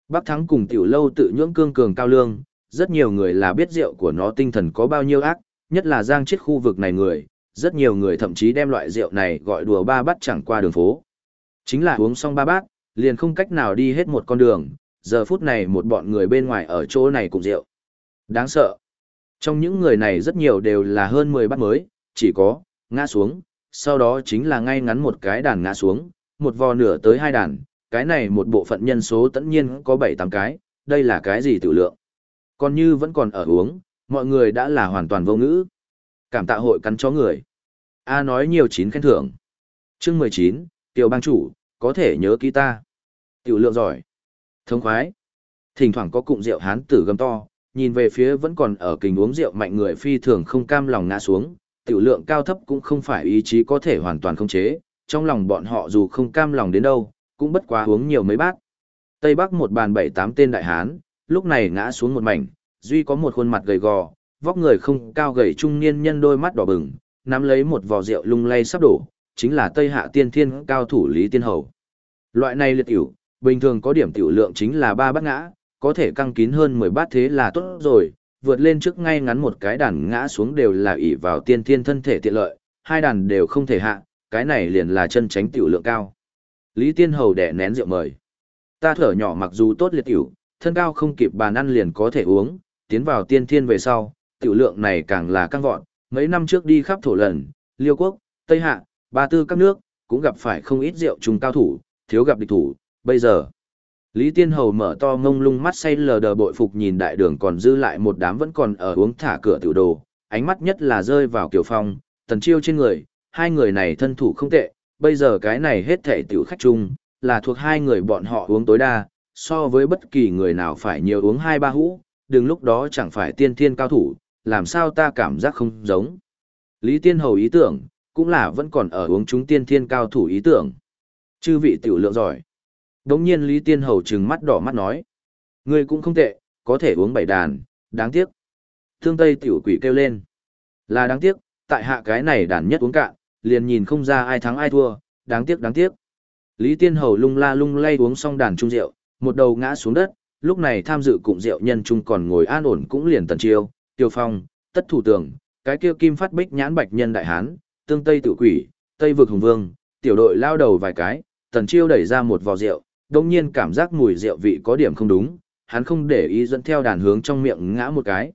Bắc Thắng cùng tiểu lâu tự nhưỡng cương cường cao lương, rất nhiều người là biết rượu của nó tinh thần có bao nhiêu ác, nhất là Giang Chiết khu vực này người, rất nhiều người thậm chí đem loại rượu này gọi đùa ba bát chẳng qua đường phố. Chính là uống xong ba bát, liền không cách nào đi hết một con đường, giờ phút này một bọn người bên ngoài ở chỗ này cùng rượu. Đáng sợ. Trong những người này rất nhiều đều là hơn 10 bát mới, chỉ có, ngã xuống, sau đó chính là ngay ngắn một cái đàn ngã xuống, một vò nửa tới hai đàn, cái này một bộ phận nhân số tất nhiên có 7-8 cái, đây là cái gì tự lượng. Còn như vẫn còn ở uống, mọi người đã là hoàn toàn vô ngữ. Cảm tạ hội cắn chó người. A nói nhiều chín khen thưởng. Chương 19, tiểu bang chủ, có thể nhớ kỹ ta. Tiểu lượng giỏi. Thông khoái. Thỉnh thoảng có cụm rượu hán tử gầm to, nhìn về phía vẫn còn ở kình uống rượu mạnh người phi thường không cam lòng ngã xuống. Tiểu lượng cao thấp cũng không phải ý chí có thể hoàn toàn khống chế, trong lòng bọn họ dù không cam lòng đến đâu, cũng bất quá uống nhiều mấy bát. Tây Bắc một bàn 7-8 tên đại hán, lúc này ngã xuống một mảnh, duy có một khuôn mặt gầy gò, vóc người không cao gầy trung niên nhân đôi mắt đỏ bừng, nắm lấy một vò rượu lung lay sắp đổ, chính là Tây Hạ tiên thiên cao thủ Lý Tiên Hầu. Loại này liệt tiểu, bình thường có điểm tiểu lượng chính là 3 bát ngã, có thể căng kín hơn 10 bát thế là tốt rồi, vượt lên trước ngay ngắn một cái đàn ngã xuống đều là ỷ vào tiên thiên thân thể tiện lợi, hai đàn đều không thể hạ, cái này liền là chân tránh tiểu lượng cao. Lý Tiên Hầu đẻ nén rượu mời. Ta thở nhỏ mặc dù tốt liệt tiểu, thân cao không kịp bàn ăn liền có thể uống, tiến vào tiên thiên về sau, tiểu lượng này càng là căng vọt, mấy năm trước đi khắp thổ lần, Liêu Quốc, Tây Hạ, Ba Tư các nước, cũng gặp phải không ít rượu trùng cao thủ, thiếu gặp địch thủ, bây giờ. Lý Tiên Hầu mở to ngông lung mắt say lờ đờ bội phục nhìn đại đường còn dư lại một đám vẫn còn ở uống thả cửa tiểu đồ, ánh mắt nhất là rơi vào Kiều Phong, Tần Chiêu trên người, hai người này thân thủ không tệ, bây giờ cái này hết thảy tiểu khách chung, là thuộc hai người bọn họ uống tối đa, so với bất kỳ người nào phải nhiều uống 2-3 hũ, đừng lúc đó chẳng phải tiên thiên cao thủ, làm sao ta cảm giác không giống. Lý Tiên Hầu ý tưởng, cũng là vẫn còn ở uống chúng tiên thiên cao thủ ý tưởng. Chư vị tiểu lượng giỏi. Đống nhiên Lý Tiên Hầu trừng mắt đỏ mắt nói. Ngươi cũng không tệ, có thể uống 7 đàn, đáng tiếc. Thương Tây tiểu quỷ kêu lên. Là đáng tiếc, tại hạ cái này đàn nhất uống cạn, liền nhìn không ra ai thắng ai thua, đáng tiếc đáng tiếc. Lý Tiên Hầu lung la lung lay uống xong đàn trung rượu, một đầu ngã xuống đất, lúc này tham dự cụm rượu nhân trung còn ngồi an ổn cũng liền Tần Chiêu, Tiêu Phong, Tất Thủ Tường, cái kia Kim Phát Bích nhãn bạch nhân đại hán, Tương Tây tự quỷ, Tây vực hùng vương, tiểu đội lao đầu vài cái, Tần Chiêu đẩy ra một vò rượu, đồng nhiên cảm giác mùi rượu vị có điểm không đúng, hắn không để ý dẫn theo đàn hướng trong miệng ngã một cái.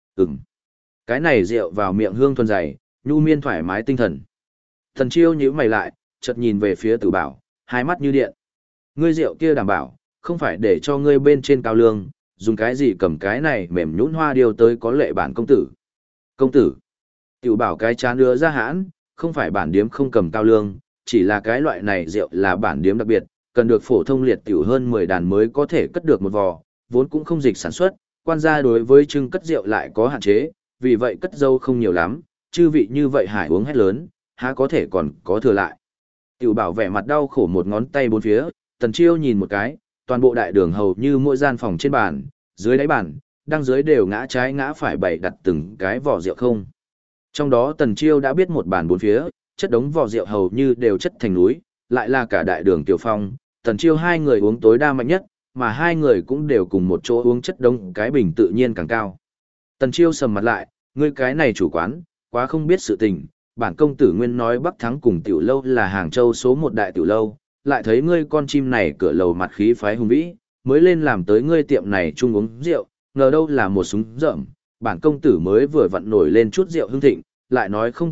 Cái này rượu vào miệng hương thuần dày, nhu miên thoải mái tinh thần. Tần Chiêu nhíu mày lại, chợt nhìn về phía Tử Bảo, hai mắt như điện. Ngươi rượu kia đảm bảo, không phải để cho ngươi bên trên cao lương, dùng cái gì cầm cái này mềm nhũn hoa điều tới có lệ bản công tử. Công tử. Tiểu Bảo cái chán đưa ra hãn, không phải bản điếm không cầm cao lương, chỉ là cái loại này rượu là bản điếm đặc biệt, cần được phổ thông liệt tiểu hơn 10 đàn mới có thể cất được một vò, vốn cũng không dịch sản xuất, quan gia đối với trưng cất rượu lại có hạn chế, vì vậy cất dâu không nhiều lắm, chư vị như vậy hải uống hết lớn, há có thể còn có thừa lại. Tiểu Bảo vẻ mặt đau khổ một ngón tay bốn phía, Tần Chiêu nhìn một cái, toàn bộ đại đường hầu như mỗi gian phòng trên bàn, dưới đáy bàn, đăng dưới đều ngã trái ngã phải bày đặt từng cái vỏ rượu không. Trong đó Tần Chiêu đã biết một bàn bốn phía, chất đống vỏ rượu hầu như đều chất thành núi, lại là cả đại đường Tiểu Phong, Tần Chiêu hai người uống tối đa mạnh nhất, mà hai người cũng đều cùng một chỗ uống chất đống cái bình tự nhiên càng cao. Tần Chiêu sầm mặt lại, ngươi cái này chủ quán, quá không biết sự tình, bản công tử nguyên nói Bắc Thắng cùng tiểu lâu là Hàng Châu số một đại tiểu lâu, lại thấy ngươi con chim này cửa lầu mặt khí phái hùng vĩ, mới lên làm tới ngươi tiệm này chung uống rượu, ngờ đâu là một súng rợm, bản công tử mới vừa vặn nổi lên chút rượu hương thịnh, lại nói không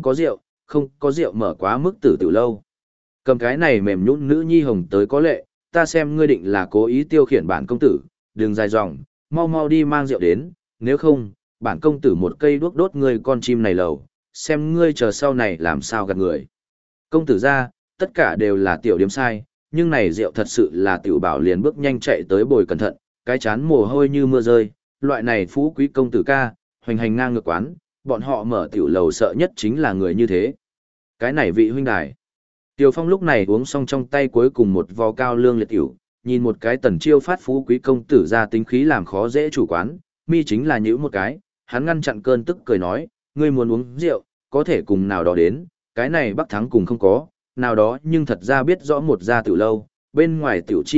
có rượu mở quá mức tử tiểu lâu. Cầm cái này mềm nhũn nữ nhi hồng tới có lệ, ta xem ngươi định là cố ý tiêu khiển bản công tử, đừng dài dòng, mau mau đi mang rượu đến, nếu không, bản công tử một cây đuốc đốt ngươi con chim này lầu, xem ngươi chờ sau này làm sao gạt người. Công tử ra, tất cả đều là tiểu điếm sai, nhưng này rượu thật sự là Tiểu Bảo liền bước nhanh chạy tới bồi cẩn thận, cái chán mồ hôi như mưa rơi, loại này phú quý công tử ca, hoành hành ngang ngược quán, bọn họ mở tiểu lầu sợ nhất chính là người như thế. Cái này vị huynh đài. Tiểu Phong lúc này uống xong trong tay cuối cùng một vò cao lương liệt tiểu, nhìn một cái Tần Chiêu phát phú quý công tử ra tính khí làm khó dễ chủ quán, mi chính là nhíu một cái, hắn ngăn chặn cơn tức cười nói, ngươi muốn uống rượu, có thể cùng nào đó đến, cái này Bắc Thắng cùng không có, nào đó nhưng thật ra biết rõ một gia tiểu lâu, bên ngoài tiểu chi ác,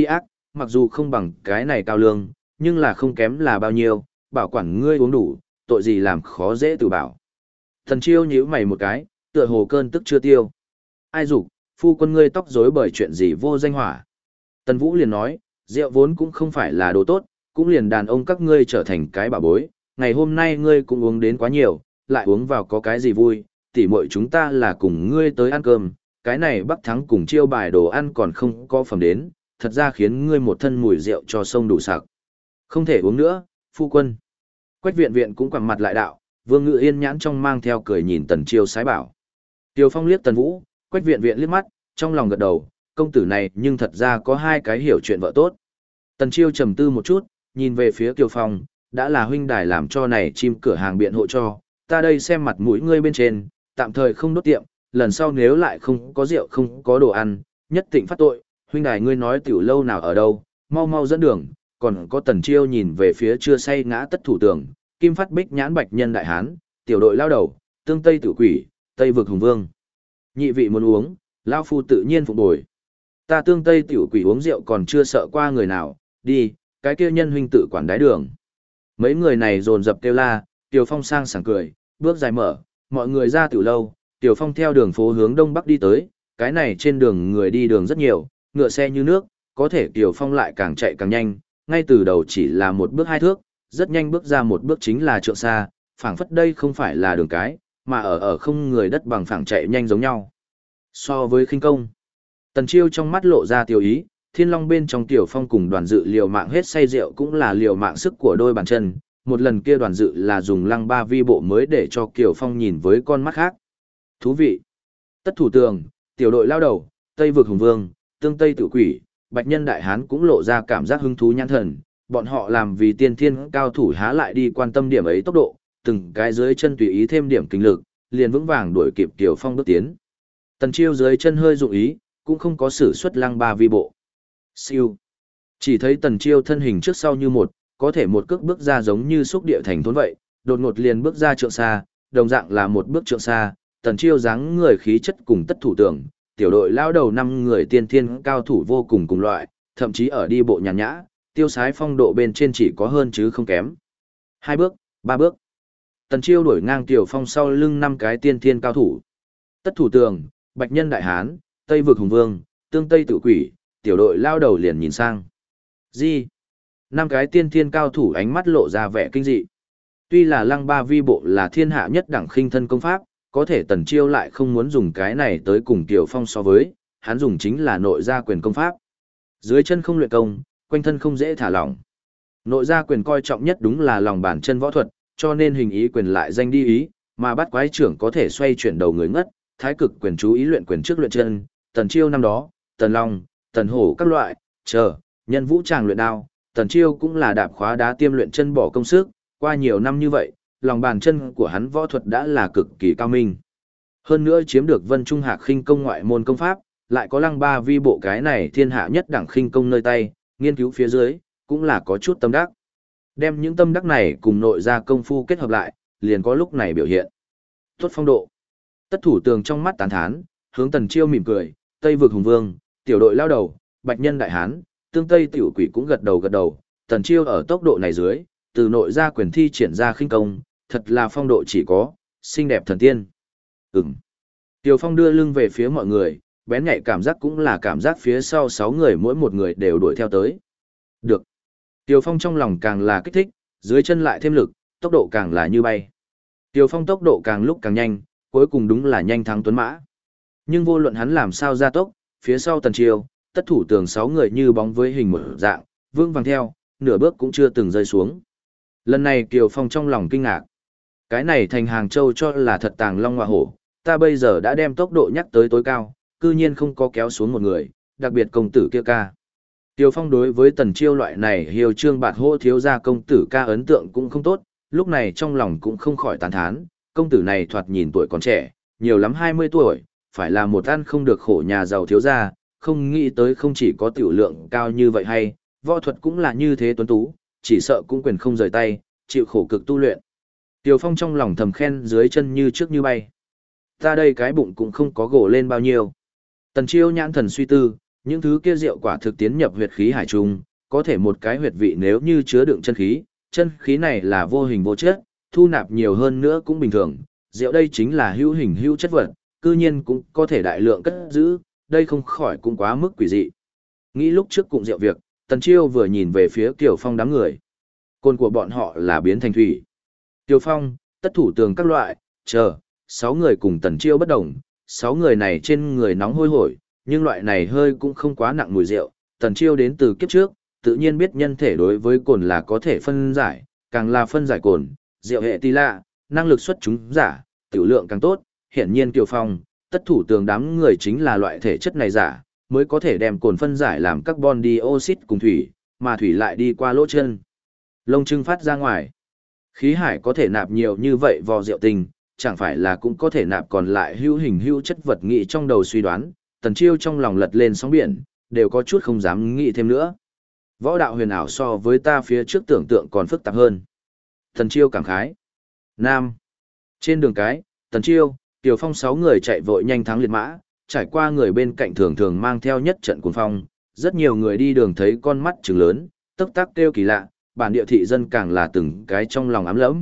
mặc dù không bằng cái này cao lương, nhưng là không kém là bao nhiêu, bảo quản ngươi uống đủ, tội gì làm khó dễ tự bảo. Tần Chiêu nhíu mày một cái, tựa hồ cơn tức chưa tiêu. Ai dục, phu quân ngươi tóc rối bởi chuyện gì vô danh hỏa. Tần Vũ liền nói, rượu vốn cũng không phải là đồ tốt, cũng liền đàn ông các ngươi trở thành cái bà bối, ngày hôm nay ngươi cũng uống đến quá nhiều, lại uống vào có cái gì vui, tỉ muội chúng ta là cùng ngươi tới ăn cơm, cái này Bắc Thắng cùng chiêu bài đồ ăn còn không có phẩm đến, thật ra khiến ngươi một thân mùi rượu cho sông đủ sặc. Không thể uống nữa, phu quân. Quách viện viện cũng quẳng mặt lại đạo, Vương Ngự Yên nhãn trong mang theo cười nhìn Tần Chiêu sái bảo. Tiêu Phong liếc Tần Vũ, Quách viện viện liếc mắt, trong lòng gật đầu, công tử này nhưng thật ra có hai cái hiểu chuyện vợ tốt. Tần Chiêu trầm tư một chút, nhìn về phía Tiêu Phong, đã là huynh đài làm cho này chim cửa hàng biện hộ cho, ta đây xem mặt mũi ngươi bên trên, tạm thời không đốt tiệm, lần sau nếu lại không có rượu không có đồ ăn, nhất định phát tội, huynh đài ngươi nói tiểu lâu nào ở đâu, mau mau dẫn đường, còn có Tần Chiêu nhìn về phía chưa say ngã tất thủ tường, kim phát bích nhãn bạch nhân đại hán, tiểu đội lao đầu, tương tây tử quỷ, tây vực hùng vương. Nhị vị muốn uống, lao phu tự nhiên phục bồi. Ta tương tây tiểu quỷ uống rượu còn chưa sợ qua người nào, đi, cái kia nhân huynh tự quản đái đường. Mấy người này dồn dập kêu la, Tiểu Phong sang sảng cười, bước dài mở, mọi người ra tiểu lâu, Tiểu Phong theo đường phố hướng đông bắc đi tới, cái này trên đường người đi đường rất nhiều, ngựa xe như nước, có thể Tiểu Phong lại càng chạy càng nhanh, ngay từ đầu chỉ là một bước hai thước, rất nhanh bước ra một bước chính là trượng xa, phảng phất đây không phải là đường cái, mà ở không người đất bằng phẳng chạy nhanh giống nhau. So với khinh công, Tần Chiêu trong mắt lộ ra tiêu ý, Thiên Long bên trong Tiểu Phong cùng đoàn dự liều mạng hết say rượu cũng là liều mạng sức của đôi bàn chân, một lần kia đoàn dự là dùng lăng ba vi bộ mới để cho Kiều Phong nhìn với con mắt khác. Thú vị. Tất thủ tường, tiểu đội lao đầu, Tây vực hùng vương, tương Tây tự quỷ, bạch nhân đại hán cũng lộ ra cảm giác hứng thú nhãn thần, bọn họ làm vì tiên thiên cao thủ há lại đi quan tâm điểm ấy tốc độ, từng cái dưới chân tùy ý thêm điểm kinh lực, liền vững vàng đuổi kịp Kiều Phong bước tiến. Tần Chiêu dưới chân hơi dụng ý, cũng không có sử xuất lăng ba vi bộ. Siêu. Chỉ thấy Tần Chiêu thân hình trước sau như một, có thể một cước bước ra giống như xúc địa thành thốn vậy, đột ngột liền bước ra trượng xa, đồng dạng là một bước trượng xa, Tần Chiêu dáng người khí chất cùng tất thủ tưởng, tiểu đội lao đầu 5 người tiên thiên cao thủ vô cùng cùng loại, thậm chí ở đi bộ nhàn nhã, tiêu sái phong độ bên trên chỉ có hơn chứ không kém. 2 bước, 3 bước. Tần Chiêu đuổi ngang Tiểu Phong sau lưng 5 cái tiên thiên cao thủ. Tất thủ tường, bạch nhân đại hán, Tây vực hùng vương, tương Tây tự quỷ, tiểu đội lao đầu liền nhìn sang. Gì? 5 cái tiên thiên cao thủ ánh mắt lộ ra vẻ kinh dị. Tuy là lăng ba vi bộ là thiên hạ nhất đẳng khinh thân công pháp, có thể Tần Chiêu lại không muốn dùng cái này tới cùng Tiểu Phong so với, hắn dùng chính là nội gia quyền công pháp. Dưới chân không luyện công, quanh thân không dễ thả lỏng. Nội gia quyền coi trọng nhất đúng là lòng bản chân võ thuật, cho nên hình ý quyền lại danh đi ý, mà bắt quái trưởng có thể xoay chuyển đầu người ngất, thái cực quyền chú ý luyện quyền trước luyện chân, Tần Chiêu năm đó, Tần Long, Tần Hổ các loại, nhân vũ tràng luyện đao, Tần Chiêu cũng là đạp khóa đá tiêm luyện chân bỏ công sức, qua nhiều năm như vậy, lòng bàn chân của hắn võ thuật đã là cực kỳ cao minh. Hơn nữa chiếm được Vân Trung Hạc khinh công ngoại môn công pháp, lại có lăng ba vi bộ cái này thiên hạ nhất đẳng khinh công nơi tay, nghiên cứu phía dưới, cũng là có chút tâm đắc. Đem những tâm đắc này cùng nội gia công phu kết hợp lại, liền có lúc này biểu hiện. Tốt phong độ. Tất thủ tường trong mắt tán thán, hướng Tần Chiêu mỉm cười, Tây vực hùng vương, tiểu đội lao đầu, bạch nhân đại hán, tương Tây tiểu quỷ cũng gật đầu, Tần Chiêu ở tốc độ này dưới, từ nội gia quyền thi triển ra khinh công, thật là phong độ chỉ có, xinh đẹp thần tiên. Tiểu Phong đưa lưng về phía mọi người, bén nhạy cảm giác cũng là cảm giác phía sau 6 người mỗi một người đều đuổi theo tới. Được. Tiểu Phong trong lòng càng là kích thích, dưới chân lại thêm lực, tốc độ càng là như bay. Tiểu Phong tốc độ càng lúc càng nhanh, cuối cùng đúng là nhanh thắng tuấn mã. Nhưng vô luận hắn làm sao gia tốc, phía sau Tần Chiêu, tất thủ tường 6 người như bóng với hình một dạng, vương vàng theo, nửa bước cũng chưa từng rơi xuống. Lần này Kiều Phong trong lòng kinh ngạc. Cái này thành Hàng Châu cho là thật tàng long hoa hổ, ta bây giờ đã đem tốc độ nhắc tới tối cao, cư nhiên không có kéo xuống một người, đặc biệt công tử kia ca. Kiều Phong đối với Tần Chiêu loại này hiều trương bạt hô thiếu gia công tử ca ấn tượng cũng không tốt, lúc này trong lòng cũng không khỏi tán thán, công tử này thoạt nhìn tuổi còn trẻ, nhiều lắm 20 tuổi, phải là một ăn không được khổ nhà giàu thiếu gia, không nghĩ tới không chỉ có tiểu lượng cao như vậy hay, võ thuật cũng là như thế tuấn tú, chỉ sợ cũng quyền không rời tay, chịu khổ cực tu luyện. Tiểu Phong trong lòng thầm khen dưới chân như trước như bay. Ta đây cái bụng cũng không có gồ lên bao nhiêu. Tần Chiêu nhãn thần suy tư, những thứ kia rượu quả thực tiến nhập huyệt khí hải trung, có thể một cái huyệt vị nếu như chứa đựng chân khí này là vô hình vô chất, thu nạp nhiều hơn nữa cũng bình thường, rượu đây chính là hữu hình hữu chất vật, cư nhiên cũng có thể đại lượng cất giữ, đây không khỏi cũng quá mức quỷ dị. Nghĩ lúc trước cụng rượu việc, Tần Chiêu vừa nhìn về phía Kiều Phong đám người. Côn của bọn họ là biến thành thủy. Kiều Phong, Tất Thủ Tường các loại, 6 người cùng Tần Chiêu bất đồng, 6 người này trên người nóng hôi hổi, nhưng loại này hơi cũng không quá nặng mùi rượu. Tần Chiêu đến từ kiếp trước, tự nhiên biết nhân thể đối với cồn là có thể phân giải, càng là phân giải cồn, rượu hệ tí lạ, năng lực xuất chúng giả, tiểu lượng càng tốt. Hiển nhiên Kiều Phong, Tất Thủ Tường đám người chính là loại thể chất này giả, mới có thể đem cồn phân giải làm carbon dioxide cùng thủy, mà thủy lại đi qua lỗ chân lông trưng phát ra ngoài. Khí hải có thể nạp nhiều như vậy vò rượu tình, chẳng phải là cũng có thể nạp còn lại hữu hình hữu chất vật nghị trong đầu suy đoán, Tần Chiêu trong lòng lật lên sóng biển, đều có chút không dám nghĩ thêm nữa. Võ đạo huyền ảo so với ta phía trước tưởng tượng còn phức tạp hơn. Tần Chiêu cảm khái. Nam. Trên đường cái, Tần Chiêu, Kiều Phong 6 người chạy vội nhanh thắng liệt mã, trải qua người bên cạnh thường thường mang theo nhất trận cuồng phong, rất nhiều người đi đường thấy con mắt trừng lớn, tức tắc kêu kỳ lạ, bản địa thị dân càng là từng cái trong lòng ám lẫm.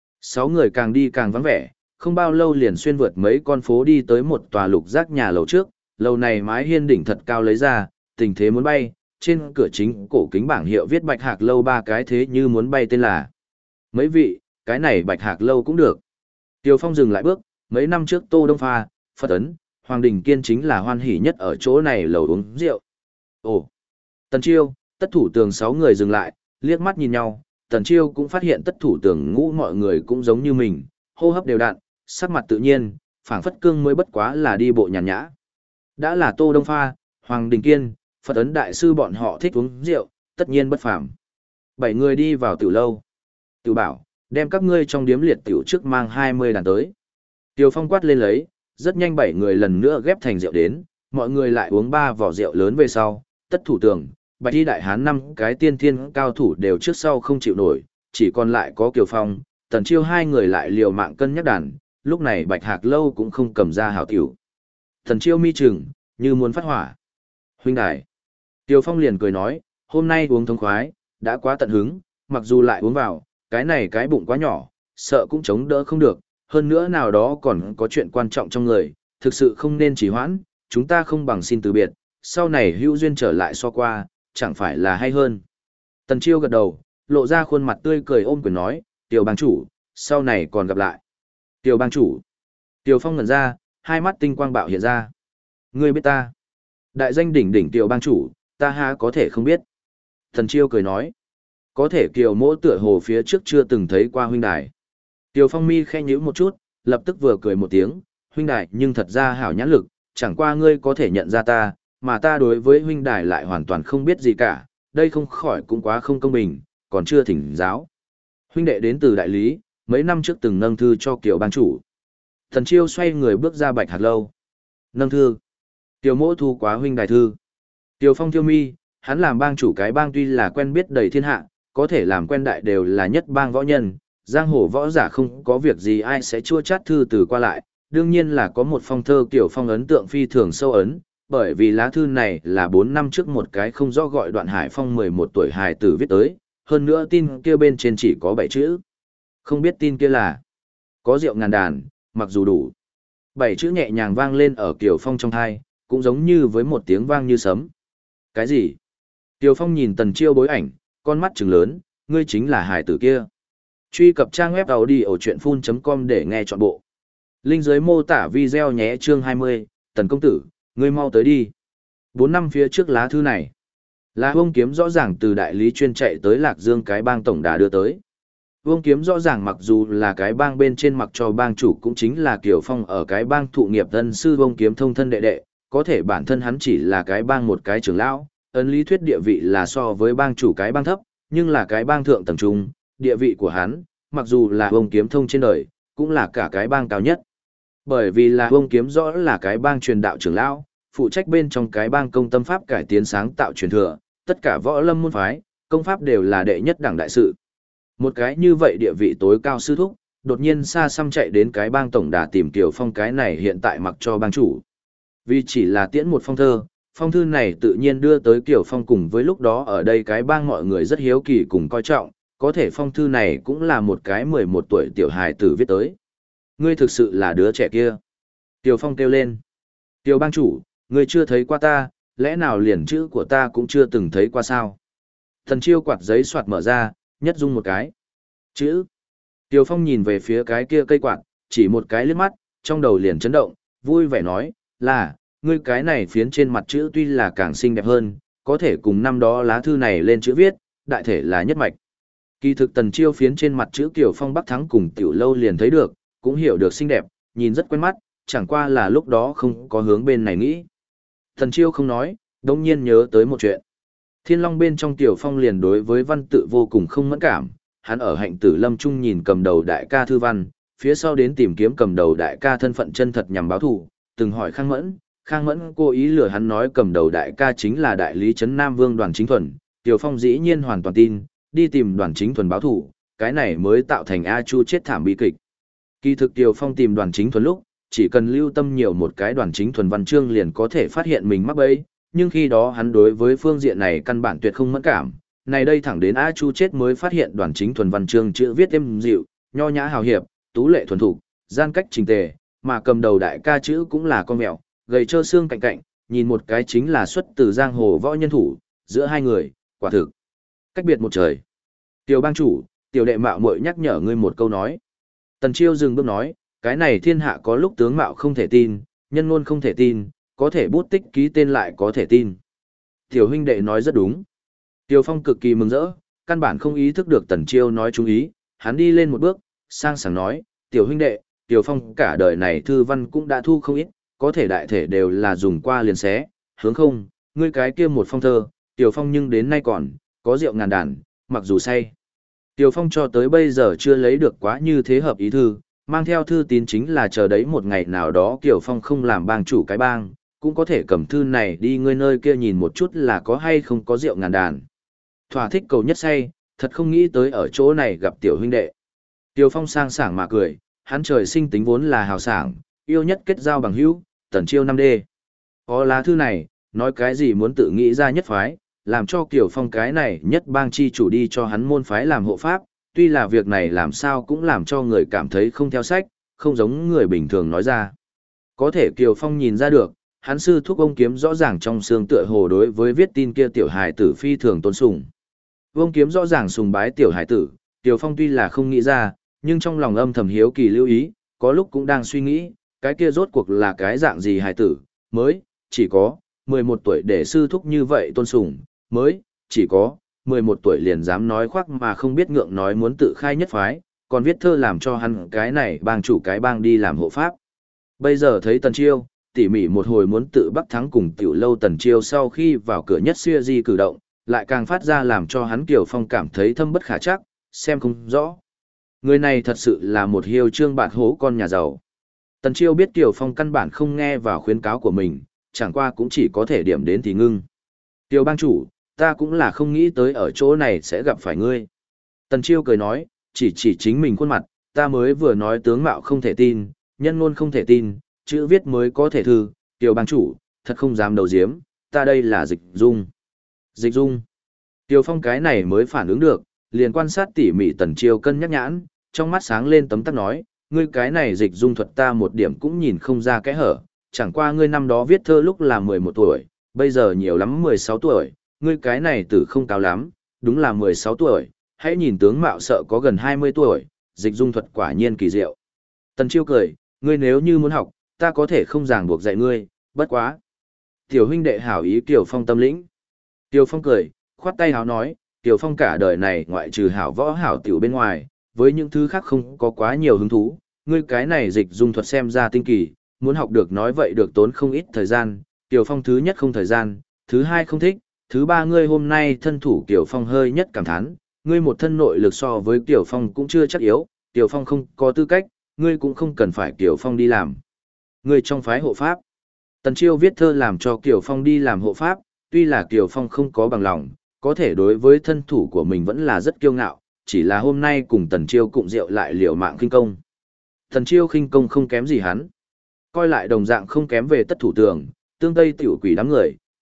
6 người càng đi càng vắng vẻ, không bao lâu liền xuyên vượt mấy con phố đi tới một tòa lục giác nhà lầu trước, lầu này mái hiên đỉnh thật cao lấy ra, tình thế muốn bay, trên cửa chính cổ kính bảng hiệu viết Bạch Hạc lâu 3 cái thế như muốn bay tên là. Mấy vị, cái này Bạch Hạc lâu cũng được. Tiêu Phong dừng lại bước, mấy năm trước Tô Đông Pha, Phật Ấn, Hoàng Đình Kiên chính là hoan hỉ nhất ở chỗ này lầu uống rượu. Ồ, Tần Chiêu, Tất Thủ Tường 6 người dừng lại, liếc mắt nhìn nhau, Tần Chiêu cũng phát hiện Tất Thủ Tường ngũ mọi người cũng giống như mình, hô hấp đều đặn, sắc mặt tự nhiên, phảng phất cương mới bất quá là đi bộ nhàn nhã. Đã là Tô Đông Pha, Hoàng Đình Kiên, Phật Ấn đại sư bọn họ thích uống rượu, tất nhiên bất phàm. 7 người đi vào tiểu lâu. Tiểu bảo, đem các ngươi trong điếm liệt tiểu trước mang 20 đàn tới. Tiêu Phong quát lên lấy, rất nhanh 7 người lần nữa ghép thành rượu đến, mọi người lại uống 3 vỏ rượu lớn về sau, Tất Thủ Tường, Bạch Y Đại Hán 5 cái tiên thiên cao thủ đều trước sau không chịu nổi, chỉ còn lại có Kiều Phong, Tần Chiêu 2 người lại liều mạng cân nhắc đàn, lúc này Bạch Hạc lâu cũng không cầm ra hảo tiểu. Tần Chiêu mi chừng, như muốn phát hỏa. Huynh đài. Kiều Phong liền cười nói, hôm nay uống thống khoái, đã quá tận hứng, mặc dù lại uống vào, cái này cái bụng quá nhỏ, sợ cũng chống đỡ không được, hơn nữa nào đó còn có chuyện quan trọng trong người, thực sự không nên trì hoãn, chúng ta không bằng xin từ biệt, sau này hữu duyên trở lại so qua, chẳng phải là hay hơn. Tần Chiêu gật đầu, lộ ra khuôn mặt tươi cười ôm quyền nói, Tiểu bang chủ, sau này còn gặp lại. Tiểu bang chủ. Tiểu Phong ngẩn ra, hai mắt tinh quang bạo hiện ra. Ngươi biết ta. Đại danh đỉnh đỉnh Tiểu bang chủ, ta há có thể không biết. Tần Chiêu cười nói, có thể Kiều mỗ tựa hồ phía trước chưa từng thấy qua huynh đài. Tiểu Phong mi khẽ nhíu một chút, lập tức vừa cười một tiếng, huynh đài nhưng thật ra hảo nhãn lực, chẳng qua ngươi có thể nhận ra ta, mà ta đối với huynh đài lại hoàn toàn không biết gì cả, đây không khỏi cũng quá không công bình, còn chưa thỉnh giáo. Huynh đệ đến từ đại lý, mấy năm trước từng nâng thư cho Kiều bang chủ. Thần Chiêu xoay người bước ra Bạch Hạc lâu. Nâng thư. Kiều mỗ thu quá huynh đài thư. Tiểu Phong thiêu mi, hắn làm bang chủ cái bang tuy là quen biết đầy thiên hạ, có thể làm quen đại đều là nhất bang võ nhân, giang hồ võ giả không có việc gì ai sẽ chua chát thư từ qua lại, đương nhiên là có một phong thơ Kiều Phong ấn tượng phi thường sâu ấn, bởi vì lá thư này là 4 năm trước một cái không rõ gọi Đoạn Hải Phong 11 tuổi hài tử viết tới, hơn nữa tin kia bên trên chỉ có 7 chữ. Không biết tin kia là có rượu ngàn đàn, mặc dù đủ. 7 chữ nhẹ nhàng vang lên ở Kiều Phong trong tai, cũng giống như với một tiếng vang như sấm. Cái gì? Kiều Phong nhìn Tần Chiêu bối ảnh, con mắt trừng lớn, ngươi chính là hài tử kia. Truy cập trang web audiochuyenphun.com để nghe trọn bộ. Link dưới mô tả video nhé. Chương 20, Tần công tử, ngươi mau tới đi. 4 năm phía trước lá thư này, là Vương Kiếm rõ ràng từ đại lý chuyên chạy tới Lạc Dương cái bang tổng đà đưa tới. Vương Kiếm rõ ràng mặc dù là cái bang bên trên mặc cho bang chủ cũng chính là Kiều Phong ở cái bang thụ nghiệp tân sư Vương Kiếm thông thân đệ đệ, có thể bản thân hắn chỉ là cái bang một cái trưởng lão, ấn lý thuyết địa vị là so với bang chủ cái bang thấp, nhưng là cái bang thượng tầng trung, địa vị của hắn, mặc dù là Vương Kiếm thông trên đời, cũng là cả cái bang cao nhất. Bởi vì là Vương Kiếm rõ là cái bang truyền đạo trưởng lão, phụ trách bên trong cái bang công tâm pháp cải tiến sáng tạo truyền thừa, tất cả võ lâm môn phái, công pháp đều là đệ nhất đẳng đại sự. Một cái như vậy địa vị tối cao sư thúc, đột nhiên xa xăm chạy đến cái bang tổng đà tìm Kiều Phong cái này hiện tại mặc cho bang chủ. Vì chỉ là tiễn một phong thơ, Phong thư này tự nhiên đưa tới Kiều Phong cùng với lúc đó ở đây cái bang mọi người rất hiếu kỳ cùng coi trọng, có thể phong thư này cũng là một cái 11 tuổi tiểu hài tử viết tới. Ngươi thực sự là đứa trẻ kia. Kiều Phong kêu lên. Kiều bang chủ, ngươi chưa thấy qua ta, lẽ nào liền chữ của ta cũng chưa từng thấy qua sao? Thần Chiêu quạt giấy soạt mở ra, nhất dung một cái. Chữ. Kiều Phong nhìn về phía cái kia cây quạt, chỉ một cái liếc mắt, trong đầu liền chấn động, vui vẻ nói, là, ngươi cái này phiến trên mặt chữ tuy là càng xinh đẹp hơn, có thể cùng năm đó lá thư này lên chữ viết, đại thể là nhất mạch. Kỳ thực Tần Chiêu phiến trên mặt chữ Kiều Phong Bắc Thắng cùng Tiểu Lâu liền thấy được, cũng hiểu được xinh đẹp, nhìn rất quen mắt, chẳng qua là lúc đó không có hướng bên này nghĩ. Tần Chiêu không nói, đồng nhiên nhớ tới một chuyện. Thiên Long bên trong Tiểu Phong liền đối với văn tự vô cùng không mẫn cảm, hắn ở Hạnh Tử Lâm Trung nhìn cầm đầu đại ca thư văn, phía sau đến tìm kiếm cầm đầu đại ca thân phận chân thật nhằm báo thù, từng hỏi Khang Mẫn cố ý lừa hắn nói cầm đầu đại ca chính là đại lý trấn Nam Vương Đoàn Chính Thuần, Tiểu Phong dĩ nhiên hoàn toàn tin, đi tìm Đoàn Chính Thuần báo thù, cái này mới tạo thành A Chu chết thảm bi kịch. Kỳ thực Tiểu Phong tìm Đoàn Chính Thuần lúc, chỉ cần lưu tâm nhiều một cái Đoàn Chính Thuần văn chương liền có thể phát hiện mình mắc bẫy, nhưng khi đó hắn đối với phương diện này căn bản tuyệt không mẫn cảm, này đây thẳng đến A Chu chết mới phát hiện Đoàn Chính Thuần văn chương chữ viết êm dịu, nho nhã hào hiệp, tú lệ thuần thục, gian cách trình tề, mà cầm đầu đại ca chữ cũng là con mèo, gầy trơ xương cạnh cạnh, nhìn một cái chính là xuất từ giang hồ võ nhân thủ, giữa hai người, quả thực cách biệt một trời. Tiểu bang chủ, tiểu đệ mạo muội nhắc nhở ngươi một câu nói. Tần Chiêu dừng bước nói, cái này thiên hạ có lúc tướng mạo không thể tin, nhân ngôn không thể tin, có thể bút tích ký tên lại có thể tin. Tiểu huynh đệ nói rất đúng. Tiểu Phong cực kỳ mừng rỡ, căn bản không ý thức được Tần Chiêu nói chú ý, hắn đi lên một bước, sang sảng nói, tiểu huynh đệ, Tiểu Phong cả đời này thư văn cũng đã thu không ít, có thể đại thể đều là dùng qua liền xé, hướng không, ngươi cái kia một phong thơ, Tiểu Phong nhưng đến nay còn, có rượu ngàn đàn, mặc dù say. Tiểu Phong cho tới bây giờ chưa lấy được quá như thế hợp ý thư, mang theo thư tín chính là chờ đấy một ngày nào đó Tiểu Phong không làm bang chủ cái bang, cũng có thể cầm thư này đi ngươi nơi kia nhìn một chút là có hay không có rượu ngàn đàn. Thỏa thích cầu nhất say, thật không nghĩ tới ở chỗ này gặp tiểu huynh đệ. Tiểu Phong sang sảng mà cười, hắn trời sinh tính vốn là hào sảng, yêu nhất kết giao bằng hữu, Tần Chiêu 5D. Có lá thư này, nói cái gì muốn tự nghĩ ra nhất phái, làm cho Kiều Phong cái này nhất bang chi chủ đi cho hắn môn phái làm hộ pháp, tuy là việc này làm sao cũng làm cho người cảm thấy không theo sách, không giống người bình thường nói ra. Có thể Kiều Phong nhìn ra được, hắn sư thúc ông kiếm rõ ràng trong xương tựa hồ đối với viết tin kia tiểu hài tử phi thường tôn sùng. Ông kiếm rõ ràng sùng bái tiểu hài tử, Kiều Phong tuy là không nghĩ ra, nhưng trong lòng âm thầm hiếu kỳ lưu ý, có lúc cũng đang suy nghĩ, cái kia rốt cuộc là cái dạng gì hài tử, mới, chỉ có, 11 tuổi để sư thúc như vậy tôn sùng, mới, chỉ có, 11 tuổi liền dám nói khoác mà không biết ngượng nói muốn tự khai nhất phái, còn viết thơ làm cho hắn cái này bang chủ cái bang đi làm hộ pháp. Bây giờ thấy Tần Chiêu, tỉ mỉ một hồi muốn tự Bắc Thắng cùng Tiểu Lâu Tần Chiêu sau khi vào cửa nhất xuya di cử động, lại càng phát ra làm cho hắn Kiều Phong cảm thấy thâm bất khả trắc, xem không rõ. Người này thật sự là một hiêu trương bạt hố con nhà giàu. Tần Chiêu biết Kiều Phong căn bản không nghe vào khuyến cáo của mình, chẳng qua cũng chỉ có thể điểm đến thì ngưng. Tiểu bang chủ, ta cũng là không nghĩ tới ở chỗ này sẽ gặp phải ngươi. Tần Chiêu cười nói, chỉ chính mình khuôn mặt, ta mới vừa nói tướng mạo không thể tin, nhân ngôn không thể tin, chữ viết mới có thể thư, Tiểu bang chủ, thật không dám đầu diếm, ta đây là Dịch Dung. Dịch Dung. Tiểu Phong cái này mới phản ứng được, liền quan sát tỉ mỉ Tần Chiêu cân nhắc nhãn, trong mắt sáng lên tấm tắc nói, ngươi cái này Dịch Dung thuật ta một điểm cũng nhìn không ra cái hở, chẳng qua ngươi năm đó viết thơ lúc là 11 tuổi, bây giờ nhiều lắm 16 tuổi, ngươi cái này tử không cao lắm, đúng là 16 tuổi, hãy nhìn tướng mạo sợ có gần 20 tuổi, Dịch Dung thuật quả nhiên kỳ diệu. Tần Chiêu cười, ngươi nếu như muốn học, ta có thể không ràng buộc dạy ngươi, bất quá. Tiểu huynh đệ hảo ý Kiều Phong tâm lĩnh. Kiều Phong cười, khoát tay háo nói, Kiều Phong cả đời này ngoại trừ hảo võ hảo tiểu bên ngoài, với những thứ khác không có quá nhiều hứng thú, ngươi cái này Dịch Dung thuật xem ra tinh kỳ, muốn học được nói vậy được tốn không ít thời gian, Kiều Phong thứ nhất không thời gian, thứ hai không thích, thứ ba ngươi hôm nay thân thủ Kiều Phong hơi nhất cảm thán, ngươi một thân nội lực so với Kiều Phong cũng chưa chắc yếu, Kiều Phong không có tư cách, ngươi cũng không cần phải Kiều Phong đi làm. Ngươi trong phái hộ pháp. Tần Chiêu viết thơ làm cho Kiều Phong đi làm hộ pháp, tuy là Kiều Phong không có bằng lòng, có thể đối với thân thủ của mình vẫn là rất kiêu ngạo, chỉ là hôm nay cùng Tần Chiêu cụng rượu lại liều mạng khinh công. Tần Chiêu khinh công không kém gì hắn. Coi lại đồng dạng không kém về tất thủ tường, tương tây tiểu quỷ đám người,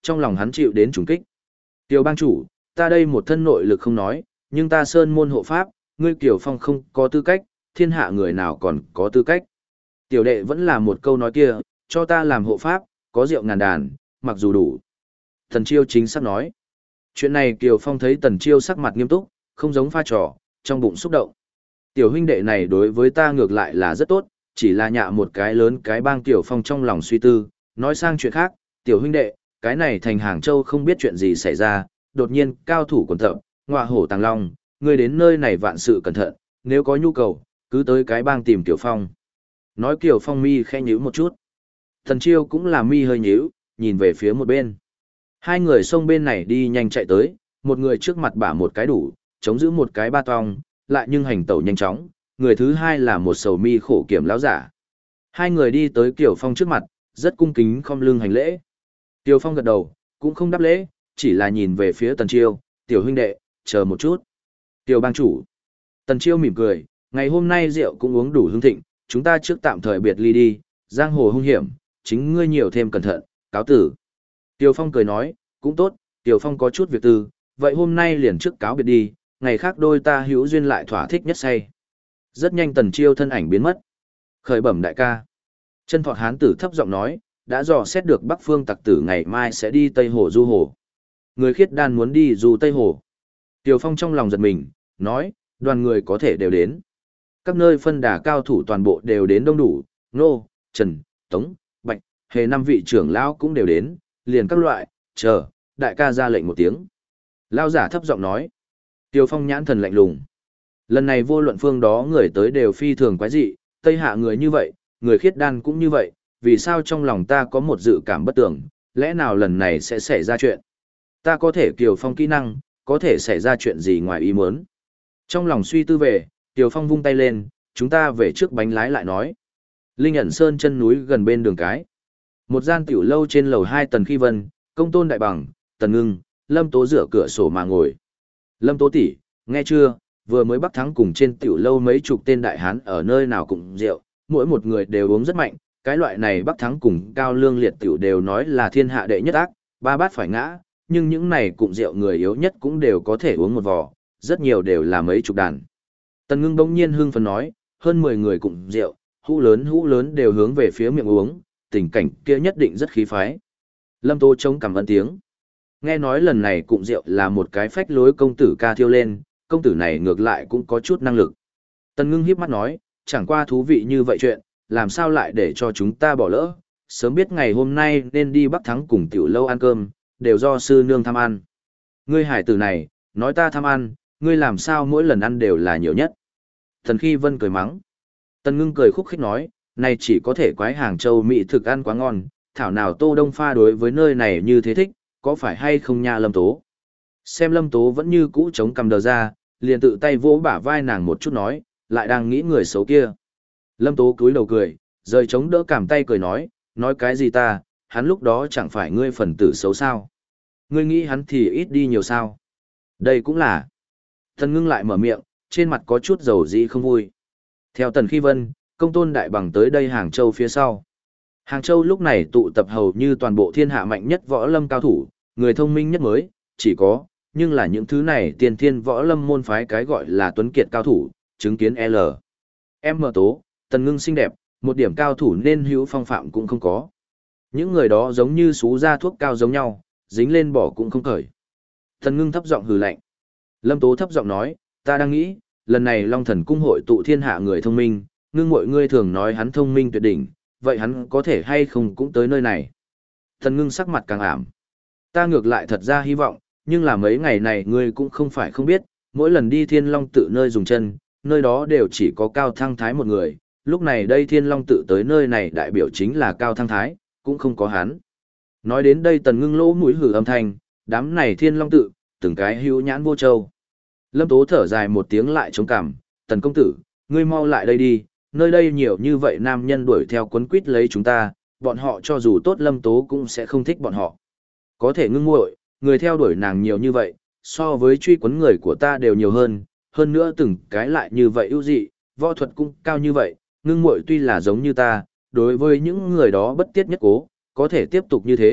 trong lòng hắn chịu đến trùng kích. Tiểu bang chủ, ta đây một thân nội lực không nói, nhưng ta sơn môn hộ pháp, ngươi Kiều Phong không có tư cách, thiên hạ người nào còn có tư cách. Tiểu đệ vẫn là một câu nói kia, cho ta làm hộ pháp, có rượu ngàn đàn, mặc dù đủ. Tần Chiêu chính xác nói. Chuyện này Kiều Phong thấy Tần Chiêu sắc mặt nghiêm túc, không giống pha trò, trong bụng xúc động. Tiểu huynh đệ này đối với ta ngược lại là rất tốt, chỉ là nhạ một cái lớn cái bang Kiều Phong trong lòng suy tư, nói sang chuyện khác, tiểu huynh đệ, cái này thành Hàng Châu không biết chuyện gì xảy ra, đột nhiên cao thủ quần tập, ngọa hổ tàng long, ngươi đến nơi này vạn sự cẩn thận, nếu có nhu cầu, cứ tới cái bang tìm Kiều Phong. Nói Kiều Phong mi khẽ nhíu một chút. Thần Chiêu cũng là mi hơi nhíu, nhìn về phía một bên. Hai người xông bên này đi nhanh chạy tới, một người trước mặt bả một cái đủ, chống giữ một cái ba tong, lại nhưng hành tẩu nhanh chóng, người thứ hai là một sầu mi khổ kiểm lão giả. Hai người đi tới Kiều Phong trước mặt, rất cung kính khom lưng hành lễ. Kiều Phong gật đầu, cũng không đáp lễ, chỉ là nhìn về phía Tần Chiêu, tiểu huynh đệ, chờ một chút. Kiều bang chủ. Tần Chiêu mỉm cười, ngày hôm nay rượu cũng uống đủ hương thịnh, chúng ta trước tạm thời biệt ly đi, giang hồ hung hiểm, chính ngươi nhiều thêm cẩn thận, cáo tử. Kiều Phong cười nói, cũng tốt, Kiều Phong có chút việc tư, vậy hôm nay liền trước cáo biệt đi, ngày khác đôi ta hữu duyên lại thỏa thích nhất say. Rất nhanh Tần Chiêu thân ảnh biến mất. Khởi bẩm đại ca. Chân Thọt hán tử thấp giọng nói, đã dò xét được Bắc Phương tặc tử ngày mai sẽ đi Tây Hồ du hồ. Người khiết đan muốn đi du Tây Hồ. Kiều Phong trong lòng giật mình, nói, đoàn người có thể đều đến. Các nơi phân đà cao thủ toàn bộ đều đến đông đủ, Nô, Trần, Tống, Bạch, Hề năm vị trưởng lão cũng đều đến, liền các loại, chờ, đại ca ra lệnh một tiếng. Lão giả thấp giọng nói. Kiều Phong nhãn thần lạnh lùng. Lần này vô luận phương đó người tới đều phi thường quái dị, Tây Hạ người như vậy, người khiết đan cũng như vậy, vì sao trong lòng ta có một dự cảm bất tưởng, lẽ nào lần này sẽ xảy ra chuyện. Ta có thể Kiều Phong kỹ năng, có thể xảy ra chuyện gì ngoài ý muốn. Trong lòng suy tư về, Kiều Phong vung tay lên, chúng ta về trước bánh lái lại nói. Linh ẩn sơn chân núi gần bên đường cái. Một gian tiểu lâu trên lầu 2 Tần Khi Vân, Công Tôn Đại Bằng, Tần Ngưng, Lâm Tố dựa cửa sổ mà ngồi. Lâm Tố tỷ, nghe chưa, vừa mới Bắc Thắng cùng trên tiểu lâu mấy chục tên đại hán ở nơi nào cũng rượu, mỗi một người đều uống rất mạnh, cái loại này Bắc Thắng cùng Cao Lương liệt tiểu đều nói là thiên hạ đệ nhất ác, ba bát phải ngã, nhưng những này cụm rượu người yếu nhất cũng đều có thể uống một vò, rất nhiều đều là mấy chục đàn. Tần Ngưng bỗng nhiên hưng phấn nói, hơn 10 người cụm rượu, hũ lớn đều hướng về phía miệng uống, tình cảnh kia nhất định rất khí phái. Lâm Tố chống cảm ơn tiếng. Nghe nói lần này cụm rượu là một cái phách lối công tử ca thiêu lên, công tử này ngược lại cũng có chút năng lực. Tần Ngưng híp mắt nói, chẳng qua thú vị như vậy chuyện, làm sao lại để cho chúng ta bỏ lỡ, sớm biết ngày hôm nay nên đi Bắc Thắng cùng tiểu lâu ăn cơm, đều do sư nương tham ăn. Ngươi hải tử này, nói ta tham ăn, ngươi làm sao mỗi lần ăn đều là nhiều nhất. Thần Khi Vân cười mắng. Tần Ngưng cười khúc khích nói, này chỉ có thể quái Hàng Châu mỹ thực ăn quá ngon, thảo nào Tô Đông pha đối với nơi này như thế thích, có phải hay không nha Lâm Tố. Xem Lâm Tố vẫn như cũ chống cằm đờ ra, liền tự tay vỗ bả vai nàng một chút nói, lại đang nghĩ người xấu kia. Lâm Tố cúi đầu cười, rời chống đỡ cảm tay cười nói cái gì ta, hắn lúc đó chẳng phải ngươi phần tử xấu sao. Ngươi nghĩ hắn thì ít đi nhiều sao. Đây cũng là. Tần Ngưng lại mở miệng, trên mặt có chút dầu dĩ không vui. Theo Tần Khi Vân, Công Tôn Đại Bằng tới đây Hàng Châu phía sau. Hàng Châu lúc này tụ tập hầu như toàn bộ thiên hạ mạnh nhất võ lâm cao thủ, người thông minh nhất mới, chỉ có, nhưng là những thứ này tiền thiên võ lâm môn phái cái gọi là tuấn kiệt cao thủ, chứng kiến L. M Tố, Tần Ngưng xinh đẹp, một điểm cao thủ nên hữu phong phạm cũng không có. Những người đó giống như xú ra thuốc cao giống nhau, dính lên bỏ cũng không cởi. Tần Ngưng thấp giọng hừ lạnh. Lâm Tố thấp giọng nói, ta đang nghĩ, lần này Long Thần cung hội tụ thiên hạ người thông minh, Ngưng mọi ngươi thường nói hắn thông minh tuyệt đỉnh, vậy hắn có thể hay không cũng tới nơi này. Tần Ngưng sắc mặt càng ảm. Ta ngược lại thật ra hy vọng, nhưng là mấy ngày này ngươi cũng không phải không biết, mỗi lần đi Thiên Long tự nơi dùng chân, nơi đó đều chỉ có Cao Thăng Thái một người, lúc này đây Thiên Long tự tới nơi này đại biểu chính là Cao Thăng Thái, cũng không có hắn. Nói đến đây Tần Ngưng lỗ mũi hử âm thanh, đám này Thiên Long tự, từng cái hữu nhãn vô châu. Lâm Tố thở dài một tiếng lại chống cằm, Tần công tử, ngươi mau lại đây đi, nơi đây nhiều như vậy nam nhân đuổi theo quấn quýt lấy chúng ta, bọn họ cho dù tốt Lâm Tố cũng sẽ không thích bọn họ. Có thể Ngưng muội, người theo đuổi nàng nhiều như vậy, so với truy quấn người của ta đều nhiều hơn nữa từng cái lại như vậy ưu dị, võ thuật cũng cao như vậy, Ngưng muội tuy là giống như ta, đối với những người đó bất tiết nhất cố, có thể tiếp tục như thế,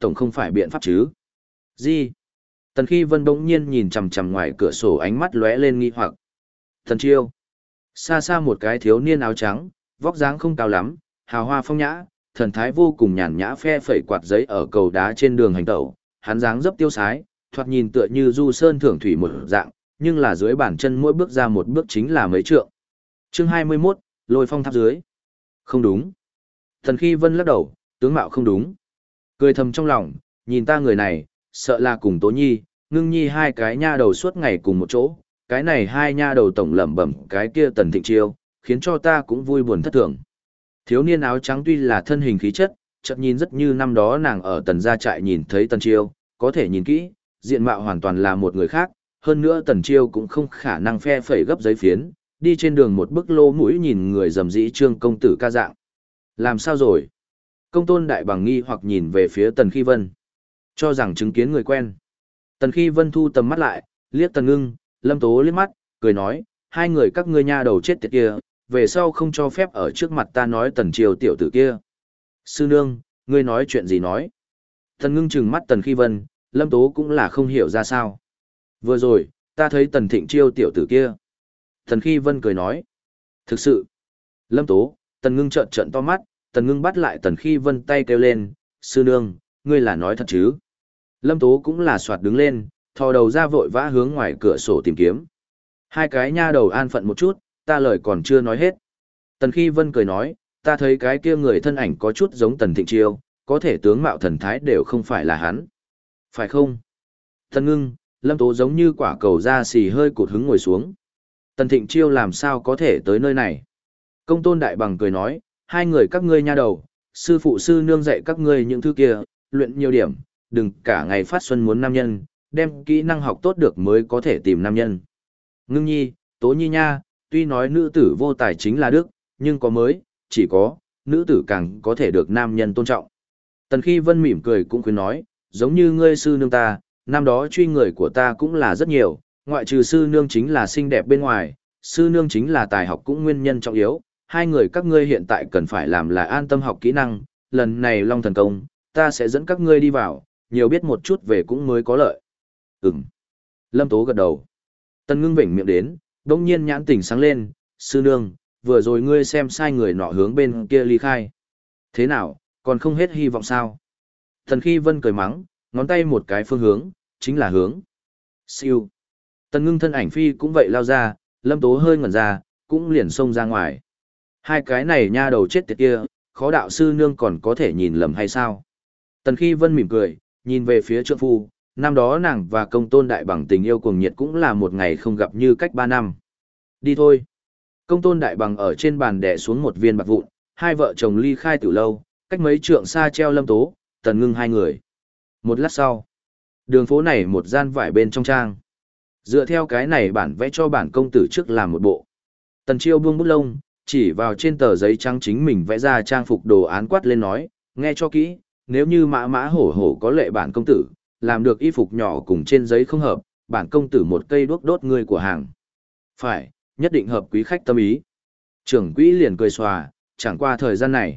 tổng không phải biện pháp chứ. Gì? Tần Khi Vân bỗng nhiên nhìn chằm chằm ngoài cửa sổ, ánh mắt lóe lên nghi hoặc. Tần Chiêu. Xa xa một cái thiếu niên áo trắng, vóc dáng không cao lắm, hào hoa phong nhã, thần thái vô cùng nhàn nhã phe phẩy quạt giấy ở cầu đá trên đường hành tẩu, hắn dáng dấp tiêu sái, thoạt nhìn tựa như du sơn thưởng thủy một dạng, nhưng là dưới bàn chân mỗi bước ra một bước chính là mấy trượng. Chương 21, Lôi Phong tháp dưới. Không đúng. Tần Khi Vân lắc đầu, tướng mạo không đúng. Cười thầm trong lòng, nhìn ta người này, sợ là cùng Tố Nhi, Ngưng Nhi hai cái nha đầu suốt ngày cùng một chỗ, cái này hai nha đầu tổng lẩm bẩm cái kia Tần Thịnh Chiêu, khiến cho ta cũng vui buồn thất thường. Thiếu niên áo trắng tuy là thân hình khí chất, chợt nhìn rất như năm đó nàng ở Tần gia trại nhìn thấy Tần Chiêu, có thể nhìn kỹ, diện mạo hoàn toàn là một người khác, hơn nữa Tần Chiêu cũng không khả năng phe phẩy gấp giấy phiến, đi trên đường một bức lô mũi nhìn người rầm rĩ Trương công tử ca dạng. Làm sao rồi? Công tôn đại bằng nghi hoặc nhìn về phía Tần Khi Vân, cho rằng chứng kiến người quen. Tần Khi Vân thu tầm mắt lại, liếc Tần Ngưng, Lâm Tố liếc mắt, cười nói, hai người các ngươi nha đầu chết tiệt kia, về sau không cho phép ở trước mặt ta nói Tần Chiêu tiểu tử kia. Sư nương, ngươi nói chuyện gì nói? Tần Ngưng trừng mắt Tần Khi Vân, Lâm Tố cũng là không hiểu ra sao. Vừa rồi, ta thấy Tần Thịnh Chiêu tiểu tử kia. Tần Khi Vân cười nói, thực sự. Lâm Tố, Tần Ngưng trợn trợn to mắt, Tần Ngưng bắt lại Tần Khi Vân tay kêu lên, sư nương, ngươi là nói thật chứ? Lâm Tố cũng là soạt đứng lên, thò đầu ra vội vã hướng ngoài cửa sổ tìm kiếm. Hai cái nha đầu an phận một chút, ta lời còn chưa nói hết. Tần Khi Vân cười nói, ta thấy cái kia người thân ảnh có chút giống Tần Thịnh Chiêu, có thể tướng mạo thần thái đều không phải là hắn. Phải không? Tần Ngưng, Lâm Tố giống như quả cầu da xì hơi cụt hứng ngồi xuống. Tần Thịnh Chiêu làm sao có thể tới nơi này? Công tôn đại bằng cười nói, hai người các ngươi nha đầu, sư phụ sư nương dạy các ngươi những thứ kia, luyện nhiều điểm, đừng cả ngày phát xuân muốn nam nhân, đem kỹ năng học tốt được mới có thể tìm nam nhân. Ngưng Nhi, Tố Nhi nha, tuy nói nữ tử vô tài chính là đức, nhưng có mới, chỉ có, nữ tử càng có thể được nam nhân tôn trọng. Tần Khi Vân mỉm cười cũng khuyên nói, giống như ngươi sư nương ta, năm đó truy người của ta cũng là rất nhiều, ngoại trừ sư nương chính là xinh đẹp bên ngoài, sư nương chính là tài học cũng nguyên nhân trọng yếu, hai người các ngươi hiện tại cần phải làm là an tâm học kỹ năng, lần này Long Thần Công, ta sẽ dẫn các ngươi đi vào, nhiều biết một chút về cũng mới có lợi. Ừm. Lâm Tố gật đầu. Tần Ngưng vểnh miệng đến, đông nhiên nhãn tỉnh sáng lên, sư nương, vừa rồi ngươi xem sai người nọ hướng bên kia ly khai. Thế nào, còn không hết hy vọng sao? Tần Khi Vân cười mắng, ngón tay một cái phương hướng, chính là hướng. Siêu. Tần Ngưng thân ảnh phi cũng vậy lao ra, Lâm Tố hơi ngẩn ra, cũng liền xông ra ngoài. Hai cái này nha đầu chết tiệt kia, khó đạo sư nương còn có thể nhìn lầm hay sao? Tần Khi Vân mỉm cười, nhìn về phía trượng phu, năm đó nàng và công tôn đại bằng tình yêu cuồng nhiệt cũng là một ngày không gặp như cách 3 năm. Đi thôi. Công tôn đại bằng ở trên bàn đè xuống một viên bạc vụn, hai vợ chồng ly khai từ lâu, cách mấy trượng xa treo Lâm Tố, Tần Ngưng hai người. Một lát sau, đường phố này một gian vải bên trong trang. Dựa theo cái này bản vẽ cho bản công tử trước làm một bộ. Tần Chiêu buông bút lông, chỉ vào trên tờ giấy trắng chính mình vẽ ra trang phục đồ án quát lên nói, nghe cho kỹ, nếu như mã mã hổ hổ có lệ bản công tử, làm được y phục nhỏ cùng trên giấy không hợp, bản công tử một cây đuốc đốt người của hàng. Phải, nhất định hợp quý khách tâm ý. Trưởng quỹ liền cười xòa, chẳng qua thời gian này.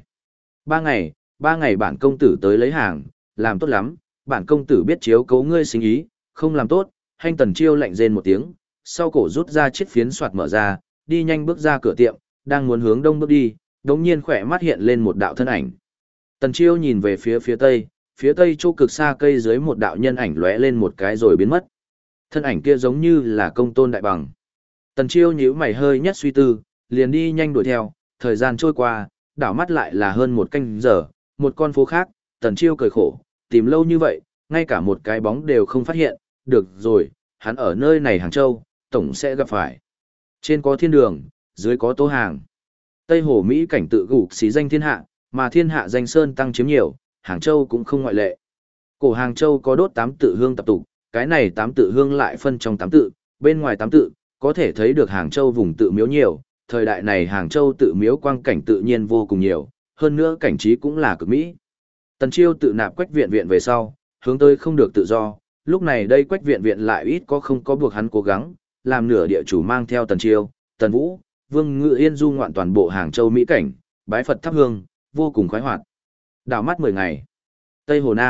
3 ngày bản công tử tới lấy hàng, làm tốt lắm, bản công tử biết chiếu cấu ngươi sinh ý, không làm tốt, Hành Tần Chiêu lạnh rên một tiếng, sau cổ rút ra chiếc phiến soạt mở ra, đi nhanh bước ra cửa tiệm, đang muốn hướng đông bước đi, đống nhiên khỏe mắt hiện lên một đạo thân ảnh. Tần Chiêu nhìn về phía tây chỗ cực xa cây dưới một đạo nhân ảnh lóe lên một cái rồi biến mất. Thân ảnh kia giống như là công tôn đại bằng. Tần Chiêu nhíu mày hơi nhất suy tư, liền đi nhanh đuổi theo, thời gian trôi qua, đảo mắt lại là hơn một canh giờ, một con phố khác, Tần Chiêu cười khổ, tìm lâu như vậy, ngay cả một cái bóng đều không phát hiện, được rồi, hắn ở nơi này Hàng Châu, tổng sẽ gặp phải. Trên có thiên đường, dưới có tô hàng. Tây Hồ Mỹ cảnh tự gục xí danh thiên hạ, mà thiên hạ danh sơn tăng chiếm nhiều, Hàng Châu cũng không ngoại lệ. Cổ Hàng Châu có đốt 8 tự hương tập tục, cái này 8 tự hương lại phân trong 8 tự, bên ngoài 8 tự, có thể thấy được Hàng Châu vùng tự miếu nhiều, thời đại này Hàng Châu tự miếu quang cảnh tự nhiên vô cùng nhiều, hơn nữa cảnh trí cũng là cực mỹ. Tần Chiêu tự nạp Quách Viện Viện về sau, hướng tới không được tự do, lúc này đây Quách Viện Viện lại ít có không có buộc hắn cố gắng, làm nửa địa chủ mang theo Tần Chiêu, Tần Vũ, Vương Ngự Yên du ngoạn toàn bộ Hàng Châu mỹ cảnh, bái Phật thắp hương, vô cùng khoái hoạt. Đảo mắt 10 ngày. Tây Hồ Nam,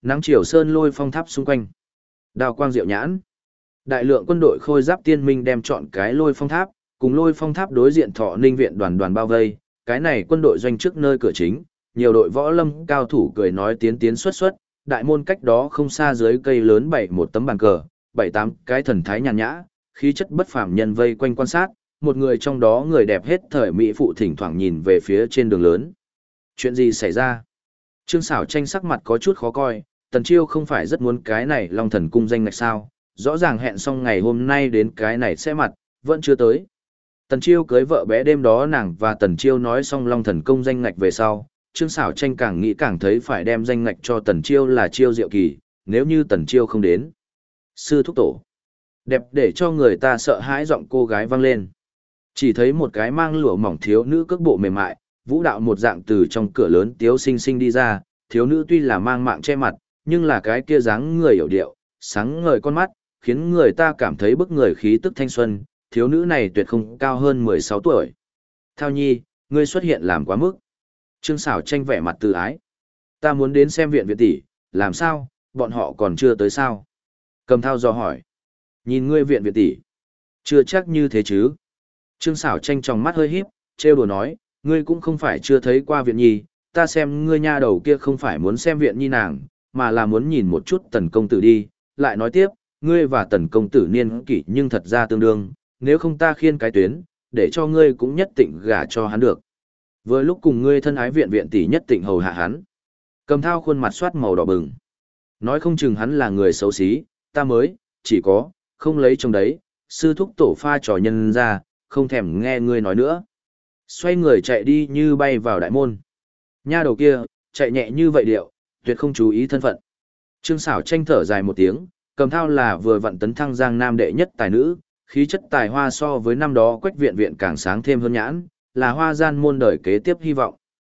nắng chiều sơn lôi phong tháp xung quanh. Đao quang diệu nhãn. Đại lượng quân đội khôi giáp tiên minh đem chọn cái lôi phong tháp, cùng lôi phong tháp đối diện Thọ Ninh viện đoàn đoàn bao vây, cái này quân đội doanh trước nơi cửa chính, nhiều đội võ lâm cao thủ cười nói tiến tiến xuất xuất, đại môn cách đó không xa dưới cây lớn bày một tấm bàn cờ, 7-8 cái thần thái nhàn nhã, khí chất bất phàm nhân vây quanh quan sát, một người trong đó người đẹp hết thời mỹ phụ thỉnh thoảng nhìn về phía trên đường lớn. Chuyện gì xảy ra? Trương Sảo Tranh sắc mặt có chút khó coi, Tần Chiêu không phải rất muốn cái này Long Thần cung danh ngạch sao, rõ ràng hẹn xong ngày hôm nay đến cái này sẽ mặt, vẫn chưa tới. Tần Chiêu cưới vợ bé đêm đó nàng và Tần Chiêu nói xong Long Thần công danh ngạch về sau, Trương Sảo Tranh càng nghĩ càng thấy phải đem danh ngạch cho Tần Chiêu là Chiêu Diệu Kỳ, nếu như Tần Chiêu không đến. Sư thúc tổ. Đẹp để cho người ta sợ hãi giọng cô gái vang lên. Chỉ thấy một cái mang lụa mỏng thiếu nữ cước bộ mềm mại, vũ đạo một dạng từ trong cửa lớn tiếu xinh xinh đi ra, thiếu nữ tuy là mang mạng che mặt, nhưng là cái kia dáng người hiểu điệu, sáng ngời con mắt, khiến người ta cảm thấy bức người khí tức thanh xuân, thiếu nữ này tuyệt không cao hơn 16 tuổi. Thao Nhi, ngươi xuất hiện làm quá mức. Trương Sảo Tranh vẻ mặt từ ái. Ta muốn đến xem viện tỷ, làm sao, bọn họ còn chưa tới sao? Cầm Thao dò hỏi. Nhìn ngươi viện tỷ, chưa chắc như thế chứ. Trương Sảo Tranh trong mắt hơi híp, trêu đùa nói, ngươi cũng không phải chưa thấy qua viện nhi, ta xem ngươi nha đầu kia không phải muốn xem viện nhi nàng, mà là muốn nhìn một chút Tần công tử đi, lại nói tiếp, ngươi và Tần công tử niên kỷ nhưng thật ra tương đương, nếu không ta khiên cái tuyến, để cho ngươi cũng nhất định gả cho hắn được. Vừa lúc cùng ngươi thân ái viện tỷ nhất định hầu hạ hắn. Cầm Thao khuôn mặt soát màu đỏ bừng. Nói không chừng hắn là người xấu xí, ta mới, chỉ có, không lấy chồng đấy, sư thúc tổ pha trò nhân ra, không thèm nghe ngươi nói nữa. Xoay người chạy đi như bay vào đại môn. Nha đầu kia, chạy nhẹ như vậy điệu, tuyệt không chú ý thân phận. Trương Sảo Tranh thở dài một tiếng, Cầm Thao là vừa vặn tấn thăng giang nam đệ nhất tài nữ, khí chất tài hoa so với năm đó Quách viện viện càng sáng thêm hơn nhãn, là hoa gian môn đời kế tiếp hy vọng.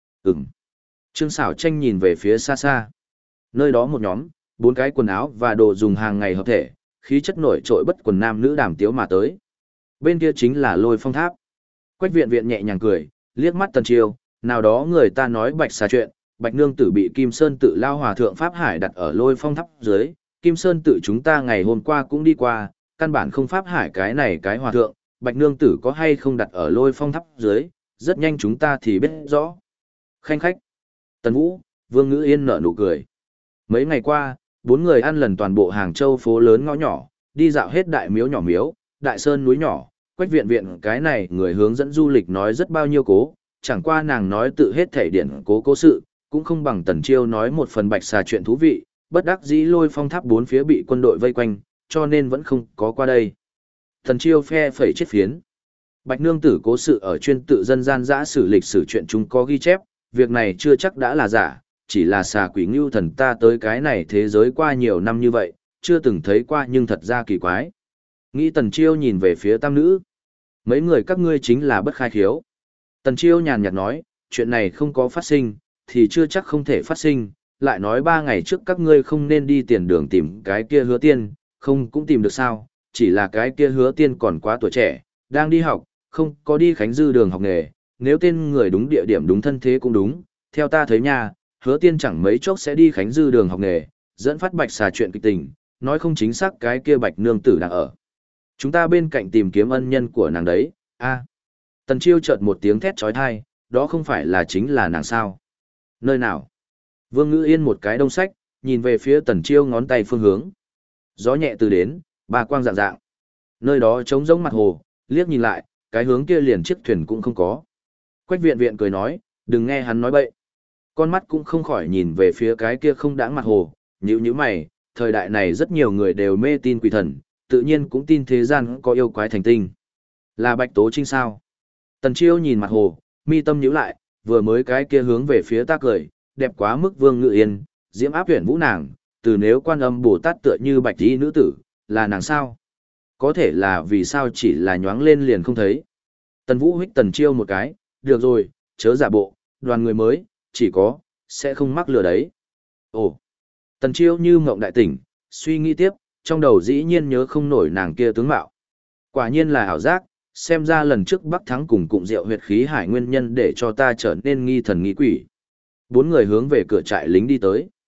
Trương Sảo Tranh nhìn về phía xa xa. Nơi đó một nhóm, 4 cái quần áo và đồ dùng hàng ngày hợp thể, khí chất nổi trội bất quần nam nữ đàm tiếu mà tới. Bên kia chính là Lôi Phong Tháp. Quách viện viện nhẹ nhàng cười, liếc mắt Tần Chiêu, nào đó người ta nói Bạch Xà chuyện, Bạch Nương Tử bị Kim Sơn tự lao hòa thượng Pháp Hải đặt ở Lôi Phong Tháp dưới, Kim Sơn tự chúng ta ngày hôm qua cũng đi qua, căn bản không Pháp Hải cái này cái hòa thượng, Bạch Nương Tử có hay không đặt ở Lôi Phong Tháp dưới, rất nhanh chúng ta thì biết rõ. Khanh khách. Tần Vũ, Vương Ngữ Yên nở nụ cười. Mấy ngày qua, 4 người ăn lần toàn bộ Hàng Châu phố lớn ngõ nhỏ, đi dạo hết đại miếu nhỏ miếu, đại sơn núi nhỏ, Quách viện viện cái này người hướng dẫn du lịch nói rất bao nhiêu cố, chẳng qua nàng nói tự hết thể điển cố sự, cũng không bằng Tần Chiêu nói một phần Bạch Xà chuyện thú vị, bất đắc dĩ Lôi Phong Tháp 4 phía bị quân đội vây quanh, cho nên vẫn không có qua đây. Tần Chiêu phe phẩy chết phiến. Bạch Nương Tử cố sự ở chuyên tự dân gian dã sử lịch sử chuyện chúng có ghi chép, việc này chưa chắc đã là giả, chỉ là xà quỷ ngưu thần ta tới cái này thế giới qua nhiều năm như vậy, chưa từng thấy qua nhưng thật ra kỳ quái. Nghĩ Tần Chiêu nhìn về phía tam nữ. Mấy người các ngươi chính là bất khai khiếu. Tần Chiêu nhàn nhạt nói, chuyện này không có phát sinh, thì chưa chắc không thể phát sinh, lại nói 3 ngày trước các ngươi không nên đi tiền đường tìm cái kia Hứa Tiên, không cũng tìm được sao, chỉ là cái kia Hứa Tiên còn quá tuổi trẻ, đang đi học, không có đi Khánh Dư đường học nghề, nếu tên người đúng địa điểm đúng thân thế cũng đúng, theo ta thấy nha, Hứa Tiên chẳng mấy chốc sẽ đi Khánh Dư đường học nghề, dẫn phát Bạch Xà chuyện kịch tình, nói không chính xác cái kia Bạch Nương Tử đang ở. Chúng ta bên cạnh tìm kiếm ân nhân của nàng đấy, a. Tần Chiêu chợt một tiếng thét chói tai, đó không phải là chính là nàng sao? Nơi nào? Vương Ngữ Yên một cái đông sách, nhìn về phía Tần Chiêu ngón tay phương hướng. Gió nhẹ từ đến, ba quang dạng dạng. Nơi đó trống rỗng mặt hồ, liếc nhìn lại, cái hướng kia liền chiếc thuyền cũng không có. Quách viện viện cười nói, đừng nghe hắn nói bậy. Con mắt cũng không khỏi nhìn về phía cái kia không đãng mặt hồ, nhíu mày, thời đại này rất nhiều người đều mê tin quỷ thần, tự nhiên cũng tin thế gian có yêu quái thành tinh. Là Bạch Tố Trinh sao? Tần Chiêu nhìn mặt hồ, mi tâm nhíu lại, vừa mới cái kia hướng về phía ta cười, đẹp quá mức Vương Ngự Yên, diễm áp huyền vũ nàng, từ nếu Quan Âm Bồ Tát tựa như bạch y nữ tử, là nàng sao? Có thể là vì sao chỉ là nhoáng lên liền không thấy. Tần Vũ huých Tần Chiêu một cái, được rồi, chớ giả bộ, đoàn người mới, chỉ có, sẽ không mắc lừa đấy. Ồ, Tần Chiêu như mộng đại tỉnh, suy nghĩ tiếp, trong đầu dĩ nhiên nhớ không nổi nàng kia tướng mạo. Quả nhiên là ảo giác, xem ra lần trước Bắc Thắng cùng cụm rượu huyệt khí hải nguyên nhân để cho ta trở nên nghi thần nghi quỷ. 4 người hướng về cửa trại lính đi tới.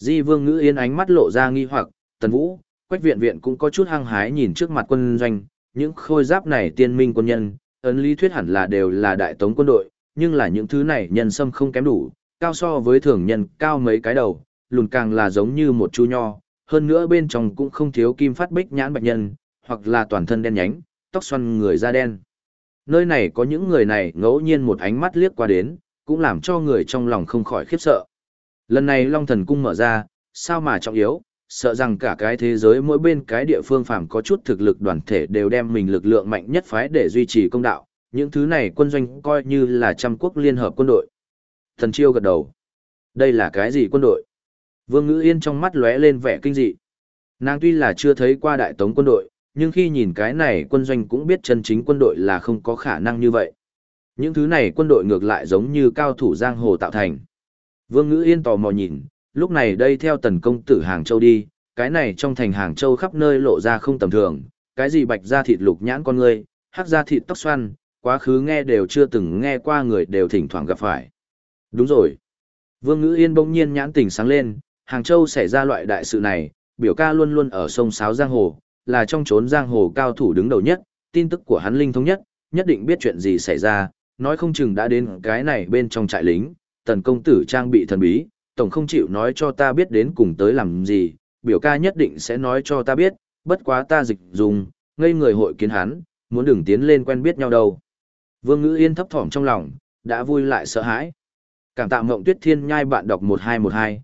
Di Vương Ngữ Yên ánh mắt lộ ra nghi hoặc, Tần Vũ, Quách Viện Viện cũng có chút hăng hái nhìn trước mặt quân doanh, những khôi giáp này tiên minh quân nhân, ấn lý thuyết hẳn là đều là đại tống quân đội, nhưng là những thứ này nhân sâm không kém đủ, cao so với thường nhân, cao mấy cái đầu, lùn càng là giống như một chu nho, hơn nữa bên trong cũng không thiếu kim phát bích nhãn bạch nhân, hoặc là toàn thân đen nhánh, tóc xoăn người da đen. Nơi này có những người này ngẫu nhiên một ánh mắt liếc qua đến, cũng làm cho người trong lòng không khỏi khiếp sợ. Lần này Long Thần Cung mở ra, sao mà trọng yếu, sợ rằng cả cái thế giới mỗi bên cái địa phương phàm có chút thực lực đoàn thể đều đem mình lực lượng mạnh nhất phái để duy trì công đạo, những thứ này quân doanh coi như là trăm quốc liên hợp quân đội. Thần Chiêu gật đầu. Đây là cái gì quân đội? Vương Ngữ Yên trong mắt lóe lên vẻ kinh dị. Nàng tuy là chưa thấy qua đại tống quân đội, nhưng khi nhìn cái này quân doanh cũng biết chân chính quân đội là không có khả năng như vậy. Những thứ này quân đội ngược lại giống như cao thủ giang hồ tạo thành. Vương Ngữ Yên tò mò nhìn, lúc này đây theo tần công tử Hàng Châu đi, cái này trong thành Hàng Châu khắp nơi lộ ra không tầm thường, cái gì bạch da thịt lục nhãn con ngươi, hắc da thịt tóc xoăn, quá khứ nghe đều chưa từng nghe qua người đều thỉnh thoảng gặp phải. Đúng rồi. Vương Ngữ Yên bỗng nhiên nhãn tỉnh sáng lên, Hàng Châu xảy ra loại đại sự này, biểu ca luôn luôn ở sông Sáo Giang Hồ, là trong chốn Giang Hồ cao thủ đứng đầu nhất, tin tức của hắn linh thông nhất, nhất định biết chuyện gì xảy ra, nói không chừng đã đến cái này bên trong trại lính, tần công tử trang bị thần bí, tổng không chịu nói cho ta biết đến cùng tới làm gì, biểu ca nhất định sẽ nói cho ta biết, bất quá ta dịch dùng, ngây người hội kiến hắn, muốn đừng tiến lên quen biết nhau đâu. Vương Ngữ Yên thấp thỏm trong lòng, đã vui lại sợ hãi. Cảm tạ Mộng Tuyết Thiên Nhai bạn đọc 1212,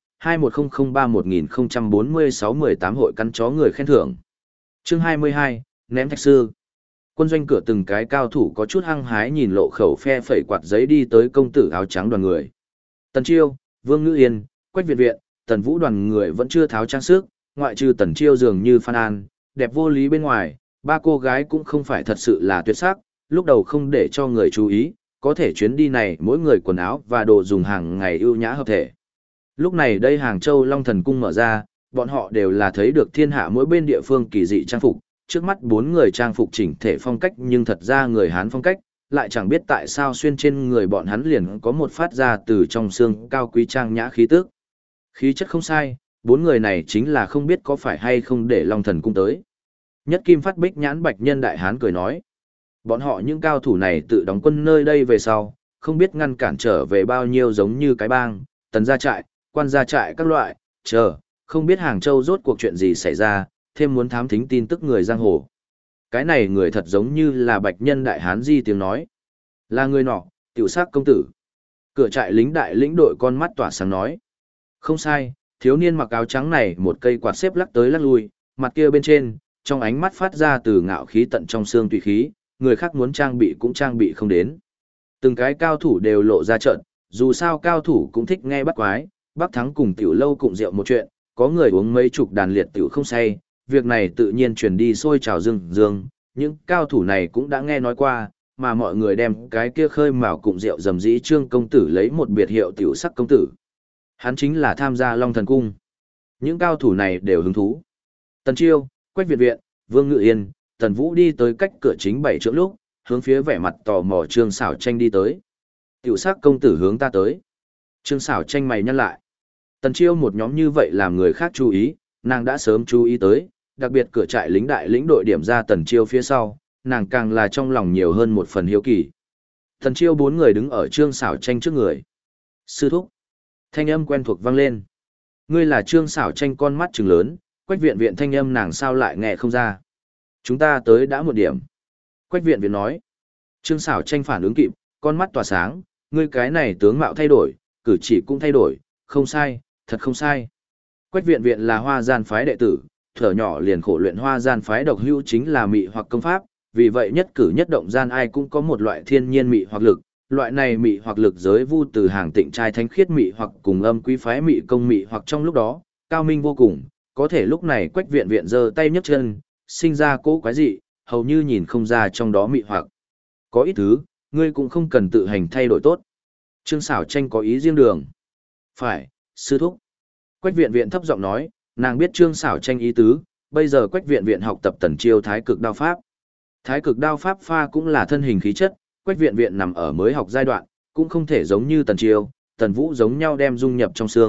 2103-1046-18 hội cắn chó người khen thưởng. Chương 22, ném thạch sư. Quân doanh cửa từng cái cao thủ có chút hăng hái nhìn lộ khẩu phe phẩy quạt giấy đi tới công tử áo trắng đoàn người. Tần Chiêu, Vương Ngữ Yên, Quách Viện Viện, Tần Vũ đoàn người vẫn chưa tháo trang sức, ngoại trừ Tần Chiêu dường như Phan An, đẹp vô lý bên ngoài, ba cô gái cũng không phải thật sự là tuyệt sắc, lúc đầu không để cho người chú ý, có thể chuyến đi này mỗi người quần áo và đồ dùng hàng ngày ưu nhã hợp thể. Lúc này đây Hàng Châu Long Thần Cung mở ra, bọn họ đều là thấy được thiên hạ mỗi bên địa phương kỳ dị trang phục, trước mắt bốn người trang phục chỉnh thể phong cách nhưng thật ra người Hán phong cách, lại chẳng biết tại sao xuyên trên người bọn hắn liền có một phát ra từ trong xương cao quý trang nhã khí tức. Khí chất không sai, bốn người này chính là không biết có phải hay không để Long Thần Cung tới. Nhất Kim Phát Bích Nhãn Bạch Nhân Đại Hán cười nói, bọn họ những cao thủ này tự đóng quân nơi đây về sau, không biết ngăn cản trở về bao nhiêu giống như cái bang, tần gia trại, quan gia trại các loại, không biết Hàng Châu rốt cuộc chuyện gì xảy ra, thêm muốn thám thính tin tức người giang hồ. Cái này người thật giống như là Bạch Nhân Đại Hán di tiếng nói. Là người nọ, tiểu sắc công tử. Cửa trại lính đại lĩnh đội con mắt tỏa sáng nói. Không sai, thiếu niên mặc áo trắng này một cây quạt xếp lắc tới lắc lui, mặt kia bên trên, trong ánh mắt phát ra từ ngạo khí tận trong xương tùy khí, người khác muốn trang bị cũng trang bị không đến. Từng cái cao thủ đều lộ ra trận, dù sao cao thủ cũng thích nghe bắt quái, Bắc Thắng cùng tiểu lâu cùng rượu một chuyện, có người uống mấy chục đàn liệt tiểu không say, việc này tự nhiên truyền đi sôi trào dương dương, những cao thủ này cũng đã nghe nói qua, mà mọi người đem cái kia khơi mào cùng rượu dầm dĩ Trương công tử lấy một biệt hiệu tiểu sắc công tử. Hắn chính là tham gia Long Thần Cung. Những cao thủ này đều hứng thú. Tần Chiêu, Quách Viện Viện, Vương Ngự Yên, Tần Vũ đi tới cách cửa chính 7 trượng lúc, hướng phía vẻ mặt tò mò Trương Sảo Tranh đi tới. Tiểu sắc công tử hướng ta tới. Trương Sảo Tranh mày nhăn lại. Tần Chiêu một nhóm như vậy làm người khác chú ý, nàng đã sớm chú ý tới, đặc biệt cửa trại lính đại lĩnh đội điểm ra Tần Chiêu phía sau, nàng càng là trong lòng nhiều hơn một phần hiếu kỳ. Tần Chiêu bốn người đứng ở Trương Sảo Tranh trước người. Sư thúc. Thanh âm quen thuộc vang lên. Ngươi là Trương Sảo Tranh con mắt trừng lớn, Quách Viện Viện thanh âm nàng sao lại nghe không ra. Chúng ta tới đã một điểm. Quách Viện Viện nói. Trương Sảo Tranh phản ứng kịp, con mắt tỏa sáng, ngươi cái này tướng mạo thay đổi, cử chỉ cũng thay đổi, không sai, thật không sai. Quách Viện Viện là Hoa Gian phái đệ tử, thuở nhỏ liền khổ luyện Hoa Gian phái độc hữu chính là mị hoặc công pháp, vì vậy nhất cử nhất động gian ai cũng có một loại thiên nhiên mị hoặc lực, loại này mị hoặc lực giới vu từ hàng tịnh trai thánh khiết mị hoặc cùng âm quý phái mị công mị hoặc trong lúc đó, cao minh vô cùng, có thể lúc này Quách Viện Viện giơ tay nhấc chân, sinh ra cỗ quái dị, hầu như nhìn không ra trong đó mị hoặc. Có ít thứ, ngươi cũng không cần tự hành thay đổi tốt. Trương Sảo Tranh có ý riêng đường. Phải, sư thúc. Quách Viện Viện thấp giọng nói, nàng biết Trương Sảo Tranh ý tứ, bây giờ Quách Viện Viện học tập Tần Chiêu Thái Cực Đao Pháp. Thái Cực Đao Pháp pha cũng là thân hình khí chất, Quách Viện Viện nằm ở mới học giai đoạn, cũng không thể giống như Tần Chiêu, Tần Vũ giống nhau đem dung nhập trong xương,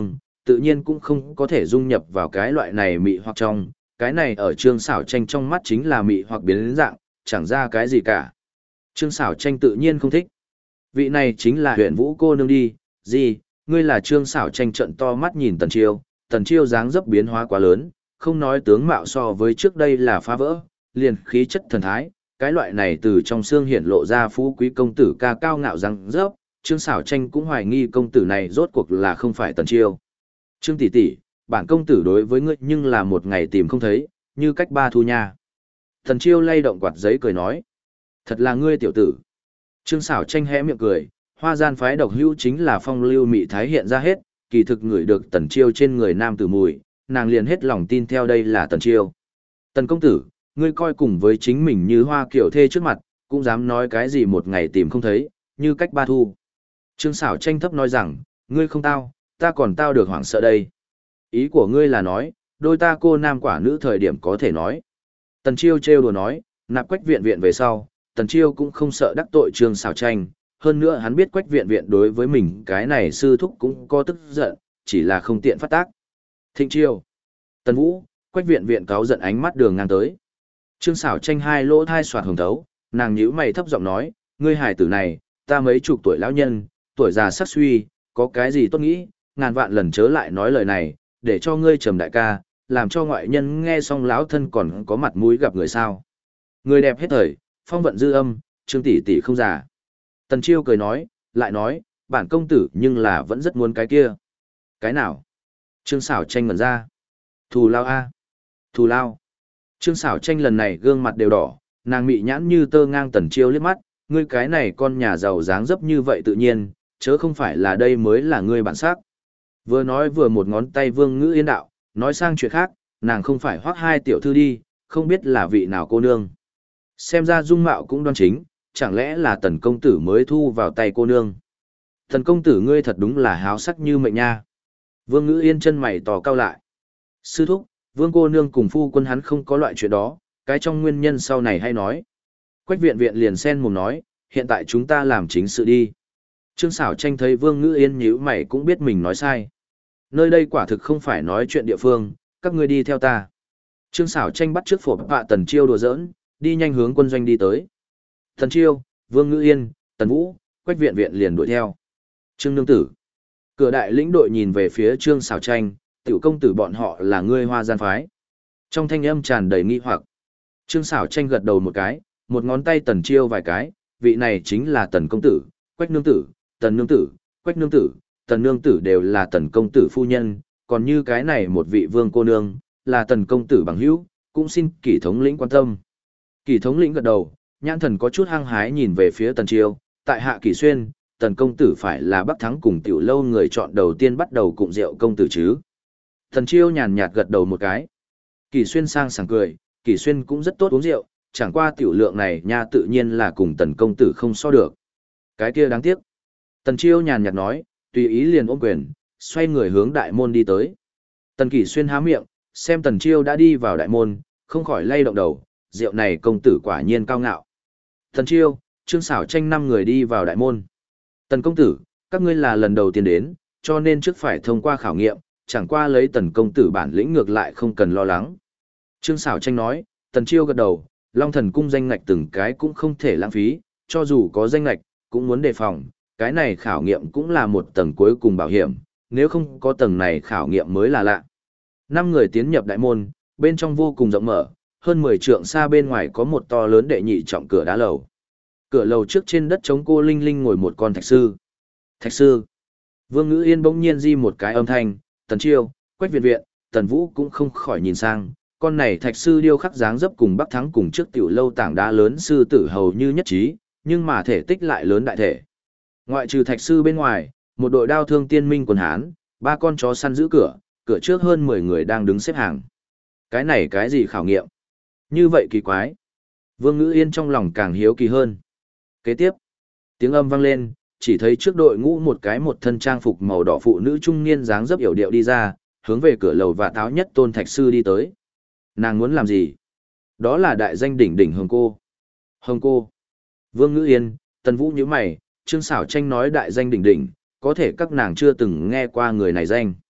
tự nhiên cũng không có thể dung nhập vào cái loại này mị hoặc trong, cái này ở Trương Sảo Tranh trong mắt chính là mị hoặc biến đến dạng, chẳng ra cái gì cả. Trương Sảo Tranh tự nhiên không thích. Vị này chính là Huyền Vũ cô nương đi, gì, ngươi là Trương Sảo Tranh trận to mắt nhìn Tần Chiêu dáng dấp biến hóa quá lớn, không nói tướng mạo so với trước đây là phá vỡ, liền khí chất thần thái, cái loại này từ trong xương hiển lộ ra phú quý công tử ca cao ngạo răng rớp, Trương Sảo Tranh cũng hoài nghi công tử này rốt cuộc là không phải Tần Chiêu. Trương tỷ tỷ, bản công tử đối với ngươi nhưng là một ngày tìm không thấy, như cách ba thu nha. Tần Chiêu lay động quạt giấy cười nói, thật là ngươi tiểu tử. Trương Sảo Tranh hé miệng cười, hoa gian phái độc hữu chính là phong lưu mị thái hiện ra hết, kỳ thực ngửi được Tần Chiêu trên người nam tử mùi, nàng liền hết lòng tin theo đây là Tần Chiêu. Tần công tử, ngươi coi cùng với chính mình như hoa kiểu thê trước mặt, cũng dám nói cái gì một ngày tìm không thấy, như cách ba thu. Trương Sảo Tranh thấp nói rằng, ngươi không tao, ta còn tao được hoảng sợ đây. Ý của ngươi là nói, đôi ta cô nam quả nữ thời điểm có thể nói. Tần Chiêu trêu đùa nói, nạp Quách Viện Viện về sau, Tần Chiêu cũng không sợ đắc tội Trương Sảo Tranh, hơn nữa hắn biết Quách Viện Viện đối với mình cái này sư thúc cũng có tức giận, chỉ là không tiện phát tác. Thịnh Chiêu, Tần Vũ, Quách Viện Viện cáu giận ánh mắt đường ngang tới. Trương Sảo Tranh hai lỗ thai soạt hồng thấu, nàng nhíu mày thấp giọng nói, ngươi hài tử này, ta mấy chục tuổi lão nhân, tuổi già sắc suy, có cái gì tốt nghĩ, ngàn vạn lần chớ lại nói lời này, để cho ngươi trầm đại ca, làm cho ngoại nhân nghe xong lão thân còn có mặt mũi gặp người sao. Người đẹp hết thời, phong vận dư âm, Trương tỷ tỷ không già. Tần Chiêu cười nói, lại nói, bản công tử nhưng là vẫn rất muốn cái kia. Cái nào? Trương Sảo Tranh ngẩn ra. Thù lao a. Thù lao. Trương Sảo Tranh lần này gương mặt đều đỏ, nàng mị nhãn như tơ ngang Tần Chiêu liếc mắt, ngươi cái này con nhà giàu dáng dấp như vậy tự nhiên, chớ không phải là đây mới là ngươi bản sắc. Vừa nói vừa một ngón tay Vương Ngữ Yên đạo, nói sang chuyện khác, nàng không phải Hoắc hai tiểu thư đi, không biết là vị nào cô nương. Xem ra dung mạo cũng đoan chính, chẳng lẽ là Tần công tử mới thu vào tay cô nương. Tần công tử ngươi thật đúng là háo sắc như mệnh nha. Vương Ngữ Yên chân mày tò cao lại. Sư thúc, Vương cô nương cùng phu quân hắn không có loại chuyện đó, cái trong nguyên nhân sau này hay nói. Quách Viện Viện liền sen mồm nói, hiện tại chúng ta làm chính sự đi. Trương Sảo Tranh thấy Vương Ngữ Yên nhíu mày cũng biết mình nói sai. Nơi đây quả thực không phải nói chuyện địa phương, các ngươi đi theo ta. Trương Sảo Tranh bắt trước phổ bạ Tần Chiêu đùa giỡn, đi nhanh hướng quân doanh đi tới. Tần Chiêu, Vương Ngữ Yên, Tần Vũ, Quách Viện Viện liền đuổi theo. Trương nương tử. Cửa đại lĩnh đội nhìn về phía Trương Sảo Tranh, tiểu công tử bọn họ là ngươi hoa gian phái. Trong thanh âm tràn đầy nghi hoặc. Trương Sảo Tranh gật đầu một cái, một ngón tay Tần Chiêu vài cái, vị này chính là Tần công tử, Quách nương tử, Tần nương tử, Quách nương tử, Tần nương tử đều là Tần công tử phu nhân, còn như cái này một vị Vương cô nương, là Tần công tử bằng hữu, cũng xin Kỷ thống lĩnh quan tâm. Kỷ thống lĩnh gật đầu, nhãn thần có chút hăng hái nhìn về phía Tần Chiêu, tại hạ Kỷ Xuyên, Tần công tử phải là Bắc Thắng cùng tiểu lâu người chọn đầu tiên bắt đầu cụng rượu công tử chứ. Tần Chiêu nhàn nhạt gật đầu một cái. Kỷ Xuyên sang sảng cười, Kỷ Xuyên cũng rất tốt uống rượu, chẳng qua tiểu lượng này nha tự nhiên là cùng Tần công tử không so được. Cái kia đáng tiếc. Tần Chiêu nhàn nhạt nói, tùy ý liền ôm quyền, xoay người hướng đại môn đi tới. Tần Kỷ Xuyên há miệng, xem Tần Chiêu đã đi vào đại môn, không khỏi lay động đầu, rượu này công tử quả nhiên cao ngạo. Tần Chiêu, Trương Sảo Tranh 5 người đi vào đại môn. Tần công tử, các ngươi là lần đầu tiên đến, cho nên trước phải thông qua khảo nghiệm, chẳng qua lấy Tần công tử bản lĩnh ngược lại không cần lo lắng. Trương Sảo Tranh nói, Tần Chiêu gật đầu, Long Thần cung danh ngạch từng cái cũng không thể lãng phí, cho dù có danh ngạch, cũng muốn đề phòng, cái này khảo nghiệm cũng là một tầng cuối cùng bảo hiểm, nếu không có tầng này khảo nghiệm mới là lạ. 5 người tiến nhập đại môn, bên trong vô cùng rộng mở, hơn 10 trượng xa bên ngoài có một to lớn đệ nhị trọng cửa đá lầu. Cửa lầu trước trên đất trống cô linh linh ngồi một con thạch sư. Thạch sư. Vương Ngữ Yên bỗng nhiên di một cái âm thanh, Tần Chiêu, Quách Viện Viện, Tần Vũ cũng không khỏi nhìn sang, con này thạch sư điêu khắc dáng dấp cùng Bắc Thắng cùng trước tiểu lâu tảng đá lớn sư tử hầu như nhất trí, nhưng mà thể tích lại lớn đại thể. Ngoại trừ thạch sư bên ngoài, một đội đao thương tiên minh quần hán, 3 con chó săn giữ cửa, cửa trước hơn 10 người đang đứng xếp hàng. Cái này cái gì khảo nghiệm? Như vậy kỳ quái. Vương Ngữ Yên trong lòng càng hiếu kỳ hơn. Kế tiếp, tiếng âm vang lên, chỉ thấy trước đội ngũ một thân trang phục màu đỏ phụ nữ trung niên dáng dấp yểu điệu đi ra, hướng về cửa lầu và táo nhất tôn thạch sư đi tới. Nàng muốn làm gì? Đó là đại danh đỉnh đỉnh Hồng Cô. Hồng Cô. Vương Ngữ Yên, Tần Vũ nhíu mày, Trương Sảo Tranh nói đại danh đỉnh đỉnh, có thể các nàng chưa từng nghe qua người này danh.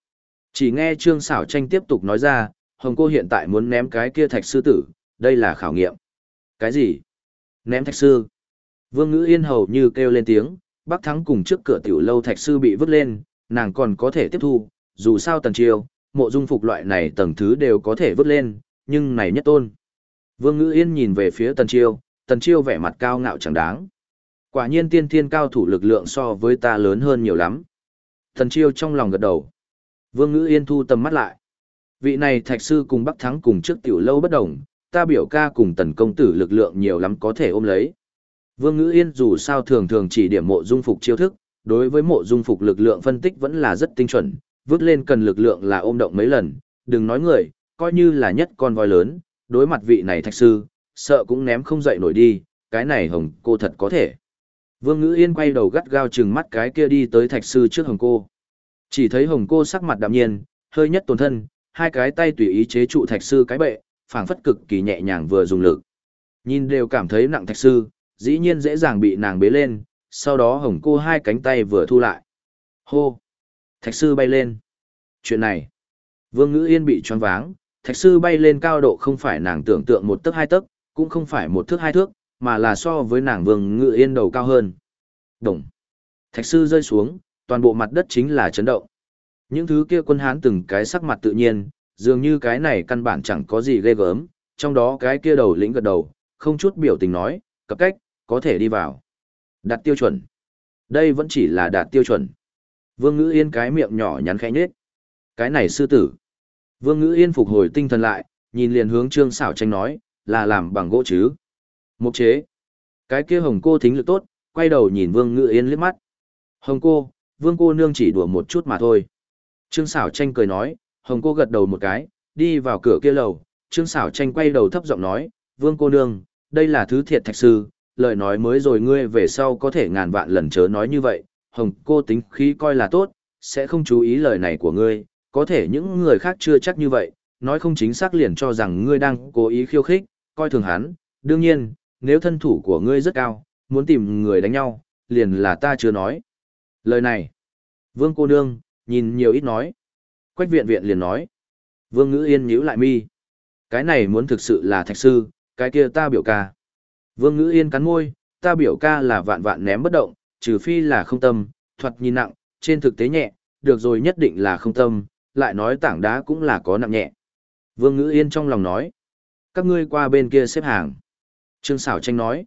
Chỉ nghe Trương Sảo Tranh tiếp tục nói ra, Hồng cô hiện tại muốn ném cái kia thạch sư tử, đây là khảo nghiệm. Cái gì? Ném thạch sư? Vương Ngữ Yên hầu như kêu lên tiếng, Bắc Thắng cùng trước cửa tiểu lâu thạch sư bị vứt lên, nàng còn có thể tiếp thu, dù sao Tần Chiêu, Mộ Dung Phục loại này tầng thứ đều có thể vứt lên, nhưng này nhất tôn. Vương Ngữ Yên nhìn về phía Tần Chiêu vẻ mặt cao ngạo chẳng đáng. Quả nhiên tiên thiên cao thủ lực lượng so với ta lớn hơn nhiều lắm. Tần Chiêu trong lòng gật đầu. Vương Ngữ Yên thu tầm mắt lại. Vị này thạch sư cùng Bắc Thắng cùng trước tiểu lâu bất đồng, ta biểu ca cùng Tần công tử lực lượng nhiều lắm có thể ôm lấy. Vương Ngữ Yên dù sao thường thường chỉ điểm Mộ Dung Phục chiêu thức, đối với Mộ Dung Phục lực lượng phân tích vẫn là rất tinh chuẩn, vứt lên cần lực lượng là ôm động mấy lần, đừng nói người, coi như là nhất con voi lớn, đối mặt vị này thạch sư, sợ cũng ném không dậy nổi đi, cái này Hồng cô thật có thể. Vương Ngữ Yên quay đầu gắt gao trừng mắt cái kia đi tới thạch sư trước Hồng cô. Chỉ thấy Hồng cô sắc mặt đạm nhiên, hơi nhất tổn thân, hai cái tay tùy ý chế trụ thạch sư cái bệ, phảng phất cực kỳ nhẹ nhàng vừa dùng lực. Nhìn đều cảm thấy nặng thạch sư, dĩ nhiên dễ dàng bị nàng bế lên, sau đó Hồng cô hai cánh tay vừa thu lại. Hô! Thạch sư bay lên. Chuyện này, Vương Ngữ Yên bị choáng váng, thạch sư bay lên cao độ không phải nàng tưởng tượng 1 tấc 2 tấc, cũng không phải 1 thước 2 thước, mà là so với nàng Vương Ngữ Yên đầu cao hơn. Đồng. Thạch sư rơi xuống, toàn bộ mặt đất chính là chấn động. Những thứ kia quân Hán từng cái sắc mặt tự nhiên, dường như cái này căn bản chẳng có gì ghê gớm, trong đó cái kia đầu lĩnh gật đầu, không chút biểu tình nói, cấp cách, có thể đi vào. Đạt tiêu chuẩn. Đây vẫn chỉ là đạt tiêu chuẩn. Vương Ngữ Yên cái miệng nhỏ nhắn khẽ nhếch. Cái này sư tử. Vương Ngữ Yên phục hồi tinh thần lại, nhìn liền hướng Trương Sảo Tranh nói, là làm bằng gỗ chứ. Mục chế. Cái kia Hồng cô thính lực tốt, quay đầu nhìn Vương Ngữ Yên liếc mắt. Hồng cô, Vương cô nương chỉ đùa một chút mà thôi. Trương Sảo Tranh cười nói, Hồng cô gật đầu một cái, đi vào cửa kia lầu. Trương Sảo Tranh quay đầu thấp giọng nói, Vương cô nương, đây là thứ thiệt thạch sư, lời nói mới rồi ngươi về sau có thể ngàn vạn lần chớ nói như vậy. Hồng cô tính khí coi là tốt, sẽ không chú ý lời này của ngươi, có thể những người khác chưa chắc như vậy, nói không chính xác liền cho rằng ngươi đang cố ý khiêu khích, coi thường hắn. Đương nhiên, nếu thân thủ của ngươi rất cao, muốn tìm người đánh nhau, liền là ta chưa nói. Lời này, Vương cô nương, nhìn nhiều ít nói. Quách viện viện liền nói. Vương Ngữ Yên nhíu lại mi. Cái này muốn thực sự là thạch sư, cái kia ta biểu ca. Vương Ngữ Yên cắn môi, ta biểu ca là vạn vạn ném bất động, trừ phi là không tâm, thoạt nhìn nặng, trên thực tế nhẹ, được rồi nhất định là không tâm, lại nói tảng đá cũng là có nặng nhẹ. Vương Ngữ Yên trong lòng nói. Các ngươi qua bên kia xếp hàng. Trương Sảo Tranh nói.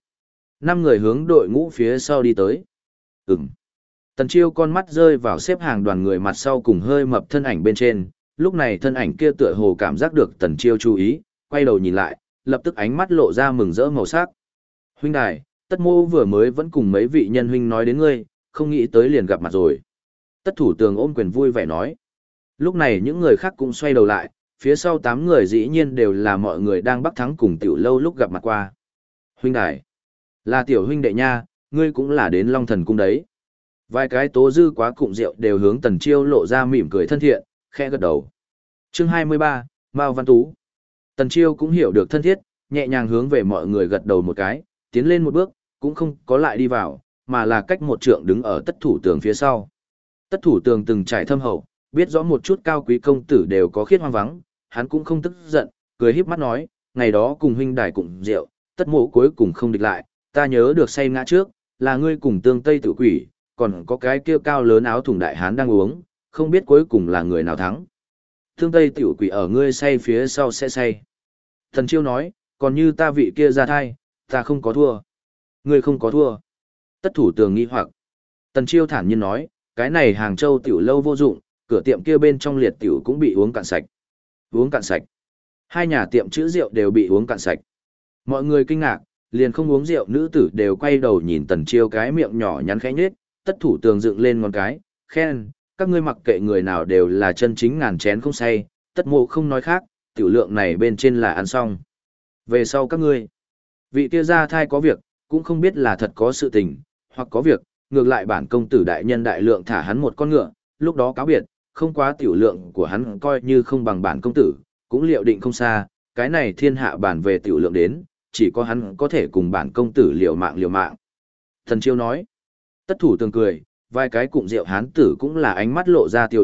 5 người hướng đội ngũ phía sau đi tới. Ừm. Tần Chiêu con mắt rơi vào xếp hàng đoàn người mặt sau cùng hơi mập thân ảnh bên trên, lúc này thân ảnh kia tựa hồ cảm giác được Tần Chiêu chú ý, quay đầu nhìn lại, lập tức ánh mắt lộ ra mừng rỡ màu sắc. Huynh đài, Tất Mô vừa mới vẫn cùng mấy vị nhân huynh nói đến ngươi, không nghĩ tới liền gặp mặt rồi. Tất Thủ Tường ôm quyền vui vẻ nói. Lúc này những người khác cũng xoay đầu lại, phía sau 8 người dĩ nhiên đều là mọi người đang Bắc Thắng cùng tiểu lâu lúc gặp mặt qua. Huynh đài, là tiểu huynh đệ nha, ngươi cũng là đến Long Thần cung đấy. Vài cái tố dư quá cụm rượu đều hướng Tần Chiêu lộ ra mỉm cười thân thiện, khẽ gật đầu. Chương 23, Mao Văn Tú. Tần Chiêu cũng hiểu được thân thiết, nhẹ nhàng hướng về mọi người gật đầu một cái, tiến lên một bước, cũng không có lại đi vào, mà là cách một trượng đứng ở Tất Thủ Tường phía sau. Tất Thủ Tường từng trải thâm hậu, biết rõ một chút cao quý công tử đều có khiết hoang vắng, hắn cũng không tức giận, cười híp mắt nói, ngày đó cùng huynh đài cùng rượu, Tất Mộ cuối cùng không địch lại, ta nhớ được say ngã trước, là ngươi cùng Tương Tây Tử Quỷ, còn có cái kia cao lớn áo thùng đại hán đang uống, không biết cuối cùng là người nào thắng. Tương Tây Tiểu Quỷ ở ngươi say phía sau sẽ say. Thần Chiêu nói, còn như ta vị kia ra thai, ta không có thua. Ngươi không có thua. Tất Thủ Tường nghi hoặc. Tần Chiêu thản nhiên nói, cái này Hàng Châu tiểu lâu vô dụng, cửa tiệm kia bên trong liệt tiểu cũng bị uống cạn sạch. Uống cạn sạch. Hai nhà tiệm chữ rượu đều bị uống cạn sạch. Mọi người kinh ngạc, liền không uống rượu nữ tử đều quay đầu nhìn Tần Chiêu cái miệng nhỏ nhắn khẽ nhếch, Tất Thủ Tường dựng lên ngón cái, khen, các ngươi mặc kệ người nào đều là chân chính ngàn chén không say, Tất Mộ không nói khác, tiểu lượng này bên trên là ăn xong. Về sau các ngươi, vị kia ra thai có việc, cũng không biết là thật có sự tình, hoặc có việc, ngược lại bản công tử đại nhân đại lượng thả hắn một con ngựa, lúc đó cáo biệt, không quá tiểu lượng của hắn coi như không bằng bản công tử, cũng liệu định không xa, cái này thiên hạ bản về tiểu lượng đến, chỉ có hắn có thể cùng bản công tử liều mạng liều mạng. Thần Chiêu nói, Tất Thủ Tường cười, vài cái cụm rượu hán tử cũng là ánh mắt lộ ra tiêu ý,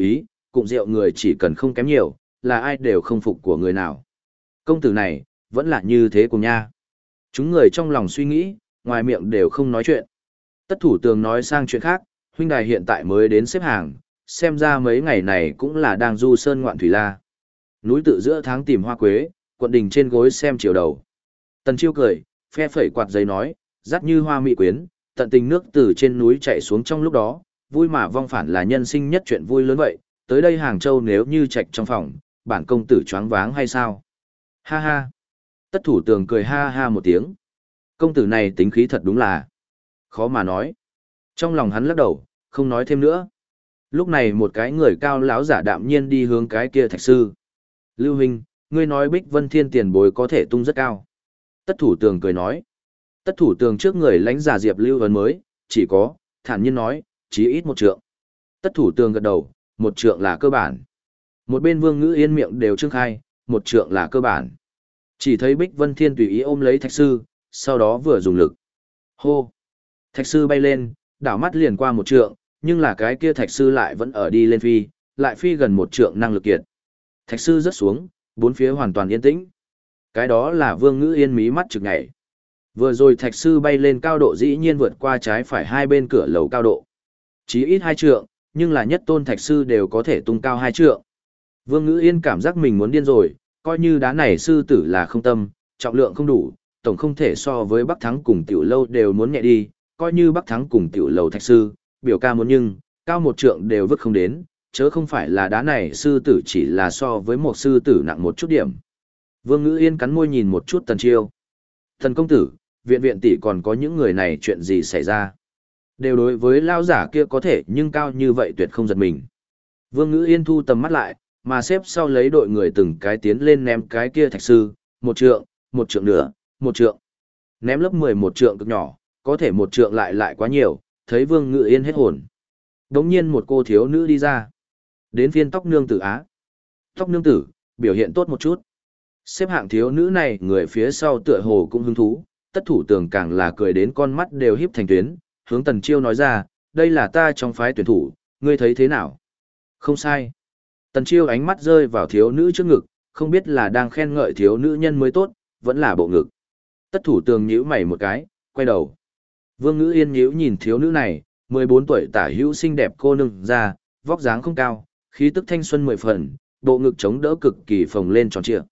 cụng rượu người chỉ cần không kém nhiều, là ai đều không phục của người nào. Công tử này, vẫn là như thế cùng nha. Chúng người trong lòng suy nghĩ, ngoài miệng đều không nói chuyện. Tất thủ tường nói sang chuyện khác, huynh đài hiện tại mới đến xếp hàng, xem ra mấy ngày này cũng là đang du sơn ngoạn thủy la. Núi tự giữa tháng tìm hoa quế, quận đình trên gối xem chiều đầu. Tần Chiêu cười, phe phẩy quạt giấy nói, dắt như hoa mỹ quyến, tận tình nước từ trên núi chạy xuống trong lúc đó, vui mà vong phản là nhân sinh nhất chuyện vui lớn vậy, tới đây Hàng Châu nếu như trạch trong phòng, bản công tử choáng váng hay sao? Ha ha. Tất thủ tường cười ha ha một tiếng. Công tử này tính khí thật đúng là khó mà nói. Trong lòng hắn lắc đầu, không nói thêm nữa. Lúc này một cái người cao lão giả đạm nhiên đi hướng cái kia thạch sư. Lưu huynh, ngươi nói Bích Vân Thiên tiền bối có thể tung rất cao. Tất thủ tường cười nói. Tất thủ tường trước người lãnh giả Diệp Lưu Vân mới, chỉ có, thản nhiên nói, chí ít một trượng. Tất thủ tường gật đầu, một trượng là cơ bản. Một bên Vương Ngữ Yên miệng đều trương khai, một trượng là cơ bản. Chỉ thấy Bích Vân Thiên tùy ý ôm lấy thạch sư, sau đó vừa dùng lực. Hô! Thạch sư bay lên, đảo mắt liền qua một trượng, nhưng là cái kia thạch sư lại vẫn ở đi lên phi, lại phi gần một trượng năng lực kiệt. Thạch sư rớt xuống, bốn phía hoàn toàn yên tĩnh. Cái đó là Vương Ngữ Yên mí mắt trực nhảy. Vừa rồi thạch sư bay lên cao độ dĩ nhiên vượt qua trái phải hai bên cửa lầu cao độ. Chí ít 2 trượng, nhưng là nhất tôn thạch sư đều có thể tung cao 2 trượng. Vương Ngữ Yên cảm giác mình muốn điên rồi, coi như đá này sư tử là không tâm, trọng lượng không đủ, tổng không thể so với Bắc Thắng cùng Tiểu Lâu đều muốn nhẹ đi, coi như Bắc Thắng cùng Tiểu Lâu thạch sư, biểu ca muốn nhưng, cao 1 trượng đều vứt không đến, chớ không phải là đá này sư tử chỉ là so với một sư tử nặng một chút điểm. Vương Ngữ Yên cắn môi nhìn một chút Tần Chiêu. Thần công tử, viện viện tỷ còn có những người này chuyện gì xảy ra? Đều đối với lao giả kia có thể nhưng cao như vậy tuyệt không giật mình. Vương Ngữ Yên thu tầm mắt lại, mà xếp sau lấy đội người từng cái tiến lên ném cái kia thạch sư, 1 trượng, 1 trượng nửa, 1 trượng. Ném lớp 11 trượng cực nhỏ, có thể 1 trượng lại quá nhiều, thấy Vương Ngữ Yên hết hồn. Đống nhiên một cô thiếu nữ đi ra. Đến phiên tóc nương tử Á. Tóc nương tử, biểu hiện tốt một chút. Xếp hạng thiếu nữ này người phía sau tựa hồ cũng hứng thú, tất thủ tường càng là cười đến con mắt đều híp thành tuyến, hướng Tần Chiêu nói ra, đây là ta trong phái tuyển thủ, ngươi thấy thế nào? Không sai. Tần Chiêu ánh mắt rơi vào thiếu nữ trước ngực, không biết là đang khen ngợi thiếu nữ nhân mới tốt, vẫn là bộ ngực. Tất thủ tường nhíu mày một cái, quay đầu. Vương Ngữ Yên nhíu nhìn thiếu nữ này, 14 tuổi tả hữu xinh đẹp cô nương ra, vóc dáng không cao, khí tức thanh xuân 10 phần, bộ ngực chống đỡ cực kỳ phồng lên tròn trịa.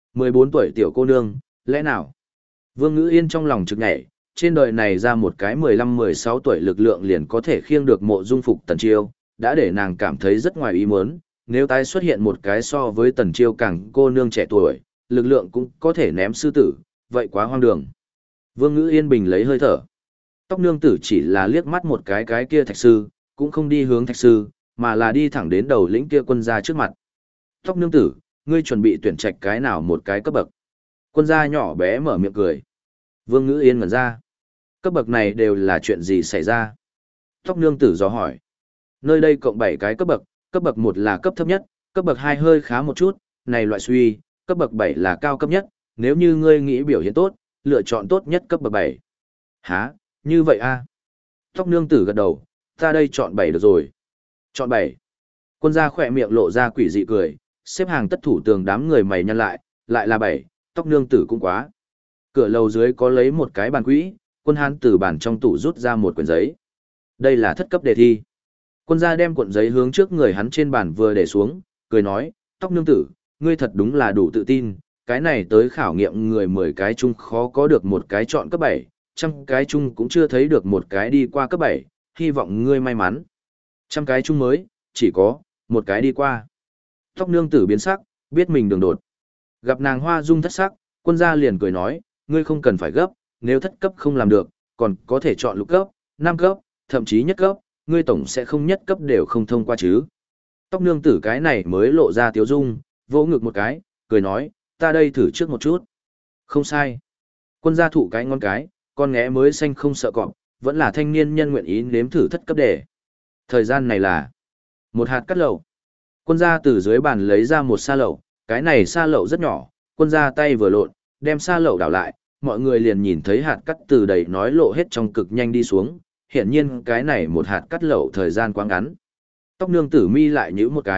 14 tuổi tiểu cô nương, lẽ nào? Vương Ngữ Yên trong lòng trực nhảy, trên đời này ra một cái 15-16 tuổi lực lượng liền có thể khiêng được Mộ Dung Phục Tần Chiêu, đã để nàng cảm thấy rất ngoài ý muốn, nếu tái xuất hiện một cái so với Tần Chiêu càng cô nương trẻ tuổi, lực lượng cũng có thể ném sư tử, vậy quá hoang đường. Vương Ngữ Yên bình lấy hơi thở. Tóc nương tử chỉ là liếc mắt một cái kia thạch sư, cũng không đi hướng thạch sư, mà là đi thẳng đến đầu lĩnh kia quân gia trước mặt. Tóc nương tử, ngươi chuẩn bị tuyển trạch cái nào một cái cấp bậc? Quân gia nhỏ bé mở miệng cười. Vương Ngữ Yên ngẩn ra. Cấp bậc này đều là chuyện gì xảy ra? Tóc nương tử dò hỏi. Nơi đây cộng 7 cái cấp bậc 1 là cấp thấp nhất, cấp bậc 2 hơi khá một chút, này loại suy, cấp bậc 7 là cao cấp nhất, nếu như ngươi nghĩ biểu hiện tốt, lựa chọn tốt nhất cấp bậc 7. Hả, như vậy a? Tóc nương tử gật đầu, ta đây chọn 7 được rồi. Chọn 7. Quân gia khỏe miệng lộ ra quỷ dị cười, xếp hàng tất thủ tường đám người mày nhăn lại là 7, tóc nương tử cũng quá. Cửa lầu dưới có lấy một cái bàn quỹ, quân hán từ bàn trong tủ rút ra một quyển giấy. Đây là thất cấp đề thi. Quân gia đem cuộn giấy hướng trước người hắn trên bàn vừa để xuống, cười nói, tóc nương tử, ngươi thật đúng là đủ tự tin, cái này tới khảo nghiệm người 10 cái chung khó có được một cái chọn cấp 7, trăm cái chung cũng chưa thấy được một cái đi qua cấp 7, hy vọng ngươi may mắn. Trăm cái chung mới, chỉ có một cái đi qua. Tóc nương tử biến sắc, biết mình đường đột. Gặp nàng hoa dung thất sắc, quân gia liền cười nói, ngươi không cần phải gấp, nếu thất cấp không làm được, còn có thể chọn lục cấp, 5 cấp, thậm chí nhất cấp, ngươi tổng sẽ không nhất cấp đều không thông qua chứ. Tóc nương tử cái này mới lộ ra tiếu dung, vỗ ngực một cái, cười nói, ta đây thử trước một chút. Không sai. Quân gia thụ cái ngon cái, con nghé mới xanh không sợ cọp, vẫn là thanh niên nhân nguyện ý nếm thử thất cấp đề. Thời gian này là một hạt cắt lẩu. Quân gia từ dưới bàn lấy ra một sa lẩu, cái này sa lẩu rất nhỏ, quân gia tay vừa lộn, đem sa lẩu đảo lại, mọi người liền nhìn thấy hạt cắt từ đầy nói lộ hết trong cực nhanh đi xuống, hiển nhiên cái này một hạt cắt lẩu thời gian quá ngắn. Tóc nương tử mi lại nhíu một cái,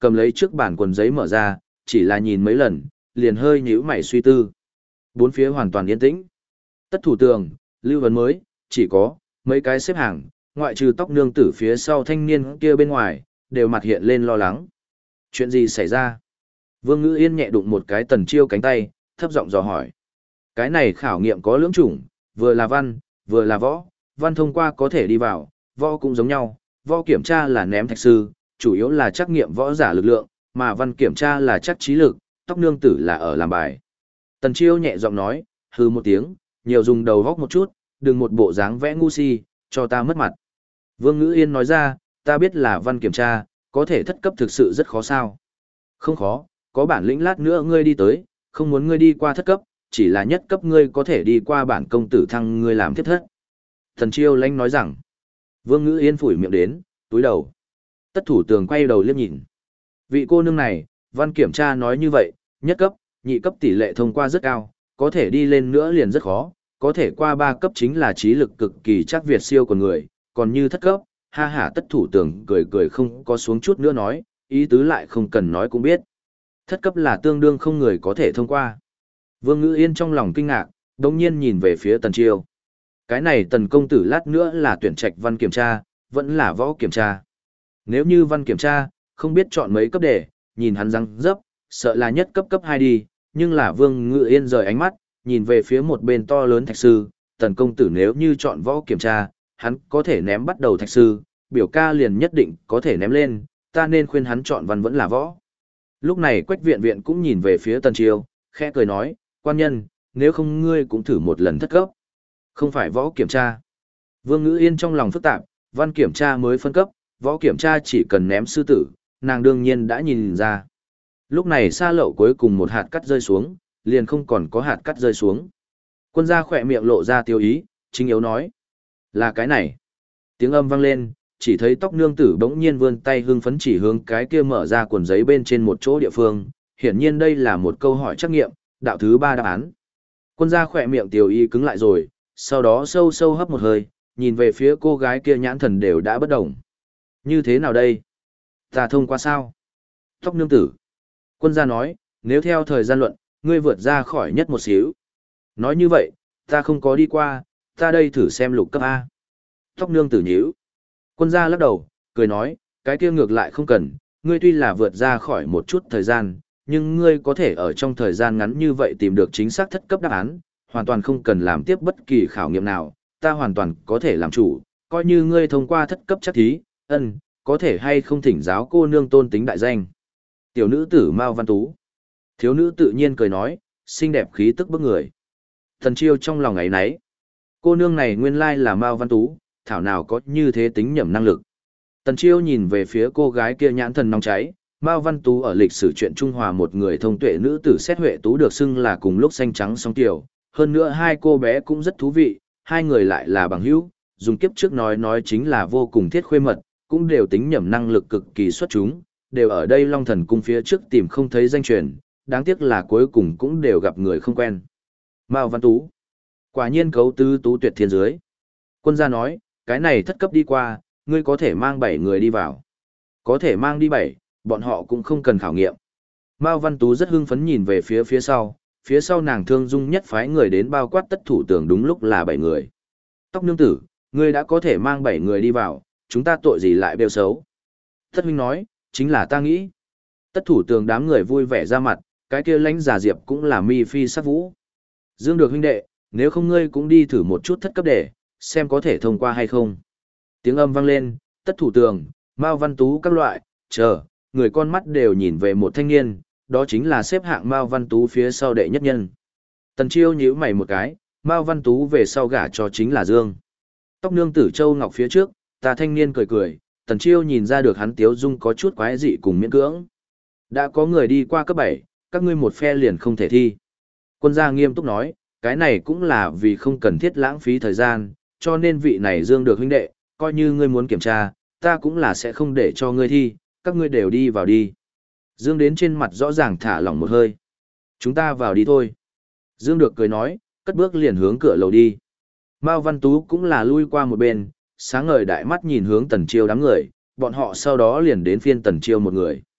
cầm lấy trước bản quần giấy mở ra, chỉ là nhìn mấy lần, liền hơi nhíu mày suy tư. Bốn phía hoàn toàn yên tĩnh. Tất thủ tường, lưu vấn mới, chỉ có mấy cái xếp hàng, ngoại trừ tóc nương tử phía sau thanh niên kia bên ngoài, đều mặt hiện lên lo lắng. Chuyện gì xảy ra? Vương Ngữ Yên nhẹ đụng một cái Tần Chiêu cánh tay, thấp giọng dò hỏi. Cái này khảo nghiệm có lưỡng chủng, vừa là văn, vừa là võ, văn thông qua có thể đi vào, võ cũng giống nhau, võ kiểm tra là ném thạch sư, chủ yếu là trắc nghiệm võ giả lực lượng, mà văn kiểm tra là chắc trí lực, tóc nương tử là ở làm bài. Tần Chiêu nhẹ giọng nói, hừ một tiếng, nhiều dùng đầu góc một chút, đừng một bộ dáng vẽ ngu si, cho ta mất mặt. Vương Ngữ Yên nói ra, ta biết là văn kiểm tra, có thể thất cấp thực sự rất khó sao. Không khó, có bản lĩnh lát nữa ngươi đi tới, không muốn ngươi đi qua thất cấp, chỉ là nhất cấp ngươi có thể đi qua bản công tử thăng ngươi làm tiếp thất. Thần Chiêu lãnh nói rằng, Vương Ngữ Yên phủi miệng đến, túi đầu. Tất thủ tường quay đầu liếc nhìn. Vị cô nương này, văn kiểm tra nói như vậy, nhất cấp, nhị cấp tỷ lệ thông qua rất cao, có thể đi lên nữa liền rất khó, có thể qua 3 cấp chính là trí lực cực kỳ chắc Việt siêu của người, còn như thất cấp, ha ha tất thủ tường cười cười không có xuống chút nữa nói, ý tứ lại không cần nói cũng biết. Thất cấp là tương đương không người có thể thông qua. Vương Ngữ Yên trong lòng kinh ngạc, đồng nhiên nhìn về phía Tần Chiêu. Cái này Tần công tử lát nữa là tuyển trạch văn kiểm tra, vẫn là võ kiểm tra. Nếu như văn kiểm tra, không biết chọn mấy cấp để, nhìn hắn răng dấp, sợ là nhất cấp cấp 2 đi, nhưng là Vương Ngữ Yên rời ánh mắt, nhìn về phía một bên to lớn thạch sư, Tần công tử nếu như chọn võ kiểm tra, hắn có thể ném bắt đầu thạch sư, biểu ca liền nhất định có thể ném lên, ta nên khuyên hắn chọn văn vẫn là võ. Lúc này Quách Viện Viện cũng nhìn về phía Tần Chiêu, khẽ cười nói, quan nhân, nếu không ngươi cũng thử một lần thất cấp. Không phải võ kiểm tra. Vương Ngữ Yên trong lòng phức tạp, văn kiểm tra mới phân cấp, võ kiểm tra chỉ cần ném sư tử, nàng đương nhiên đã nhìn ra. Lúc này Sa Lậu cuối cùng một hạt cắt rơi xuống, liền không còn có hạt cắt rơi xuống. Quân gia khỏe miệng lộ ra tiêu ý, chính yếu nói. Là cái này. Tiếng âm vang lên, chỉ thấy tóc nương tử bỗng nhiên vươn tay hưng phấn chỉ hướng cái kia mở ra cuộn giấy bên trên một chỗ địa phương. Hiển nhiên đây là một câu hỏi trắc nghiệm, đạo thứ 3 đáp án. Quân gia khỏe miệng tiêu ý cứng lại rồi, sau đó sâu sâu hấp một hơi, nhìn về phía cô gái kia nhãn thần đều đã bất động. Như thế nào đây? Ta thông qua sao? Tóc nương tử. Quân gia nói, nếu theo thời gian luận, ngươi vượt ra khỏi nhất một xíu. Nói như vậy, ta không có đi qua, ta đây thử xem lục cấp A. Tóc nương tử nhíu. Quân gia lắc đầu, cười nói, cái kia ngược lại không cần, ngươi tuy là vượt ra khỏi một chút thời gian, nhưng ngươi có thể ở trong thời gian ngắn như vậy tìm được chính xác thất cấp đáp án, hoàn toàn không cần làm tiếp bất kỳ khảo nghiệm nào, ta hoàn toàn có thể làm chủ, coi như ngươi thông qua thất cấp chắc thí, có thể hay không thỉnh giáo cô nương tôn tính đại danh. Tiểu nữ tử Mao Văn Tú. Thiếu nữ tự nhiên cười nói, xinh đẹp khí tức bức người. Thần Chiêu trong lòng ấy nấy. Cô nương này nguyên lai là Mao Văn Tú, thảo nào có như thế tính nhẩm năng lực. Tần Chiêu nhìn về phía cô gái kia nhãn thần nóng cháy, Mao Văn Tú ở lịch sử truyện Trung Hoa một người thông tuệ nữ tử xét Huệ Tú được xưng là cùng lúc xanh trắng song tiểu, hơn nữa hai cô bé cũng rất thú vị, hai người lại là bằng hữu, dùng kiếp trước nói chính là vô cùng thiết khuê mật, cũng đều tính nhẩm năng lực cực kỳ xuất chúng, đều ở đây Long Thần cung phía trước tìm không thấy danh truyền, đáng tiếc là cuối cùng cũng đều gặp người không quen. Mao Văn Tú, quả nhiên cấu tứ tú tuyệt thiên dưới. Quân gia nói, cái này thất cấp đi qua, ngươi có thể mang 7 người đi vào. Có thể mang đi 7, bọn họ cũng không cần khảo nghiệm. Mao Văn Tú rất hưng phấn nhìn về phía sau nàng thương dung nhất phái người đến bao quát tất thủ tưởng đúng lúc là 7 người. Tóc nương tử, ngươi đã có thể mang 7 người đi vào, chúng ta tội gì lại bêu xấu. Tất huynh nói, chính là ta nghĩ. Tất thủ tường đám người vui vẻ ra mặt, cái kia lãnh giả diệp cũng là mi phi sắc vũ. Dương được huynh đệ, nếu không ngươi cũng đi thử một chút thất cấp để, xem có thể thông qua hay không. Tiếng âm vang lên, tất thủ tường, Mao Văn Tú các loại, người con mắt đều nhìn về một thanh niên, đó chính là xếp hạng Mao Văn Tú phía sau đệ nhất nhân. Tần Chiêu nhíu mày một cái, Mao Văn Tú về sau gả cho chính là Dương. Tóc nương tử Châu Ngọc phía trước, ta thanh niên cười cười, Tần Chiêu nhìn ra được hắn tiếu dung có chút quái dị cùng miễn cưỡng. Đã có người đi qua cấp 7, các ngươi một phe liền không thể thi. Quân gia nghiêm túc nói, cái này cũng là vì không cần thiết lãng phí thời gian, cho nên vị này Dương được huynh đệ, coi như ngươi muốn kiểm tra, ta cũng là sẽ không để cho ngươi thi, các ngươi đều đi vào đi. Dương đến trên mặt rõ ràng thả lỏng một hơi. Chúng ta vào đi thôi. Dương được cười nói, cất bước liền hướng cửa lầu đi. Mao Văn Tú cũng là lui qua một bên, sáng ngời đại mắt nhìn hướng Tần Chiêu đám người, bọn họ sau đó liền đến phiên Tần Chiêu một người.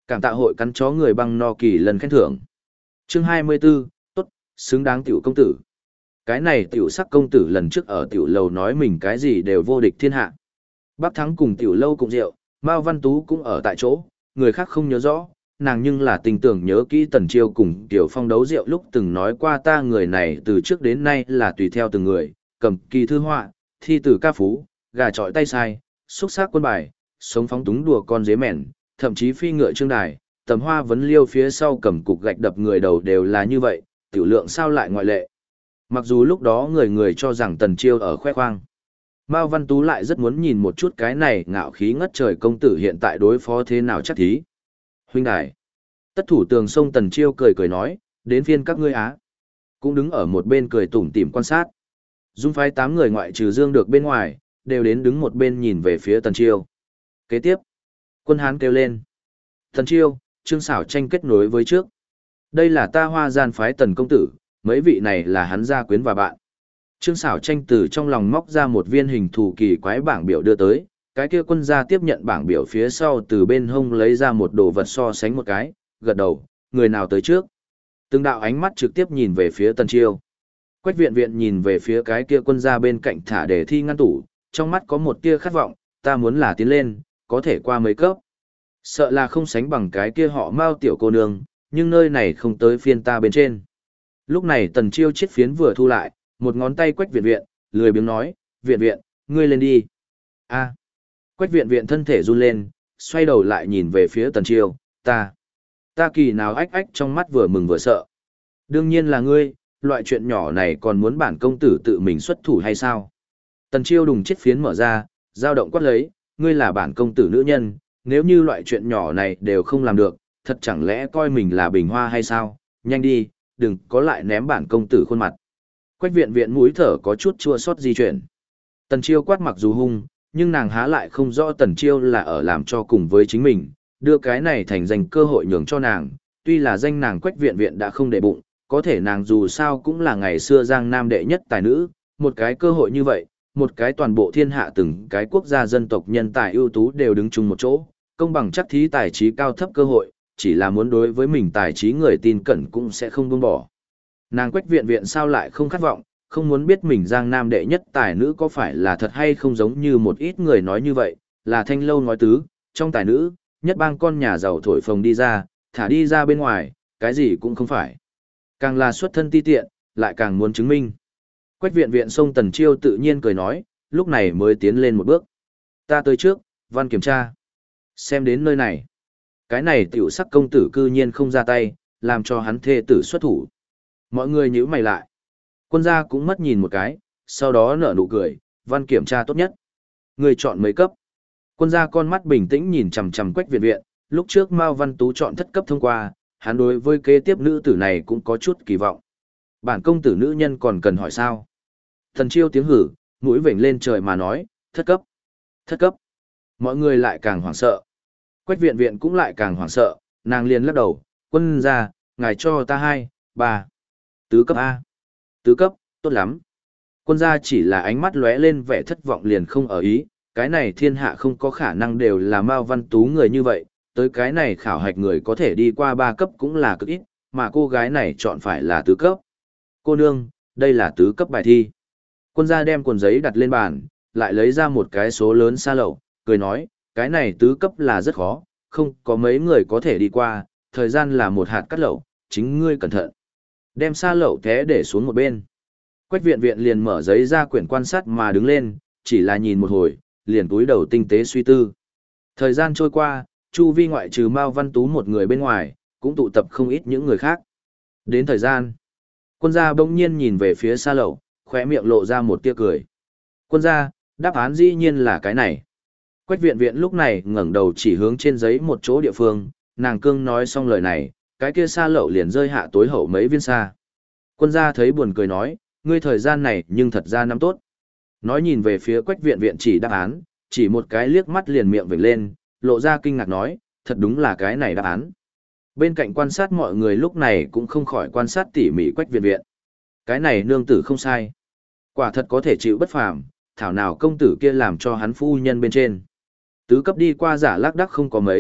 Cảm tạ hội cắn chó người băng no kỳ lần khen thưởng. Chương 24, tốt, xứng đáng tiểu công tử. Cái này tiểu sắc công tử lần trước ở tiểu lầu nói mình cái gì đều vô địch thiên hạ. Bác Thắng cùng tiểu lâu cùng rượu, Mao Văn Tú cũng ở tại chỗ, người khác không nhớ rõ, nàng nhưng là tình tưởng nhớ kỹ Tần Chiêu cùng Tiểu Phong đấu rượu lúc từng nói qua ta người này từ trước đến nay là tùy theo từng người, cầm kỳ thư họa, thi tử ca phú, gà trọi tay sai, xúc sắc quân bài, sống phóng túng đùa con dế mèn, thậm chí phi ngựa trương đài, tầm hoa vấn liêu phía sau cầm cục gạch đập người đầu đều là như vậy, tiểu lượng sao lại ngoại lệ. Mặc dù lúc đó người người cho rằng Tần Chiêu ở khoe khoang, Mao Văn Tú lại rất muốn nhìn một chút cái này ngạo khí ngất trời công tử hiện tại đối phó thế nào chắc thí. Huynh đài. Tất thủ tường sông Tần Chiêu cười cười nói, đến phiên các ngươi á. Cũng đứng ở một bên cười tủm tỉm quan sát. Dung phái 8 người ngoại trừ Dương được bên ngoài, đều đến đứng một bên nhìn về phía Tần Chiêu. Kế tiếp, quân Hán kêu lên. Tần Chiêu, Trương Sảo tranh kết nối với trước. Đây là ta Hoa Gian phái Tần công tử, mấy vị này là hắn gia quyến và bạn. Trương Sảo tranh từ trong lòng móc ra một viên hình thù kỳ quái bảng biểu đưa tới, cái kia quân gia tiếp nhận bảng biểu phía sau từ bên hông lấy ra một đồ vật so sánh một cái, gật đầu, người nào tới trước. Từng đạo ánh mắt trực tiếp nhìn về phía Tần Chiêu. Quách Viện Viện nhìn về phía cái kia quân gia bên cạnh thả đề thi ngăn tủ, trong mắt có một tia khát vọng, ta muốn là tiến lên, có thể qua mấy cấp. Sợ là không sánh bằng cái kia họ Mao tiểu cô nương, nhưng nơi này không tới phiên ta bên trên. Lúc này Tần Chiêu chiếc phiến vừa thu lại, một ngón tay Quách Viện Viện, lười biếng nói, Viện Viện, ngươi lên đi. A. Quách Viện Viện thân thể run lên, xoay đầu lại nhìn về phía Tần Chiêu, ta kỳ nào ách ách trong mắt vừa mừng vừa sợ. Đương nhiên là ngươi, loại chuyện nhỏ này còn muốn bản công tử tự mình xuất thủ hay sao? Tần Chiêu đùng chiếc phiến mở ra, dao động quát lấy, ngươi là bản công tử nữ nhân, nếu như loại chuyện nhỏ này đều không làm được, thật chẳng lẽ coi mình là bình hoa hay sao? Nhanh đi, đừng có lại ném bản công tử khuôn mặt. Quách Viện Viện mũi thở có chút chua xót di chuyển. Tần Chiêu quát mặc dù hung, nhưng nàng há lại không rõ Tần Chiêu là ở làm cho cùng với chính mình, đưa cái này thành danh cơ hội nhường cho nàng, tuy là danh nàng Quách Viện Viện đã không để bụng, có thể nàng dù sao cũng là ngày xưa Giang Nam đệ nhất tài nữ, một cái cơ hội như vậy, một cái toàn bộ thiên hạ từng cái quốc gia dân tộc nhân tài ưu tú đều đứng chung một chỗ, công bằng chắc thí tài trí cao thấp cơ hội, chỉ là muốn đối với mình tài trí người tin cẩn cũng sẽ không buông bỏ. Nàng Quách Viện Viện sao lại không khát vọng, không muốn biết mình Giang Nam đệ nhất tài nữ có phải là thật hay không giống như một ít người nói như vậy, là thanh lâu nói tứ, trong tài nữ, nhất bang con nhà giàu thổi phồng đi ra, thả đi ra bên ngoài, cái gì cũng không phải. Càng là xuất thân ti tiện, lại càng muốn chứng minh. Quách Viện Viện xông Tần Chiêu tự nhiên cười nói, lúc này mới tiến lên một bước. Ta tới trước, văn kiểm tra. Xem đến nơi này. Cái này tiểu sắc công tử cư nhiên không ra tay, làm cho hắn thê tử xuất thủ. Mọi người nhíu mày lại. Quân gia cũng mất nhìn một cái, sau đó nở nụ cười, văn kiểm tra tốt nhất. Người chọn mấy cấp. Quân gia con mắt bình tĩnh nhìn chằm chằm Quách Viện Viện, lúc trước Mao Văn Tú chọn thất cấp thông qua, hắn đối với kế tiếp nữ tử này cũng có chút kỳ vọng. Bản công tử nữ nhân còn cần hỏi sao? Thần Chiêu tiếng hử, mũi vểnh lên trời mà nói, thất cấp. Thất cấp. Mọi người lại càng hoảng sợ. Quách Viện Viện cũng lại càng hoảng sợ, nàng liền lắc đầu, quân gia, ngài cho ta 2, 3. Tứ cấp A. Tứ cấp, tốt lắm. Quân gia chỉ là ánh mắt lóe lên vẻ thất vọng liền không ở ý, cái này thiên hạ không có khả năng đều là Mao Văn Tú người như vậy, tới cái này khảo hạch người có thể đi qua 3 cấp cũng là cực ít, mà cô gái này chọn phải là tứ cấp. Cô nương, đây là tứ cấp bài thi. Quân gia đem cuộn giấy đặt lên bàn, lại lấy ra một cái số lớn sa lậu, cười nói, cái này tứ cấp là rất khó, không có mấy người có thể đi qua, thời gian là một hạt cắt lậu, chính ngươi cẩn thận. Đem sa lậu thế để xuống một bên. Quách Viện Viện liền mở giấy ra quyển quan sát mà đứng lên, chỉ là nhìn một hồi, liền túi đầu tinh tế suy tư. Thời gian trôi qua, chu vi ngoại trừ Mao Văn Tú một người bên ngoài, cũng tụ tập không ít những người khác. Đến thời gian, quân gia bỗng nhiên nhìn về phía sa lậu, khóe miệng lộ ra một tia cười. Quân gia, đáp án dĩ nhiên là cái này. Quách Viện Viện lúc này ngẩng đầu chỉ hướng trên giấy một chỗ địa phương, nàng cương nói xong lời này, cái kia sa lậu liền rơi hạ tối hậu mấy viên sa. Quân gia thấy buồn cười nói, ngươi thời gian này nhưng thật ra nắm tốt. Nói nhìn về phía Quách Viện Viện chỉ đáp án, chỉ một cái liếc mắt liền miệng vểnh lên, lộ ra kinh ngạc nói, thật đúng là cái này đáp án. Bên cạnh quan sát mọi người lúc này cũng không khỏi quan sát tỉ mỉ Quách Viện Viện. Cái này nương tử không sai. Quả thật có thể chịu bất phàm, thảo nào công tử kia làm cho hắn phu nhân bên trên. Tứ cấp đi qua giả lác đắc không có mấy,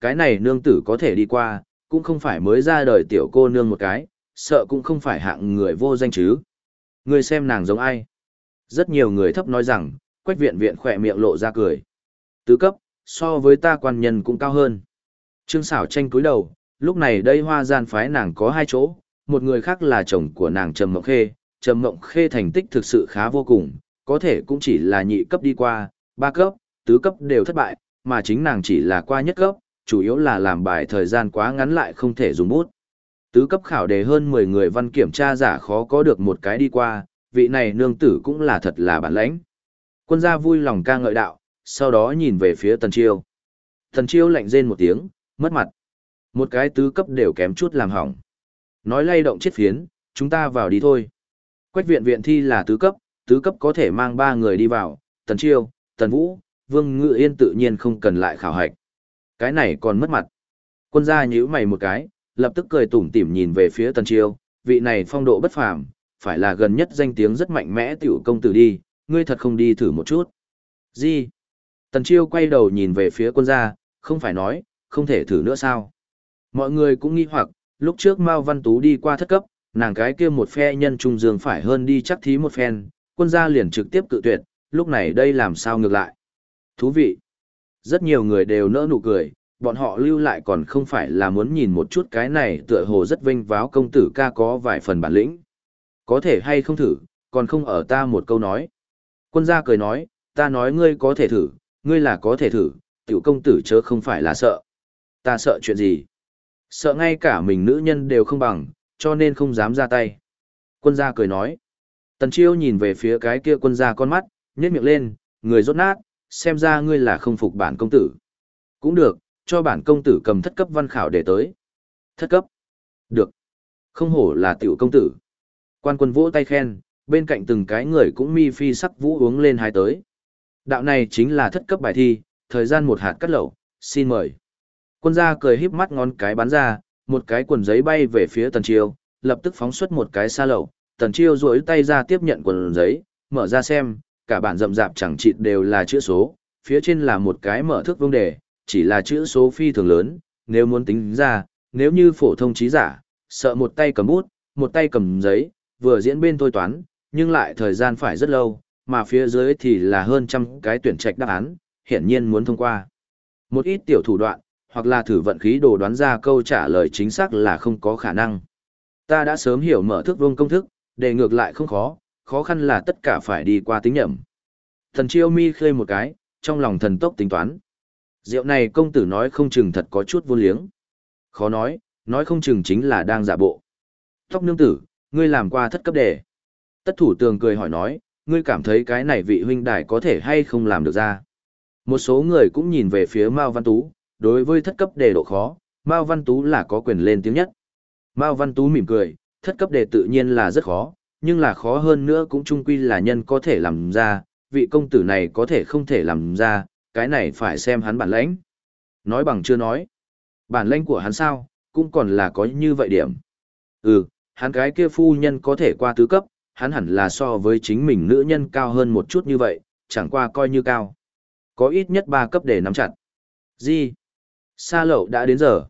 cái này nương tử có thể đi qua, cũng không phải mới ra đời tiểu cô nương một cái, sợ cũng không phải hạng người vô danh chứ. Ngươi xem nàng giống ai? Rất nhiều người thấp nói rằng, Quách Viện Viện khỏe miệng lộ ra cười. Tứ cấp, so với ta quan nhân cũng cao hơn. Trương Sảo Tranh cúi đầu, lúc này đây Hoa Gian phái nàng có hai chỗ, một người khác là chồng của nàng Trầm Mộng Khê. Trầm Mộng Khê thành tích thực sự khá vô cùng, có thể cũng chỉ là nhị cấp đi qua, ba cấp, tứ cấp đều thất bại, mà chính nàng chỉ là qua nhất cấp, chủ yếu là làm bài thời gian quá ngắn lại không thể dùng bút. Tứ cấp khảo đề hơn 10 người văn kiểm tra giả khó có được một cái đi qua, vị này nương tử cũng là thật là bản lãnh. Quân gia vui lòng ca ngợi đạo, sau đó nhìn về phía Tần Chiêu. Tần Chiêu lạnh rên một tiếng, mất mặt. Một cái tứ cấp đều kém chút làm hỏng. Nói lay động chiếc phiến, chúng ta vào đi thôi. Quách Viện Viện thi là tứ cấp có thể mang 3 người đi vào, Tần Chiêu, Tần Vũ, Vương Ngự Yên tự nhiên không cần lại khảo hạch. Cái này còn mất mặt. Quân gia nhíu mày một cái, lập tức cười tủm tỉm nhìn về phía Tần Chiêu, vị này phong độ bất phàm, phải là gần nhất danh tiếng rất mạnh mẽ tiểu công tử đi, ngươi thật không đi thử một chút. Gì? Tần Chiêu quay đầu nhìn về phía quân gia, không phải nói, không thể thử nữa sao? Mọi người cũng nghi hoặc, lúc trước Mao Văn Tú đi qua thất cấp, nàng cái kia một phe nhân trung dương phải hơn đi chắc thí một phen, quân gia liền trực tiếp cự tuyệt, lúc này đây làm sao ngược lại? Thú vị. Rất nhiều người đều nỡ nụ cười, bọn họ lưu lại còn không phải là muốn nhìn một chút cái này tựa hồ rất vinh váo công tử ca có vài phần bản lĩnh. Có thể hay không thử, còn không ở ta một câu nói. Quân gia cười nói, ta nói ngươi có thể thử, ngươi là có thể thử, tiểu công tử chớ không phải là sợ. Ta sợ chuyện gì? Sợ ngay cả mình nữ nhân đều không bằng, cho nên không dám ra tay. Quân gia cười nói. Tần Chiêu nhìn về phía cái kia quân gia con mắt, nhếch miệng lên, người rốt nát, xem ra ngươi là không phục bản công tử. Cũng được, cho bản công tử cầm thất cấp văn khảo để tới. Thất cấp. Được. Không hổ là tiểu công tử. Quan quân vỗ tay khen, bên cạnh từng cái người cũng mi phi sắc vũ uống lên hai tới. Đạo này chính là thất cấp bài thi, thời gian một hạt cắt lẩu, xin mời. Quân gia cười híp mắt ngón cái bắn ra, một cái quần giấy bay về phía Tần Chiêu, lập tức phóng xuất một cái xa lẩu. Tần Chiêu duỗi tay ra tiếp nhận quần giấy, mở ra xem, cả bản rậm rạp chẳng chịt đều là chữ số, phía trên là một cái mở thước vương đề, chỉ là chữ số phi thường lớn, nếu muốn tính ra, nếu như phổ thông trí giả, sợ một tay cầm bút, một tay cầm giấy, vừa diễn bên thôi toán, nhưng lại thời gian phải rất lâu, mà phía dưới thì là hơn trăm cái tuyển trạch đáp án, hiển nhiên muốn thông qua. Một ít tiểu thủ đoạn, hoặc là thử vận khí đồ đoán ra câu trả lời chính xác là không có khả năng. Ta đã sớm hiểu mở thước vương công thức, đề ngược lại không khó, khó khăn là tất cả phải đi qua tính nhẩm. Thần Chiêu mi khơi một cái, trong lòng thần tốc tính toán. Rượu này công tử nói không chừng thật có chút vô liếng. Khó nói không chừng chính là đang giả bộ. Tóc nương tử, ngươi làm qua thất cấp đề. Tất thủ tường cười hỏi nói, ngươi cảm thấy cái này vị huynh đài có thể hay không làm được ra. Một số người cũng nhìn về phía Mao Văn Tú, đối với thất cấp đề độ khó, Mao Văn Tú là có quyền lên tiếng nhất. Mao Văn Tú mỉm cười, thất cấp đề tự nhiên là rất khó, nhưng là khó hơn nữa cũng chung quy là nhân có thể làm ra, vị công tử này có thể không thể làm ra, cái này phải xem hắn bản lãnh. Nói bằng chưa nói. Bản lãnh của hắn sao, cũng còn là có như vậy điểm. Hắn cái kia phu nhân có thể qua tứ cấp, hắn hẳn là so với chính mình nữ nhân cao hơn một chút như vậy, chẳng qua coi như cao. Có ít nhất 3 cấp để nắm chặt. Gì? Sa lậu đã đến giờ.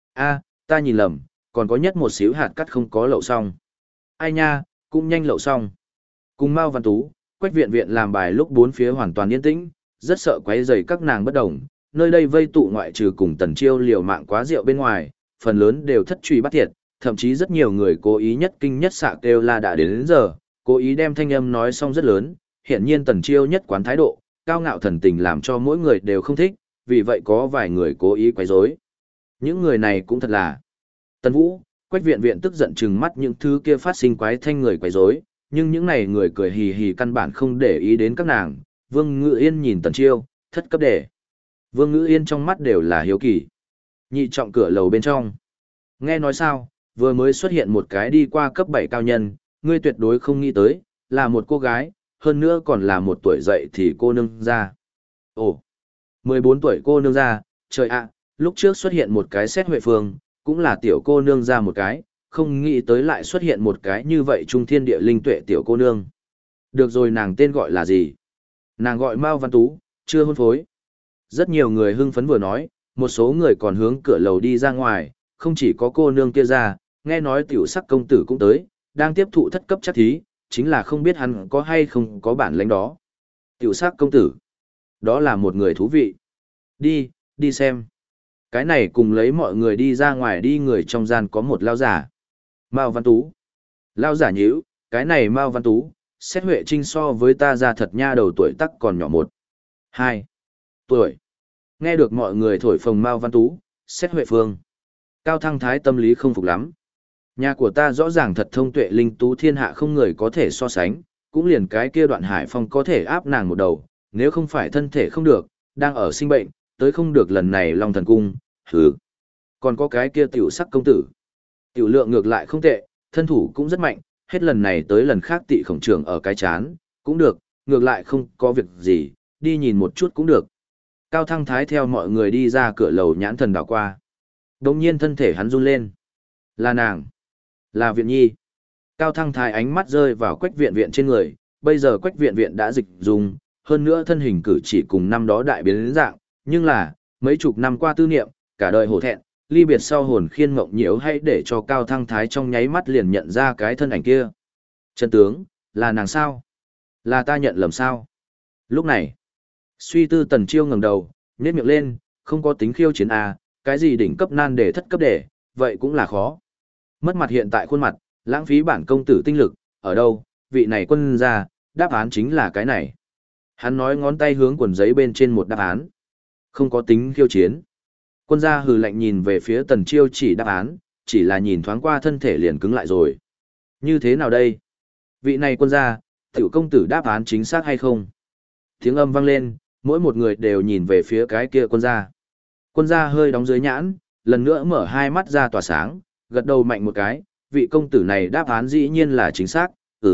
Ta nhìn lầm, còn có nhất một xíu hạt cắt không có lậu xong. Ai nha, cũng nhanh lậu xong. Cùng Mao Văn Tú, Quách Viện Viện làm bài lúc bốn phía hoàn toàn yên tĩnh, rất sợ quấy rầy các nàng bất đồng. Nơi đây vây tụ ngoại trừ cùng Tần Chiêu liều mạng quá rượu bên ngoài, phần lớn đều thất truy bắt thiệt, thậm chí rất nhiều người cố ý nhất kinh nhất xạ kêu la đã đến giờ, cố ý đem thanh âm nói xong rất lớn, hiển nhiên Tần Chiêu nhất quán thái độ, cao ngạo thần tình làm cho mỗi người đều không thích, vì vậy có vài người cố ý quấy rối. Những người này cũng thật là. Tần Vũ, Quách Viện Viện tức giận trừng mắt những thứ kia phát sinh quái thanh người quấy rối, nhưng những này người cười hì hì căn bản không để ý đến các nàng. Vương Ngự Yên nhìn Tần Chiêu, thất cấp đề. Vương Ngự Yên trong mắt đều là hiếu kỳ. Nhị trọng cửa lầu bên trong. Nghe nói sao, vừa mới xuất hiện một cái đi qua cấp 7 cao nhân, ngươi tuyệt đối không nghĩ tới, là một cô gái, hơn nữa còn là một tuổi dậy thì cô nương ra. Ồ, 14 tuổi cô nương ra, trời ạ, lúc trước xuất hiện một cái xét huệ phương, cũng là tiểu cô nương ra một cái, không nghĩ tới lại xuất hiện một cái như vậy trung thiên địa linh tuệ tiểu cô nương. Được rồi, nàng tên gọi là gì? Nàng gọi Mao Văn Tú, chưa hôn phối. Rất nhiều người hưng phấn vừa nói, Một số người còn hướng cửa lầu đi ra ngoài, không chỉ có cô nương kia ra, nghe nói tiểu sắc công tử cũng tới, đang tiếp thụ thất cấp chắc thí, chính là không biết hắn có hay không có bản lĩnh đó. Tiểu sắc công tử, đó là một người thú vị. Đi xem. Cái này cùng lấy mọi người đi ra ngoài đi, người trong gian có một lao giả. Mao Văn Tú. Lao giả nhíu, cái này Mao Văn Tú, xét Huệ Trinh so với ta ra thật nha, đầu tuổi tắc còn nhỏ 1, 2 tuổi. Nghe được mọi người thổi phồng Mao Văn Tú, xét Huệ Phương. Cao Thăng Thái tâm lý không phục lắm. Nhà của ta rõ ràng thật thông tuệ linh tú thiên hạ không người có thể so sánh, cũng liền cái kia Đoạn Hải Phong có thể áp nàng một đầu, nếu không phải thân thể không được, đang ở sinh bệnh, tới không được lần này Long Thần Cung, hừ. Còn có cái kia tiểu sắc công tử. Tiểu lượng ngược lại không tệ, thân thủ cũng rất mạnh, hết lần này tới lần khác Tị Khổng Trưởng ở cái chán, cũng được, ngược lại không có việc gì, đi nhìn một chút cũng được. Cao Thăng Thái theo mọi người đi ra cửa lầu nhãn thần đảo qua. Đồng nhiên thân thể hắn run lên. Là nàng. Là Viện Nhi. Cao Thăng Thái ánh mắt rơi vào Quách Viện Viện trên người, bây giờ Quách Viện Viện đã dịch dùng, hơn nữa thân hình cử chỉ cùng năm đó đại biến đến dạng, nhưng là, mấy chục năm qua tư niệm, cả đời hổ thẹn, ly biệt sau hồn khiên mộng nhiễu, hay để cho Cao Thăng Thái trong nháy mắt liền nhận ra cái thân ảnh kia. Chân tướng, là nàng sao? Là ta nhận lầm sao? Lúc này, suy tư Tần Chiêu ngẩng đầu, nhếch miệng lên, không có tính khiêu chiến à, cái gì đỉnh cấp nan để thất cấp để, vậy cũng là khó. Mất mặt hiện tại khuôn mặt, lãng phí bản công tử tinh lực, ở đâu, vị này quân gia, đáp án chính là cái này. Hắn nói ngón tay hướng quần giấy bên trên một đáp án. Không có tính khiêu chiến. Quân gia hừ lạnh nhìn về phía Tần Chiêu chỉ đáp án, chỉ là nhìn thoáng qua thân thể liền cứng lại rồi. Như thế nào đây? Vị này quân gia, tiểu công tử đáp án chính xác hay không? Tiếng âm vang lên, mỗi một người đều nhìn về phía cái kia quân gia. Quân gia hơi đóng dưới nhãn, lần nữa mở hai mắt ra tỏa sáng, gật đầu mạnh một cái, vị công tử này đáp án dĩ nhiên là chính xác,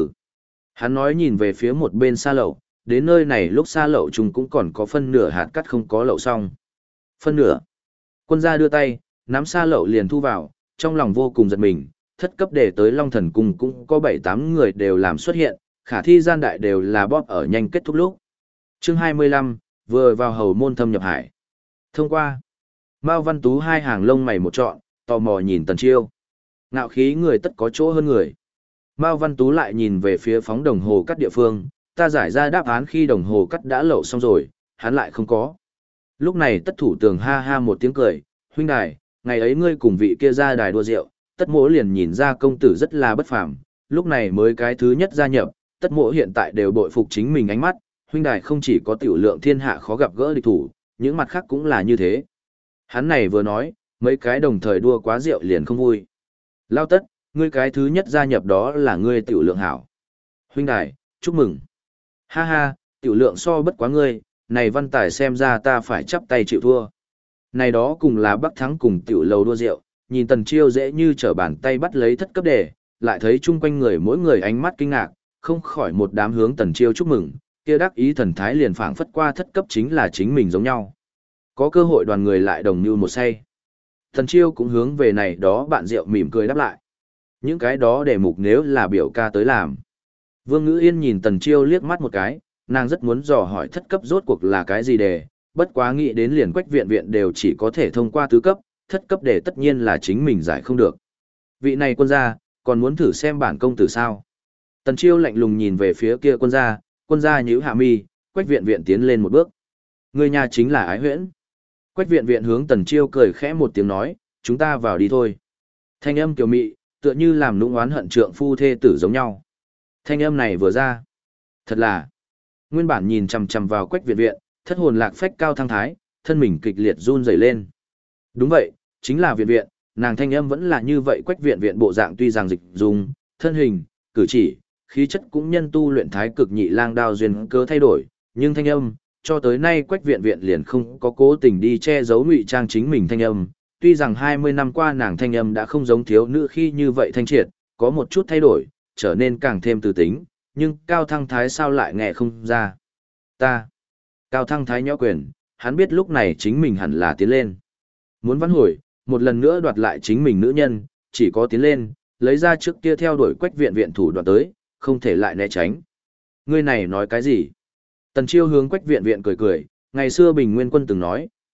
Hắn nói nhìn về phía một bên xa lậu, đến nơi này lúc xa lậu chúng cũng còn có phân nửa hạt cắt không có lậu xong. Phân nửa. Quân gia đưa tay, nắm xa lậu liền thu vào, trong lòng vô cùng giật mình, thất cấp để tới Long Thần Cung cũng có 7-8 người đều làm xuất hiện, khả thi gian đại đều là bóp ở nhanh kết thúc lúc. Chương 25, vừa vào hầu môn thâm nhập hải. Thông qua. Mao Văn Tú hai hàng lông mày một trọn, tò mò nhìn Tần Chiêu. Ngạo khí người tất có chỗ hơn người. Mao Văn Tú lại nhìn về phía phóng đồng hồ cắt địa phương, ta giải ra đáp án khi đồng hồ cắt đã lậu xong rồi, hắn lại không có. Lúc này Tất Thủ Tường ha ha một tiếng cười, huynh đài, ngày ấy ngươi cùng vị kia ra đài đua rượu, Tất Mỗ liền nhìn ra công tử rất là bất phàm, lúc này mới cái thứ nhất gia nhập, Tất Mỗ hiện tại đều bội phục chính mình ánh mắt, huynh đài không chỉ có tiểu lượng thiên hạ khó gặp gỡ địch thủ, những mặt khác cũng là như thế. Hắn này vừa nói, mấy cái đồng thời đua quá rượu liền không vui. Lao Tất, ngươi cái thứ nhất gia nhập đó là ngươi tiểu lượng hảo. Huynh đài, chúc mừng. Ha ha, tiểu lượng so bất quá ngươi, này văn tài xem ra ta phải chắp tay chịu thua. Này đó cùng là Bắc Thắng cùng tiểu lầu đua rượu, nhìn Tần Chiêu dễ như trở bàn tay bắt lấy thất cấp đề, lại thấy chung quanh người mỗi người ánh mắt kinh ngạc, không khỏi một đám hướng Tần Chiêu chúc mừng, kia đắc ý thần thái liền phảng phất qua thất cấp chính là chính mình giống nhau. Có cơ hội đoàn người lại đồng như một say. Tần Chiêu cũng hướng về này đó bạn rượu mỉm cười đáp lại. Những cái đó đề mục nếu là biểu ca tới làm. Vương Ngữ Yên nhìn Tần Chiêu liếc mắt một cái, nàng rất muốn dò hỏi thất cấp rốt cuộc là cái gì đề, bất quá nghĩ đến liền Quách Viện Viện đều chỉ có thể thông qua tứ cấp, thất cấp đề tất nhiên là chính mình giải không được. Vị này quân gia, còn muốn thử xem bản công tử sao? Tần Chiêu lạnh lùng nhìn về phía kia quân gia nhíu hạ mi, Quách Viện Viện tiến lên một bước. Người nhà chính là Ái Huyễn. Quách Viện Viện hướng Tần Chiêu cười khẽ một tiếng nói, chúng ta vào đi thôi. Thanh âm kiều mị, tựa như làm nũng oán hận trượng phu thê tử giống nhau. Thanh âm này vừa ra, thật là, nguyên bản nhìn chằm chằm vào Quách Viện Viện, thất hồn lạc phách Cao Thăng Thái, thân mình kịch liệt run rẩy lên. Đúng vậy, chính là Viện Viện, nàng thanh âm vẫn là như vậy. Quách Viện Viện bộ dạng tuy rằng dịch dung, thân hình, cử chỉ, khí chất cũng nhân tu luyện thái cực nhị lang đao duyên cơ thay đổi, nhưng thanh âm, cho tới nay Quách Viện Viện liền không có cố tình đi che giấu ngụy trang chính mình thanh âm. Tuy rằng 20 năm qua nàng thanh âm đã không giống thiếu nữ khi như vậy thanh triệt, có một chút thay đổi, trở nên càng thêm từ tính, nhưng Cao Thăng Thái sao lại nghe không ra. Ta. Cao Thăng Thái nhõ quyền, hắn biết lúc này chính mình hẳn là tiến lên. Muốn vãn hồi, một lần nữa đoạt lại chính mình nữ nhân, chỉ có tiến lên, lấy ra trước kia theo đuổi Quách Viện Viện thủ đoạn tới, không thể lại né tránh. Ngươi này nói cái gì? Tần Chiêu hướng Quách Viện Viện cười cười, ngày xưa Bình Nguyên Quân từng nói,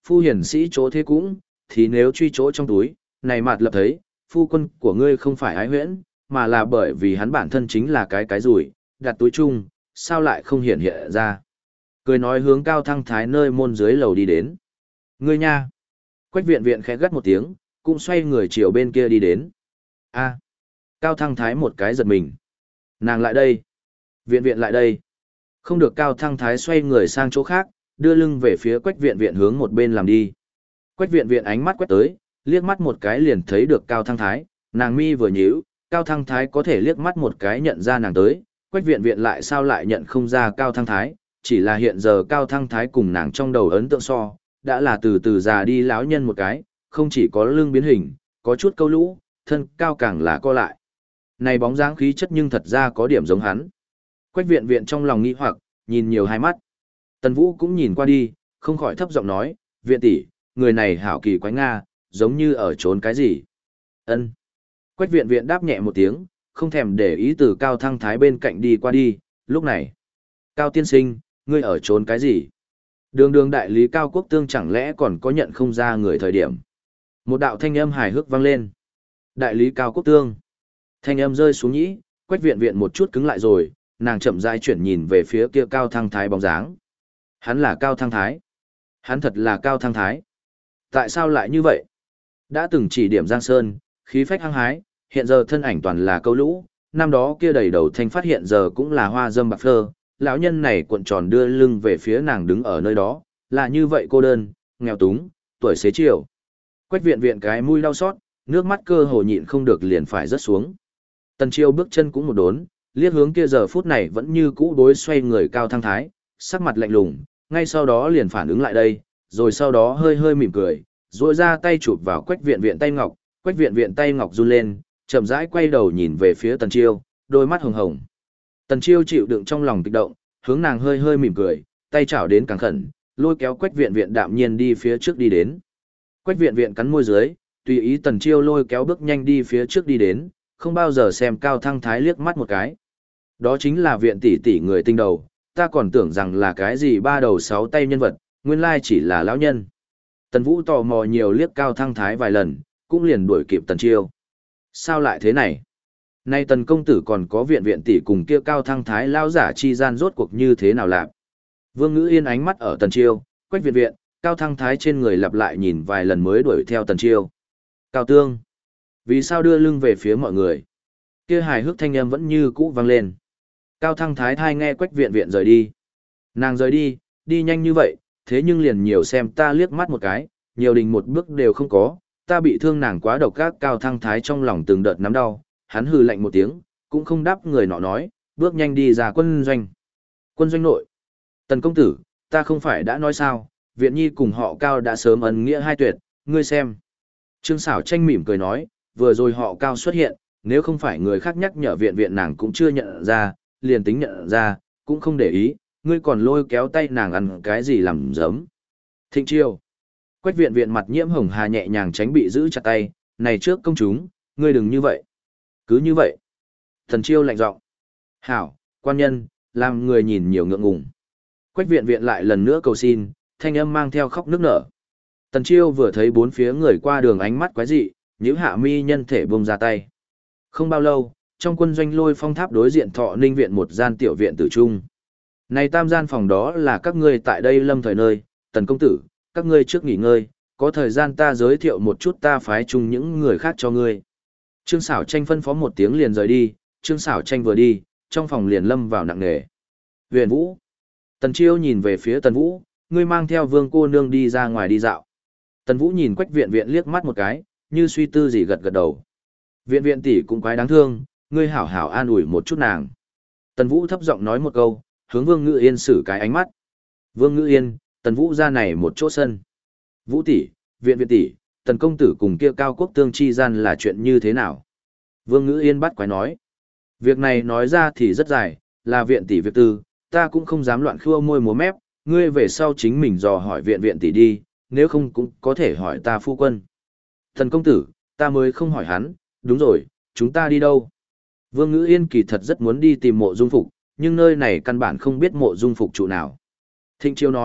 phu hiển sĩ chỗ thế cũng, thì nếu truy chỗ trong túi, này mặt lập thấy, phu quân của ngươi không phải ái huyễn, mà là bởi vì hắn bản thân chính là cái rủi, đặt túi chung, sao lại không hiện hiện ra. Cười nói hướng Cao Thăng Thái nơi môn dưới lầu đi đến. Ngươi nha! Quách viện viện khẽ gắt một tiếng, cũng xoay người chiều bên kia đi đến. A! Cao Thăng Thái một cái giật mình. Nàng lại đây! Viện viện lại đây! Không được Cao Thăng Thái xoay người sang chỗ khác, đưa lưng về phía Quách viện viện hướng một bên làm đi. Quách viện viện ánh mắt quét tới, liếc mắt một cái liền thấy được Cao Thăng Thái, nàng mi vừa nhíu, Cao Thăng Thái có thể liếc mắt một cái nhận ra nàng tới, Quách viện viện lại sao lại nhận không ra Cao Thăng Thái, chỉ là hiện giờ Cao Thăng Thái cùng nàng trong đầu ấn tượng so, đã là từ từ già đi lão nhân một cái, không chỉ có lưng biến hình, có chút câu lũ, thân cao càng là co lại. Này bóng dáng khí chất nhưng thật ra có điểm giống hắn. Quách viện viện trong lòng nghi hoặc, nhìn nhiều hai mắt. Tần Vũ cũng nhìn qua đi, không khỏi thấp giọng nói, viện tỷ, người này hảo kỳ quái Nga, giống như ở trốn cái gì. Ân. Quách viện viện đáp nhẹ một tiếng, không thèm để ý từ Cao Thăng Thái bên cạnh đi qua đi, lúc này. Cao tiên sinh, ngươi ở trốn cái gì? Đường đường đại lý Cao Quốc Tương chẳng lẽ còn có nhận không ra người thời điểm. Một đạo thanh âm hài hước vang lên. Đại lý Cao Quốc Tương. Thanh âm rơi xuống nhĩ, Quách viện viện một chút cứng lại rồi, nàng chậm rãi chuyển nhìn về phía kia Cao Thăng Thái bóng dáng. Hắn là Cao Thăng Thái. Hắn thật là Cao Thăng Thái. Tại sao lại như vậy? Đã từng chỉ điểm Giang Sơn, khí phách hăng hái, hiện giờ thân ảnh toàn là câu lũ, năm đó kia đầy đầu thanh phát hiện giờ cũng là hoa dâm bạc phơ, lão nhân này cuộn tròn đưa lưng về phía nàng đứng ở nơi đó, là như vậy cô đơn, nghèo túng, tuổi xế chiều. Quách viện viện cái mũi đau xót, nước mắt cơ hồ nhịn không được liền phải rớt xuống. Tần Chiêu bước chân cũng một đốn, liếc hướng kia giờ phút này vẫn như cũ đối xoay người Cao Thăng Thái, sắc mặt lạnh lùng, ngay sau đó liền phản ứng lại đây, rồi sau đó hơi hơi mỉm cười, duỗi ra tay chụp vào Quách viện viện tay ngọc, Quách viện viện tay ngọc run lên, chậm rãi quay đầu nhìn về phía Tần Chiêu, đôi mắt hồng hồng. Tần Chiêu chịu đựng trong lòng kích động, hướng nàng hơi hơi mỉm cười, tay chảo đến càng khẩn, lôi kéo Quách viện viện đạm nhiên đi phía trước đi đến. Quách viện viện cắn môi dưới, tùy ý Tần Chiêu lôi kéo bước nhanh đi phía trước đi đến, không bao giờ xem Cao Thăng Thái liếc mắt một cái. Đó chính là viện tỷ tỷ người tinh đầu, ta còn tưởng rằng là cái gì ba đầu sáu tay nhân vật, nguyên lai chỉ là lão nhân. Tần Vũ tò mò nhiều liếc Cao Thăng Thái vài lần, cũng liền đuổi kịp Tần Chiêu. Sao lại thế này? Nay Tần công tử còn có viện viện tỷ cùng kia Cao Thăng Thái lao giả chi gian rốt cuộc như thế nào lạc? Vương Ngữ Yên ánh mắt ở Tần Chiêu, Quách viện viện, Cao Thăng Thái trên người lặp lại nhìn vài lần mới đuổi theo Tần Chiêu. Cao Tương, vì sao đưa lưng về phía mọi người? Kia hài hước thanh âm vẫn như cũ vang lên. Cao Thăng Thái thai nghe Quách viện viện rời đi. Nàng rời đi, đi nhanh như vậy, thế nhưng liền nhiều xem ta liếc mắt một cái, nhiều đình một bước đều không có, ta bị thương nàng quá độc ác. Cao Thăng Thái trong lòng từng đợt nắm đau, hắn hừ lạnh một tiếng, cũng không đáp người nọ nói, bước nhanh đi ra quân doanh. Quân doanh nội. Tần công tử, ta không phải đã nói sao, viện nhi cùng họ Cao đã sớm ấn nghĩa hai tuyệt, ngươi xem. Trương Sảo Tranh mỉm cười nói, vừa rồi họ Cao xuất hiện, nếu không phải người khác nhắc nhở viện viện nàng cũng chưa nhận ra, liền tính nhận ra, cũng không để ý, ngươi còn lôi kéo tay nàng ăn cái gì làm giấm. Thịnh Chiêu. Quách viện viện mặt nhiễm hồng hà nhẹ nhàng tránh bị giữ chặt tay, này trước công chúng, ngươi đừng như vậy. Cứ như vậy. Thần Chiêu lạnh giọng. Hảo, quan nhân, làm người nhìn nhiều ngượng ngùng. Quách viện viện lại lần nữa cầu xin, thanh âm mang theo khóc nức nở. Tần Chiêu vừa thấy bốn phía người qua đường ánh mắt quái dị, nhíu hạ mi nhân thể buông ra tay. Không bao lâu, trong quân doanh Lôi Phong Tháp đối diện Thọ Ninh viện một gian tiểu viện tử trung. Này tam gian phòng đó là các ngươi tại đây lâm thời nơi, Tần công tử, các ngươi trước nghỉ ngơi, có thời gian ta giới thiệu một chút ta phái chung những người khác cho ngươi. Trương Sảo Tranh phân phó một tiếng liền rời đi, Trương Sảo Tranh vừa đi, trong phòng liền lâm vào nặng nề. Huyền Vũ. Tần Chiêu nhìn về phía Tần Vũ, ngươi mang theo Vương cô nương đi ra ngoài đi dạo. Tần Vũ nhìn Quách viện viện liếc mắt một cái, như suy tư gì gật gật đầu. Viện viện tỷ cũng quái đáng thương, ngươi hảo hảo an ủi một chút nàng. Tần Vũ thấp giọng nói một câu, hướng Vương Ngữ Yên xử cái ánh mắt. Vương Ngữ Yên, Tần Vũ ra này một chỗ sân. Vũ tỷ, viện viện tỷ, Tần công tử cùng kia Cao Quốc Tương chi gian là chuyện như thế nào? Vương Ngữ Yên bắt quái nói. Việc này nói ra thì rất dài, là viện tỷ việc tư, ta cũng không dám loạn khua môi múa mép, ngươi về sau chính mình dò hỏi viện viện tỷ đi, nếu không cũng có thể hỏi ta phu quân. Tần công tử, ta mới không hỏi hắn, đúng rồi, chúng ta đi đâu? Vương Ngữ Yên kỳ thật rất muốn đi tìm Mộ Dung Phục, nhưng nơi này căn bản không biết Mộ Dung Phục trụ nào. Thịnh Chiêu nói,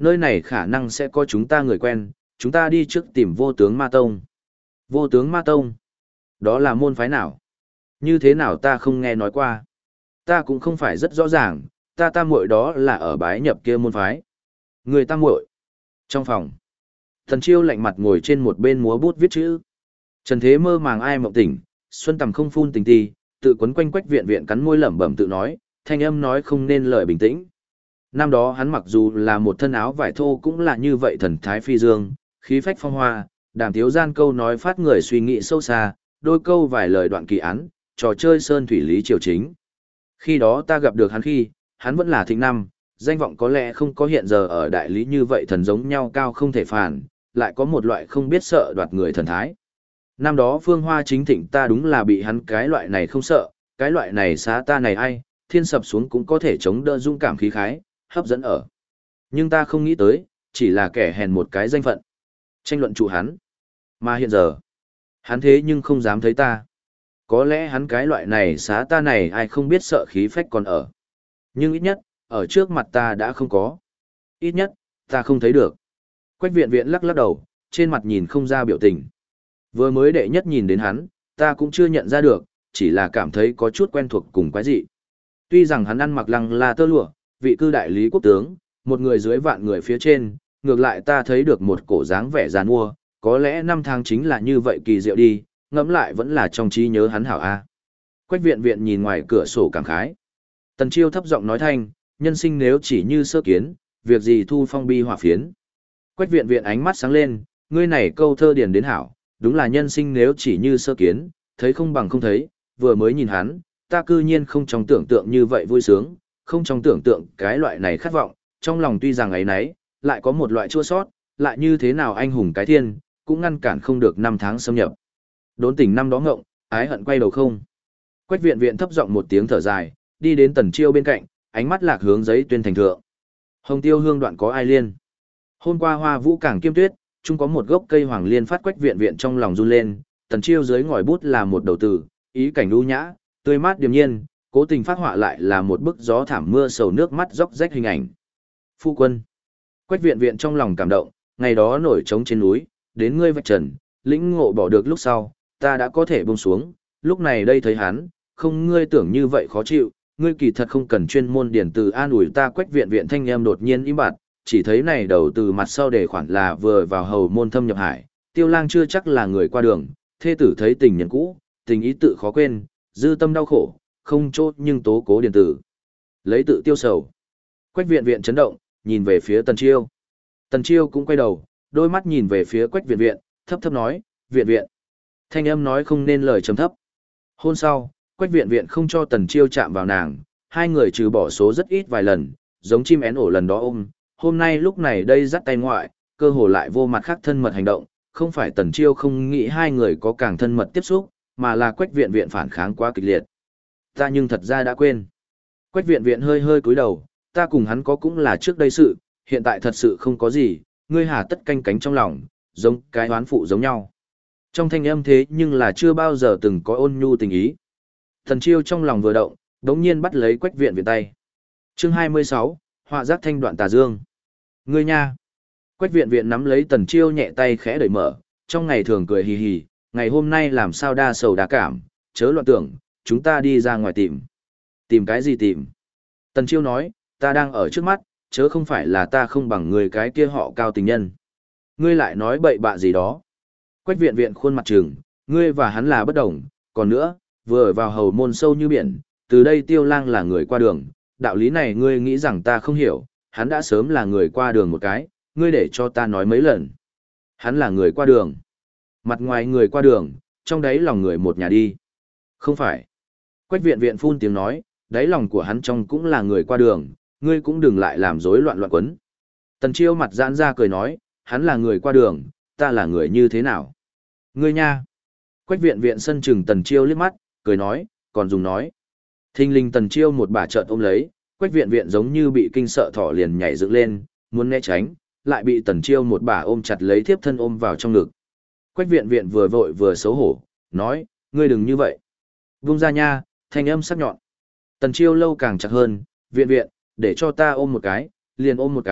Nơi này khả năng sẽ có chúng ta người quen, chúng ta đi trước tìm vô tướng ma tông. Vô tướng ma tông? Đó là môn phái nào? Như thế nào ta không nghe nói qua? Ta cũng không phải rất rõ ràng, ta tam muội đó là ở bái nhập kia môn phái. Người tam muội. Trong phòng, Tần Chiêu lạnh mặt ngồi trên một bên múa bút viết chữ. Trần Thế mơ màng ai mộng tỉnh, Xuân Tầm không phun tình ti, tự quấn quanh Quách Viện Viện cắn môi lẩm bẩm tự nói, thanh âm nói không nên lời bình tĩnh. Năm đó hắn mặc dù là một thân áo vải thô cũng là như vậy thần thái phi dương, khí phách phong hoa, đàm tiếu gian câu nói phát người suy nghĩ sâu xa, đôi câu vài lời đoạn kỳ án, trò chơi sơn thủy lý triều chính. Khi đó ta gặp được hắn khi, hắn vẫn là thịnh năm, danh vọng có lẽ không có hiện giờ ở đại lý như vậy thần giống nhau cao không thể phản, lại có một loại không biết sợ đoạt người thần thái. Năm đó phương hoa chính thịnh ta đúng là bị hắn cái loại này không sợ, cái loại này xá ta này ai, thiên sập xuống cũng có thể chống đỡ dung cảm khí khái, hấp dẫn ở. Nhưng ta không nghĩ tới, chỉ là kẻ hèn một cái danh phận. Tranh luận trụ hắn. Mà hiện giờ, hắn thế nhưng không dám thấy ta. Có lẽ hắn cái loại này xá ta này ai không biết sợ khí phách còn ở. Nhưng ít nhất, ở trước mặt ta đã không có. Ít nhất, ta không thấy được. Quách Viện Viện lắc lắc đầu, trên mặt nhìn không ra biểu tình. Vừa mới đệ nhất nhìn đến hắn, ta cũng chưa nhận ra được, chỉ là cảm thấy có chút quen thuộc cùng quái dị. Tuy rằng hắn ăn mặc lăng là tơ lụa, vị cư đại lý quốc tướng, một người dưới vạn người phía trên, ngược lại ta thấy được một cổ dáng vẻ giàn mua, có lẽ năm tháng chính là như vậy kỳ diệu đi, ngẫm lại vẫn là trong trí nhớ hắn hảo a. Quách Viện Viện nhìn ngoài cửa sổ cảm khái. Tần Chiêu thấp giọng nói thanh, nhân sinh nếu chỉ như sơ kiến, việc gì thu phong bi hỏa phiến. Quách Viện Viện ánh mắt sáng lên, ngươi này câu thơ điển đến hảo, đúng là nhân sinh nếu chỉ như sơ kiến, thấy không bằng không thấy, vừa mới nhìn hắn, ta cư nhiên không trong tưởng tượng như vậy vui sướng, không trong tưởng tượng cái loại này khát vọng, trong lòng tuy rằng ấy nấy, lại có một loại chua sót, lại như thế nào anh hùng cái thiên, cũng ngăn cản không được năm tháng xâm nhập. Đốn tỉnh năm đó ngộng, ái hận quay đầu không. Quách Viện Viện thấp giọng một tiếng thở dài, đi đến Tần Chiêu bên cạnh, ánh mắt lạc hướng giấy tuyên thành thượng. Hồng tiêu hương đoạn có ai liên. Hôm qua hoa vũ cảng kiêm tuyết, chung có một gốc cây hoàng liên phát Quách Viện Viện trong lòng run lên, Tần Chiêu dưới ngòi bút là một đầu từ, ý cảnh lưu nhã, tươi mát điềm nhiên, cố tình phát họa lại là một bức gió thảm mưa sầu nước mắt róc rách hình ảnh. Phu quân. Quách Viện Viện trong lòng cảm động, ngày đó nổi trống trên núi, đến ngươi vạch trần, lĩnh ngộ bỏ được lúc sau, ta đã có thể buông xuống, lúc này đây thấy hắn, không ngươi tưởng như vậy khó chịu, ngươi kỳ thật không cần chuyên môn điển từ an ủi ta. Quách Viện Viện thanh em đột nhiên im bặt, chỉ thấy này đầu từ mặt sau để khoản là vừa vào hầu môn thâm nhập hải, Tiêu Lang chưa chắc là người qua đường, thê tử thấy tình nhân cũ, tình ý tự khó quên, dư tâm đau khổ, không chốt nhưng tố cố điển tử. Lấy tự tiêu sầu. Quách Viện Viện chấn động, nhìn về phía Tần Chiêu. Tần Chiêu cũng quay đầu, đôi mắt nhìn về phía Quách Viện Viện, thấp thấp nói, Viện Viện. Thanh âm nói không nên lời trầm thấp. Hôn sau, Quách Viện Viện không cho Tần Chiêu chạm vào nàng, hai người trừ bỏ số rất ít vài lần, giống chim én ổ lần đó ôm, hôm nay lúc này đây dắt tay ngoại, cơ hồ lại vô mặt khác thân mật hành động, không phải Tần Chiêu không nghĩ hai người có càng thân mật tiếp xúc, mà là Quách Viện Viện phản kháng quá kịch liệt. Ta nhưng thật ra đã quên. Quách Viện Viện hơi hơi cúi đầu, ta cùng hắn có cũng là trước đây sự, hiện tại thật sự không có gì, ngươi hà tất canh cánh trong lòng, giống cái oán phụ giống nhau. Trong thanh âm thế nhưng là chưa bao giờ từng có ôn nhu tình ý. Tần Chiêu trong lòng vừa động, đống nhiên bắt lấy Quách Viện Viện tay. Chương 26, họa giác thanh đoạn tà dương. Ngươi nha. Quách Viện Viện nắm lấy Tần Chiêu nhẹ tay khẽ đẩy mở, trong ngày thường cười hì hì, ngày hôm nay làm sao đa sầu đa cảm, chớ loạn tưởng, chúng ta đi ra ngoài tìm. Tìm cái gì tìm? Tần Chiêu nói, ta đang ở trước mắt, chớ không phải là ta không bằng người cái kia họ Cao tình nhân. Ngươi lại nói bậy bạ gì đó. Quách Viện Viện khuôn mặt trừng, ngươi và hắn là bất đồng, còn nữa, vừa ở vào hầu môn sâu như biển, từ đây Tiêu Lang là người qua đường, đạo lý này ngươi nghĩ rằng ta không hiểu, hắn đã sớm là người qua đường một cái, ngươi để cho ta nói mấy lần. Hắn là người qua đường. Mặt ngoài người qua đường, trong đáy lòng người một nhà đi. Không phải. Quách Viện Viện phun tiếng nói, đáy lòng của hắn trong cũng là người qua đường, ngươi cũng đừng lại làm rối loạn loạn quấn. Tần Chiêu mặt giãn ra cười nói, hắn là người qua đường, ta là người như thế nào? Ngươi nha. Quách Viện Viện sân chừng Tần Chiêu liếc mắt, cười nói, còn dùng nói. Thình lình Tần Chiêu một bà chợt ôm lấy, Quách Viện Viện giống như bị kinh sợ thỏ liền nhảy dựng lên, muốn né tránh, lại bị Tần Chiêu một bà ôm chặt lấy tiếp thân ôm vào trong ngực. Quách Viện Viện vừa vội vừa xấu hổ, nói, ngươi đừng như vậy. Vung ra nha, thanh âm sắc nhọn. Tần Chiêu lâu càng chặt hơn, Viện Viện, để cho ta ôm một cái, liền ôm một cái,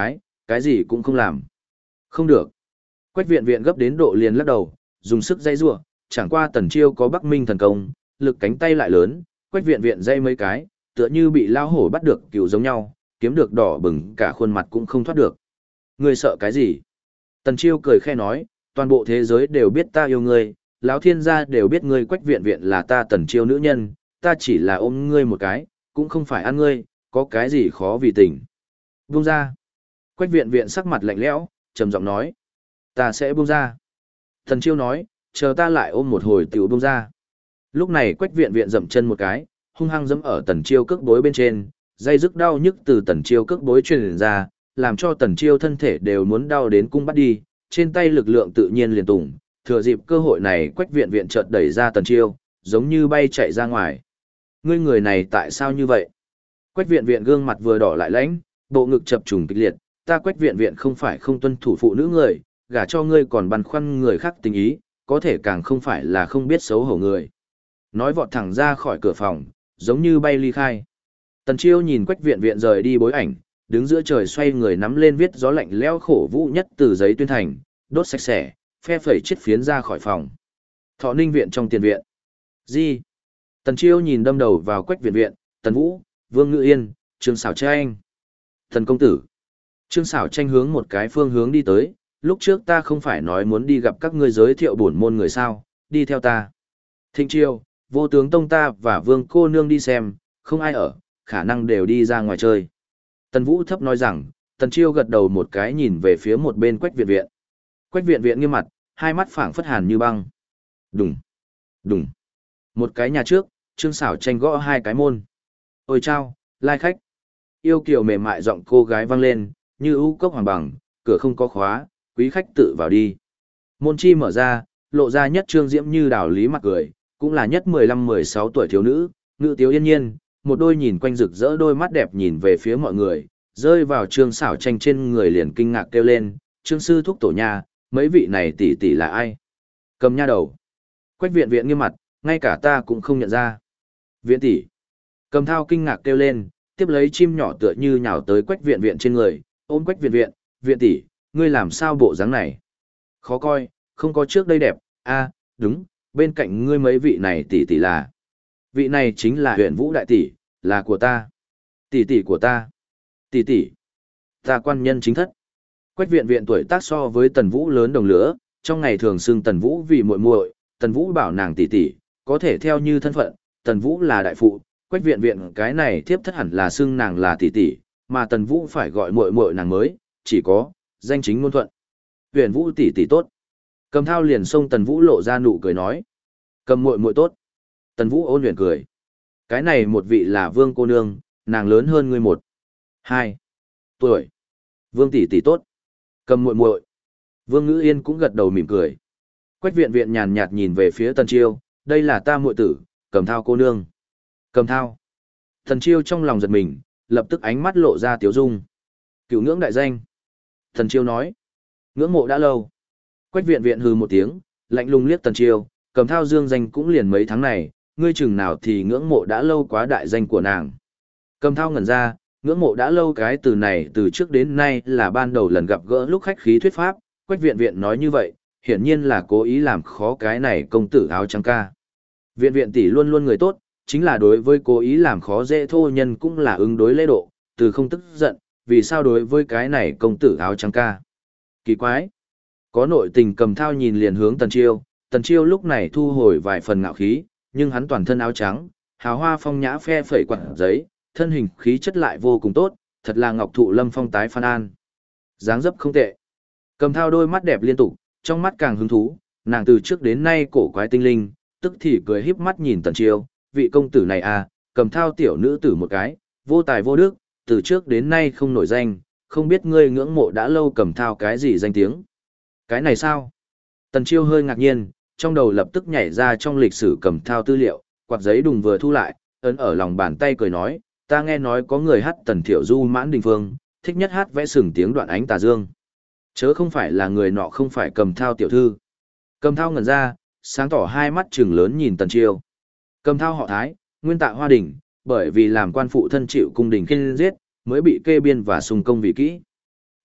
cái gì cũng không làm. Không được. Quách viện viện gấp đến độ liền lắc đầu, dùng sức dây rủa, chẳng qua Tần Chiêu có Bắc Minh thần công, lực cánh tay lại lớn, Quách viện viện dây mấy cái, tựa như bị lao hổ bắt được cừu giống nhau, kiếm được đỏ bừng cả khuôn mặt cũng không thoát được. Ngươi sợ cái gì? Tần Chiêu cười khẽ nói, toàn bộ thế giới đều biết ta yêu ngươi, lão thiên gia đều biết ngươi Quách viện viện là ta Tần Chiêu nữ nhân, ta chỉ là ôm ngươi một cái, cũng không phải ăn ngươi, có cái gì khó vì tình. Buông ra. Quách viện viện sắc mặt lạnh lẽo, trầm giọng nói, ta sẽ buông ra. Tần Chiêu nói, chờ ta lại ôm một hồi tiểu buông ra. Lúc này Quách viện viện dậm chân một cái, hung hăng giẫm ở Tần Chiêu cước bối bên trên, dây dứt đau nhức từ Tần Chiêu cước bối truyền ra, làm cho Tần Chiêu thân thể đều muốn đau đến cung bắt đi, trên tay lực lượng tự nhiên liền tùng, thừa dịp cơ hội này Quách viện viện chợt đẩy ra Tần Chiêu, giống như bay chạy ra ngoài. Ngươi người này tại sao như vậy? Quách viện viện gương mặt vừa đỏ lại lãnh, bộ ngực chập trùng kịch liệt, ta Quách viện viện không phải không tuân thủ phụ nữ người, gả cho ngươi còn băn khoăn người khác tình ý, có thể càng không phải là không biết xấu hổ người. Nói vọt thẳng ra khỏi cửa phòng, giống như bay ly khai. Tần Chiêu nhìn Quách viện viện rời đi bối ảnh, đứng giữa trời xoay người nắm lên viết gió lạnh lẽo khổ vũ nhất từ giấy tuyên thành, đốt sạch sẽ, phe phẩy chiếc phiến ra khỏi phòng. Thọ Ninh viện trong tiền viện. Gì? Tần Chiêu nhìn đâm đầu vào Quách viện viện, Tần Vũ, Vương Ngự Yên, Trương Sảo Tranh. Thần công tử. Trương Sảo Tranh hướng một cái phương hướng đi tới, lúc trước ta không phải nói muốn đi gặp các ngươi giới thiệu bổn môn người sao, đi theo ta. Thịnh Chiêu, Vô Tướng Tông ta và Vương cô nương đi xem, không ai ở, khả năng đều đi ra ngoài chơi. Tần Vũ thấp nói rằng, Tần Chiêu gật đầu một cái nhìn về phía một bên Quách viện viện. Quách viện viện nghiêm mặt, hai mắt phảng phất hàn như băng. Đùng, đùng. Một cái nhà trước, Trương Sảo Tranh gõ hai cái môn. Ôi chao, lai khách. Yêu kiều mềm mại giọng cô gái vang lên, như ưu cốc hoàng bằng, cửa không có khóa, quý khách tự vào đi. Môn chi mở ra, lộ ra nhất Trương Diễm như đào lý mặt cười, cũng là nhất 15-16 tuổi thiếu nữ, ngự tiếu yên nhiên, một đôi nhìn quanh rực rỡ đôi mắt đẹp nhìn về phía mọi người, rơi vào Trương Sảo Tranh trên người liền kinh ngạc kêu lên, Trương sư thúc tổ nhà, mấy vị này tỷ tỷ là ai? Cầm nha đầu. Quách viện viện nghiêm mặt, ngay cả ta cũng không nhận ra. Viện tỷ. Cầm thao kinh ngạc kêu lên, tiếp lấy chim nhỏ tựa như nhào tới Quách viện viện trên người, ôm Quách viện viện, viện tỷ, ngươi làm sao bộ dáng này? Khó coi, không có trước đây đẹp, a, đúng, bên cạnh ngươi mấy vị này tỷ tỷ là. Vị này chính là Huyền Vũ đại tỷ, là của ta. Tỷ tỷ của ta. Tỷ tỷ. Ta quan nhân chính thất. Quách viện viện tuổi tác so với Tần Vũ lớn đồng lứa, trong ngày thường xưng Tần Vũ vì muội muội, Tần Vũ bảo nàng tỷ tỷ, có thể theo như thân phận, Tần Vũ là đại phụ, Quách viện viện cái này thiếp thất hẳn là xưng nàng là tỷ tỷ, mà Tần Vũ phải gọi muội muội nàng mới, chỉ có danh chính ngôn thuận. Huyền Vũ tỷ tỷ tốt. Cầm thao liền xông Tần Vũ lộ ra nụ cười nói, cầm muội muội tốt. Tần Vũ ôn luyện cười. Cái này một vị là Vương cô nương, nàng lớn hơn ngươi 1, 2 tuổi. Vương tỷ tỷ tốt. Cầm muội muội. Vương Ngữ Yên cũng gật đầu mỉm cười. Quách viện viện nhàn nhạt nhìn về phía Tần Chiêu, đây là ta muội tử, Cầm thao cô nương. Cầm thao. Tần Chiêu trong lòng giật mình, lập tức ánh mắt lộ ra tiếu dung. Cửu ngưỡng đại danh. Tần Chiêu nói. Ngưỡng mộ đã lâu. Quách viện viện hừ một tiếng, lạnh lùng liếc Tần Chiêu, Cầm thao dương danh cũng liền mấy tháng này, ngươi chừng nào thì ngưỡng mộ đã lâu quá đại danh của nàng. Cầm thao ngẩn ra, ngưỡng mộ đã lâu cái từ này từ trước đến nay là ban đầu lần gặp gỡ lúc khách khí thuyết pháp, Quách viện viện nói như vậy, hiển nhiên là cố ý làm khó cái này công tử áo trắng ca. Viện viện tỷ luôn luôn người tốt, chính là đối với cố ý làm khó dễ thô nhân cũng là ứng đối lễ độ, từ không tức giận, vì sao đối với cái này công tử áo trắng ca. Kỳ quái. Có nội tình Cầm thao nhìn liền hướng Tần Chiêu lúc này thu hồi vài phần ngạo khí, nhưng hắn toàn thân áo trắng, hào hoa phong nhã phe phẩy quạt giấy, thân hình khí chất lại vô cùng tốt, thật là ngọc thụ lâm phong tái phan an. Dáng dấp không tệ. Cầm thao đôi mắt đẹp liên tục, trong mắt càng hứng thú, nàng từ trước đến nay cổ quái tinh linh, tức thì cười híp mắt nhìn Tần Chiêu, vị công tử này à, Cầm thao tiểu nữ tử một cái, vô tài vô đức, từ trước đến nay không nổi danh, không biết ngươi ngưỡng mộ đã lâu Cầm thao cái gì danh tiếng. Cái này sao? Tần Chiêu hơi ngạc nhiên, trong đầu lập tức nhảy ra trong lịch sử Cầm thao tư liệu, quạt giấy đùng vừa thu lại, ấn ở lòng bàn tay cười nói, ta nghe nói có người hát Tần Thiểu Du Mãn Đình Phương, thích nhất hát vẽ sừng tiếng đoạn ánh tà dương. Chớ không phải là người nọ không phải Cầm thao tiểu thư. Cầm thao ngẩn ra, sáng tỏ hai mắt trừng lớn nhìn Tần Chiêu. Cầm thao họ Thái, nguyên tạ Hoa Đình, bởi vì làm quan phụ thân chịu cung đình khiên giết, mới bị kê biên và sùng công vì kỹ.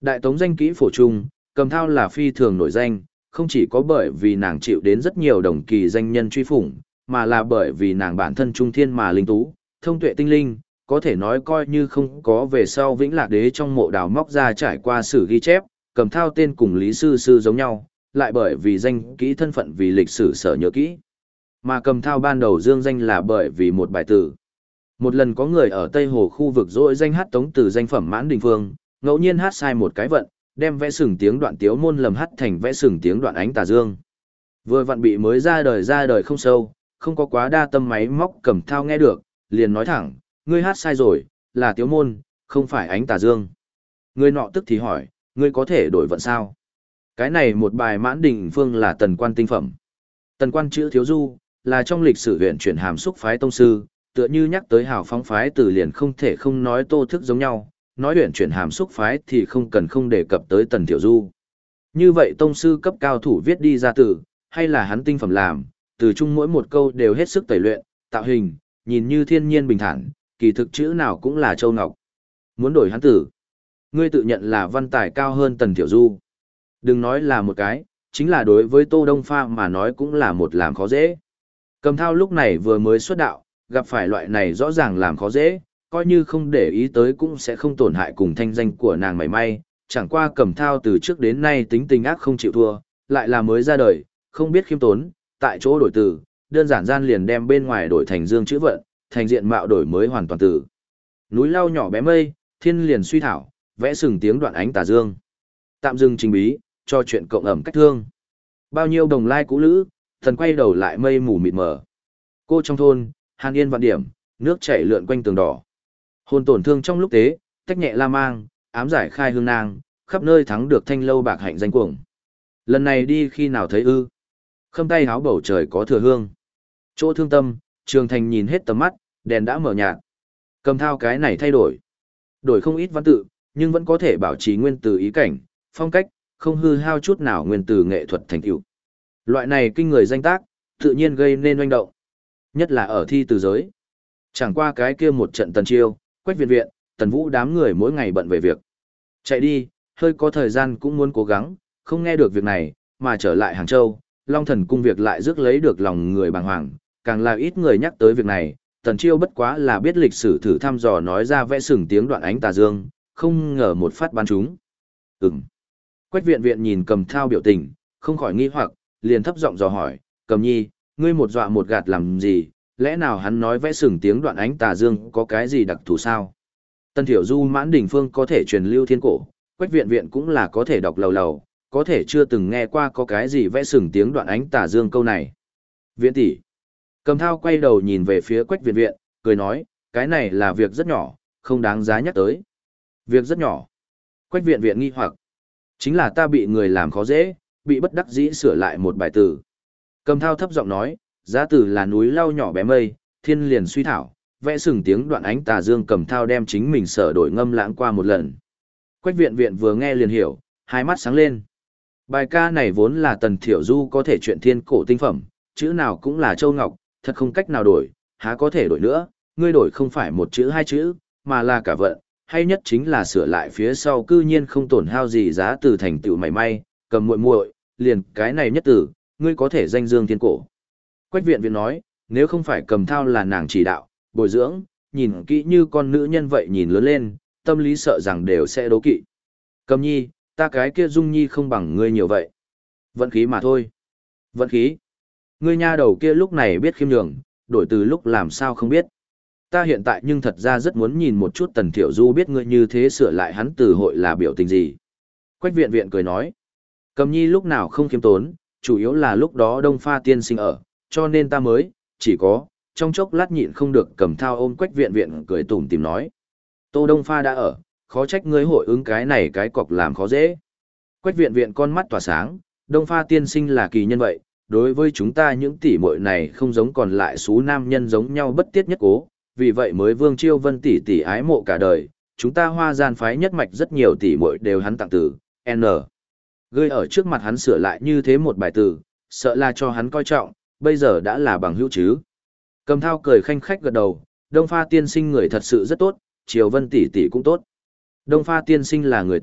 Đại tống danh kỹ phổ trung, Cầm Thao là phi thường nổi danh, không chỉ có bởi vì nàng chịu đến rất nhiều đồng kỳ danh nhân truy phủng, mà là bởi vì nàng bản thân trung thiên mà linh tú, thông tuệ tinh linh, có thể nói coi như không có về sau Vĩnh Lạc Đế trong mộ đào móc ra trải qua sử ghi chép, Cầm Thao tên cùng Lý Sư Sư giống nhau, lại bởi vì danh kỹ thân phận vì lịch sử sở nhớ kỹ. Mà Cầm Thao ban đầu dương danh là bởi vì một bài tử. Một lần có người ở Tây Hồ khu vực dỗi danh hát tống từ danh phẩm Mãn Đình Phương, ngẫu nhiên hát sai một cái vận, đem vẽ sừng tiếng đoạn tiếu môn lầm hát thành vẽ sừng tiếng đoạn ánh tà dương. Vừa vặn bị mới ra đời không sâu, không có quá đa tâm máy móc Cầm Thao nghe được, liền nói thẳng, ngươi hát sai rồi, là tiếu môn, không phải ánh tà dương. Người nọ tức thì hỏi, ngươi có thể đổi vận sao? Cái này một bài Mãn Đình Phương là tần quan tinh phẩm. Tần quan chữ thiếu du, là trong lịch sử huyện chuyển hàm xúc phái tông sư, tựa như nhắc tới hào phóng phái từ liền không thể không nói Tô Thức giống nhau, nói huyện chuyển hàm xúc phái thì không cần không đề cập tới tần tiểu du. Như vậy tông sư cấp cao thủ viết đi ra từ, hay là hắn tinh phẩm làm, từ chung mỗi một câu đều hết sức tẩy luyện, tạo hình, nhìn như thiên nhiên bình thản, kỳ thực chữ nào cũng là châu ngọc. Muốn đổi hắn tử, ngươi tự nhận là văn tài cao hơn tần tiểu du. Đừng nói là một cái, chính là đối với Tô Đông Pha mà nói cũng là một làm khó dễ. Cầm Thao lúc này vừa mới xuất đạo, gặp phải loại này rõ ràng làm khó dễ, coi như không để ý tới cũng sẽ không tổn hại cùng thanh danh của nàng mảy may, chẳng qua Cầm Thao từ trước đến nay tính tình ác không chịu thua, lại là mới ra đời, không biết khiêm tốn, tại chỗ đổi từ, đơn giản gian liền đem bên ngoài đổi thành dương chữ vận, thành diện mạo đổi mới hoàn toàn từ. Núi lao nhỏ bé mây, thiên liền suy thảo, vẽ sừng tiếng đoạn ánh tà dương. Tạm dừng trình bí, cho chuyện cộng ẩm cách thương. Bao nhiêu đồng lai cũ lữ, thần quay đầu lại mây mù mịt mờ. Cô trong thôn, hàn yên vạn điểm, nước chảy lượn quanh tường đỏ. Hồn tổn thương trong lúc tế, tách nhẹ la mang, ám giải khai hương nang, khắp nơi thắng được thanh lâu bạc hạnh danh cuồng. Lần này đi khi nào thấy ư? Khâm tay háo bầu trời có thừa hương. Chỗ thương tâm, Trường Thành nhìn hết tầm mắt, đèn đã mở nhạt. Cầm Thao cái này thay đổi. Đổi không ít văn tự, nhưng vẫn có thể bảo trì nguyên từ ý cảnh, phong cách, không hư hao chút nào nguyên từ nghệ thuật thành tựu. Loại này kinh người danh tác, tự nhiên gây nên oanh động. Nhất là ở thi từ giới. Chẳng qua cái kia một trận Tần Chiêu, Quách Viện Viện, Tần Vũ đám người mỗi ngày bận về việc. Chạy đi, hơi có thời gian cũng muốn cố gắng, không nghe được việc này, mà trở lại Hàng Châu, Long Thần cung việc lại rước lấy được lòng người bàng hoàng, càng là ít người nhắc tới việc này. Tần Chiêu bất quá là biết lịch sử thử thăm dò nói ra vẽ sừng tiếng đoạn ánh tà dương, không ngờ một phát bắn trúng. Quách Viện Viện nhìn Cầm Thao biểu tình, không khỏi nghi hoặc, liền thấp giọng dò hỏi, Cầm Nhi, ngươi một dọa một gạt làm gì, lẽ nào hắn nói vẽ sừng tiếng đoạn ánh tà dương có cái gì đặc thù sao? Tân Thiểu Du Mãn Đình Phương có thể truyền lưu thiên cổ, Quách Viện Viện cũng là có thể đọc lầu lầu, có thể chưa từng nghe qua có cái gì vẽ sừng tiếng đoạn ánh tà dương câu này. Viện tỷ. Cầm Thao quay đầu nhìn về phía Quách Viện Viện, cười nói, cái này là việc rất nhỏ, không đáng giá nhắc tới. Việc rất nhỏ. Quách Viện Viện nghi hoặc, chính là ta bị người làm khó dễ, bị bất đắc dĩ sửa lại một bài từ. Cầm Thao thấp giọng nói, giá từ là núi lau nhỏ bé mây, thiên liền suy thảo, vẽ sừng tiếng đoạn ánh tà dương. Cầm Thao đem chính mình sở đổi ngâm lãng qua một lần. Quách Viện Viện vừa nghe liền hiểu, hai mắt sáng lên. Bài ca này vốn là Tần Thiểu Du có thể chuyện thiên cổ tinh phẩm, chữ nào cũng là châu ngọc, thật không cách nào đổi, há có thể đổi nữa, ngươi đổi không phải một chữ hai chữ, mà là cả vận, hay nhất chính là sửa lại phía sau cư nhiên không tổn hao gì giá từ thành tựu mảy may, cầm muội muội, liền cái này nhất từ, ngươi có thể danh dương thiên cổ. Quách Viện Viện nói, nếu không phải Cầm Thao là nàng chỉ đạo, bồi dưỡng, nhìn kỹ như con nữ nhân vậy nhìn lớn lên, tâm lý sợ rằng đều sẽ đố kỵ. Cầm Nhi, ta cái kia Dung Nhi không bằng ngươi nhiều vậy. Vận khí mà thôi. Vận khí. Ngươi nha đầu kia lúc này biết khiêm nhường, đổi từ lúc làm sao không biết. Ta hiện tại nhưng thật ra rất muốn nhìn một chút Tần Thiểu Du biết ngươi như thế sửa lại hắn từ hội là biểu tình gì. Quách Viện Viện cười nói. Cầm Nhi lúc nào không khiêm tốn, chủ yếu là lúc đó Đông Pha tiên sinh ở, cho nên ta mới, chỉ có, trong chốc lát nhịn không được Cầm Thao ôm Quách Viện Viện cười tủm tìm nói. Tô Đông Pha đã ở, khó trách ngươi hội ứng cái này cái cọc làm khó dễ. Quách Viện Viện con mắt tỏa sáng, Đông Pha tiên sinh là kỳ nhân vậy, đối với chúng ta những tỷ muội này không giống còn lại số nam nhân giống nhau bất tiết nhất cố, vì vậy mới Vương Chiêu Vân tỷ tỷ ái mộ cả đời, chúng ta Hoa Gian phái nhất mạch rất nhiều tỷ muội đều hắn tặng từ, N. Gơi ở trước mặt hắn sửa lại như thế một bài từ, sợ là cho hắn coi trọng, bây giờ đã là bằng hữu chứ. Cầm Thao cười khanh khách gật đầu, Đông Pha tiên sinh người thật sự rất tốt, Triều Vân tỷ tỷ cũng tốt. Đông Pha tiên sinh là người tốt,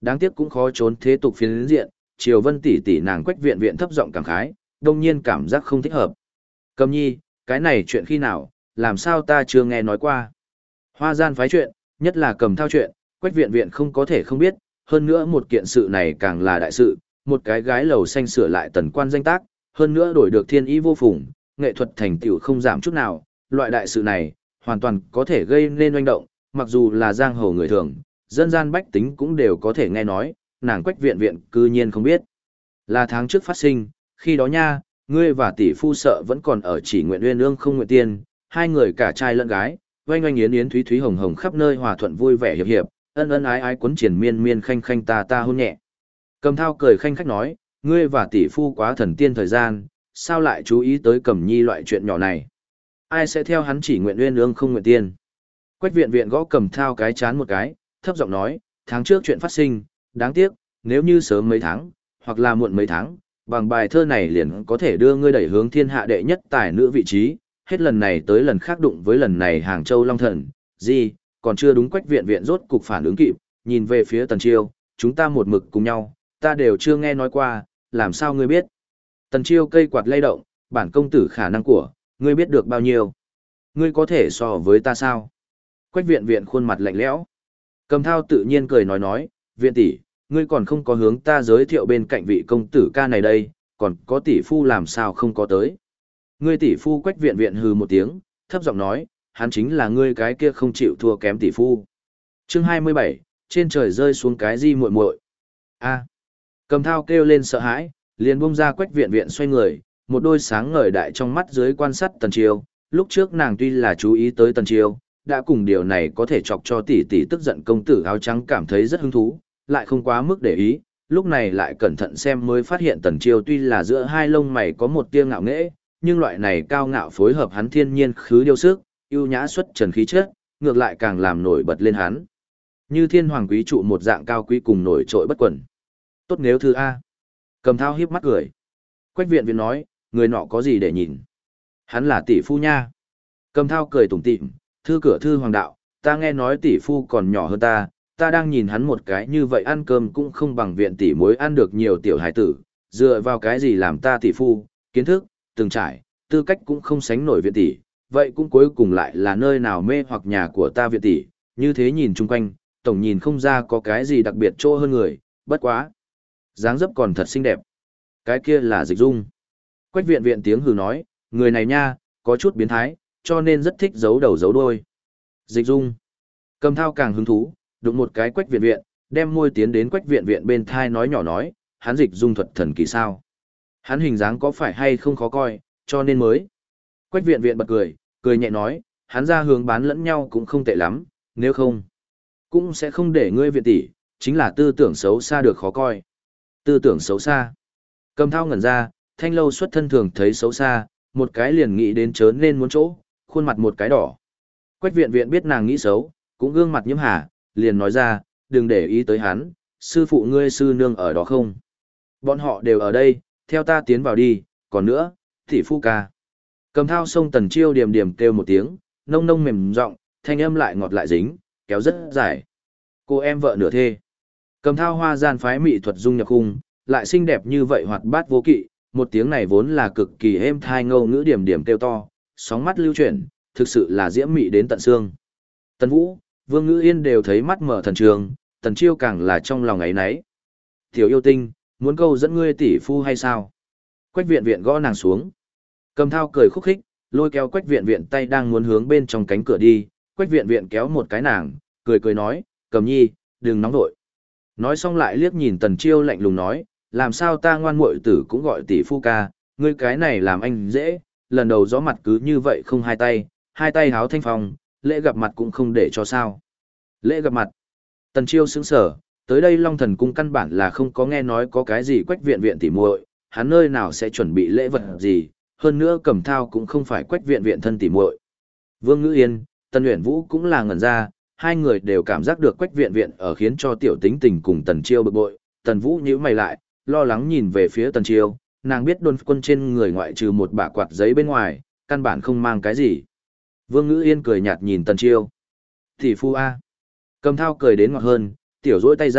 Đáng tiếc cũng khó trốn thế tục phiến diện, Triều Vân tỷ tỷ nàng Quách Viện Viện thấp giọng cảm khái, đông nhiên cảm giác không thích hợp. Cầm nhi, cái này chuyện khi nào, làm sao ta chưa nghe nói qua. Hoa gian phái chuyện, nhất là Cầm Thao chuyện, Quách Viện Viện không có thể không biết, hơn nữa một kiện sự này càng là đại sự, một cái gái lầu xanh sửa lại tần quan danh tác, hơn nữa đổi được thiên ý vô phùng, nghệ thuật thành tựu không giảm chút nào, loại đại sự này, hoàn toàn có thể gây nên oanh động, mặc dù là giang hồ người thường, dân gian bách tính cũng đều có thể nghe nói, nàng Quách Viện Viện cư nhiên không biết. Là tháng trước phát sinh, khi đó nha, ngươi và tỷ phu sợ vẫn còn ở chỉ nguyện uyên ương không nguyện tiên, hai người cả trai lẫn gái, oanh oanh yến yến thúy thúy hồng hồng khắp nơi hòa thuận vui vẻ hiệp hiệp, ân ân ái ái quấn triển miên miên khanh khanh ta ta hôn nhẹ. Cầm Thao cười khanh khách nói, ngươi và tỷ phu quá thần tiên thời gian, sao lại chú ý tới Cẩm Nhi loại chuyện nhỏ này? Ai sẽ theo hắn chỉ nguyện uyên ương không nguyện tiên? Quách Viện Viện gõ Cầm Thao cái chán một cái, thấp giọng nói, tháng trước chuyện phát sinh, đáng tiếc, nếu như sớm mấy tháng, hoặc là muộn mấy tháng, bằng bài thơ này liền có thể đưa ngươi đẩy hướng thiên hạ đệ nhất tài nữ vị trí, hết lần này tới lần khác đụng với lần này Hàng Châu Long Thần, gì, còn chưa đúng. Quách Viện Viện rốt cục phản ứng kịp, nhìn về phía Tần Chiêu, chúng ta một mực cùng nhau, ta đều chưa nghe nói qua, làm sao ngươi biết? Tần Chiêu cây quạt lay động, bản công tử khả năng của, ngươi biết được bao nhiêu? Ngươi có thể so với ta sao? Quách Viện Viện khuôn mặt lạnh lẽo. Cầm Thao tự nhiên cười nói, Viện tỷ, ngươi còn không có hướng ta giới thiệu bên cạnh vị công tử ca này đây, còn có tỷ phu làm sao không có tới? Ngươi tỷ phu. Quách Viện Viện hừ một tiếng, thấp giọng nói, hắn chính là ngươi cái kia không chịu thua kém tỷ phu. Chương 27, trên trời rơi xuống cái gì muội muội. A. Cầm Thao kêu lên sợ hãi, liền buông ra Quách Viện Viện xoay người, một đôi sáng ngời đại trong mắt dưới quan sát Tần Chiêu, lúc trước nàng tuy là chú ý tới Tần Chiêu, đã cùng điều này có thể chọc cho tỷ tỷ tức giận công tử áo trắng cảm thấy rất hứng thú, lại không quá mức để ý, lúc này lại cẩn thận xem mới phát hiện Tần Chiêu tuy là giữa hai lông mày có một tia ngạo nghễ, nhưng loại này cao ngạo phối hợp hắn thiên nhiên khứ điêu sức, ưu nhã xuất trần khí chất, ngược lại càng làm nổi bật lên hắn. Như thiên hoàng quý trụ một dạng cao quý cùng nổi trội bất quần. Tốt nếu thư A. Cầm Thao hiếp mắt cười. Quách Viện Viện nói, người nọ có gì để nhìn? Hắn là tỷ phu nha. Cầm Thao cười tủm tỉm, thư cửa thư hoàng đạo, ta nghe nói tỷ phu còn nhỏ hơn ta đang nhìn hắn một cái như vậy ăn cơm cũng không bằng Viện tỷ muối ăn được nhiều tiểu hải tử, dựa vào cái gì làm ta tỷ phu, kiến thức, từng trải, tư cách cũng không sánh nổi Viện tỷ, vậy cũng cuối cùng lại là nơi nào mê hoặc nhà của ta Viện tỷ, như thế nhìn chung quanh, tổng nhìn không ra có cái gì đặc biệt chỗ hơn người, bất quá. Dáng dấp còn thật xinh đẹp. Cái kia là Dịch Dung. Quách Viện Viện tiếng hừ nói, người này nha, có chút biến thái, cho nên rất thích giấu đầu giấu đuôi. Dịch Dung. Cầm Thao càng hứng thú, đụng một cái Quách Viện Viện, đem môi tiến đến Quách Viện Viện bên thai nói nhỏ nói, hắn Dịch Dung thuật thần kỳ sao? Hắn hình dáng có phải hay không khó coi, cho nên mới. Quách Viện Viện bật cười, cười nhẹ nói, hắn ra hướng bán lẫn nhau cũng không tệ lắm, nếu không, cũng sẽ không để ngươi Viện tỷ, chính là tư tưởng xấu xa được khó coi. Tư tưởng xấu xa. Cầm Thao ngẩn ra, thanh lâu xuất thân thường thấy xấu xa, một cái liền nghĩ đến chớ nên muốn chỗ, khuôn mặt một cái đỏ. Quách Viện Viện biết nàng nghĩ xấu, cũng gương mặt nhiễm hà, liền nói ra, đừng để ý tới hắn, sư phụ ngươi sư nương ở đó không? Bọn họ đều ở đây, theo ta tiến vào đi, còn nữa, tỷ phu ca. Cầm Thao xông Tần Chiêu điềm điềm kêu một tiếng, nông nông mềm giọng, thanh âm lại ngọt lại dính, kéo rất dài. Cô em vợ nửa thê. Cầm Thao hoa gian phái mỹ thuật dung nhập khung, lại xinh đẹp như vậy hoạt bát vô kỵ, một tiếng này vốn là cực kỳ êm thai ngâu ngữ điểm điểm kêu to, sóng mắt lưu chuyển, thực sự là diễm mị đến tận xương. Tần Vũ, Vương Ngữ Yên đều thấy mắt mở thần trường, Tần Chiêu càng là trong lòng ấy nấy. Tiểu yêu tinh, muốn câu dẫn ngươi tỷ phu hay sao? Quách Viện Viện gõ nàng xuống. Cầm Thao cười khúc khích, lôi kéo Quách Viện Viện tay đang muốn hướng bên trong cánh cửa đi, Quách Viện Viện kéo một cái nàng, cười cười nói, Cầm Nhi, đừng nóng vội. Nói xong lại liếc nhìn Tần Chiêu lạnh lùng nói, làm sao ta ngoan muội tử cũng gọi tỷ phu ca, ngươi cái này làm anh dễ, lần đầu gió mặt cứ như vậy không hai tay háo thanh phong, lễ gặp mặt cũng không để cho sao. Lễ gặp mặt. Tần Chiêu sững sở, tới đây Long Thần Cung căn bản là không có nghe nói có cái gì Quách Viện Viện tỉ muội, hắn nơi nào sẽ chuẩn bị lễ vật gì, hơn nữa Cầm Thao cũng không phải Quách Viện Viện thân tỉ muội. Vương Ngữ Yên, Tần Uyển Vũ cũng là ngẩn ra, hai người đều cảm giác được Quách Viện Viện ở khiến cho tiểu tính tình cùng Tần Chiêu bực bội. Tần Vũ nhíu mày lại, lo lắng nhìn về phía Tần Chiêu, nàng biết Đôn Quân trên người ngoại trừ một bả quạt giấy bên ngoài, căn bản không mang cái gì. Vương Ngữ Yên cười nhạt nhìn Tần Chiêu. Tỷ phu A. Cầm Thao cười đến ngọt hơn, tiểu rỗi tay ra,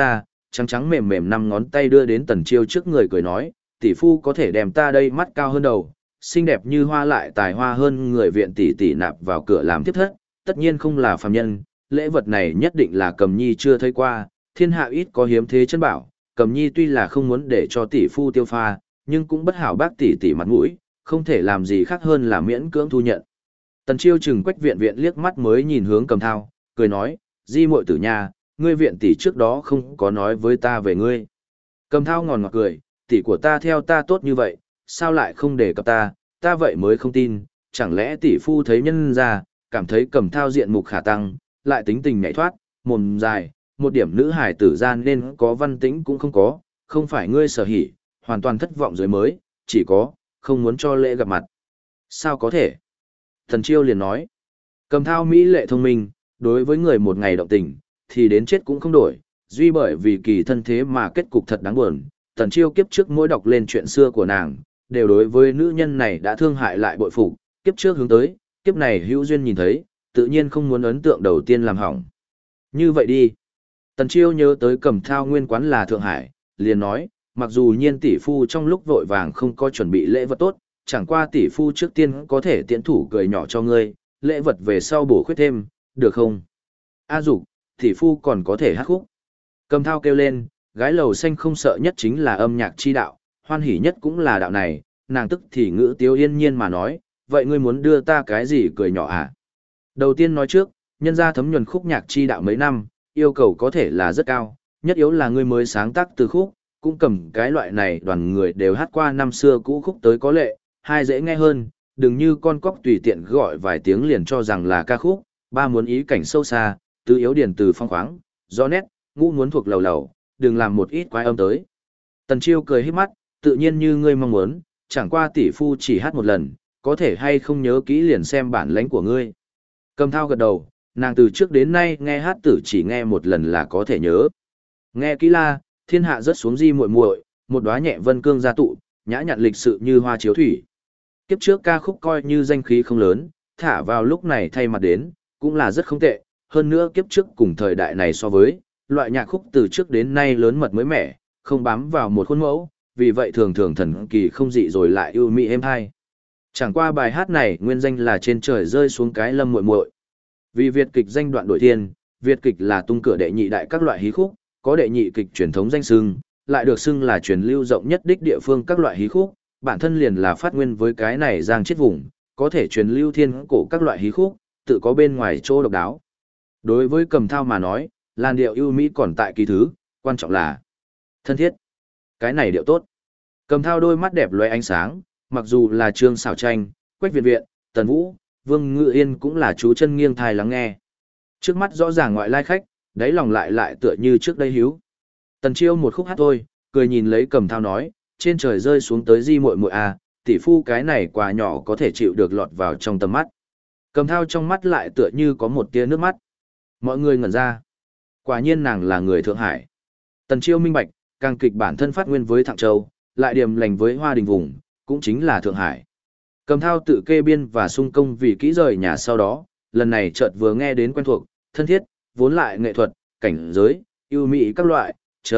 trắng trắng mềm mềm năm ngón tay đưa đến Tần Chiêu trước người cười nói, tỷ phu có thể đem ta đây mắt cao hơn đầu, xinh đẹp như hoa lại tài hoa hơn người viện tỷ tỷ nạp vào cửa làm tiếp thất, tất nhiên không là phàm nhân, lễ vật này nhất định là Cầm Nhi chưa thấy qua, thiên hạ ít có hiếm thế chân bảo, Cầm Nhi tuy là không muốn để cho tỷ phu tiêu pha, nhưng cũng bất hảo bác tỷ tỷ mặt mũi, không thể làm gì khác hơn là miễn cưỡng thu nhận. Tần Chiêu chừng Quách Viện Viện liếc mắt mới nhìn hướng Cầm Thao, cười nói, di muội tử nha, ngươi viện tỷ trước đó không có nói với ta về ngươi. Cầm Thao ngòn ngọt cười, tỷ của ta theo ta tốt như vậy, sao lại không để cập ta vậy mới không tin, chẳng lẽ tỷ phu thấy nhân ra, cảm thấy Cầm Thao diện mục khả tăng, lại tính tình nhảy thoát, mồm dài, một điểm nữ hài tử gian nên có văn tĩnh cũng không có, không phải ngươi sở hỉ, hoàn toàn thất vọng rồi mới, chỉ có, không muốn cho lễ gặp mặt. Sao có thể? Thần Chiêu liền nói, Cầm Thao mỹ lệ thông minh, đối với người một ngày động tình, thì đến chết cũng không đổi, duy bởi vì kỳ thân thế mà kết cục thật đáng buồn. Tần Chiêu kiếp trước mỗi đọc lên chuyện xưa của nàng, đều đối với nữ nhân này đã thương hại lại bội phục, kiếp trước hướng tới, kiếp này hữu duyên nhìn thấy, tự nhiên không muốn ấn tượng đầu tiên làm hỏng. Như vậy đi. Tần Chiêu nhớ tới Cầm Thao nguyên quán là Thượng Hải, liền nói, mặc dù nhiên tỷ phu trong lúc vội vàng không có chuẩn bị lễ vật tốt, chẳng qua tỷ phu trước tiên có thể tiễn thủ cười nhỏ cho ngươi, lễ vật về sau bổ khuyết thêm, được không? A Dục, tỷ phu còn có thể hát khúc. Cầm Thao kêu lên, gái lầu xanh không sợ nhất chính là âm nhạc chi đạo, hoan hỉ nhất cũng là đạo này, nàng tức thì ngữ tiếu yên nhiên mà nói, vậy ngươi muốn đưa ta cái gì cười nhỏ à? Đầu tiên nói trước, nhân gia thấm nhuần khúc nhạc chi đạo mấy năm, yêu cầu có thể là rất cao, nhất yếu là ngươi mới sáng tác từ khúc, cũng cầm cái loại này đoàn người đều hát qua năm xưa cũ khúc tới có lệ, hai dễ nghe hơn, đừng như con cóc tùy tiện gọi vài tiếng liền cho rằng là ca khúc, ba muốn ý cảnh sâu xa, tứ yếu điển từ phong khoáng, rõ nét, ngũ muốn thuộc lầu lầu, đừng làm một ít quái âm tới. Tần Chiêu cười hít mắt, tự nhiên như ngươi mong muốn, chẳng qua tỷ phu chỉ hát một lần, có thể hay không nhớ kỹ liền xem bản lãnh của ngươi. Cầm Thao gật đầu, nàng từ trước đến nay nghe hát tử chỉ nghe một lần là có thể nhớ. Nghe kỹ la, thiên hạ rớt xuống di muội muội, một đóa nhẹ vân cương gia tụ, nhã nhặn lịch sự như hoa chiếu thủy. Kiếp trước ca khúc coi như danh khí không lớn, thả vào lúc này thay mặt đến, cũng là rất không tệ, hơn nữa kiếp trước cùng thời đại này so với, loại nhạc khúc từ trước đến nay lớn mật mới mẻ, không bám vào một khuôn mẫu, vì vậy thường thường thần kỳ không dị rồi lại ưu mỹ êm hay. Chẳng qua bài hát này nguyên danh là trên trời rơi xuống cái lâm muội muội. Vì Việt kịch danh đoạn đổi thiên, Việt kịch là tung cửa đệ nhị đại các loại hí khúc, có đệ nhị kịch truyền thống danh xưng, lại được xưng là truyền lưu rộng nhất đích địa phương các loại hí khúc, bản thân liền là phát nguyên với cái này giang chết vùng, có thể truyền lưu thiên cổ các loại hí khúc, tự có bên ngoài chỗ độc đáo. Đối với Cầm Thao mà nói, làn điệu ưu mỹ còn tại kỳ thứ, quan trọng là thân thiết. Cái này điệu tốt. Cầm Thao đôi mắt đẹp lóe ánh sáng, mặc dù là Trương Sảo Tranh, Quách Viện Viện, Tần Vũ, Vương Ngự Yên cũng là chú chân nghiêng thai lắng nghe. Trước mắt rõ ràng ngoại lai khách, đáy lòng lại tựa như trước đây hiếu. Tần Chiêu một khúc hát thôi, cười nhìn lấy Cầm Thao nói, trên trời rơi xuống tới di muội muội à, tỷ phu cái này quà nhỏ có thể chịu được lọt vào trong tầm mắt. Cầm Thao trong mắt lại tựa như có một tia nước mắt. Mọi người ngẩn ra. Quả nhiên nàng là người Thượng Hải. Tần Chiêu minh bạch, càng kịch bản thân phát nguyên với Thạng Châu, lại điềm lành với Hoa Đình vùng, cũng chính là Thượng Hải. Cầm Thao tự kê biên và sung công vì kỹ rời nhà sau đó, lần này chợt vừa nghe đến quen thuộc, thân thiết, vốn lại nghệ thuật, cảnh giới, ưu mỹ các loại,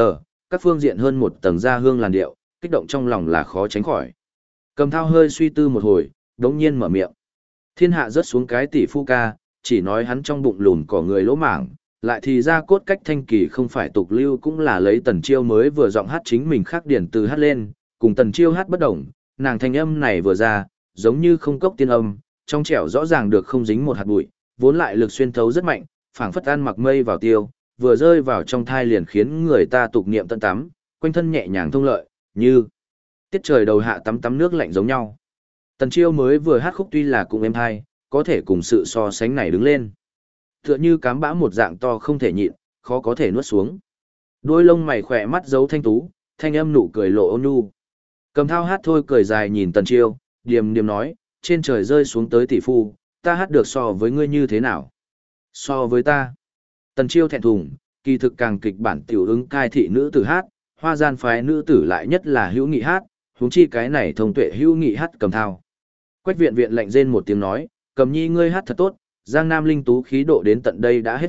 các phương diện hơn một tầng ra hương làn điệu, kích động trong lòng là khó tránh khỏi. Cầm Thao hơi suy tư một hồi, đống nhiên mở miệng. Thiên hạ rớt xuống cái tỷ phu ca, chỉ nói hắn trong bụng lùn cỏ người lỗ mảng, lại thì ra cốt cách thanh kỳ không phải tục lưu cũng là lấy Tần Chiêu mới vừa giọng hát chính mình khắc điển từ hát lên, cùng Tần Chiêu hát bất đồng, nàng thanh âm này vừa ra, giống như không cốc tiên âm, trong trẻo rõ ràng được không dính một hạt bụi, vốn lại lực xuyên thấu rất mạnh, phảng phất ăn mặc mây vào tiêu, vừa rơi vào trong thai liền khiến người ta tục niệm tận tắm, quanh thân nhẹ nhàng thông lợi, như tiết trời đầu hạ tắm tắm nước lạnh giống nhau. Tần Chiêu mới vừa hát khúc tuy là cùng êm hay, có thể cùng sự so sánh này đứng lên. Tựa như cám bã một dạng to không thể nhịn, khó có thể nuốt xuống. Đôi lông mày khỏe mắt giấu thanh tú, thanh âm nụ cười lộ ôn nhu. Cầm Thao hát thôi cười dài nhìn Tần Chiêu, điềm điềm nói, trên trời rơi xuống tới tỷ phu, ta hát được so với ngươi như thế nào? So với ta. Tần Chiêu thẹn thùng, kỳ thực càng kịch bản tiểu ứng cai thị nữ tử hát, hoa gian phái nữ tử lại nhất là hữu nghị hát, huống chi cái này thông tuệ hữu nghị hát Cầm Thao. Quách Viện Viện lạnh rên một tiếng nói, Cầm Nhi ngươi hát thật tốt, Giang Nam linh tú khí độ đến tận đây đã hết vậy,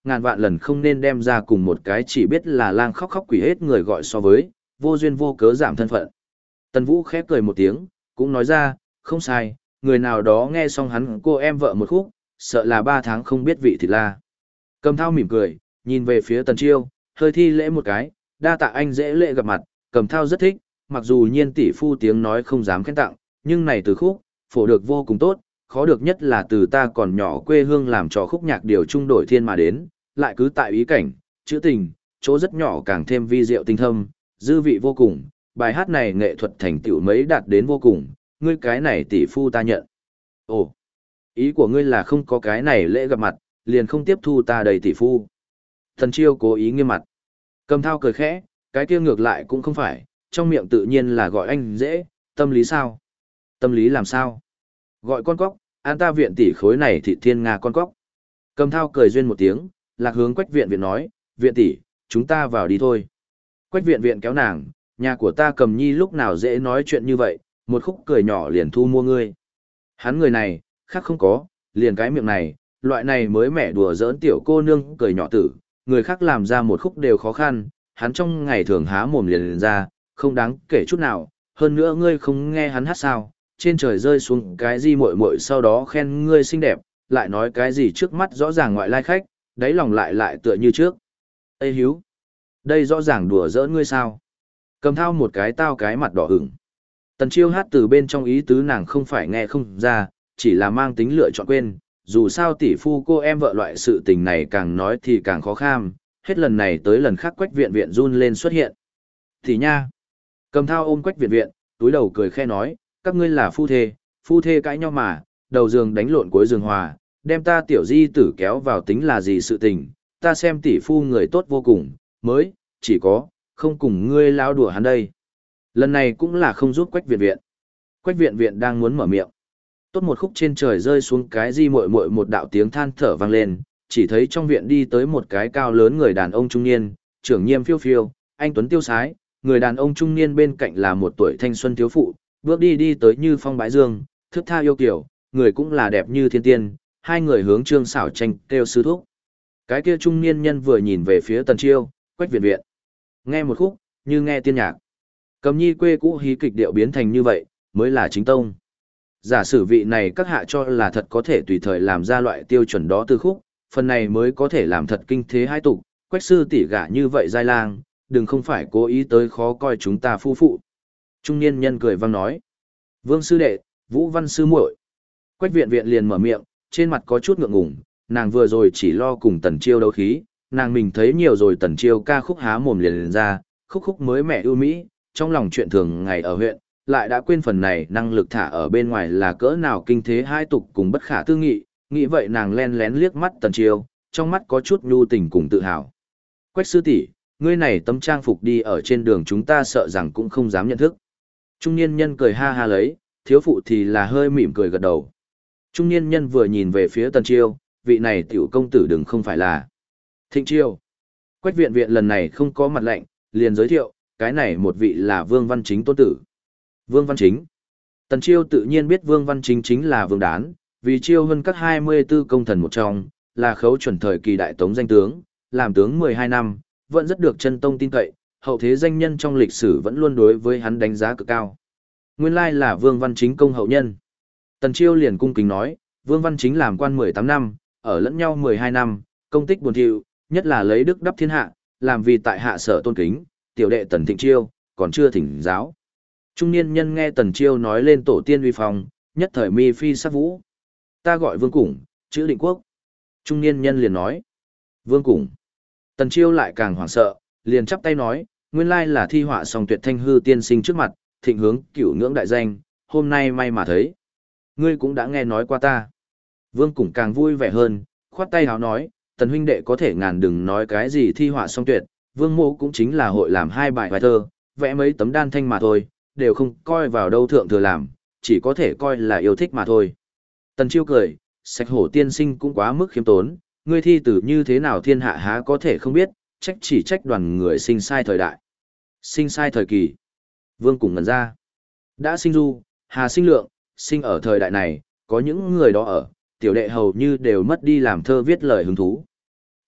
ngàn vạn lần không nên đem ra cùng một cái chỉ biết là lang khóc khóc quỷ hết người gọi so với, vô duyên vô cớ giảm thân phận. Tần Vũ khép cười một tiếng, cũng nói ra, không sai, người nào đó nghe xong hắn cô em vợ một khúc, sợ là 3 tháng không biết vị thịt la. Cầm Thao mỉm cười, nhìn về phía Tần Chiêu, hơi thi lễ một cái, đa tạ anh dễ lễ gặp mặt, Cầm Thao rất thích, mặc dù Nhiên tỷ phu tiếng nói không dám khen tặng, nhưng này từ khúc, phổ được vô cùng tốt, khó được nhất là từ ta còn nhỏ quê hương làm cho khúc nhạc điều trung đổi thiên mà đến, lại cứ tại ý cảnh, chữ tình, chỗ rất nhỏ càng thêm vi diệu tinh thâm, dư vị vô cùng, bài hát này nghệ thuật thành tựu mấy đạt đến vô cùng, ngươi cái này tỷ phu ta nhận. Ồ, ý của ngươi là không có cái này lễ gặp mặt, liền không tiếp thu ta đầy tỷ phu. Thần Chiêu cố ý nghiêm mặt. Cầm Thao cười khẽ, cái kia ngược lại cũng không phải, trong miệng tự nhiên là gọi anh dễ, tâm lý sao? Tâm lý làm sao? Gọi con cóc, an ta viện tỷ khối này thị thiên nga con cóc. Cầm Thao cười duyên một tiếng, lạc hướng Quách viện viện nói, viện tỷ, chúng ta vào đi thôi. Quách viện viện kéo nàng, nhà của ta Cầm Nhi lúc nào dễ nói chuyện như vậy, một khúc cười nhỏ liền thu mua ngươi. Hắn người này, khác không có, liền cái miệng này, loại này mới mẻ đùa giỡn tiểu cô nương cười nhỏ tử, người khác làm ra một khúc đều khó khăn, hắn trong ngày thường há mồm liền ra, không đáng kể chút nào, hơn nữa ngươi không nghe hắn hát sao, trên trời rơi xuống cái gì muội muội sau đó khen ngươi xinh đẹp, lại nói cái gì trước mắt rõ ràng ngoại lai khách, đáy lòng lại tựa như trước. Ê hiếu, đây rõ ràng đùa giỡn ngươi sao? Cầm Thao một cái tao cái mặt đỏ ửng. Tần Chiêu hát từ bên trong ý tứ nàng không phải nghe không ra, chỉ là mang tính lựa chọn quên, dù sao tỷ phu cô em vợ loại sự tình này càng nói thì càng khó kham, hết lần này tới lần khác Quách viện viện run lên xuất hiện. Thì nha, Cầm Thao ôm Quách viện viện, túi đầu cười khe nói, các ngươi là phu thê cãi nhau mà, đầu giường đánh lộn cuối giường hòa, đem ta tiểu di tử kéo vào tính là gì sự tình, ta xem tỷ phu người tốt vô cùng, mới, chỉ có, không cùng ngươi lao đùa hắn đây. Lần này cũng là không giúp Quách viện viện. Quách viện viện đang muốn mở miệng. Tốt một khúc trên trời rơi xuống cái gì muội muội một đạo tiếng than thở vang lên, chỉ thấy trong viện đi tới một cái cao lớn người đàn ông trung niên, trưởng nghiêm phiêu phiêu, anh tuấn tiêu sái, người đàn ông trung niên bên cạnh là một tuổi thanh xuân thiếu phụ, bước đi tới như phong bãi dương, thước tha yêu kiều, người cũng là đẹp như thiên tiên, hai người hướng Trương Sảo tranh kêu sư thúc. Cái kia trung niên nhân vừa nhìn về phía Tần Chiêu, Quách viện viện. Nghe một khúc, như nghe tiên nhạc. Cầm Nhi quê cũ hí kịch điệu biến thành như vậy, mới là chính tông. Giả sử vị này các hạ cho là thật có thể tùy thời làm ra loại tiêu chuẩn đó từ khúc, phần này mới có thể làm thật kinh thế hai tục, Quách sư tỷ gả như vậy giai lang, đừng không phải cố ý tới khó coi chúng ta phu phụ. Trung niên nhân cười vang nói. Vương sư đệ, Vũ Văn sư muội. Quách viện viện liền mở miệng, trên mặt có chút ngượng ngùng, nàng vừa rồi chỉ lo cùng Tần Chiêu đấu khí, nàng mình thấy nhiều rồi Tần Chiêu ca khúc há mồm liền ra, khúc mới mẻ ưu mỹ, trong lòng chuyện thường ngày ở huyện, lại đã quên phần này năng lực thả ở bên ngoài là cỡ nào kinh thế hai tục cùng bất khả tư nghị, nghĩ vậy nàng len lén liếc mắt Tần Chiêu, trong mắt có chút nhu tình cùng tự hào. Quách sư tỷ, ngươi này tấm trang phục đi ở trên đường chúng ta sợ rằng cũng không dám nhận thức. Trung niên nhân cười ha ha lấy, thiếu phụ thì là hơi mỉm cười gật đầu. Trung niên nhân vừa nhìn về phía Tần Chiêu, vị này tiểu công tử đừng không phải là Thịnh Chiêu. Quách viện viện lần này không có mặt lạnh, liền giới thiệu, cái này một vị là Vương Văn Chính tôn tử. Vương Văn Chính. Tần Chiêu tự nhiên biết Vương Văn Chính chính là Vương Đán, vì Chiêu hơn các 24 công thần một trong, là khấu chuẩn thời kỳ đại tống danh tướng, làm tướng 12 năm, vẫn rất được chân tông tin cậy, hậu thế danh nhân trong lịch sử vẫn luôn đối với hắn đánh giá cực cao. Nguyên lai là Vương Văn Chính công hậu nhân. Tần Chiêu liền cung kính nói, Vương Văn Chính làm quan 18 năm, ở lẫn nhau 12 năm, công tích buồn thiu, nhất là lấy đức đắp thiên hạ, làm vì tại hạ sở tôn kính, tiểu đệ Tần Thịnh Chiêu, còn chưa thỉnh giáo. Trung niên nhân nghe Tần Chiêu nói lên tổ tiên uy phong, nhất thời mi phi sắc vũ. Ta gọi Vương Củng, chữ Định Quốc. Trung niên nhân liền nói, Vương Củng. Tần Chiêu lại càng hoảng sợ, liền chắp tay nói, nguyên lai là thi họa song tuyệt thanh hư tiên sinh trước mặt, thịnh hướng cửu ngưỡng đại danh, hôm nay may mà thấy. Ngươi cũng đã nghe nói qua ta. Vương Củng càng vui vẻ hơn, khoát tay háo nói, Tần huynh đệ có thể ngàn đừng nói cái gì thi họa song tuyệt, Vương mộ cũng chính là hội làm 2 bài thơ, vẽ mấy tấm đan thanh mà thôi, đều không coi vào đâu thượng thừa làm, chỉ có thể coi là yêu thích mà thôi. Tần Chiêu cười, Sạch Hổ tiên sinh cũng quá mức khiêm tốn, ngươi thi tử như thế nào thiên hạ há có thể không biết, chỉ trách đoàn người sinh sai thời đại. Sinh sai thời kỳ. Vương Củng ngẩn ra. Đã sinh du, hà sinh lượng, sinh ở thời đại này, có những người đó ở, tiểu đệ hầu như đều mất đi làm thơ viết lời hứng thú.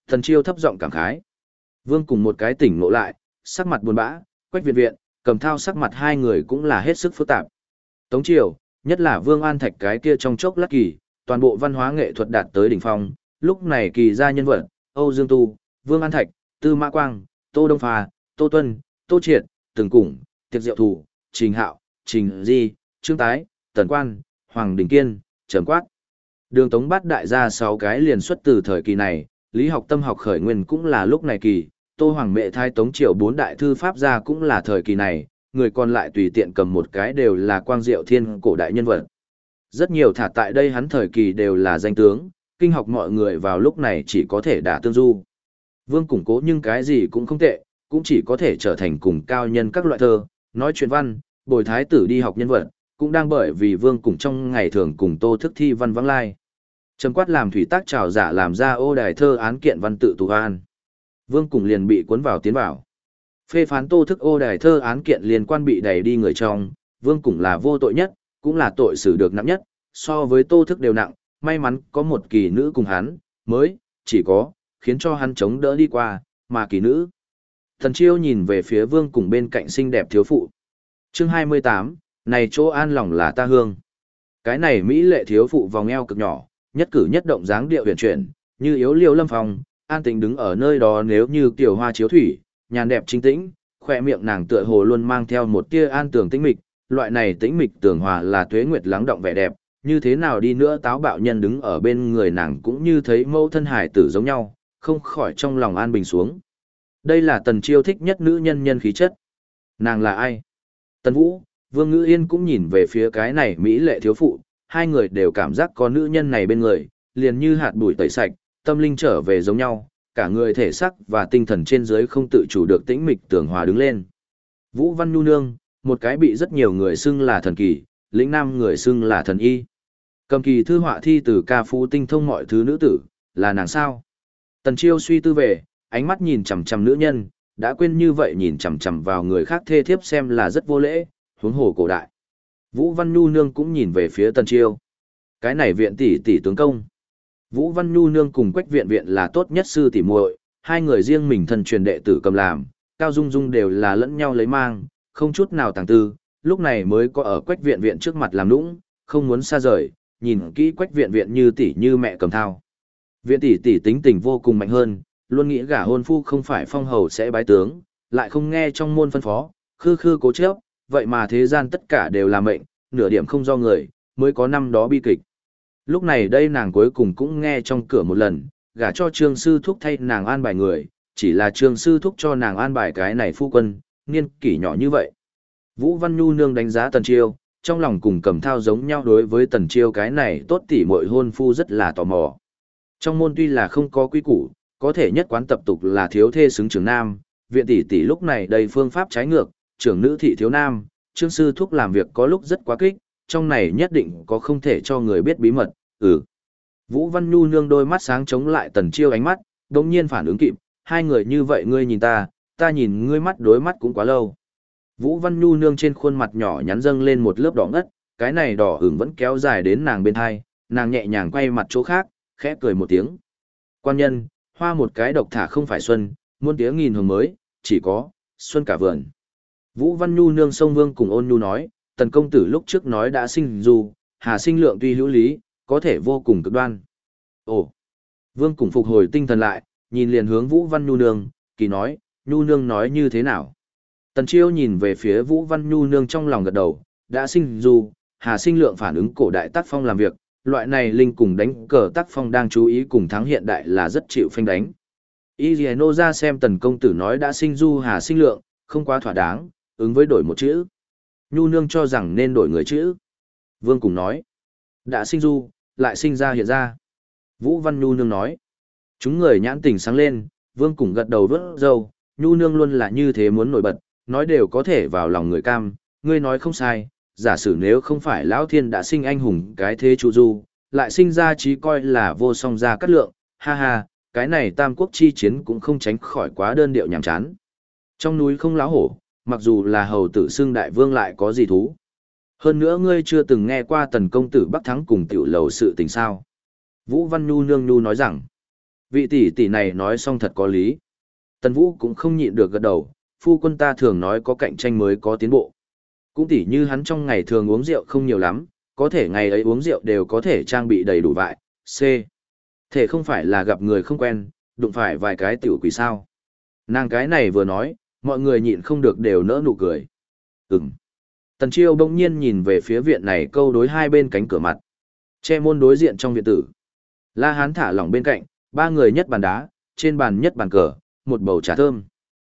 Tần Chiêu thấp giọng cảm khái. Vương cùng một cái tỉnh ngộ lại, sắc mặt buồn bã, Quách Viện Viện, Cầm Thao sắc mặt hai người cũng là hết sức phức tạp. Tống Triều, nhất là Vương An Thạch cái kia trong chốc lát kỳ, toàn bộ văn hóa nghệ thuật đạt tới đỉnh phong, lúc này kỳ ra nhân vật, Âu Dương Tu, Vương An Thạch, Tư Mã Quang, Tô Đông Phà, Tô Tuân, Tô Triệt, Từng Củng, Tiệc Diệu Thủ, Trình Hạo, Trình Di, Trương Tái, Tần Quan, Hoàng Đình Kiên, Trầm Quát. Đường Tống Bát đại gia 6 cái liền xuất từ thời kỳ này, lý học tâm học khởi nguyên cũng là lúc này kỳ, Tô Hoàng Mệ Thai Tống Triều 4 đại thư pháp gia cũng là thời kỳ này, người còn lại tùy tiện cầm một cái đều là quang diệu thiên cổ đại nhân vật. Rất nhiều thả tại đây hắn thời kỳ đều là danh tướng, kinh học mọi người vào lúc này chỉ có thể đả tương du. Vương củng cố nhưng cái gì cũng không tệ, cũng chỉ có thể trở thành cùng cao nhân các loại thơ, nói chuyện văn, bồi thái tử đi học nhân vật, cũng đang bởi vì Vương củng trong ngày thường cùng Tô Thức thi văn vắng lai. Trầm Quát làm thủy tác trào giả làm ra ô đài thơ án kiện văn tự tù an. Vương củng liền bị cuốn vào tiến vào. Phê phán Tô Thức ô đài thơ án kiện liên quan bị đẩy đi người trong, Vương củng là vô tội nhất, cũng là tội xử được nặng nhất, so với Tô Thức đều nặng, may mắn có một kỳ nữ cùng hắn, mới, chỉ có, khiến cho hắn chống đỡ đi qua, mà kỳ nữ. Thần Chiêu nhìn về phía Vương củng bên cạnh xinh đẹp thiếu phụ. Chương 28, này chỗ an lòng là ta hương. Cái này mỹ lệ thiếu phụ vòng eo cực nhỏ, nhất cử nhất động dáng điệu huyền chuyển, như yếu liêu lâm phong, an tĩnh đứng ở nơi đó nếu như tiểu hoa chiếu thủy, nhàn đẹp trinh tĩnh, khỏe miệng nàng tựa hồ luôn mang theo một tia an tường tĩnh mịch, loại này tĩnh mịch tường hòa là tuế nguyệt lắng động vẻ đẹp, như thế nào đi nữa táo bạo nhân đứng ở bên người nàng cũng như thấy mẫu thân hải tử giống nhau, không khỏi trong lòng an bình xuống. Đây là Tần Chiêu thích nhất nữ nhân nhân khí chất. Nàng là ai? Tần Vũ, Vương Ngữ Yên cũng nhìn về phía cái này mỹ lệ thiếu phụ, hai người đều cảm giác có nữ nhân này bên người, liền như hạt bụi tẩy sạch, tâm linh trở về giống nhau, cả người thể sắc và tinh thần trên dưới không tự chủ được tĩnh mịch tường hòa đứng lên. Vũ Văn Nhu Nương, một cái bị rất nhiều người xưng là thần kỳ, lĩnh nam người xưng là thần y. Cầm kỳ thư họa thi từ ca phú tinh thông mọi thứ nữ tử, là nàng sao? Tần Chiêu suy tư về, ánh mắt nhìn chằm chằm nữ nhân, đã quên như vậy nhìn chằm chằm vào người khác thê thiếp xem là rất vô lễ, huống hồ cổ đại. Vũ Văn Nhu Nương cũng nhìn về phía Tần Chiêu. Cái này viện tỷ tỷ tướng công. Vũ Văn Nhu Nương cùng Quách Viện Viện là tốt nhất sư tỷ muội, hai người riêng mình thân truyền đệ tử cầm làm, Cao Dung Dung đều là lẫn nhau lấy mang, không chút nào tàng tư, lúc này mới có ở Quách Viện Viện trước mặt làm nũng, không muốn xa rời, nhìn kỹ Quách Viện Viện như tỷ như mẹ cầm thao. Viện tỷ tỷ tính tình vô cùng mạnh hơn, luôn nghĩ gả hôn phu không phải phong hầu sẽ bái tướng, lại không nghe trong môn phân phó, khư khư cố chấp, vậy mà thế gian tất cả đều là mệnh, nửa điểm không do người, mới có năm đó bi kịch. Lúc này đây nàng cuối cùng cũng nghe trong cửa một lần, gả cho Trương Sư Thúc thay nàng an bài người, chỉ là Trương Sư Thúc cho nàng an bài cái này phu quân, niên kỷ nhỏ như vậy. Vũ Văn Nhu Nương đánh giá Tần Chiêu, trong lòng cùng Cầm Thao giống nhau đối với Tần Chiêu cái này tốt tỉ muội hôn phu rất là tò mò. Trong môn tuy là không có quy củ, có thể nhất quán tập tục là thiếu thê xứng trưởng nam, viện tỷ tỷ lúc này đầy phương pháp trái ngược, trưởng nữ thị thiếu nam, Trương Sư Thúc làm việc có lúc rất quá kích, trong này nhất định có không thể cho người biết bí mật, Vũ Văn Nhu Nương đôi mắt sáng chống lại Tần Chiêu ánh mắt, đồng nhiên phản ứng kịp, hai người như vậy ngươi nhìn ta nhìn ngươi mắt đối mắt cũng quá lâu. Vũ Văn Nhu Nương trên khuôn mặt nhỏ nhắn dâng lên một lớp đỏ ngất, cái này đỏ ửng vẫn kéo dài đến nàng bên hai, nàng nhẹ nhàng quay mặt chỗ khác, khẽ cười một tiếng. Quan nhân, hoa một cái độc thả không phải xuân, muôn tiếng nghìn hồng mới, chỉ có xuân cả vườn. Vũ Văn Nhu Nương sông Vương cùng ôn nhu nói, Tần công tử lúc trước nói đã sinh dù, Hà sinh lượng tuy hữu lý, có thể vô cùng cực đoan. Ồ! Vương cùng phục hồi tinh thần lại, nhìn liền hướng Vũ Văn Nhu Nương, kỳ nói, Nhu Nương nói như thế nào? Tần Chiêu nhìn về phía Vũ Văn Nhu Nương trong lòng gật đầu, đã sinh dù, Hà sinh lượng phản ứng cổ đại tác phong làm việc, loại này linh cùng đánh cờ tác phong đang chú ý cùng thắng hiện đại là rất chịu phanh đánh. Igiano ra xem Tần công tử nói đã sinh du Hà sinh lượng, không quá thỏa đáng, ứng với đổi một chữ. Nhu Nương cho rằng nên đổi người chữ. Vương cùng nói, đã sinh du, lại sinh ra hiện ra. Vũ Văn Nhu Nương nói, chúng người nhãn tình sáng lên, Vương cùng gật đầu vớt râu, Nhu Nương luôn là như thế muốn nổi bật, nói đều có thể vào lòng người cam, ngươi nói không sai, giả sử nếu không phải Lão Thiên đã sinh anh hùng cái thế trụ du, lại sinh ra trí coi là vô song gia cát lượng, ha ha, cái này tam quốc chi chiến cũng không tránh khỏi quá đơn điệu nhàm chán. Trong núi không láo hổ, mặc dù là hầu tử xưng đại vương lại có gì thú. Hơn nữa ngươi chưa từng nghe qua Tần công tử Bắc Thắng cùng tiểu lầu sự tình sao. Vũ Văn Nhu Nương Nhu nói rằng, Vị tỷ tỷ này nói xong thật có lý. Tần Vũ cũng không nhịn được gật đầu, phu quân ta thường nói có cạnh tranh mới có tiến bộ. Cũng tỉ như hắn trong ngày thường uống rượu không nhiều lắm, có thể ngày ấy uống rượu đều có thể trang bị đầy đủ vại. C. Thể không phải là gặp người không quen, đụng phải vài cái tiểu quỷ sao. Nàng cái này vừa nói, mọi người nhịn không được đều nỡ nụ cười. Ừm. Tần Chiêu bỗng nhiên nhìn về phía viện này câu đối hai bên cánh cửa mặt. Che môn đối diện trong viện tử. La Hán thả lỏng bên cạnh, ba người nhất bàn đá, trên bàn nhất bàn cờ, một bầu trà thơm.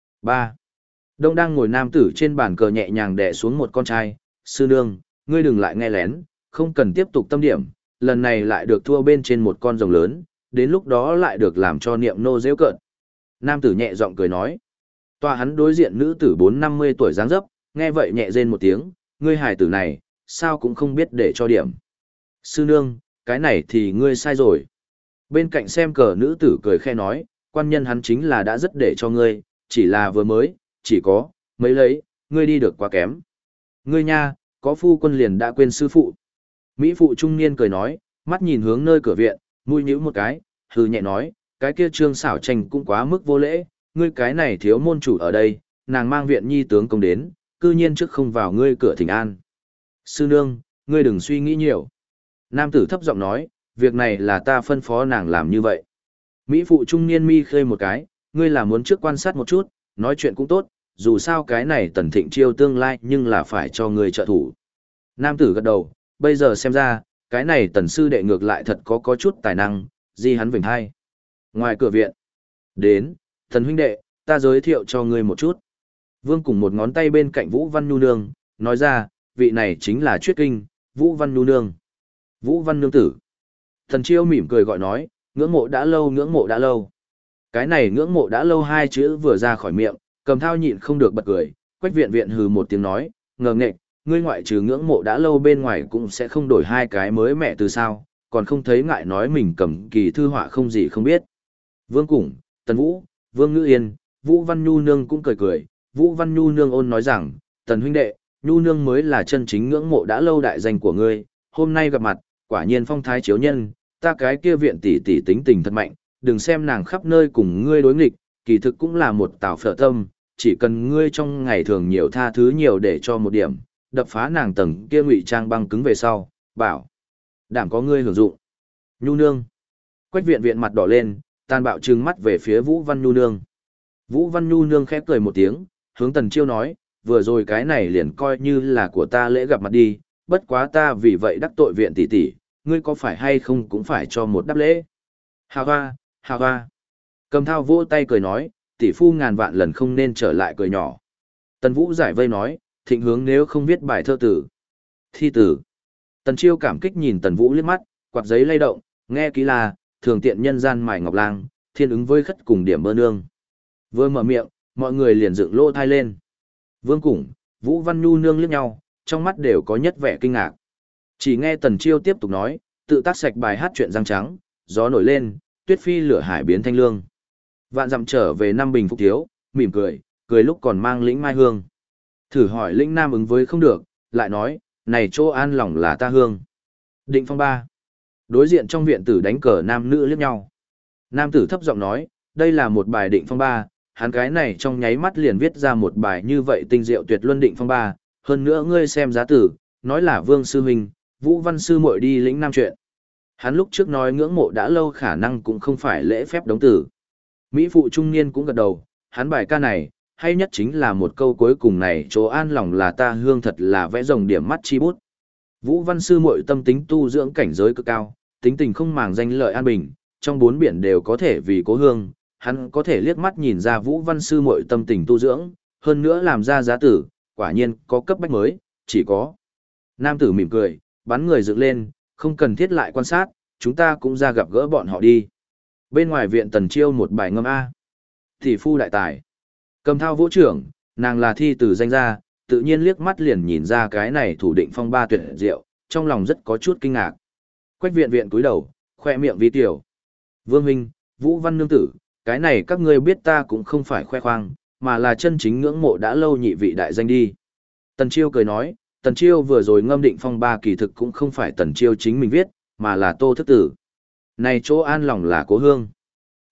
3. Đông đang ngồi nam tử trên bàn cờ nhẹ nhàng đè xuống một con trai. Sư nương, ngươi đừng lại nghe lén, không cần tiếp tục tâm điểm, lần này lại được thua bên trên một con rồng lớn, đến lúc đó lại được làm cho niệm nô dễ cợt. Nam tử nhẹ giọng cười nói. Tòa hắn đối diện nữ tử 4-50 tuổi dáng dấp, nghe vậy nhẹ rên một tiếng, ngươi hài tử này, sao cũng không biết để cho điểm. Sư nương, cái này thì ngươi sai rồi. Bên cạnh xem cờ nữ tử cười khe nói, quan nhân hắn chính là đã rất để cho ngươi, chỉ là vừa mới, chỉ có, mấy lấy, ngươi đi được quá kém. Ngươi nha, có phu quân liền đã quên sư phụ. Mỹ phụ trung niên cười nói, mắt nhìn hướng nơi cửa viện, mũi nhíu một cái, hừ nhẹ nói, cái kia Trương Xảo Tranh cũng quá mức vô lễ, ngươi cái này thiếu môn chủ ở đây, nàng mang viện nhi tướng công đến, cư nhiên trước không vào ngươi cửa thỉnh an. Sư nương, ngươi đừng suy nghĩ nhiều. Nam tử thấp giọng nói, việc này là ta phân phó nàng làm như vậy. Mỹ phụ trung niên mi khơi một cái, ngươi là muốn trước quan sát một chút, nói chuyện cũng tốt, dù sao cái này Tần Thịnh Chiêu tương lai nhưng là phải cho ngươi trợ thủ. Nam tử gật đầu, bây giờ xem ra, cái này Tần sư đệ ngược lại thật có chút tài năng, di hắn vỉnh hay. Ngoài cửa viện, đến, Tần huynh đệ, ta giới thiệu cho ngươi một chút. Vương cùng một ngón tay bên cạnh Vũ Văn Nhu Nương, nói ra, vị này chính là Chuyết Kinh, Vũ Văn Nhu Nương. Vũ Văn Nương tử. Tần Chiêu mỉm cười gọi nói, ngưỡng mộ đã lâu, ngưỡng mộ đã lâu. Cái này ngưỡng mộ đã lâu hai chữ vừa ra khỏi miệng, Cầm Thao nhịn không được bật cười, Quách Viện Viện hừ một tiếng nói, ngờ nghệch, ngươi ngoại trừ ngưỡng mộ đã lâu bên ngoài cũng sẽ không đổi hai cái mới mẹ từ sao, còn không thấy ngại nói mình cầm kỳ thư họa không gì không biết. Vương Củng, Tần Vũ, Vương Ngữ Yên, Vũ Văn Nhu Nương cũng cười cười, Vũ Văn Nhu Nương ôn nói rằng, Tần huynh đệ, Nhu Nương mới là chân chính ngưỡng mộ đã lâu đại danh của ngươi, hôm nay gặp mặt, quả nhiên phong thái chiếu nhân, ta cái kia viện tỷ tỷ tính tình thật mạnh, đừng xem nàng khắp nơi cùng ngươi đối nghịch, kỳ thực cũng là một tảo phở tâm, chỉ cần ngươi trong ngày thường nhiều tha thứ nhiều để cho một điểm, đập phá nàng tầng kia ngụy trang băng cứng về sau, bảo đảm có ngươi hưởng dụng. Nhu Nương. Quách Viện Viện mặt đỏ lên, tàn bạo trừng mắt về phía Vũ Văn Nhu Nương. Vũ Văn Nhu Nương khép cười một tiếng, hướng Tần Chiêu nói, vừa rồi cái này liền coi như là của ta lễ gặp mặt đi, bất quá ta vì vậy đắc tội viện tỷ tỷ, ngươi có phải hay không cũng phải cho một đáp lễ. Hà hoa, hà hoa. Cầm Thao vỗ tay cười nói, tỷ phu ngàn vạn lần không nên trở lại cười nhỏ. Tần Vũ giải vây nói, Thịnh Hướng nếu không viết bài thơ tử. Thi tử. Tần Chiêu cảm kích nhìn Tần Vũ liếc mắt, quạt giấy lay động, nghe kỹ là, thường tiện nhân gian mài ngọc lang, thiên ứng với khất cùng điểm bơ nương. Vừa mở miệng, mọi người liền dựng lỗ thai lên. Vương Củng, Vũ Văn Nhu Nương liếc nhau, trong mắt đều có nhất vẻ kinh ngạc. Chỉ nghe Tần Chiêu tiếp tục nói, tự tác sạch bài hát chuyện răng trắng, gió nổi lên, tuyết phi lửa hải biến thanh lương. Vạn dặm trở về năm bình phúc thiếu, mỉm cười, cười lúc còn mang lĩnh mai hương. Thử hỏi lĩnh nam ứng với không được, lại nói, này chỗ an lòng là ta hương. Định phong ba. Đối diện trong viện tử đánh cờ nam nữ liếc nhau. Nam tử thấp giọng nói, đây là một bài định phong ba, hắn cái này trong nháy mắt liền viết ra một bài như vậy tinh diệu tuyệt luân định phong ba, hơn nữa ngươi xem giá tử, nói là Vương sư huynh, Vũ Văn sư muội đi lĩnh nam chuyện. Hắn lúc trước nói ngưỡng mộ đã lâu khả năng cũng không phải lễ phép đống tử. Mỹ phụ trung niên cũng gật đầu, hắn bài ca này, hay nhất chính là một câu cuối cùng này chỗ an lòng là ta hương thật là vẽ rồng điểm mắt chi bút. Vũ Văn sư muội tâm tính tu dưỡng cảnh giới cực cao, tính tình không màng danh lợi an bình, trong bốn biển đều có thể vì cố hương, hắn có thể liếc mắt nhìn ra Vũ Văn sư muội tâm tình tu dưỡng, hơn nữa làm ra giá tử, quả nhiên có cấp bách mới, chỉ có. Nam tử mỉm cười, bắn người dựng lên, không cần thiết lại quan sát, chúng ta cũng ra gặp gỡ bọn họ đi. Bên ngoài viện Tần Chiêu một bài ngâm A. Tỷ phu đại tài. Cầm Thao vũ trưởng, nàng là thi từ danh gia, tự nhiên liếc mắt liền nhìn ra cái này thủ định phong ba tuyệt diệu, trong lòng rất có chút kinh ngạc. Quách Viện Viện cúi đầu, khoe miệng vi tiểu. Vương huynh, Vũ Văn nương tử, cái này các ngươi biết ta cũng không phải khoe khoang, mà là chân chính ngưỡng mộ đã lâu nhị vị đại danh đi. Tần Chiêu cười nói, Tần Chiêu vừa rồi ngâm định phong ba kỳ thực cũng không phải Tần Chiêu chính mình viết, mà là Tô Thức Tử. Này chỗ an lòng là cố hương.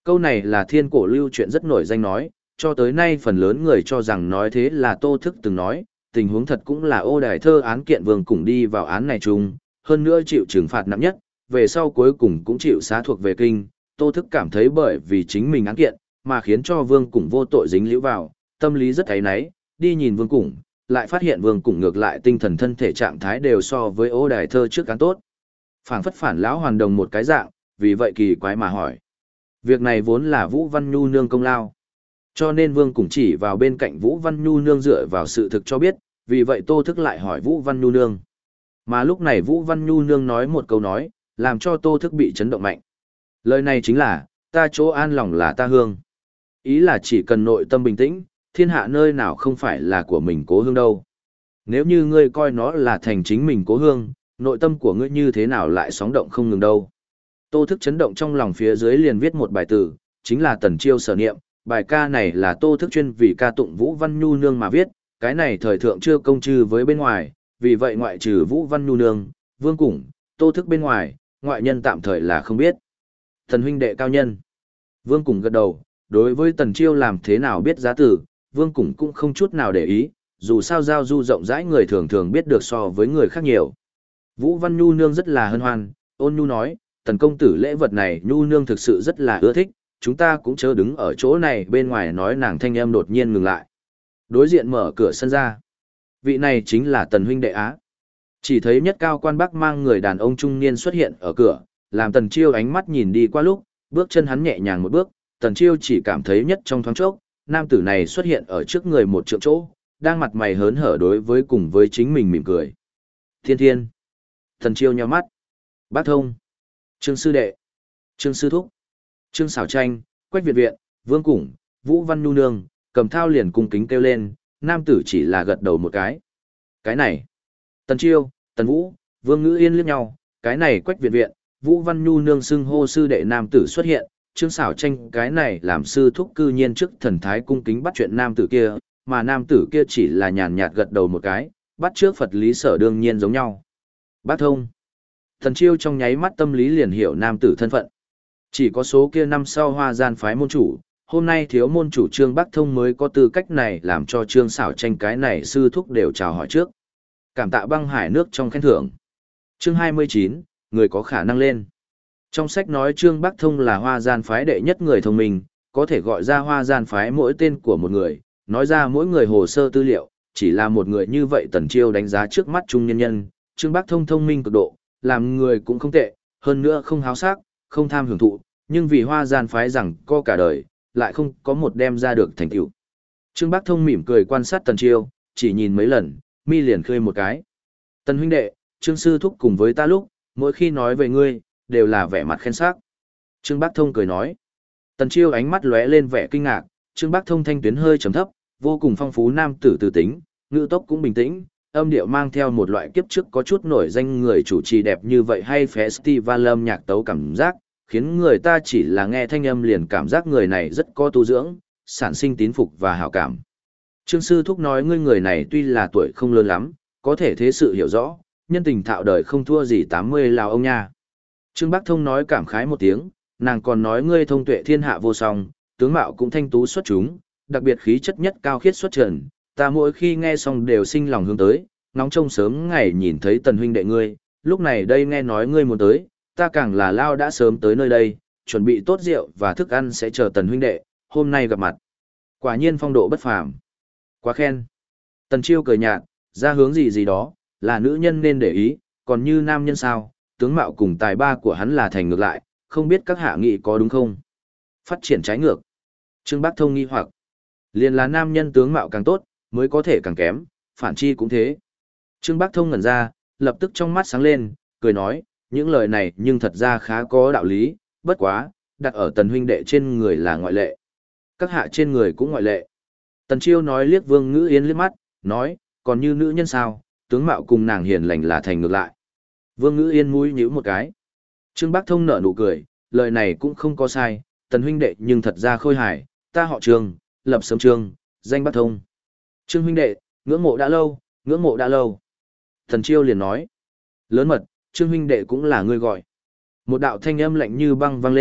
Câu này là thiên cổ lưu chuyện rất nổi danh nói, cho tới nay phần lớn người cho rằng nói thế là Tô Thức từng nói, tình huống thật cũng là Ô Đài Thơ án kiện Vương Củng đi vào án này chung, hơn nữa chịu trừng phạt nặng nhất, về sau cuối cùng cũng chịu xá thuộc về kinh, Tô Thức cảm thấy bởi vì chính mình án kiện, mà khiến cho Vương Củng vô tội dính liễu vào, tâm lý rất áy náy, đi nhìn Vương Củng, lại phát hiện Vương Củng ngược lại tinh thần thân thể trạng thái đều so với Ô Đài Thơ trước án tốt. Phảng phất phản lão hoàn đồng một cái dạng, vì vậy kỳ quái mà hỏi. Việc này vốn là Vũ Văn Nhu nương công lao. Cho nên Vương Củng chỉ vào bên cạnh Vũ Văn Nhu nương dựa vào sự thực cho biết, vì vậy Tô Thức lại hỏi Vũ Văn Nhu nương. Mà lúc này Vũ Văn Nhu nương nói một câu nói, làm cho Tô Thức bị chấn động mạnh. Lời này chính là, ta chỗ an lòng là ta hương. Ý là chỉ cần nội tâm bình tĩnh, thiên hạ nơi nào không phải là của mình cố hương đâu. Nếu như ngươi coi nó là thành chính mình cố hương, nội tâm của ngươi như thế nào lại sóng động không ngừng đâu. Tô Thức chấn động trong lòng phía dưới liền viết một bài tử, chính là Tần Chiêu sở niệm, bài ca này là Tô Thức chuyên vì ca tụng Vũ Văn Nhu nương mà viết, cái này thời thượng chưa công chư với bên ngoài, vì vậy ngoại trừ Vũ Văn Nhu nương, Vương Củng, Tô Thức bên ngoài, ngoại nhân tạm thời là không biết. Thần huynh đệ cao nhân. Vương Củng gật đầu, đối với Tần Chiêu làm thế nào biết giá tử, Vương Củng cũng không chút nào để ý, dù sao giao du rộng rãi người thường thường biết được so với người khác nhiều. Vũ Văn Nhu nương rất là hân hoan, ôn nhu nói, Tần công tử lễ vật này Nhu nương thực sự rất là ưa thích, chúng ta cũng chớ đứng ở chỗ này bên ngoài nói nàng thanh âm đột nhiên ngừng lại. Đối diện mở cửa sân ra. Vị này chính là Tần huynh đệ á. Chỉ thấy nhất cao quan bắc mang người đàn ông trung niên xuất hiện ở cửa, làm Tần Chiêu ánh mắt nhìn đi qua lúc, bước chân hắn nhẹ nhàng một bước, Tần Chiêu chỉ cảm thấy nhất trong thoáng chốc, nam tử này xuất hiện ở trước người một trượng chỗ, đang mặt mày hớn hở đối với cùng với chính mình mỉm cười. Thiên thiên. Tần Chiêu nhíu mắt. Bác thông. Trương sư đệ. Trương sư thúc. Trương xảo tranh, Quách Việt viện, Vương Củng, Vũ Văn Nhu nương, cầm thao liền cung kính kêu lên, nam tử chỉ là gật đầu một cái. Cái này. Tần Chiêu, Tần Vũ, Vương Ngữ Yên liếc nhau, cái này Quách Việt viện, Vũ Văn Nhu nương xưng hô sư đệ nam tử xuất hiện, Trương xảo tranh cái này làm sư thúc cư nhiên trước thần thái cung kính bắt chuyện nam tử kia, mà nam tử kia chỉ là nhàn nhạt gật đầu một cái, bắt trước Phật lý sở đương nhiên giống nhau. Bác thông. Tần Chiêu trong nháy mắt tâm lý liền hiểu nam tử thân phận. Chỉ có số kia năm sau Hoa Gian phái môn chủ, hôm nay thiếu môn chủ Trương Bắc Thông mới có tư cách này làm cho Trương xảo tranh cái này sư thúc đều chào hỏi trước. Cảm tạ băng hải nước trong khen thưởng. Chương 29, người có khả năng lên. Trong sách nói Trương Bắc Thông là Hoa Gian phái đệ nhất người thông minh, có thể gọi ra Hoa Gian phái mỗi tên của một người, nói ra mỗi người hồ sơ tư liệu, chỉ là một người như vậy Tần Chiêu đánh giá trước mắt trung nhân nhân, Trương Bắc Thông thông minh cực độ, làm người cũng không tệ, hơn nữa không háo sắc, không tham hưởng thụ, nhưng vì Hoa Gian phái rằng có cả đời, lại không có một đem ra được thành tựu. Trương Bắc Thông mỉm cười quan sát Tần Chiêu, chỉ nhìn mấy lần, mi liền khơi một cái. Tần huynh đệ, Trương sư thúc cùng với ta lúc, mỗi khi nói về ngươi, đều là vẻ mặt khen sắc. Trương Bắc Thông cười nói. Tần Chiêu ánh mắt lóe lên vẻ kinh ngạc, Trương Bắc Thông thanh tuyến hơi trầm thấp, vô cùng phong phú nam tử từ tính, ngữ tốc cũng bình tĩnh, âm điệu mang theo một loại kiếp trước có chút nổi danh người chủ trì đẹp như vậy hay festival âm nhạc tấu cảm giác, khiến người ta chỉ là nghe thanh âm liền cảm giác người này rất có tu dưỡng, sản sinh tín phục và hảo cảm. Trương sư thúc nói ngươi người này tuy là tuổi không lớn lắm, có thể thế sự hiểu rõ, nhân tình thạo đời không thua gì 80 lào ông nha. Trương Bắc Thông nói cảm khái một tiếng, nàng còn nói ngươi thông tuệ thiên hạ vô song, tướng mạo cũng thanh tú xuất chúng, đặc biệt khí chất nhất cao khiết xuất trần, ta mỗi khi nghe xong đều sinh lòng hướng tới, ngóng trông sớm ngày nhìn thấy Tần huynh đệ ngươi, lúc này đây nghe nói ngươi muốn tới, ta càng là lao đã sớm tới nơi đây, chuẩn bị tốt rượu và thức ăn sẽ chờ Tần huynh đệ, hôm nay gặp mặt. Quả nhiên phong độ bất phàm. Quá khen. Tần Chiêu cười nhạt, ra hướng gì gì đó, là nữ nhân nên để ý, còn như nam nhân sao, tướng mạo cùng tài ba của hắn là thành ngược lại, không biết các hạ nghị có đúng không? Phát triển trái ngược. Trương Bắc Thông nghi hoặc, liền là nam nhân tướng mạo càng tốt, mới có thể càng kém, phản chi cũng thế. Trương Bắc Thông ngẩn ra, lập tức trong mắt sáng lên, cười nói, những lời này nhưng thật ra khá có đạo lý, bất quá, đặt ở Tần huynh đệ trên người là ngoại lệ. Các hạ trên người cũng ngoại lệ. Tần Chiêu nói liếc Vương Ngữ Yên liếc mắt, nói, còn như nữ nhân sao, tướng mạo cùng nàng hiền lành là thành ngược lại. Vương Ngữ Yên mũi nhíu một cái. Trương Bắc Thông nở nụ cười, lời này cũng không có sai, Tần huynh đệ nhưng thật ra khôi hài, ta họ Trương, lập sớm Trương, danh Bắc Thông. Trương huynh đệ, ngưỡng mộ đã lâu, ngưỡng mộ đã lâu. Tần Chiêu liền nói, lớn mật, Trương huynh đệ cũng là người gọi. Một đạo thanh âm lạnh như băng vang lên,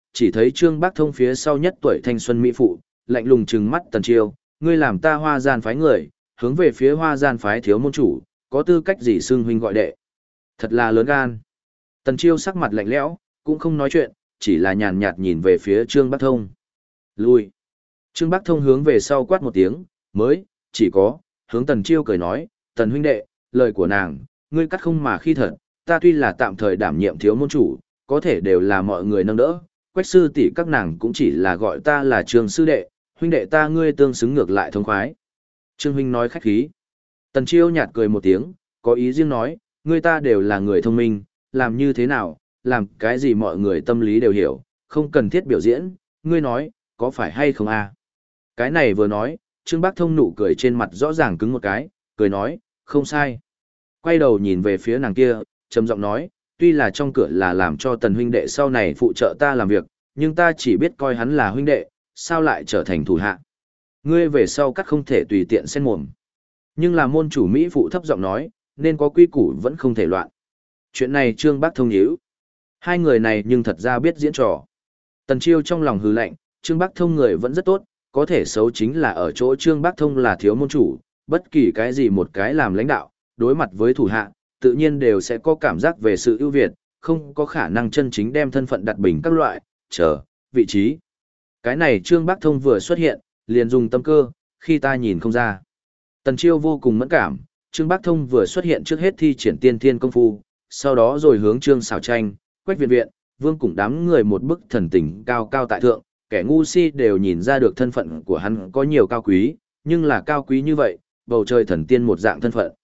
chỉ thấy Trương Bác Thông phía sau nhất tuổi thanh xuân mỹ phụ, lạnh lùng trừng mắt Tần Chiêu, ngươi làm ta Hoa Gian phái người, hướng về phía Hoa Gian phái thiếu môn chủ, có tư cách gì xưng huynh gọi đệ. Thật là lớn gan. Tần Chiêu sắc mặt lạnh lẽo, cũng không nói chuyện, chỉ là nhàn nhạt nhìn về phía Trương Bác Thông. Lui. Trương Bác Thông hướng về sau quát một tiếng, mới, chỉ có, hướng Tần Chiêu cười nói, Tần huynh đệ, lời của nàng, ngươi cắt không mà khi thật, ta tuy là tạm thời đảm nhiệm thiếu môn chủ, có thể đều là mọi người nâng đỡ, Quách sư tỷ các nàng cũng chỉ là gọi ta là Trương sư đệ, huynh đệ ta ngươi tương xứng ngược lại thông khoái. Trương huynh nói khách khí. Tần Chiêu nhạt cười một tiếng, có ý riêng nói, ngươi ta đều là người thông minh, làm như thế nào, làm cái gì mọi người tâm lý đều hiểu, không cần thiết biểu diễn, ngươi nói, có phải hay không a? Cái này vừa nói, Trương Bác Thông nụ cười trên mặt rõ ràng cứng một cái, cười nói, không sai. Quay đầu nhìn về phía nàng kia, trầm giọng nói, tuy là trong cửa là làm cho Tần huynh đệ sau này phụ trợ ta làm việc, nhưng ta chỉ biết coi hắn là huynh đệ, sao lại trở thành thủ hạ. Ngươi về sau cắt không thể tùy tiện xen mồm. Nhưng là môn chủ Mỹ phụ thấp giọng nói, nên có quy củ vẫn không thể loạn. Chuyện này Trương Bác Thông nhíu. Hai người này nhưng thật ra biết diễn trò. Tần Chiêu trong lòng hừ lạnh, Trương Bác Thông người vẫn rất tốt, có thể xấu chính là ở chỗ Trương Bác Thông là thiếu môn chủ, bất kỳ cái gì một cái làm lãnh đạo, đối mặt với thủ hạ, tự nhiên đều sẽ có cảm giác về sự ưu việt, không có khả năng chân chính đem thân phận đặt bình các loại, vị trí. Cái này Trương Bác Thông vừa xuất hiện, liền dùng tâm cơ, khi ta nhìn không ra. Tần Chiêu vô cùng mẫn cảm, Trương Bác Thông vừa xuất hiện trước hết thi triển tiên thiên công phu, sau đó rồi hướng Trương Sảo Tranh, Quách Viện Viện, Vương cùng đám người một bức thần tình cao cao tại thượng, kẻ ngu si đều nhìn ra được thân phận của hắn có nhiều cao quý, nhưng là cao quý như vậy, bầu trời thần tiên một dạng thân phận,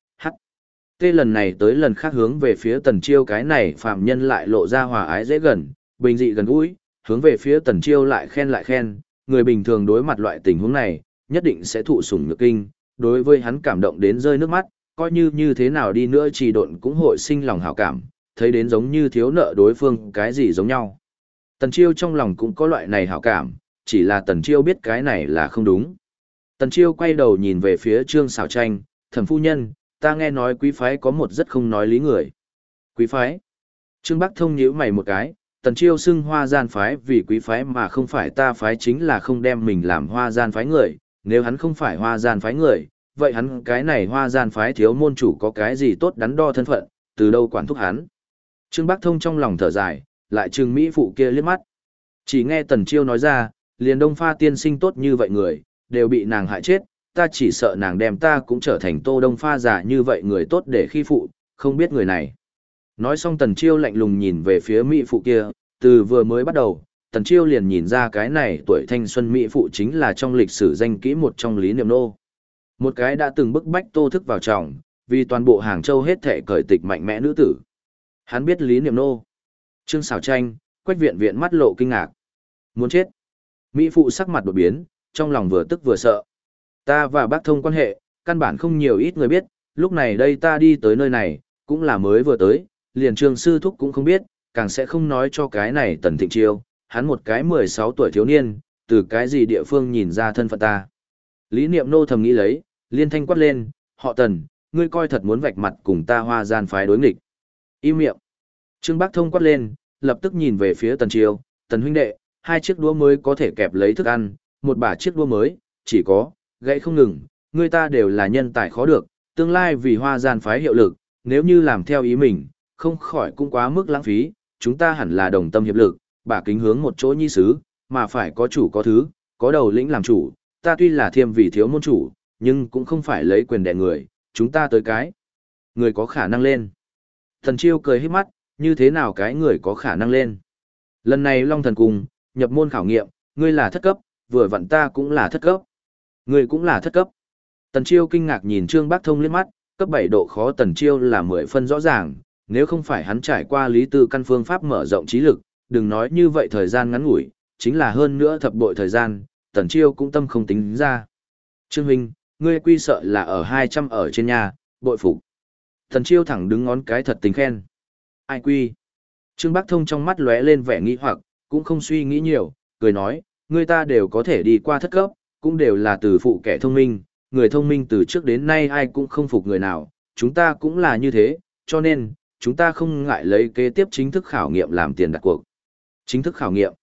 Tê lần này tới lần khác hướng về phía Tần Chiêu cái này phạm nhân lại lộ ra hòa ái dễ gần, bình dị gần gũi, hướng về phía Tần Chiêu lại khen, người bình thường đối mặt loại tình huống này, nhất định sẽ thụ sủng nhược kinh, đối với hắn cảm động đến rơi nước mắt, coi như thế nào đi nữa trì độn cũng hội sinh lòng hảo cảm, thấy đến giống như thiếu nợ đối phương cái gì giống nhau. Tần Chiêu trong lòng cũng có loại này hảo cảm, chỉ là Tần Chiêu biết cái này là không đúng. Tần Chiêu quay đầu nhìn về phía Trương Sảo Tranh, Thẩm phu nhân, ta nghe nói quý phái có một rất không nói lý người. Quý phái? Trương Bác Thông nhíu mày một cái, Tần Chiêu xưng Hoa Gian phái vì quý phái mà không phải ta phái chính là không đem mình làm Hoa Gian phái người, nếu hắn không phải Hoa Gian phái người, vậy hắn cái này Hoa Gian phái thiếu môn chủ có cái gì tốt đắn đo thân phận, từ đâu quản thúc hắn. Trương Bác Thông trong lòng thở dài, lại trừng Mỹ phụ kia liếc mắt. Chỉ nghe Tần Chiêu nói ra, liền Đông Pha tiên sinh tốt như vậy người, đều bị nàng hại chết, ta chỉ sợ nàng đem ta cũng trở thành Tô Đông Pha giả như vậy người tốt để khi phụ, không biết người này. Nói xong Tần Chiêu lạnh lùng nhìn về phía Mỹ phụ kia, từ vừa mới bắt đầu, Tần Chiêu liền nhìn ra cái này tuổi thanh xuân Mỹ phụ chính là trong lịch sử danh kỹ một trong Lý Niệm Nô. Một cái đã từng bức bách Tô Thức vào trọng, vì toàn bộ Hàng Châu hết thệ cởi tịch mạnh mẽ nữ tử. Hắn biết Lý Niệm Nô. Trương Sảo Tranh, Quách Viện Viện mắt lộ kinh ngạc. Muốn chết. Mỹ phụ sắc mặt đột biến, trong lòng vừa tức vừa sợ. Ta và Bác Thông quan hệ, căn bản không nhiều ít người biết, lúc này đây ta đi tới nơi này, cũng là mới vừa tới, liền Trương sư thúc cũng không biết, càng sẽ không nói cho cái này Tần Thịnh Chiêu, hắn một cái 16 tuổi thiếu niên, từ cái gì địa phương nhìn ra thân phận ta. Lý Niệm Nô thầm nghĩ lấy, liên thanh quát lên, họ Tần, ngươi coi thật muốn vạch mặt cùng ta Hoa Gian phái đối nghịch. Im miệng. Trương Bác Thông quát lên, lập tức nhìn về phía Tần Chiêu, Tần huynh đệ, 2 chiếc đũa mới có thể kẹp lấy thức ăn, một bả chiếc đũa mới, chỉ có, gãy không ngừng, người ta đều là nhân tài khó được, tương lai vì Hoa Gian phái hiệu lực, nếu như làm theo ý mình, không khỏi cũng quá mức lãng phí, chúng ta hẳn là đồng tâm hiệp lực, bả kính hướng một chỗ nhi xứ, mà phải có chủ có thứ, có đầu lĩnh làm chủ, ta tuy là thiêm vì thiếu môn chủ, nhưng cũng không phải lấy quyền đè người, chúng ta tới cái. Người có khả năng lên. Thần Chiêu cười hít mắt, như thế nào cái người có khả năng lên. Lần này Long Thần Cung, nhập môn khảo nghiệm, ngươi là thất cấp, vừa vặn ta cũng là thất cấp. Ngươi cũng là thất cấp. Tần Chiêu kinh ngạc nhìn Trương Bác Thông liếc mắt, cấp 7 độ khó Tần Chiêu là 10 phân rõ ràng, nếu không phải hắn trải qua lý tư căn phương pháp mở rộng trí lực, đừng nói như vậy thời gian ngắn ngủi, chính là hơn nữa thập bội thời gian, Tần Chiêu cũng tâm không tính ra. Trương huynh, ngươi quy sợ là ở 200 ở trên nhà, bội phục. Tần Chiêu thẳng đứng ngón cái thật tình khen. Ai quy? Trương Bác Thông trong mắt lóe lên vẻ nghi hoặc, cũng không suy nghĩ nhiều, cười nói, người ta đều có thể đi qua thất cấp, cũng đều là từ phụ kẻ thông minh, người thông minh từ trước đến nay ai cũng không phục người nào, chúng ta cũng là như thế, cho nên, chúng ta không ngại lấy kế tiếp chính thức khảo nghiệm làm tiền đặt cuộc. Chính thức khảo nghiệm.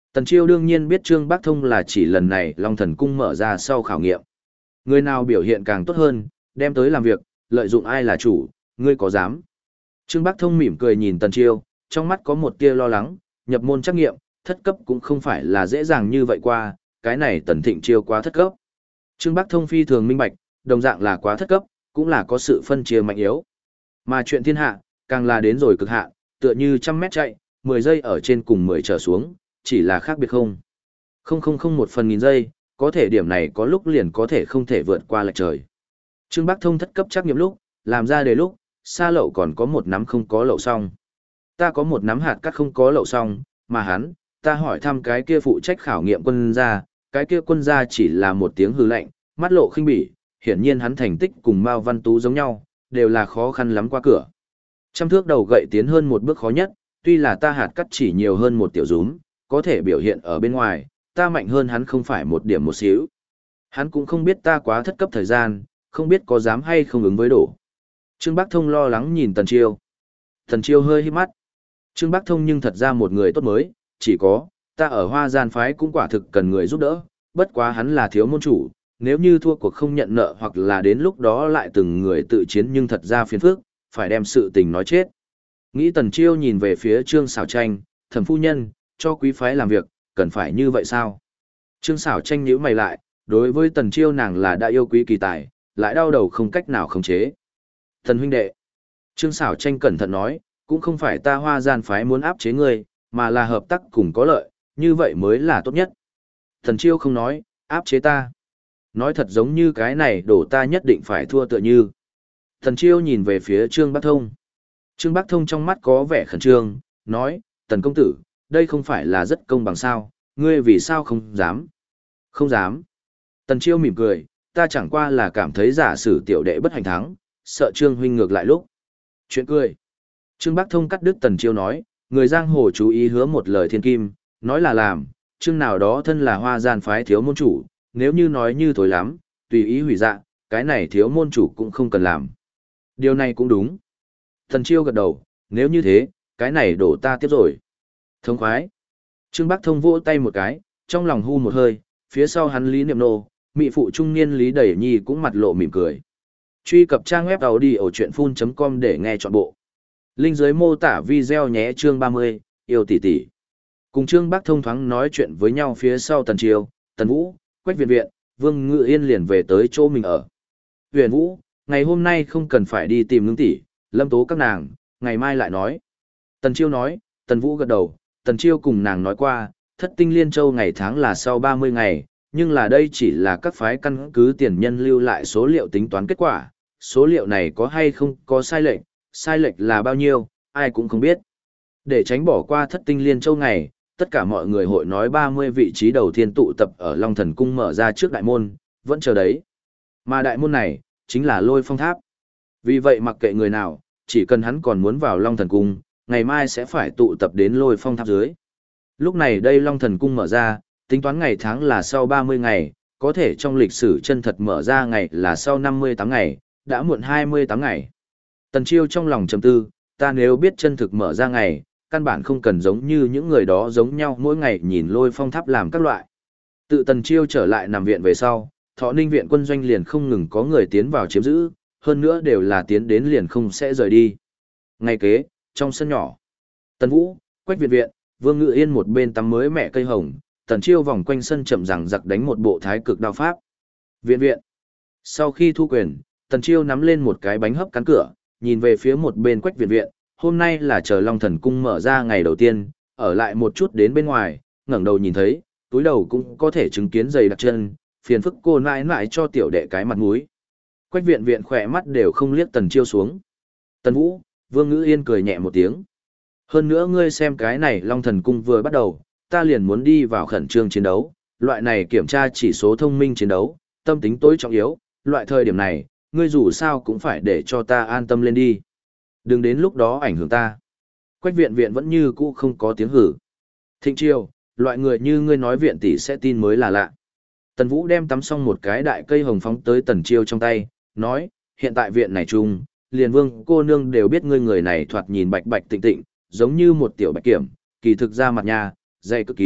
Tần Chiêu đương nhiên biết Trương Bác Thông là chỉ lần này Long Thần Cung mở ra sau khảo nghiệm. Người nào biểu hiện càng tốt hơn, đem tới làm việc, lợi dụng ai là chủ, ngươi có dám? Trương Bác Thông mỉm cười nhìn Tần Chiêu, trong mắt có một tia lo lắng, nhập môn trắc nghiệm, thất cấp cũng không phải là dễ dàng như vậy qua, cái này Tần Thịnh Chiêu quá thất cấp. Trương Bác Thông phi thường minh bạch, đồng dạng là quá thất cấp, cũng là có sự phân chia mạnh yếu. Mà chuyện thiên hạ, càng là đến rồi cực hạ, tựa như 100 mét chạy, 10 giây ở trên cùng 10 trở xuống, chỉ là khác biệt không. 0,001 phần nghìn giây, có thể điểm này có lúc liền có thể không thể vượt qua lệch trời. Trương Bác Thông thất cấp trắc nghiệm lúc, làm ra đề lúc, xa lậu còn có một nắm không có lậu xong. Ta có một nắm hạt cát không có lậu xong, mà hắn, ta hỏi thăm cái kia phụ trách khảo nghiệm quân gia, cái kia quân gia chỉ là một tiếng hừ lạnh, mắt lộ khinh bỉ, hiển nhiên hắn thành tích cùng Mao Văn Tú giống nhau, đều là khó khăn lắm qua cửa. Trăm thước đầu gậy tiến hơn một bước khó nhất, tuy là ta hạt cát chỉ nhiều hơn một tiểu rúm, có thể biểu hiện ở bên ngoài, ta mạnh hơn hắn không phải một điểm một xíu. Hắn cũng không biết ta quá thất cấp thời gian, không biết có dám hay không ứng với đổ. Trương Bác Thông lo lắng nhìn Tần Chiêu. Tần Chiêu hơi hít mắt. Trương Bác Thông nhưng thật ra một người tốt mới, chỉ có, ta ở Hoa Gian phái cũng quả thực cần người giúp đỡ, bất quá hắn là thiếu môn chủ, nếu như thua cuộc không nhận nợ hoặc là đến lúc đó lại từng người tự chiến nhưng thật ra phiền phức, phải đem sự tình nói chết. Nghĩ Tần Chiêu nhìn về phía Trương Sảo Tranh, Thẩm phu nhân, cho quý phái làm việc, cần phải như vậy sao? Trương Sảo Tranh nhíu mày lại, đối với Tần Chiêu nàng là đã yêu quý kỳ tài, lại đau đầu không cách nào khống chế. Thần huynh đệ. Trương Sảo Tranh cẩn thận nói, cũng không phải ta Hoa Gian phái muốn áp chế ngươi, mà là hợp tác cùng có lợi, như vậy mới là tốt nhất. Tần Chiêu không nói, áp chế ta. Nói thật giống như cái này đổ ta nhất định phải thua tựa như. Tần Chiêu nhìn về phía Trương Bác Thông. Trương Bác Thông trong mắt có vẻ khẩn trương, nói, Tần công tử, đây không phải là rất công bằng sao, ngươi vì sao không dám? Không dám. Tần Chiêu mỉm cười, ta chẳng qua là cảm thấy giả sử tiểu đệ bất hành thắng, sợ Trương huynh ngược lại lúc. Chuyện cười. Trương Bác Thông cắt đứt Tần Chiêu nói, người giang hồ chú ý hứa một lời thiên kim, nói là làm, Trương nào đó thân là Hoa Gian phái thiếu môn chủ, nếu như nói như thối lắm, tùy ý hủy dạ, cái này thiếu môn chủ cũng không cần làm. Điều này cũng đúng. Tần Chiêu gật đầu, nếu như thế, cái này đổ ta tiếp rồi. Thông khoái. Trương Bác Thông vỗ tay một cái, trong lòng hu một hơi, phía sau hắn Lý Niệm Nô, mị phụ trung niên Lý Đẩy Nhi cũng mặt lộ mỉm cười. Truy cập trang web audiochuyenphun.com để nghe trọn bộ. Link dưới mô tả video nhé. Chương 30, yêu tỷ tỷ. Cùng Trương Bác Thông thoáng nói chuyện với nhau phía sau Tần Chiêu, Tần Vũ, Quách Viện Viện, Vương Ngự Yên liền về tới chỗ mình ở. Huyền Vũ, ngày hôm nay không cần phải đi tìm Ngưng tỷ, Lâm Tố các nàng, ngày mai lại nói. Tần Chiêu nói, Tần Vũ gật đầu, Tần Chiêu cùng nàng nói qua, Thất Tinh Liên Châu ngày tháng là sau 30 ngày, nhưng là đây chỉ là các phái căn cứ tiền nhân lưu lại số liệu tính toán kết quả, số liệu này có hay không có sai lệch là bao nhiêu, ai cũng không biết. Để tránh bỏ qua Thất Tinh Liên Châu ngày, tất cả mọi người hội nói 30 vị trí đầu tiên tụ tập ở Long Thần Cung mở ra trước đại môn, vẫn chờ đấy. Mà đại môn này, chính là Lôi Phong Tháp. Vì vậy mặc kệ người nào, chỉ cần hắn còn muốn vào Long Thần Cung, ngày mai sẽ phải tụ tập đến Lôi Phong Tháp dưới. Lúc này đây Long Thần Cung mở ra, tính toán ngày tháng là sau 30 ngày, có thể trong lịch sử chân thật mở ra ngày là sau 58 ngày, đã muộn 28 ngày. Tần Chiêu trong lòng trầm tư, ta nếu biết chân thực mở ra ngày, căn bản không cần giống như những người đó giống nhau mỗi ngày nhìn Lôi Phong Tháp làm các loại. Tự Tần Chiêu trở lại nằm viện về sau, Thọ Ninh viện quân doanh liền không ngừng có người tiến vào chiếm giữ, hơn nữa đều là tiến đến liền không sẽ rời đi. Ngày kế, trong sân nhỏ, Tần Vũ, Quách Viện Viện, Vương Ngự Yên một bên tắm mới mẹ cây hồng, Tần Chiêu vòng quanh sân chậm rằng giặc đánh một bộ thái cực đao pháp. Viện Viện. Sau khi thu quyền, Tần Chiêu nắm lên một cái bánh hấp cắn cửa, nhìn về phía một bên Quách Viện Viện, hôm nay là chờ Long Thần Cung mở ra ngày đầu tiên, ở lại một chút đến bên ngoài, ngẩng đầu nhìn thấy, túi đầu cũng có thể chứng kiến giày đặt chân, phiền phức cô nãi nãi cho tiểu đệ cái mặt mũi. Quách Viện Viện khỏe mắt đều không liếc Tần Chiêu xuống. Tần Vũ, Vương Ngữ Yên cười nhẹ một tiếng. Hơn nữa ngươi xem cái này Long Thần Cung vừa bắt đầu, ta liền muốn đi vào khẩn trương chiến đấu, loại này kiểm tra chỉ số thông minh chiến đấu, tâm tính tối trọng yếu, loại thời điểm này, ngươi dù sao cũng phải để cho ta an tâm lên đi. Đừng đến lúc đó ảnh hưởng ta. Quách Viện Viện vẫn như cũ không có tiếng hử. Thịnh Chiêu, loại người như ngươi nói viện tỷ sẽ tin mới là lạ. Tần Vũ đem tắm xong một cái đại cây hồng phóng tới Tần Chiêu trong tay, nói, hiện tại viện này chung, liền Vương cô nương đều biết ngươi người này thoạt nhìn bạch bạch tịnh tịnh, giống như một tiểu bạch kiểm, kỳ thực ra mặt nhà, dày cực kỳ,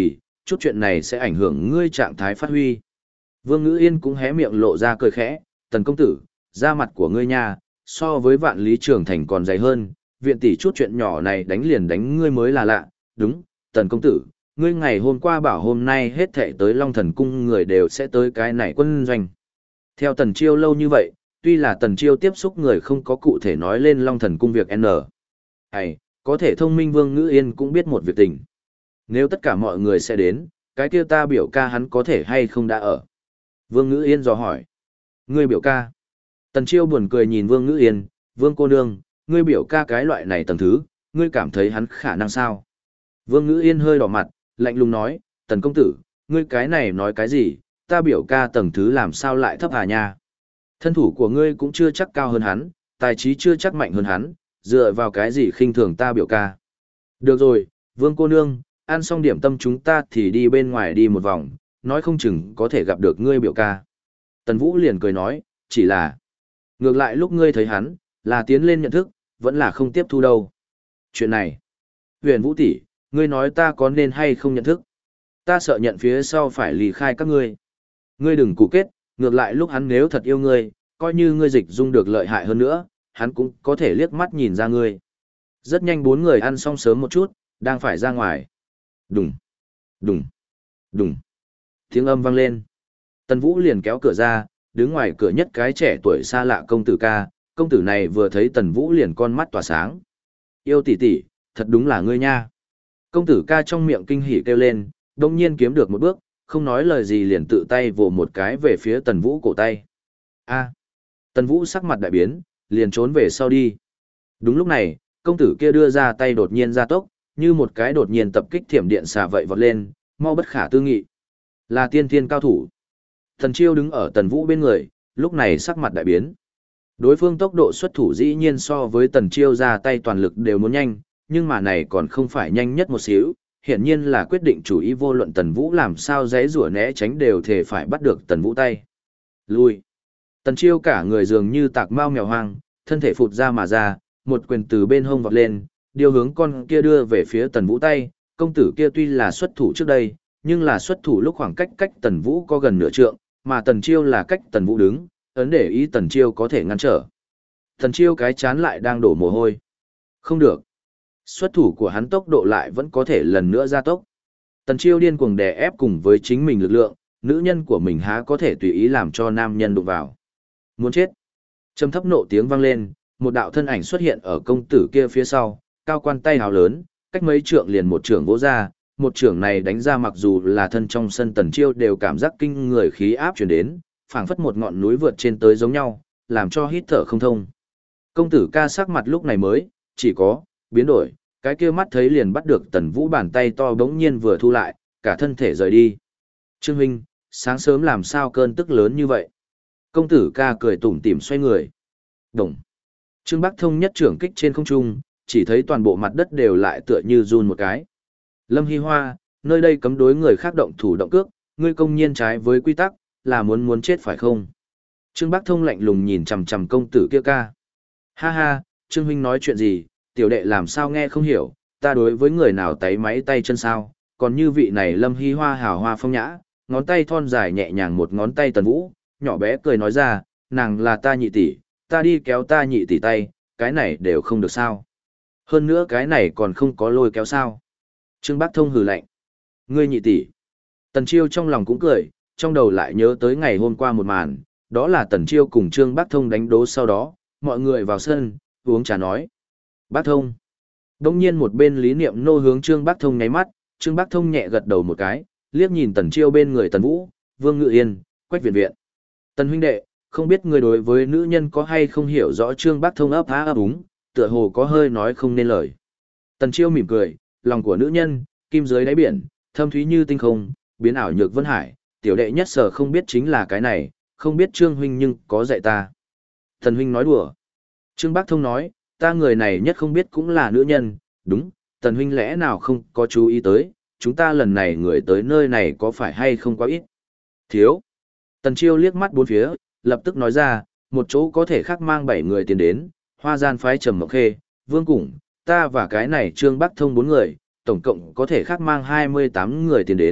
chút chuyện này sẽ ảnh hưởng ngươi trạng thái phát huy. Vương Ngữ Yên cũng hé miệng lộ ra cười khẽ, Tần công tử, da mặt của ngươi nha, so với vạn lý trường thành còn dày hơn, viện tỷ chút chuyện nhỏ này đánh liền đánh ngươi mới là lạ, đúng, Tần công tử, ngươi ngày hôm qua bảo hôm nay hết thệ tới Long Thần Cung người đều sẽ tới cái này quân doanh. Theo Tần Chiêu lâu như vậy, tuy là Tần Chiêu tiếp xúc người không có cụ thể nói lên Long Thần Cung việc N. Hay, có thể thông minh Vương Ngữ Yên cũng biết một việc tình. Nếu tất cả mọi người sẽ đến, cái kia ta biểu ca hắn có thể hay không đã ở. Vương Ngữ Yên dò hỏi. Ngươi biểu ca. Tần Chiêu buồn cười nhìn Vương Ngữ Yên, Vương cô nương, ngươi biểu ca cái loại này tầng thứ, ngươi cảm thấy hắn khả năng sao? Vương Ngữ Yên hơi đỏ mặt, lạnh lùng nói, Tần công tử, ngươi cái này nói cái gì, ta biểu ca tầng thứ làm sao lại thấp hà nha? Thân thủ của ngươi cũng chưa chắc cao hơn hắn, tài trí chưa chắc mạnh hơn hắn, dựa vào cái gì khinh thường ta biểu ca. Được rồi, Vương cô nương, ăn xong điểm tâm chúng ta thì đi bên ngoài đi một vòng, nói không chừng có thể gặp được ngươi biểu ca. Tần Vũ liền cười nói, chỉ là, ngược lại lúc ngươi thấy hắn, là tiến lên nhận thức, vẫn là không tiếp thu đâu. Chuyện này, Huyền Vũ tỷ, ngươi nói ta có nên hay không nhận thức? Ta sợ nhận phía sau phải lì khai các ngươi. Ngươi đừng cụ kết, ngược lại lúc hắn nếu thật yêu ngươi, coi như ngươi dịch dung được lợi hại hơn nữa, hắn cũng có thể liếc mắt nhìn ra ngươi. Rất nhanh bốn người ăn xong sớm một chút, đang phải ra ngoài. Đùng, đùng, đùng. Tiếng âm vang lên. Tần Vũ liền kéo cửa ra, đứng ngoài cửa nhất cái trẻ tuổi xa lạ công tử ca, công tử này vừa thấy Tần Vũ liền con mắt tỏa sáng. Yêu tỷ tỷ, thật đúng là ngươi nha. Công tử ca trong miệng kinh hỉ kêu lên, đông nhiên kiếm được một bước, không nói lời gì liền tự tay vồ một cái về phía Tần Vũ cổ tay. A. Tần Vũ sắc mặt đại biến, liền trốn về sau đi. Đúng lúc này, công tử kia đưa ra tay đột nhiên ra tốc, như một cái đột nhiên tập kích thiểm điện xà vậy vọt lên, mau bất khả tư nghị. Là tiên thiên cao thủ. Thần Chiêu đứng ở Tần Vũ bên người, lúc này sắc mặt đại biến. Đối phương tốc độ xuất thủ dĩ nhiên so với Tần Chiêu ra tay toàn lực đều muốn nhanh, nhưng mà này còn không phải nhanh nhất một xíu, hiển nhiên là quyết định chủ ý vô luận Tần Vũ làm sao giãy giụa né tránh đều thể phải bắt được Tần Vũ tay. Lui. Tần Chiêu cả người dường như tạc mao mèo hoang, thân thể phụt ra mà ra, một quyền từ bên hông vọt lên, điều hướng con kia đưa về phía Tần Vũ tay, công tử kia tuy là xuất thủ trước đây, nhưng là xuất thủ lúc khoảng cách Tần Vũ có gần nửa trượng, mà Tần Chiêu là cách Tần Vũ đứng, ấn để ý Tần Chiêu có thể ngăn trở. Tần Chiêu cái chán lại đang đổ mồ hôi. Không được. Xuất thủ của hắn tốc độ lại vẫn có thể lần nữa gia tốc. Tần Chiêu điên cuồng đè ép cùng với chính mình lực lượng, nữ nhân của mình há có thể tùy ý làm cho nam nhân đụng vào. Muốn chết. Trầm thấp nộ tiếng vang lên, một đạo thân ảnh xuất hiện ở công tử kia phía sau, cao quan tay hào lớn, cách mấy trượng liền một trưởng vỗ ra, một trưởng này đánh ra mặc dù là thân trong sân Tần Chiêu đều cảm giác kinh người khí áp truyền đến, phảng phất một ngọn núi vượt trên tới giống nhau, làm cho hít thở không thông. Công tử ca sắc mặt lúc này mới, chỉ có, biến đổi, cái kia mắt thấy liền bắt được Tần Vũ bàn tay to bỗng nhiên vừa thu lại, cả thân thể rời đi. Trương huynh, sáng sớm làm sao cơn tức lớn như vậy? Công tử ca cười tủm tỉm xoay người. Đồng. Trương Bắc Thông nhất trưởng kích trên không trung, chỉ thấy toàn bộ mặt đất đều lại tựa như run một cái. Lâm Hy Hoa, nơi đây cấm đối người khác động thủ động cước, ngươi công nhiên trái với quy tắc, là muốn chết phải không? Trương Bắc Thông lạnh lùng nhìn chằm chằm công tử kia ca. Ha ha, Trương huynh nói chuyện gì, tiểu đệ làm sao nghe không hiểu, ta đối với người nào táy máy tay chân sao, còn như vị này Lâm Hy Hoa hào hoa phong nhã, ngón tay thon dài nhẹ nhàng một ngón tay Tần Vũ, nhỏ bé cười nói ra, nàng là ta nhị tỷ, ta đi kéo ta nhị tỷ tay, cái này đều không được sao. Hơn nữa cái này còn không có lôi kéo sao. Trương Bắc Thông hừ lạnh. Ngươi nhị tỷ. Tần Chiêu trong lòng cũng cười, trong đầu lại nhớ tới ngày hôm qua một màn, đó là Tần Chiêu cùng Trương Bắc Thông đánh đố sau đó, mọi người vào sân, uống trà nói. Bắc Thông. Đông nhiên một bên Lý Niệm Nô hướng Trương Bắc Thông nháy mắt, Trương Bắc Thông nhẹ gật đầu một cái, liếc nhìn Tần Chiêu bên người Tần Vũ, Vương Ngự Yên, Quách Viện Viện. Tần huynh đệ, không biết người đối với nữ nhân có hay không hiểu rõ Trương Bắc Thông ấp há ấp úng, tựa hồ có hơi nói không nên lời. Tần Chiêu mỉm cười, lòng của nữ nhân, kim dưới đáy biển, thâm thúy như tinh không, biến ảo nhược vân hải, tiểu đệ nhất sở không biết chính là cái này, không biết Trương huynh nhưng có dạy ta. Tần huynh nói đùa. Trương Bắc Thông nói, ta người này nhất không biết cũng là nữ nhân, đúng, Tần huynh lẽ nào không có chú ý tới, chúng ta lần này người tới nơi này có phải hay không quá ít? Thiếu. Tần Chiêu liếc mắt bốn phía, lập tức nói ra, một chỗ có thể khác mang 7 người tiến đến, Hoa Gian phái Trầm Mộng Khê, Vương Củng, ta và cái này Trương Bắc Thông 4 người, tổng cộng có thể khác mang 28 người tiến đến,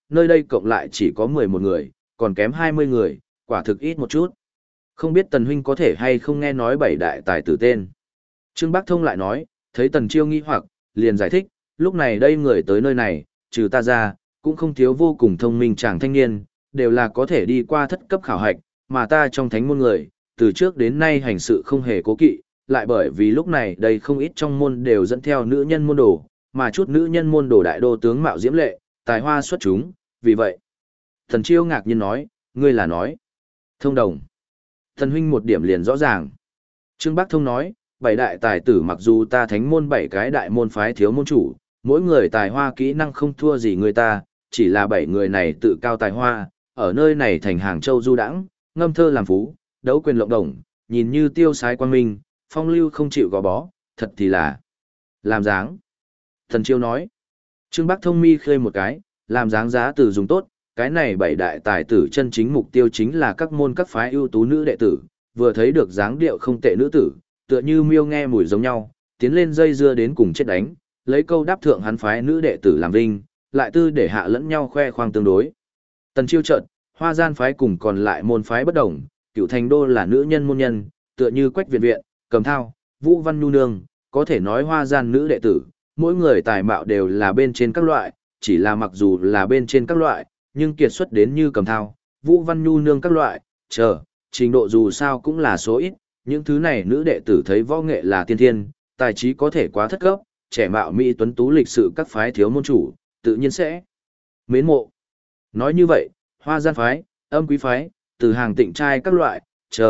nơi đây cộng lại chỉ có 11 người, còn kém 20 người, quả thực ít một chút. Không biết Tần huynh có thể hay không nghe nói bảy đại tài tử tên. Trương Bắc Thông lại nói, thấy Tần Chiêu nghi hoặc, liền giải thích, lúc này đây người tới nơi này, trừ ta ra, cũng không thiếu vô cùng thông minh chàng thanh niên, đều là có thể đi qua thất cấp khảo hạch, mà ta trong thánh môn người, từ trước đến nay hành sự không hề cố kỵ, lại bởi vì lúc này đây không ít trong môn đều dẫn theo nữ nhân môn đồ, mà chút nữ nhân môn đồ đại đô tướng mạo diễm lệ, tài hoa xuất chúng, vì vậy. Thần Chiêu ngạc nhiên nói, ngươi là nói. Thông đồng. Thần huynh một điểm liền rõ ràng. Trương Bắc Thông nói, bảy đại tài tử mặc dù ta thánh môn bảy cái đại môn phái thiếu môn chủ, mỗi người tài hoa kỹ năng không thua gì người ta, chỉ là bảy người này tự cao tài hoa, ở nơi này thành Hàng Châu du đãng, ngâm thơ làm phú, đấu quyền lộng đồng, nhìn như tiêu sái quang minh, phong lưu không chịu gò bó, thật thì là làm dáng. Thần Chiêu nói, Trương Bắc Thông mi khơi một cái, làm dáng giá từ dùng tốt, cái này bảy đại tài tử chân chính mục tiêu chính là các môn các phái ưu tú nữ đệ tử, vừa thấy được dáng điệu không tệ nữ tử, tựa như miêu nghe mùi giống nhau, tiến lên dây dưa đến cùng chết đánh, lấy câu đáp thượng hắn phái nữ đệ tử làm vinh, lại tư để hạ lẫn nhau khoe khoang tương đối. Tần Chiêu chợt, Hoa Gian phái cùng còn lại môn phái bất đồng, Cửu Thành Đô là nữ nhân môn nhân, tựa như Quách Viện Viện, Cầm Thao, Vũ Văn Nhu Nương, có thể nói Hoa Gian nữ đệ tử, mỗi người tài mạo đều là bên trên các loại, chỉ là mặc dù là bên trên các loại, nhưng kiệt xuất đến như Cầm Thao, Vũ Văn Nhu Nương các loại, trình độ dù sao cũng là số ít, những thứ này nữ đệ tử thấy võ nghệ là tiên thiên, tài trí có thể quá thất cấp, trẻ mạo mỹ tuấn tú lịch sự các phái thiếu môn chủ, tự nhiên sẽ mến mộ. Nói như vậy, Hoa Gian phái, Âm Quý phái, từ hàng tịnh trai các loại,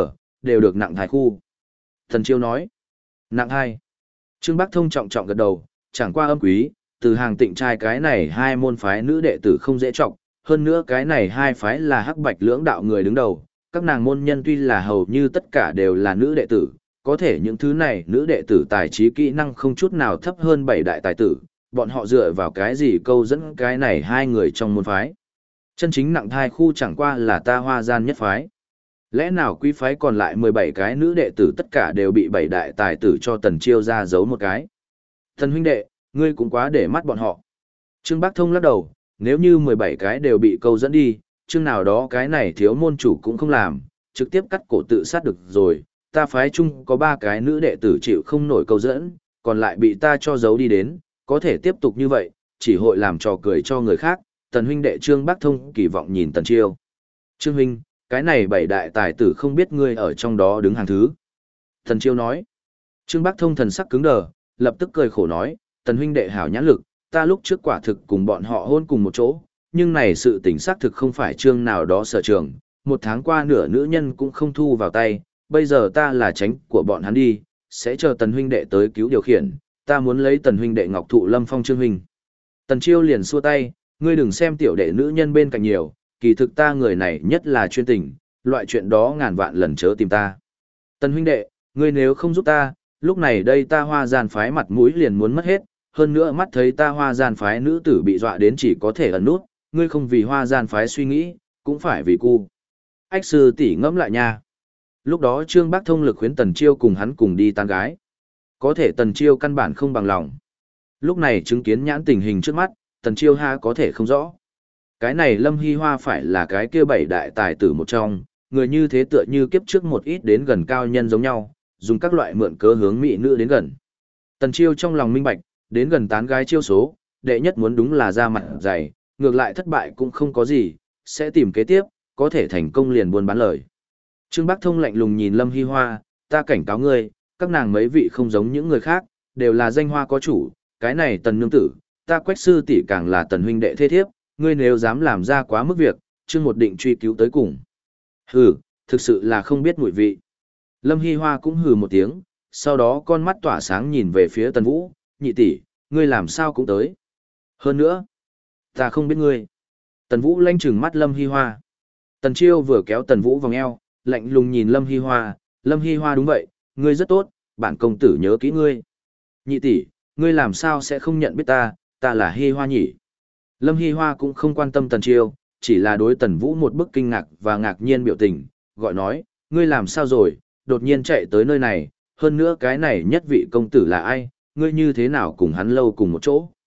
đều được nặng thai khu. Thần Chiêu nói, nặng hai. Trương Bắc Thông trọng trọng gật đầu, chẳng qua Âm Quý, từ hàng tịnh trai cái này hai môn phái nữ đệ tử không dễ trọng, hơn nữa cái này hai phái là hắc bạch lưỡng đạo người đứng đầu, các nàng môn nhân tuy là hầu như tất cả đều là nữ đệ tử, có thể những thứ này nữ đệ tử tài trí kỹ năng không chút nào thấp hơn bảy đại tài tử, bọn họ dựa vào cái gì câu dẫn cái này hai người trong môn phái. Chân chính nặng thai khu chẳng qua là ta Hoa Gian nhất phái. Lẽ nào quý phái còn lại 17 cái nữ đệ tử tất cả đều bị bảy đại tài tử cho Tần Chiêu ra giấu một cái. Thần huynh đệ, ngươi cũng quá để mắt bọn họ. Trương Bắc Thông lắc đầu, nếu như 17 cái đều bị câu dẫn đi, chương nào đó cái này thiếu môn chủ cũng không làm, trực tiếp cắt cổ tự sát được rồi, ta phái chung có 3 cái nữ đệ tử chịu không nổi câu dẫn, còn lại bị ta cho giấu đi đến, có thể tiếp tục như vậy, chỉ hội làm trò cười cho người khác. Tần huynh đệ Trương Bắc Thông kỳ vọng nhìn Tần Chiêu. Trương huynh, cái này bảy đại tài tử không biết ngươi ở trong đó đứng hàng thứ. Tần Chiêu nói. Trương Bắc Thông thần sắc cứng đờ, lập tức cười khổ nói, Tần huynh đệ hảo nhãn lực, ta lúc trước quả thực cùng bọn họ hôn cùng một chỗ, nhưng này sự tình xác thực không phải Trương nào đó sở trường, 1 tháng qua nửa nữ nhân cũng không thu vào tay, bây giờ ta là tránh của bọn hắn đi, sẽ chờ Tần huynh đệ tới cứu điều khiển, ta muốn lấy Tần huynh đệ Ngọc Thụ Lâm Phong Trương huynh. Tần Chiêu liền xua tay, ngươi đừng xem tiểu đệ nữ nhân bên cạnh nhiều, kỳ thực ta người này nhất là chuyên tình, loại chuyện đó ngàn vạn lần chớ tìm ta. Tần huynh đệ, ngươi nếu không giúp ta, lúc này đây ta Hoa Gian phái mặt mũi liền muốn mất hết, hơn nữa mắt thấy ta Hoa Gian phái nữ tử bị dọa đến chỉ có thể ẩn nút, ngươi không vì Hoa Gian phái suy nghĩ, cũng phải vì cu. Ách sư tỷ ngẫm lại nha. Lúc đó Trương Bắc Thông lực khuyến Tần Chiêu cùng hắn cùng đi tán gái. Có thể Tần Chiêu căn bản không bằng lòng. Lúc này chứng kiến nhãn tình hình trước mắt, Tần Chiêu ha có thể không rõ. Cái này Lâm Hy Hoa phải là cái kia bảy đại tài tử một trong, người như thế tựa như kiếp trước một ít đến gần cao nhân giống nhau, dùng các loại mượn cớ hướng mỹ nữ đến gần. Tần Chiêu trong lòng minh bạch, đến gần tán gái chiêu số, đệ nhất muốn đúng là ra mặt dày, ngược lại thất bại cũng không có gì, sẽ tìm kế tiếp, có thể thành công liền buôn bán lời. Trương Bắc Thông lạnh lùng nhìn Lâm Hy Hoa, ta cảnh cáo ngươi, các nàng mấy vị không giống những người khác, đều là danh hoa có chủ, cái này Tần nương tử, ta Quách sư tỷ càng là Tần huynh đệ thế thiếp, ngươi nếu dám làm ra quá mức việc, Trương một định truy cứu tới cùng. Hừ, thực sự là không biết mùi vị. Lâm Hy Hoa cũng hừ một tiếng, sau đó con mắt tỏa sáng nhìn về phía Tần Vũ, nhị tỷ, ngươi làm sao cũng tới. Hơn nữa, ta không biết ngươi. Tần Vũ lanh trừng mắt Lâm Hy Hoa. Tần Chiêu vừa kéo Tần Vũ vòng eo, lạnh lùng nhìn Lâm Hy Hoa, Lâm Hy Hoa đúng vậy, ngươi rất tốt, bản công tử nhớ kỹ ngươi. Nhị tỷ, ngươi làm sao sẽ không nhận biết ta, ta là Hy Hoa nhỉ? Lâm Hy Hoa cũng không quan tâm Tần Chiêu, chỉ là đối Tần Vũ một bức kinh ngạc và ngạc nhiên biểu tình, gọi nói, ngươi làm sao rồi, đột nhiên chạy tới nơi này, hơn nữa cái này nhất vị công tử là ai, ngươi như thế nào cùng hắn lâu cùng một chỗ?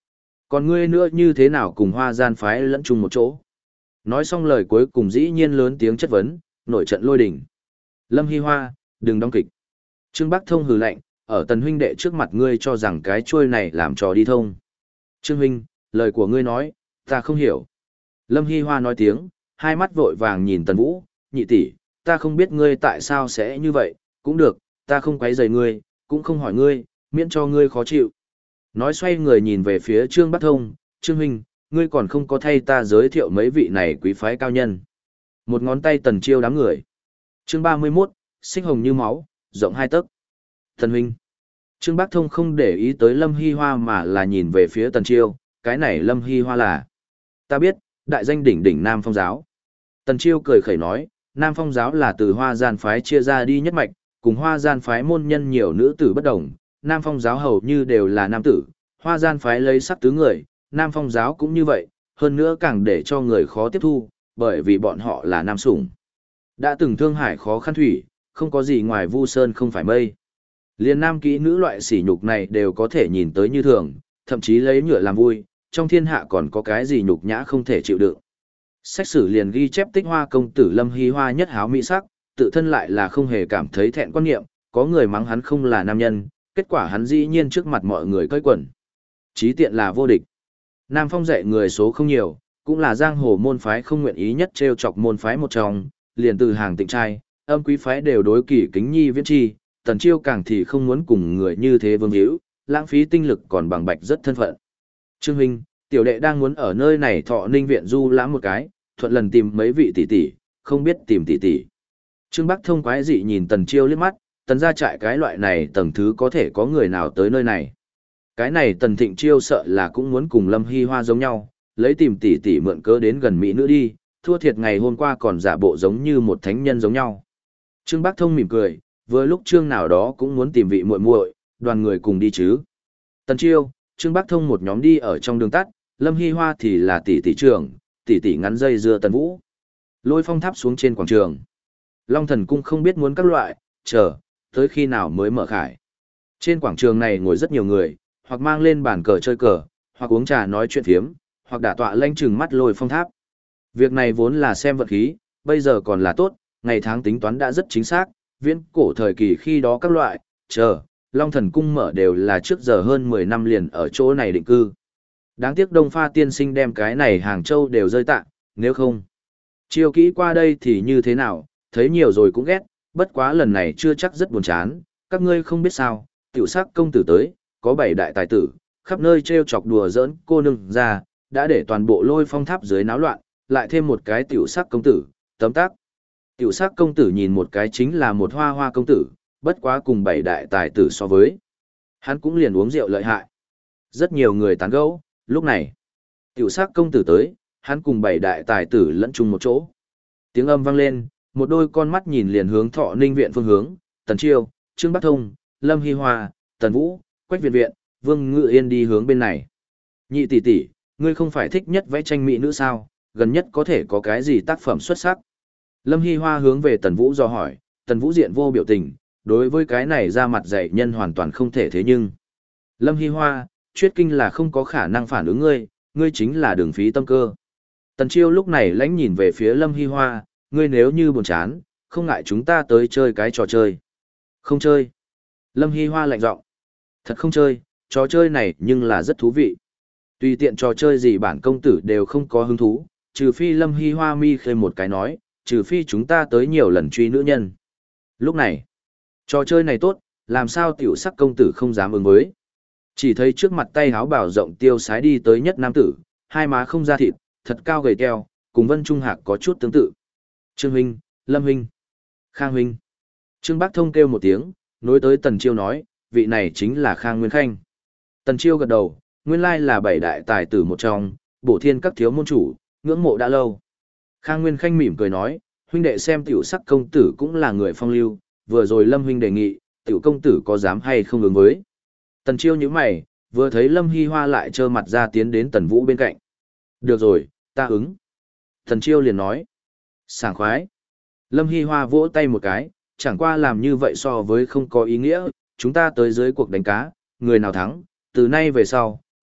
Còn ngươi nữa như thế nào cùng Hoa Gian phái lẫn chung một chỗ? Nói xong lời cuối cùng dĩ nhiên lớn tiếng chất vấn, nổi trận lôi đình. Lâm Hy Hoa, đừng đóng kịch. Trương Bắc Thông hừ lạnh, ở Tần huynh đệ trước mặt ngươi cho rằng cái chuôi này làm trò đi thông. Trương huynh, lời của ngươi nói, ta không hiểu. Lâm Hy Hoa nói tiếng, hai mắt vội vàng nhìn Tần Vũ, nhị tỷ, ta không biết ngươi tại sao sẽ như vậy, cũng được, ta không quấy rầy ngươi, cũng không hỏi ngươi, miễn cho ngươi khó chịu. Nói xoay người nhìn về phía Trương Bắc Thông, Trương huynh, ngươi còn không có thay ta giới thiệu mấy vị này quý phái cao nhân. Một ngón tay Tần Chiêu đám người. Chương 31, xích hồng như máu, rộng 2 tấc. Tần huynh. Trương Bắc Thông không để ý tới Lâm Hy Hoa mà là nhìn về phía Tần Chiêu, cái này Lâm Hy Hoa là. Ta biết, đại danh đỉnh đỉnh Nam Phong giáo. Tần Chiêu cười khẩy nói, Nam Phong giáo là từ Hoa Gian phái chia ra đi nhất mạch, cùng Hoa Gian phái môn nhân nhiều nữ tử bất đồng, Nam Phong giáo hầu như đều là nam tử, Hoa Gian phái lấy sắc tứ người, Nam Phong giáo cũng như vậy, hơn nữa càng để cho người khó tiếp thu, bởi vì bọn họ là nam sủng. Đã từng thương hải khó khăn thủy, không có gì ngoài vu sơn không phải mây. Liên nam kỹ nữ loại sỉ nhục này đều có thể nhìn tới như thường, thậm chí lấy nhựa làm vui, trong thiên hạ còn có cái gì nhục nhã không thể chịu đựng. Sách sử liền ghi chép Tích Hoa công tử Lâm Hy Hoa nhất háo mỹ sắc, tự thân lại là không hề cảm thấy thẹn quan niệm, có người mắng hắn không là nam nhân, kết quả hắn dĩ nhiên trước mặt mọi người cởi quần. Chí tiện là vô địch. Nam Phong dạy người số không nhiều, cũng là giang hồ môn phái không nguyện ý nhất trêu chọc môn phái một trong, liền từ hàng tịnh trai, âm quý phái đều đối kỷ kính nhi viễn chi, Tần Chiêu càng thì không muốn cùng người như thế vương hữu, lãng phí tinh lực còn bằng bạch rất thân phận. Trương huynh, tiểu đệ đang muốn ở nơi này Thọ Ninh viện du lãm một cái, thuận lần tìm mấy vị tỷ tỷ, không biết tìm tỷ tỷ. Trương Bắc Thông quái dị nhìn Tần Chiêu liếc mắt, Tần gia trại cái loại này tầng thứ có thể có người nào tới nơi này. Cái này Tần Thịnh Chiêu sợ là cũng muốn cùng Lâm Hy Hoa giống nhau, lấy tìm tỷ tỷ mượn cớ đến gần mỹ nữ đi, thua thiệt ngày hôm qua còn giả bộ giống như một thánh nhân giống nhau. Trương Bắc Thông mỉm cười, vừa lúc Trương nào đó cũng muốn tìm vị muội muội, đoàn người cùng đi chứ. Tần Chiêu, Trương Bắc Thông một nhóm đi ở trong đường tắt, Lâm Hy Hoa thì là tỷ tỷ trưởng, tỷ tỷ ngắn dây dưa Tần Vũ. Lôi phong tháp xuống trên quảng trường. Long Thần Cung không biết muốn các loại, chờ, tới khi nào mới mở khải. Trên quảng trường này ngồi rất nhiều người, hoặc mang lên bàn cờ chơi cờ, hoặc uống trà nói chuyện phiếm, hoặc đả tọa lanh chừng mắt lôi phong tháp. Việc này vốn là xem vật khí, bây giờ còn là tốt, ngày tháng tính toán đã rất chính xác, viễn cổ thời kỳ khi đó các loại, chờ, Long Thần Cung mở đều là trước giờ hơn 10 năm liền ở chỗ này định cư. Đáng tiếc Đông Pha tiên sinh đem cái này Hàng Châu đều rơi tạ, nếu không. Chiêu kỹ qua đây thì như thế nào, thấy nhiều rồi cũng ghét, bất quá lần này chưa chắc rất buồn chán, các ngươi không biết sao, tiểu sắc công tử tới, có 7 đại tài tử, khắp nơi trêu chọc đùa giỡn cô nương ra, đã để toàn bộ lôi phong tháp dưới náo loạn, lại thêm một cái tiểu sắc công tử, tấm tác. Tiểu sắc công tử nhìn một cái chính là một hoa hoa công tử, bất quá cùng 7 đại tài tử so với. Hắn cũng liền uống rượu lợi hại. Rất nhiều người tán gẫu, lúc này, tiểu sắc công tử tới, hắn cùng 7 đại tài tử lẫn chung một chỗ. Tiếng âm vang lên, một đôi con mắt nhìn liền hướng Thọ Ninh viện phương hướng, Tần Chiêu, Trương Bắc Thông, Lâm Hy Hoa, Tần Vũ, Quách Việt Viện, Vương Ngự Yên đi hướng bên này. Nhị tỷ tỷ, ngươi không phải thích nhất vẽ tranh mỹ nữ sao, gần nhất có thể có cái gì tác phẩm xuất sắc. Lâm Hy Hoa hướng về Tần Vũ do hỏi, Tần Vũ diện vô biểu tình, đối với cái này ra mặt dạy nhân hoàn toàn không thể thế nhưng. Lâm Hy Hoa, Chuyết Kinh là không có khả năng phản ứng ngươi, ngươi chính là đường phí tâm cơ. Tần Chiêu lúc này lãnh nhìn về phía Lâm Hy Hoa, ngươi nếu như buồn chán, không ngại chúng ta tới chơi cái trò chơi. Không chơi. Lâm Hy Hoa lạnh giọng. Thật không chơi, trò chơi này nhưng là rất thú vị. Tùy tiện trò chơi gì bản công tử đều không có hứng thú, trừ phi Lâm Hy Hoa mi khơi một cái nói, trừ phi chúng ta tới nhiều lần truy nữ nhân. Lúc này, trò chơi này tốt, làm sao tiểu sắc công tử không dám ứng với. Chỉ thấy trước mặt tay háo bảo rộng tiêu sái đi tới nhất nam tử, hai má không da thịt, thật cao gầy teo, cùng Vân Trung Hạc có chút tương tự. Trương huynh, Lâm huynh, Khang huynh. Trương Bắc Thông kêu một tiếng, nối tới Tần Chiêu nói, vị này chính là Khang Nguyên Khanh. Tần Chiêu gật đầu, nguyên lai là 7 đại tài tử một trong, bổ thiên các thiếu môn chủ, ngưỡng mộ đã lâu. Khang Nguyên Khanh mỉm cười nói, huynh đệ xem tiểu sắc công tử cũng là người phong lưu, vừa rồi Lâm huynh đề nghị, tiểu công tử có dám hay không ứng với. Tần Chiêu nhíu mày, vừa thấy Lâm Hy Hoa lại trơ mặt ra tiến đến Tần Vũ bên cạnh. Được rồi, ta ứng. Tần Chiêu liền nói. Sảng khoái. Lâm Hy Hoa vỗ tay một cái, chẳng qua làm như vậy so với không có ý nghĩa, chúng ta tới dưới cuộc đánh cá, người nào thắng, từ nay về sau,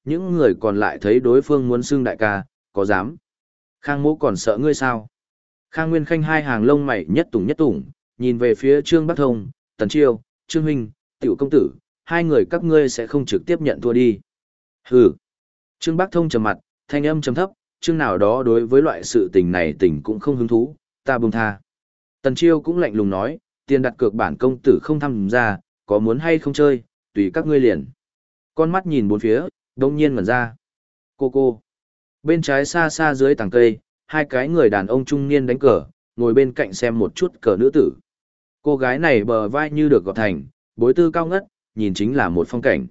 những người còn lại thấy đối phương muốn xưng đại ca, có dám? Khang Mỗ còn sợ ngươi sao? Khang Nguyên Khanh hai hàng lông mày nhất tủng, nhìn về phía Trương Bắc Thông, Tần Chiêu, Trương Huynh, Tiểu Công Tử, hai người các ngươi sẽ không trực tiếp nhận thua đi. Hừ. Trương Bắc Thông trầm mặt, thanh âm trầm thấp, Trương nào đó đối với loại sự tình này tình cũng không hứng thú, ta buông tha. Tần Chiêu cũng lạnh lùng nói, tiền đặt cược bản công tử không tham gia, có muốn hay không chơi, tùy các ngươi liền. Con mắt nhìn bốn phía, đông nhiên ngẩn ra. Cô. Bên trái xa xa dưới tàng cây, hai cái người đàn ông trung niên đánh cờ, ngồi bên cạnh xem một chút cờ nữ tử. Cô gái này bờ vai như được gọt thành, bối tư cao ngất, nhìn chính là một phong cảnh.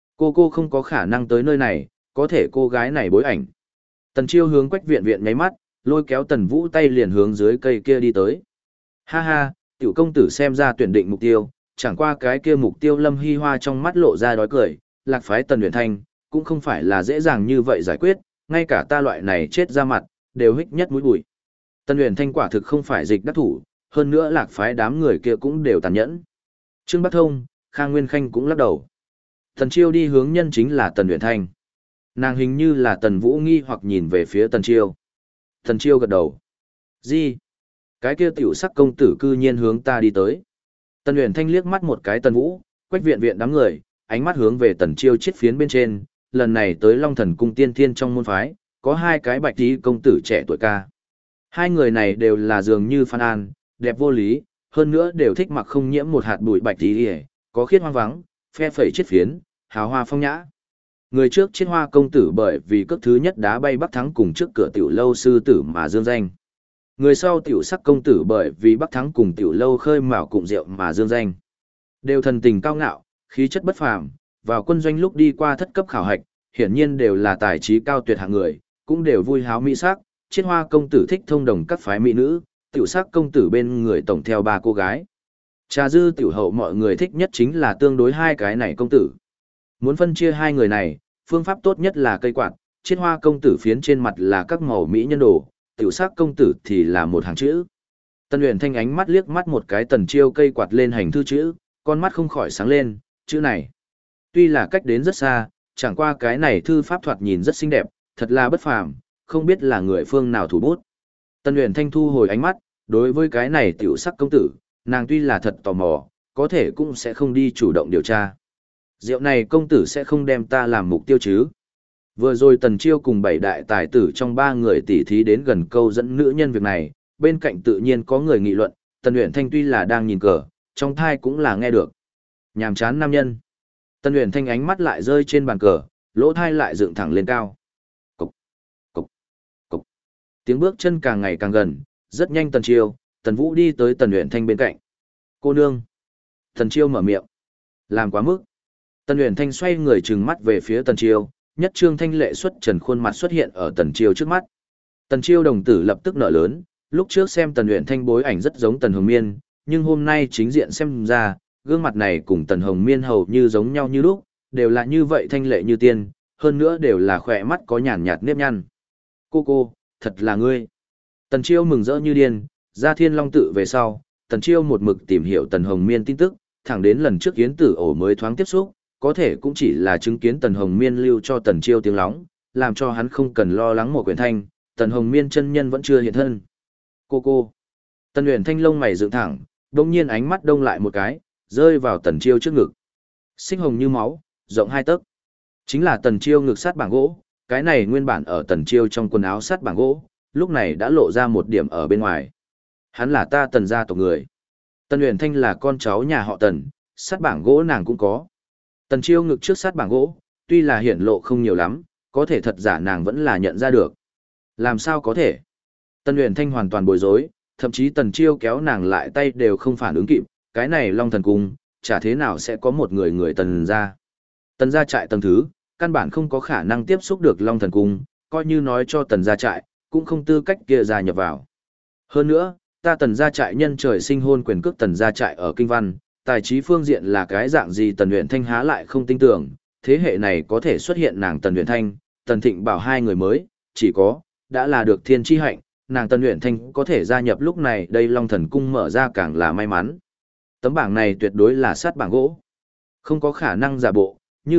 Cô không có khả năng tới nơi này, có thể cô gái này bối ảnh. Tần Chiêu hướng Quách Viện Viện nháy mắt, lôi kéo Tần Vũ tay liền hướng dưới cây kia đi tới. Ha ha, tiểu công tử xem ra tuyển định mục tiêu, chẳng qua cái kia mục tiêu Lâm Hy Hoa trong mắt lộ ra đói cười, lạc phái Tần Uyển Thanh, cũng không phải là dễ dàng như vậy giải quyết, ngay cả ta loại này chết ra mặt, đều hích nhất mũi bụi. Tần Uyển Thanh quả thực không phải dịch đắc thủ, hơn nữa lạc phái đám người kia cũng đều tàn nhẫn. Trương Bắc Thông, Khang Nguyên Khanh cũng lắc đầu. Tần Chiêu đi hướng nhân chính là Tần Uyển Thanh. Nàng hình như là Tần Vũ nghi hoặc nhìn về phía Tần Chiêu. Tần Chiêu gật đầu. Gì? Cái kia tiểu sắc công tử cư nhiên hướng ta đi tới. Tần Uyển Thanh liếc mắt một cái Tần Vũ, Quách Viện Viện đám người, ánh mắt hướng về Tần Chiêu chiết phiến bên trên, lần này tới Long Thần cung tiên thiên trong môn phái, có hai cái bạch tí công tử trẻ tuổi ca. Hai người này đều là dường như Phan An, đẹp vô lý, hơn nữa đều thích mặc không nhiễm một hạt bụi bạch tí hề, có khiết hoang vắng, phe phẩy chiết phiến, hào hoa phong nhã. Người trước chiết hoa công tử bởi vì cước thứ nhất đá bay Bắc Thắng cùng trước cửa tiểu lâu sư tử mà dương danh. Người sau tiểu sắc công tử bởi vì Bắc Thắng cùng tiểu lâu khơi mào cụm rượu mà dương danh. Đều thần tình cao ngạo, khí chất bất phàm, vào quân doanh lúc đi qua thất cấp khảo hạch, hiển nhiên đều là tài trí cao tuyệt hạng người, cũng đều vui háo mỹ sắc, chiết hoa công tử thích thông đồng các phái mỹ nữ, tiểu sắc công tử bên người tổng theo ba cô gái. Trà dư tiểu hậu mọi người thích nhất chính là tương đối hai cái này công tử. Muốn phân chia hai người này, phương pháp tốt nhất là cây quạt, chiết hoa công tử phiến trên mặt là các màu mỹ nhân đồ, tiểu sắc công tử thì là một hàng chữ. Tần Uyển Thanh ánh mắt liếc mắt một cái Tần Chiêu cây quạt lên hành thư chữ, con mắt không khỏi sáng lên, chữ này. Tuy là cách đến rất xa, chẳng qua cái này thư pháp thoạt nhìn rất xinh đẹp, thật là bất phàm, không biết là người phương nào thủ bút. Tần Uyển Thanh thu hồi ánh mắt, đối với cái này tiểu sắc công tử, nàng tuy là thật tò mò, có thể cũng sẽ không đi chủ động điều tra. Rượu này công tử sẽ không đem ta làm mục tiêu chứ. Vừa rồi Tần Chiêu cùng bảy đại tài tử trong ba người tỉ thí đến gần câu dẫn nữ nhân việc này, bên cạnh tự nhiên có người nghị luận, Tần Uyển Thanh tuy là đang nhìn cờ, trong thai cũng là nghe được. Nhàm chán nam nhân. Tần Uyển Thanh ánh mắt lại rơi trên bàn cờ, lỗ thai lại dựng thẳng lên cao. Cục, cục, cục. Tiếng bước chân càng ngày càng gần, rất nhanh Tần Chiêu, Tần Vũ đi tới Tần Uyển Thanh bên cạnh. Cô nương. Tần Chiêu mở miệng. Làm quá mức. Tần Uyển Thanh xoay người trừng mắt về phía Tần Chiêu, nhất trương thanh lệ xuất trần khuôn mặt xuất hiện ở Tần Chiêu trước mắt. Tần Chiêu đồng tử lập tức nở lớn, lúc trước xem Tần Uyển Thanh bối ảnh rất giống Tần Hồng Miên, nhưng hôm nay chính diện xem ra, gương mặt này cùng Tần Hồng Miên hầu như giống nhau như lúc, đều là như vậy thanh lệ như tiên, hơn nữa đều là khỏe mắt có nhàn nhạt nếp nhăn. Cô, thật là ngươi. Tần Chiêu mừng rỡ như điên, ra Thiên Long tự về sau, Tần Chiêu một mực tìm hiểu Tần Hồng Miên tin tức, thẳng đến lần trước Yến Tử Ổ mới thoáng tiếp xúc, có thể cũng chỉ là chứng kiến Tần Hồng Miên lưu cho Tần Chiêu tiếng lóng, làm cho hắn không cần lo lắng một quyển thanh, Tần Hồng Miên chân nhân vẫn chưa hiện thân. Cô. Tần Uyển Thanh lông mày dựng thẳng, đột nhiên ánh mắt đông lại một cái, rơi vào Tần Chiêu trước ngực. Xích hồng như máu, rộng 2 tấc. Chính là Tần Chiêu ngực sát bảng gỗ, cái này nguyên bản ở Tần Chiêu trong quần áo sát bảng gỗ, lúc này đã lộ ra một điểm ở bên ngoài. Hắn là ta Tần gia tộc người. Tần Uyển Thanh là con cháu nhà họ Tần, sát bảng gỗ nàng cũng có. Tần Chiêu ngực trước sát bảng gỗ, tuy là hiển lộ không nhiều lắm, có thể thật giả nàng vẫn là nhận ra được. Làm sao có thể? Tần Uyển Thanh hoàn toàn bối rối, thậm chí Tần Chiêu kéo nàng lại tay đều không phản ứng kịp, cái này Long Thần Cung, chả thế nào sẽ có một người Tần gia. Tần gia trại tầng thứ, căn bản không có khả năng tiếp xúc được Long Thần Cung, coi như nói cho Tần gia trại, cũng không tư cách kia gia nhập vào. Hơn nữa, ta Tần gia trại nhân trời sinh hôn quyền cước Tần gia trại ở kinh văn, tài trí phương diện là cái dạng gì Tần Uyển Thanh há lại không tin tưởng, thế hệ này có thể xuất hiện nàng Tần Uyển Thanh, Tần Thịnh Bảo hai người mới, chỉ có, đã là được thiên chi hạnh, nàng Tần Uyển Thanh có thể gia nhập lúc này đây Long Thần Cung mở ra càng là may mắn. Tấm bảng này tuyệt đối là sát bảng gỗ. Không có khả năng giả bộ, như vậy,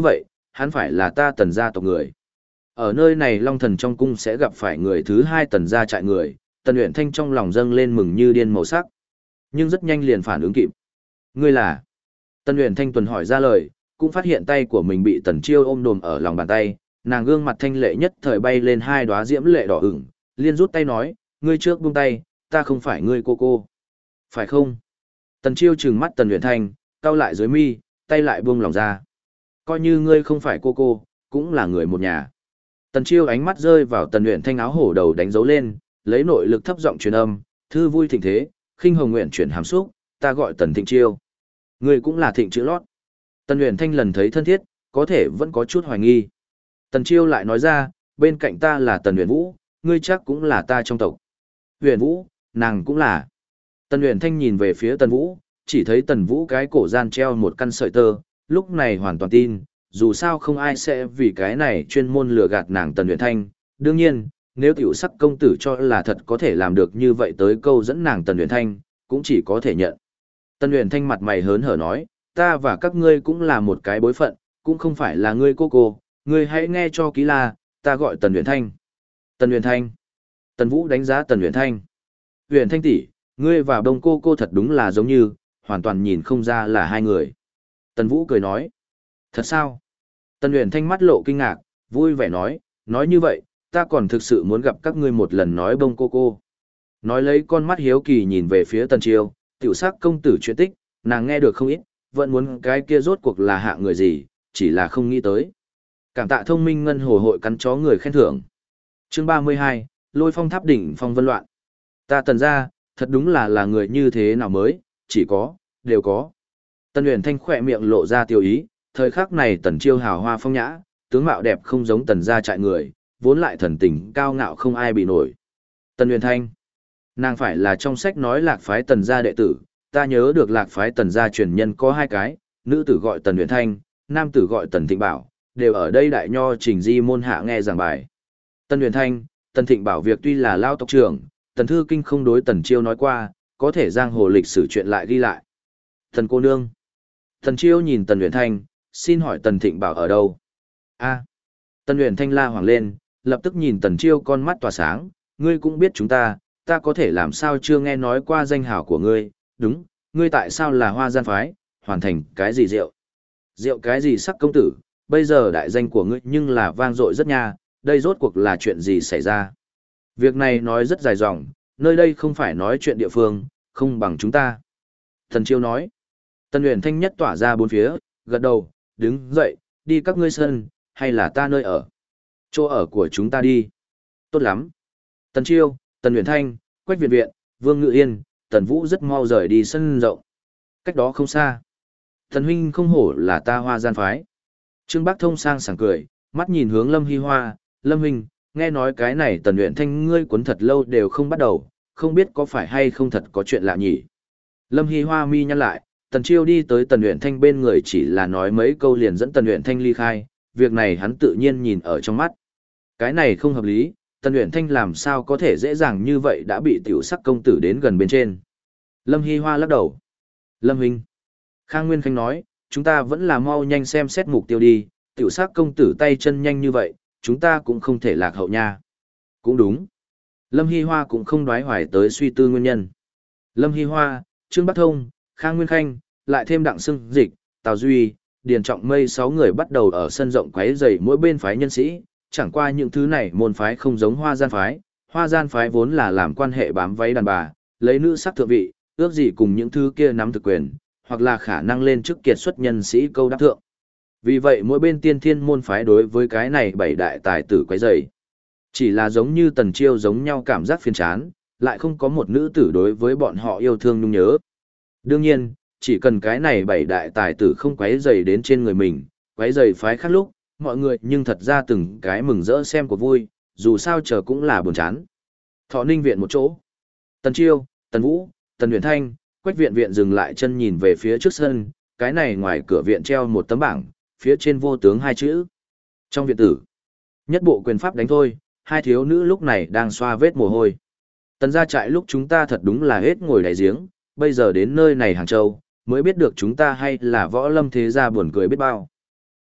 hắn phải là ta Tần gia tộc người. Ở nơi này Long Thần trong cung sẽ gặp phải người thứ hai Tần gia trại người, Tần Uyển Thanh trong lòng dâng lên mừng như điên màu sắc. Nhưng rất nhanh liền phản ứng kịp. Ngươi là? Tần Uyển Thanh tuần hỏi ra lời, cũng phát hiện tay của mình bị Tần Chiêu ôm đồm ở lòng bàn tay, nàng gương mặt thanh lệ nhất thời bay lên hai đóa diễm lệ đỏ ửng, liên rút tay nói, ngươi trước buông tay, ta không phải ngươi cô. Phải không? Tần Chiêu trừng mắt Tần Uyển Thanh, cau lại dưới mi, tay lại buông lòng ra. Coi như ngươi không phải cô, cũng là người một nhà. Tần Chiêu ánh mắt rơi vào Tần Uyển Thanh áo hổ đầu đánh dấu lên, lấy nội lực thấp giọng truyền âm, thư vui thịnh thế, khinh hồng nguyện chuyển hàm xúc, ta gọi Tần Thịnh Chiêu. Ngươi cũng là Thịnh chữ lót. Tần Uyển Thanh lần thấy thân thiết, có thể vẫn có chút hoài nghi. Tần Chiêu lại nói ra, bên cạnh ta là Tần Uyển Vũ, ngươi chắc cũng là ta trong tộc. Uyển Vũ, nàng cũng là. Tần Uyển Thanh nhìn về phía Tần Vũ, chỉ thấy Tần Vũ cái cổ gian treo một căn sợi tơ, lúc này hoàn toàn tin, dù sao không ai sẽ vì cái này chuyên môn lừa gạt nàng Tần Uyển Thanh. Đương nhiên, nếu tiểu sắc công tử cho là thật có thể làm được như vậy tới câu dẫn nàng Tần Uyển Thanh, cũng chỉ có thể nhận. Tần Uyển Thanh mặt mày hớn hở nói, ta và các ngươi cũng là một cái bối phận, cũng không phải là ngươi cô, ngươi hãy nghe cho kỹ là, ta gọi Tần Uyển Thanh. Tần Uyển Thanh. Tần Vũ đánh giá Tần Uyển Thanh. Uyển Thanh tỷ, ngươi và Đông cô thật đúng là giống như, hoàn toàn nhìn không ra là hai người. Tần Vũ cười nói, thật sao? Tần Uyển Thanh mắt lộ kinh ngạc, vui vẻ nói như vậy, ta còn thực sự muốn gặp các ngươi một lần nói Đông cô. Nói lấy con mắt hiếu kỳ nhìn về phía Tần Chiêu, tiểu sắc công tử chuyện tích, nàng nghe được không ít, vẫn muốn cái kia rốt cuộc là hạ người gì, chỉ là không nghĩ tới. Cảm tạ thông minh ngân hồ hội cắn chó người khen thưởng. Chương 32, Lôi Phong Tháp đỉnh phong vân loạn. Ta Tần gia, thật đúng là người như thế nào mới, chỉ có, đều có. Tần Uyển Thanh khỏe miệng lộ ra tiêu ý, thời khắc này Tần Chiêu hào hoa phong nhã, tướng mạo đẹp không giống Tần gia trại người, vốn lại thần tình cao ngạo không ai bị nổi. Tần Uyển Thanh, nàng phải là trong sách nói lạc phái Tần gia đệ tử, ta nhớ được lạc phái Tần gia truyền nhân có hai cái, nữ tử gọi Tần Uyển Thanh, nam tử gọi Tần Thịnh Bảo, đều ở đây đại nho trình di môn hạ nghe giảng bài. Tần Uyển Thanh, Tần Thịnh Bảo việc tuy là lao tộc trưởng, Tần Thư Kinh không đối Tần Chiêu nói qua, có thể giang hồ lịch sử chuyện lại ghi lại. Tần cô nương. Tần Chiêu nhìn Tần Uyển Thanh, xin hỏi Tần Thịnh Bảo ở đâu? A. Tần Uyển Thanh la hoảng lên, lập tức nhìn Tần Chiêu con mắt tỏa sáng, ngươi cũng biết chúng ta có thể làm sao chưa nghe nói qua danh hào của ngươi, đúng, ngươi tại sao là Hoa Gian phái, hoàn thành cái gì rượu? Rượu cái gì sắc công tử, bây giờ đại danh của ngươi nhưng là vang dội rất nha, đây rốt cuộc là chuyện gì xảy ra? Việc này nói rất dài dòng, nơi đây không phải nói chuyện địa phương, không bằng chúng ta. Tần Chiêu nói. Tần Uyển Thanh nhất tỏa ra bốn phía, gật đầu, đứng dậy, đi các ngươi sân, hay là ta nơi ở? Chỗ ở của chúng ta đi. Tốt lắm. Tần Chiêu, Tần Uyển Thanh, Quách Viện Viện, Vương Ngự Yên, Tần Vũ rất mau rời đi sân rộng. Cách đó không xa. Tần huynh không hổ là ta Hoa Gian phái. Trương Bác Thông sang sảng cười, mắt nhìn hướng Lâm Hi Hoa, Lâm huynh, nghe nói cái này Tần Uyển Thanh ngươi cuốn thật lâu đều không bắt đầu, không biết có phải hay không thật có chuyện lạ nhỉ. Lâm Hi Hoa mi nhăn lại, Tần Chiêu đi tới Tần Uyển Thanh bên người chỉ là nói mấy câu liền dẫn Tần Uyển Thanh ly khai, việc này hắn tự nhiên nhìn ở trong mắt. Cái này không hợp lý, Tần Uyển Thanh làm sao có thể dễ dàng như vậy đã bị tiểu sắc công tử đến gần bên trên. Lâm Hi Hoa lắc đầu. Lâm huynh. Khang Nguyên Khanh nói, chúng ta vẫn là mau nhanh xem xét mục tiêu đi, tiểu sắc công tử tay chân nhanh như vậy, chúng ta cũng không thể lạc hậu nha. Cũng đúng. Lâm Hi Hoa cũng không đoái hoài tới suy tư nguyên nhân. Lâm Hi Hoa, Trương Bắc Thông, Khang Nguyên Khanh, lại thêm Đặng Sưng Dịch, Tào Duy, Điền Trọng Mây 6 người bắt đầu ở sân rộng quấy rầy mỗi bên phái nhân sĩ, chẳng qua những thứ này môn phái không giống Hoa Gian phái. Hoa Gian phái vốn là làm quan hệ bám váy đàn bà, lấy nữ sắc thượng vị, ước gì cùng những thứ kia nắm thực quyền, hoặc là khả năng lên chức kiệt xuất nhân sĩ câu đáp thượng. Vì vậy mỗi bên tiên thiên môn phái đối với cái này bảy đại tài tử quấy rầy. Chỉ là giống như Tần Chiêu giống nhau cảm giác phiền chán, lại không có một nữ tử đối với bọn họ yêu thương nhung nhớ. Đương nhiên, chỉ cần cái này bảy đại tài tử không quấy rầy đến trên người mình, quấy rầy phái khác lúc, mọi người nhưng thật ra từng cái mừng rỡ xem của vui, dù sao chờ cũng là buồn chán. Thọ Ninh viện một chỗ. Tần Chiêu, Tần Vũ, Tần Uyển Thanh, Quách Viện Viện dừng lại chân nhìn về phía trước sân, cái này ngoài cửa viện treo một tấm bảng, phía trên vô tướng hai chữ. Trong viện tử, nhất bộ quyền pháp đánh thôi, hai thiếu nữ lúc này đang xoa vết mồ hôi. Tần gia trại lúc chúng ta thật đúng là hết ngồi đáy giếng, bây giờ đến nơi này Hàng Châu, mới biết được chúng ta hay là võ lâm thế gia buồn cười biết bao.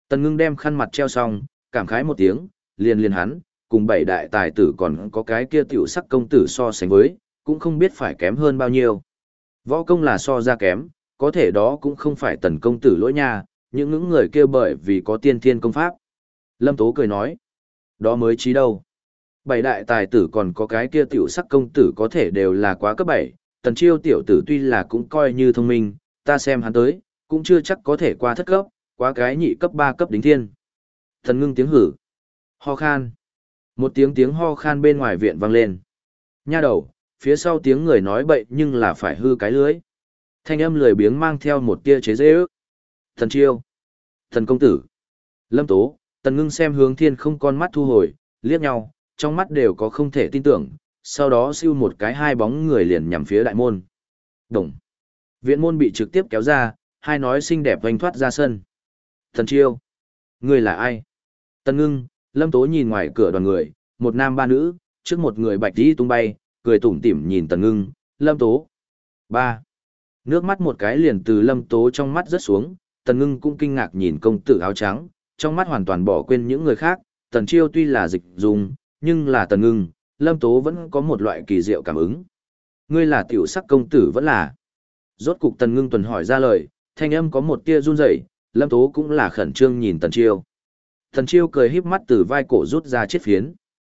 Tần Ngưng đem khăn mặt treo xong, cảm khái một tiếng, liền liền hắn, cùng 7 đại tài tử còn có cái kia tiểu sắc công tử so sánh với, cũng không biết phải kém hơn bao nhiêu. Võ công là so ra kém, có thể đó cũng không phải Tần công tử lỗi nha, những người kia bởi vì có tiên thiên công pháp. Lâm Tố cười nói, đó mới chí đâu. 7 đại tài tử còn có cái kia tiểu sắc công tử có thể đều là quá cấp 7, Tần Chiêu tiểu tử tuy là cũng coi như thông minh, ta xem hắn tới, cũng chưa chắc có thể qua thất cấp, quá cái nhị cấp 3 cấp đính thiên. Thần Ngưng tiếng hử, ho khan. Một tiếng ho khan bên ngoài viện vang lên. Nha đầu, phía sau tiếng người nói bậy nhưng là phải hư cái lưới. Thanh âm lười biếng mang theo một tia chế giễu. Thần Chiêu, Thần công tử, Lâm Tố, Tần Ngưng xem hướng thiên không con mắt thu hồi, liếc nhau, trong mắt đều có không thể tin tưởng, sau đó siêu một cái hai bóng người liền nhằm phía đại môn. Đồng. Viện môn bị trực tiếp kéo ra, hai nói xinh đẹp vành thoát ra sân. Thần Chiêu, người là ai? Tần Ngưng, Lâm Tố nhìn ngoài cửa đoàn người, một nam ba nữ, trước một người bạch đi tung bay, cười tủm tỉm nhìn Tần Ngưng, Lâm Tố. Ba. Nước mắt một cái liền từ Lâm Tố trong mắt rớt xuống, Tần Ngưng cũng kinh ngạc nhìn công tử áo trắng, trong mắt hoàn toàn bỏ quên những người khác, Tần Chiêu tuy là dịch dùng, nhưng là Tần Ngưng, Lâm Tố vẫn có một loại kỳ diệu cảm ứng. Ngươi là tiểu sắc công tử vẫn là. Rốt cục Tần Ngưng tuần hỏi ra lời, thanh âm có một tia run rẩy, Lâm Tố cũng là khẩn trương nhìn Tần Chiêu. Tần Chiêu cười híp mắt từ vai cổ rút ra chiếc phiến.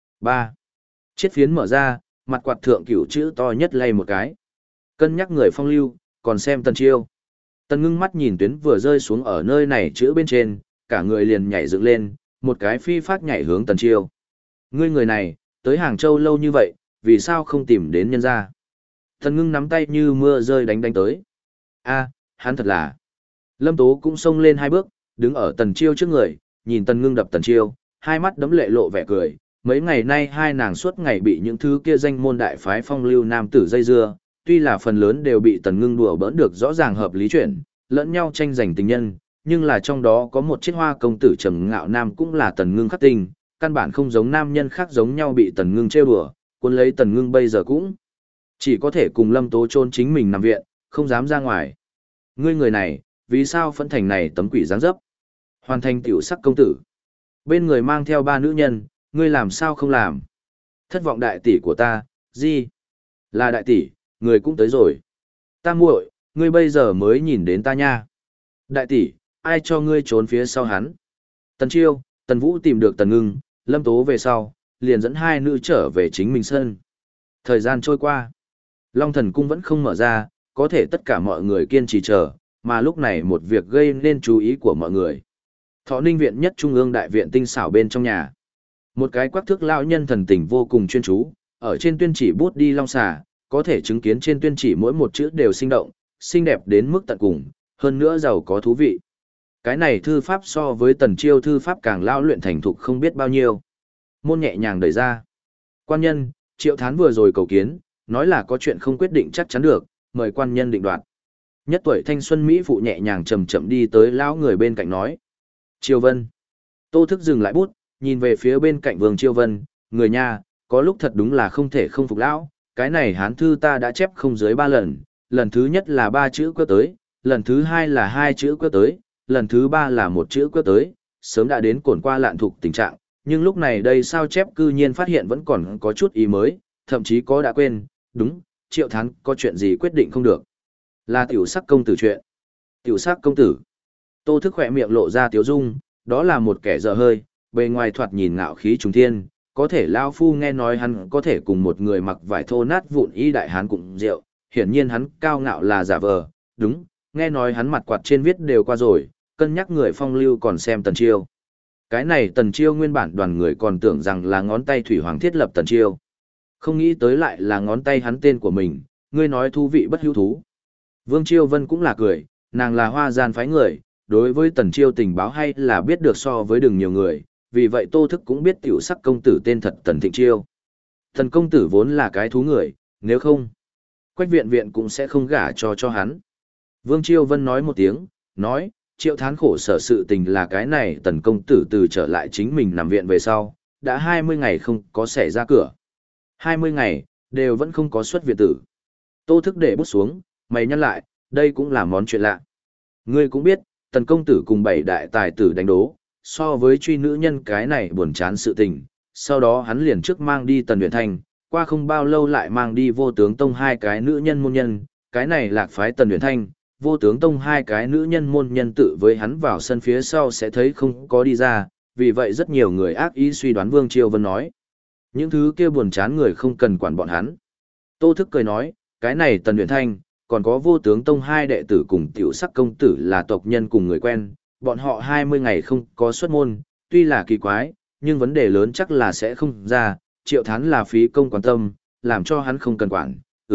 3. Chiếc phiến mở ra, mặt quạt thượng cửu chữ to nhất lay một cái. Cân nhắc người phong lưu, còn xem Tần Chiêu. Tần Ngưng mắt nhìn tuyến vừa rơi xuống ở nơi này chữ bên trên, cả người liền nhảy dựng lên, một cái phi phát nhảy hướng Tần Chiêu. Ngươi người này, tới Hàng Châu lâu như vậy, vì sao không tìm đến nhân gia? Tần Ngưng nắm tay như mưa rơi đánh tới. A, hắn thật là. Lâm Tố cũng xông lên hai bước, đứng ở Tần Chiêu trước người, nhìn Tần Ngưng đập Tần Chiêu, hai mắt đấm lệ lộ vẻ cười. Mấy ngày nay hai nàng suốt ngày bị những thứ kia danh môn đại phái phong lưu nam tử dây dưa, tuy là phần lớn đều bị Tần Ngưng đùa bỡn được rõ ràng hợp lý chuyện, lẫn nhau tranh giành tình nhân, nhưng là trong đó có một chiếc hoa công tử trầm ngạo nam cũng là Tần Ngưng khắc tình, căn bản không giống nam nhân khác giống nhau bị Tần Ngưng trêu đùa, cuốn lấy Tần Ngưng bây giờ cũng chỉ có thể cùng Lâm Tố chôn chính mình nằm viện, không dám ra ngoài. Ngươi người này, vì sao phẫn thành này tấm quỷ dáng dấp? Hoàn thành tiểu sắc công tử. Bên người mang theo ba nữ nhân, ngươi làm sao không làm? Thất vọng đại tỷ của ta, gì? Là đại tỷ, người cũng tới rồi. Ta muội, ngươi bây giờ mới nhìn đến ta nha. Đại tỷ, ai cho ngươi trốn phía sau hắn? Tần Chiêu, Tần Vũ tìm được Tần Ngưng, Lâm Tố về sau, liền dẫn hai nữ trở về chính mình sân. Thời gian trôi qua, Long Thần Cung vẫn không mở ra, có thể tất cả mọi người kiên trì chờ, mà lúc này một việc gây nên chú ý của mọi người. Thọ Ninh viện nhất trung ương đại viện tinh xảo bên trong nhà. Một cái quắc thước lão nhân thần tình vô cùng chuyên chú, ở trên tuyên chỉ bút đi long xà, có thể chứng kiến trên tuyên chỉ mỗi một chữ đều sinh động, xinh đẹp đến mức tận cùng, hơn nữa giàu có thú vị. Cái này thư pháp so với Tần Chiêu thư pháp càng lao luyện thành thục không biết bao nhiêu. Môn nhẹ nhàng đẩy ra. Quan nhân, Triệu Thán vừa rồi cầu kiến, nói là có chuyện không quyết định chắc chắn được, mời quan nhân định đoạt. Nhất tuổi thanh xuân mỹ phụ nhẹ nhàng chậm chậm đi tới lão người bên cạnh nói. Triều Vân. Tô Thức dừng lại bút, nhìn về phía bên cạnh Vương Triều Vân, người nha, có lúc thật đúng là không thể không phục lão, cái này hán thư ta đã chép không dưới 3 lần, lần thứ nhất là 3 chữ quơ tới, lần thứ 2 là 2 chữ quơ tới, lần thứ 3 là 1 chữ quơ tới, sớm đã đến cồn qua lạn thuộc tình trạng, nhưng lúc này đây sao chép cư nhiên phát hiện vẫn còn có chút ý mới, thậm chí có đã quên, đúng, Triệu Thán có chuyện gì quyết định không được. Là tiểu sắc công tử chuyện. Tiểu sắc công tử. Tô Thức khỏe miệng lộ ra tiếu dung, đó là một kẻ dở hơi, bề ngoài thoạt nhìn ngạo khí trùng thiên, có thể lao phu nghe nói hắn có thể cùng một người mặc vải thô nát vụn y đại hán cùng rượu, hiển nhiên hắn cao ngạo là giả vờ, đúng, nghe nói hắn mặt quạt trên viết đều qua rồi, cân nhắc người phong lưu còn xem Tần Chiêu. Cái này Tần Chiêu nguyên bản đoàn người còn tưởng rằng là ngón tay thủy hoàng thiết lập Tần Chiêu. Không nghĩ tới lại là ngón tay hắn tên của mình, ngươi nói thú vị bất hữu thú. Vương Chiêu Vân cũng là cười, nàng là hoa gian phái người, đối với Tần Chiêu tình báo hay là biết được so với đừng nhiều người, vì vậy Tô Thức cũng biết tiểu sắc công tử tên thật Tần Thịnh Chiêu. Thần công tử vốn là cái thú người, nếu không, Quách viện viện cũng sẽ không gả cho hắn. Vương Chiêu Vân nói một tiếng, nói, Triệu Thán khổ sở sự tình là cái này Tần công tử từ trở lại chính mình nằm viện về sau, đã 20 ngày không có xảy ra cửa. 20 ngày, đều vẫn không có xuất viện tử. Tô Thức để bút xuống, mày nhăn lại, đây cũng là món chuyện lạ. Ngươi cũng biết, Tần công tử cùng 7 đại tài tử đánh đố, so với truy nữ nhân cái này buồn chán sự tình, sau đó hắn liền trước mang đi Tần Uyển Thanh, qua không bao lâu lại mang đi Vô Tướng Tông hai cái nữ nhân môn nhân, cái này lạc phái Tần Uyển Thanh, Vô Tướng Tông hai cái nữ nhân môn nhân tự với hắn vào sân phía sau sẽ thấy không có đi ra, vì vậy rất nhiều người ác ý suy đoán Vương Chiêu Vân nói. Những thứ kia buồn chán người không cần quản bọn hắn. Tô Thức cười nói, cái này Tần Uyển Thanh, còn có Vô Tướng Tông hai đệ tử cùng Tiểu Sắc công tử là tộc nhân cùng người quen, bọn họ 20 ngày không có xuất môn, tuy là kỳ quái, nhưng vấn đề lớn chắc là sẽ không ra, Triệu Thán là phí công quan tâm, làm cho hắn không cần quản,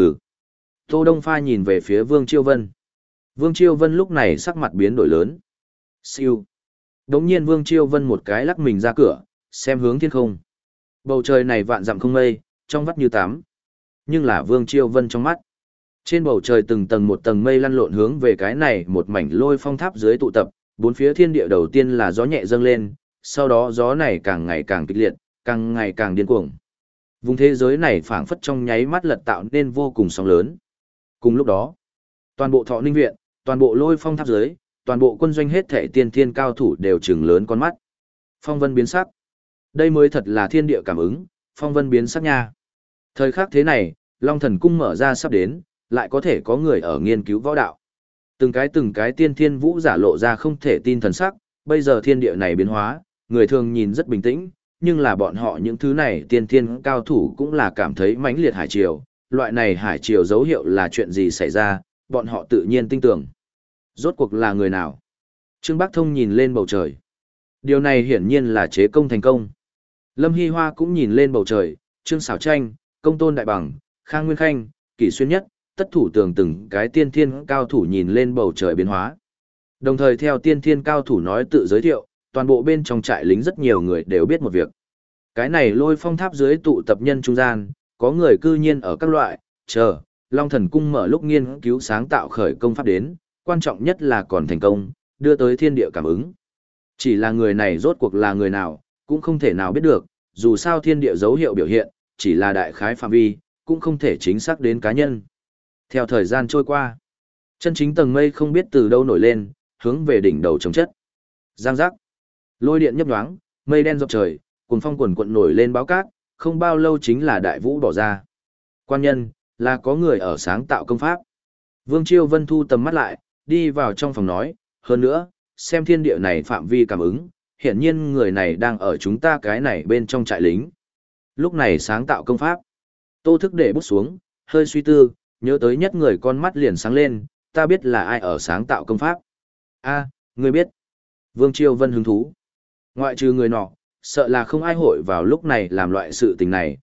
Tô Đông Pha nhìn về phía Vương Chiêu Vân. Vương Chiêu Vân lúc này sắc mặt biến đổi lớn. Siêu. Đống nhiên Vương Chiêu Vân một cái lắc mình ra cửa, xem hướng thiên không. Bầu trời này vạn dặm không mây, trong vắt như tắm. Nhưng là Vương Chiêu Vân trong mắt. Trên bầu trời từng tầng một tầng mây lăn lộn hướng về cái này một mảnh lôi phong tháp dưới tụ tập, bốn phía thiên địa đầu tiên là gió nhẹ dâng lên, sau đó gió này càng ngày càng kịch liệt, càng ngày càng điên cuồng. Vùng thế giới này phảng phất trong nháy mắt lật tạo nên vô cùng sóng lớn. Cùng lúc đó, toàn bộ Thọ Ninh viện, toàn bộ lôi phong tháp dưới, toàn bộ quân doanh hết thảy tiên thiên cao thủ đều trừng lớn con mắt. Phong vân biến sắc. Đây mới thật là thiên địa cảm ứng, phong vân biến sắc nha. Thời khắc thế này, Long Thần Cung mở ra sắp đến, lại có thể có người ở nghiên cứu võ đạo. Từng cái tiên thiên vũ giả lộ ra không thể tin thần sắc, bây giờ thiên địa này biến hóa, người thường nhìn rất bình tĩnh, nhưng là bọn họ những thứ này tiên thiên cao thủ cũng là cảm thấy mãnh liệt hải triều, loại này hải triều dấu hiệu là chuyện gì xảy ra, bọn họ tự nhiên tin tưởng. Rốt cuộc là người nào? Trương Bắc Thông nhìn lên bầu trời. Điều này hiển nhiên là chế công thành công. Lâm Hy Hoa cũng nhìn lên bầu trời, Trương Sảo Tranh, Công Tôn Đại Bằng, Khang Nguyên Khanh, Kỷ Xuyên Nhất, tất thủ tường từng cái tiên thiên cao thủ nhìn lên bầu trời biến hóa. Đồng thời theo tiên thiên cao thủ nói tự giới thiệu, toàn bộ bên trong trại lính rất nhiều người đều biết một việc. Cái này lôi phong tháp dưới tụ tập nhân trung gian, có người cư nhiên ở các loại, Long Thần Cung mở lúc nghiên cứu sáng tạo khởi công pháp đến, quan trọng nhất là còn thành công, đưa tới thiên địa cảm ứng. Chỉ là người này rốt cuộc là người nào, cũng không thể nào biết được, dù sao thiên địa dấu hiệu biểu hiện, chỉ là đại khái phạm vi, cũng không thể chính xác đến cá nhân. Theo thời gian trôi qua, chân chính tầng mây không biết từ đâu nổi lên, hướng về đỉnh đầu chống chất. Giang giác, lôi điện nhấp nhoáng, mây đen dọc trời, cuồng phong quần quận nổi lên báo cát, không bao lâu chính là đại vũ bỏ ra. Quan nhân, là có người ở sáng tạo công pháp. Vương Chiêu Vân thu tầm mắt lại, đi vào trong phòng nói, hơn nữa, xem thiên địa này phạm vi cảm ứng, hiển nhiên người này đang ở chúng ta cái này bên trong trại lính. Lúc này sáng tạo công pháp. Tô Thức để bút xuống, hơi suy tư, nhớ tới nhất người con mắt liền sáng lên, ta biết là ai ở sáng tạo công pháp. A, ngươi biết. Vương Chiêu Vân hứng thú. Ngoại trừ người nọ, sợ là không ai hội vào lúc này làm loại sự tình này,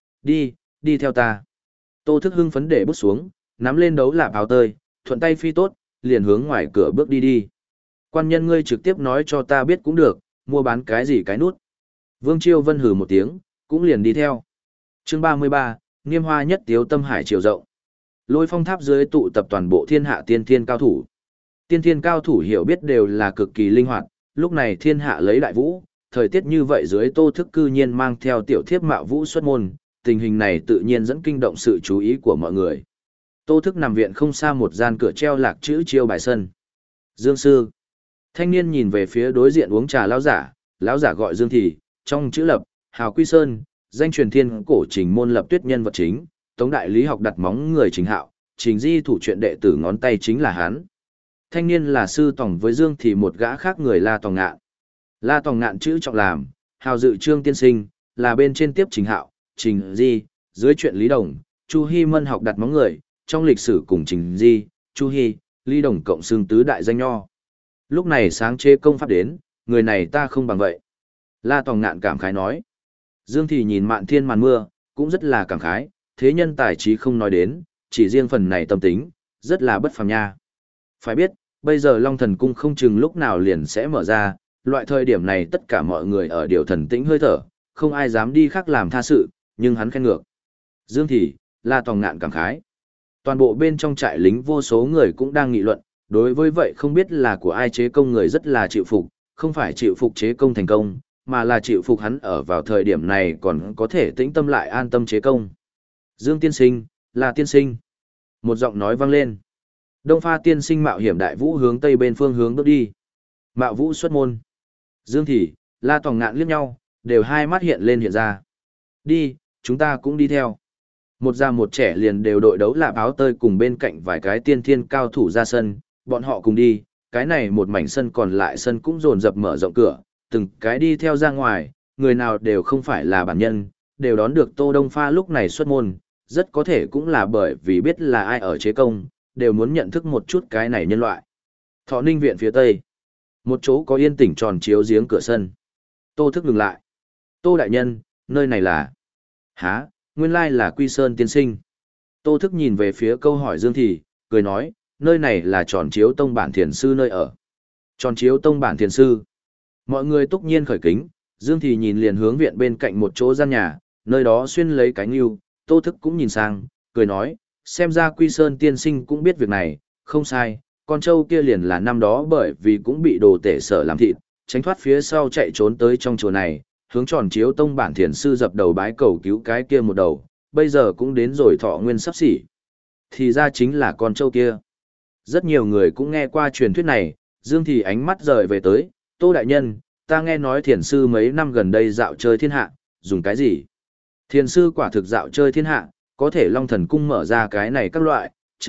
đi theo ta. Tô Thức hưng phấn để bút xuống, nắm lên đấu lạp áo tơi, thuận tay phi tốt, liền hướng ngoài cửa bước đi. Quan nhân ngươi trực tiếp nói cho ta biết cũng được, mua bán cái gì cái nút. Vương Chiêu Vân hừ một tiếng, cũng liền đi theo. Chương 33, Niêm Hoa nhất tiếu tâm hải chiều rộng. Lôi phong tháp dưới tụ tập toàn bộ thiên hạ tiên thiên cao thủ. Tiên thiên cao thủ hiểu biết đều là cực kỳ linh hoạt, lúc này thiên hạ lấy đại vũ, thời tiết như vậy dưới Tô Thức cư nhiên mang theo tiểu thiếp mạo vũ xuất môn, tình hình này tự nhiên dẫn kinh động sự chú ý của mọi người. Tô Thức nằm viện không xa một gian cửa treo lạc chữ chiêu bài sân. Dương sư. Thanh niên nhìn về phía đối diện uống trà lão giả gọi Dương Thì, trong chữ lập, Hào Quy Sơn, danh truyền thiên cổ Trình môn lập tuyết nhân vật chính, Tống đại lý học đặt móng người Trình Hạo, Trình Di thủ truyện đệ tử ngón tay chính là hắn. Thanh niên là sư tòng với Dương Thì một gã khác người La Tòng Ngạn. La Tòng Ngạn chữ trọng làm, Hào dự Trương tiên sinh, là bên trên tiếp Trình Hạo, Trình Di, dưới truyện Lý Đồng, Chu Hi Mân học đặt móng người, trong lịch sử cùng Trình Di, Chu Hi, Lý Đồng cộng xương tứ đại danh nho. Lúc này sáng chế công pháp đến, người này ta không bằng vậy. La Tòng Ngạn cảm khái nói. Dương Thì nhìn mạn thiên màn mưa, cũng rất là cảm khái, thế nhân tài trí không nói đến, chỉ riêng phần này tâm tính, rất là bất phàm nha. Phải biết, bây giờ Long Thần Cung không chừng lúc nào liền sẽ mở ra, loại thời điểm này tất cả mọi người ở điều thần tĩnh hơi thở, không ai dám đi khác làm tha sự, nhưng hắn khen ngược. Dương Thì, La Tòng Ngạn cảm khái. Toàn bộ bên trong trại lính vô số người cũng đang nghị luận, đối với vậy không biết là của ai chế công người rất là chịu phục, không phải chịu phục chế công thành công, mà là chịu phục hắn ở vào thời điểm này còn có thể tĩnh tâm lại an tâm chế công. Dương tiên sinh, là tiên sinh. Một giọng nói vang lên. Đông Pha tiên sinh mạo hiểm đại vũ hướng tây bên phương hướng bước đi. Mạo vũ xuất môn. Dương Thì, La Tòng Ngạn liếc nhau, đều hai mắt hiện lên hiện ra. Đi, chúng ta cũng đi theo. Một già một trẻ liền đều đội đấu lạp áo tơi cùng bên cạnh vài cái tiên thiên cao thủ ra sân, bọn họ cùng đi, cái này một mảnh sân còn lại sân cũng dồn dập mở rộng cửa, từng cái đi theo ra ngoài, người nào đều không phải là bản nhân, đều đón được Tô Đông Pha lúc này xuất môn, rất có thể cũng là bởi vì biết là ai ở chế công, đều muốn nhận thức một chút cái này nhân loại. Thọ Ninh viện phía tây, một chỗ có yên tĩnh tròn chiếu giếng cửa sân. Tô Thức ngừng lại. Tô đại nhân, nơi này là... Hả, nguyên lai là Quy Sơn tiên sinh. Tô Thức nhìn về phía câu hỏi Dương Thì, cười nói, nơi này là tròn chiếu tông bản thiền sư nơi ở. Tròn chiếu tông bản thiền sư. Mọi người túc nhiên khởi kính, Dương Thì nhìn liền hướng viện bên cạnh một chỗ gian nhà, nơi đó xuyên lấy cánh yêu, Tô Thức cũng nhìn sang, cười nói, xem ra Quy Sơn tiên sinh cũng biết việc này, không sai, con trâu kia liền là năm đó bởi vì cũng bị đồ tể sở làm thịt, tránh thoát phía sau chạy trốn tới trong chùa này, hướng tròn chiếu tông bản thiền sư dập đầu bái cầu cứu cái kia một đầu, bây giờ cũng đến rồi thọ nguyên sắp xỉ. Thì ra chính là con trâu kia. Rất nhiều người cũng nghe qua truyền thuyết này, Dương Thì ánh mắt rời về tới, Tô đại nhân, ta nghe nói thiền sư mấy năm gần đây dạo chơi thiên hạ, dùng cái gì? Thiền sư quả thực dạo chơi thiên hạ, có thể Long Thần Cung mở ra cái này các loại,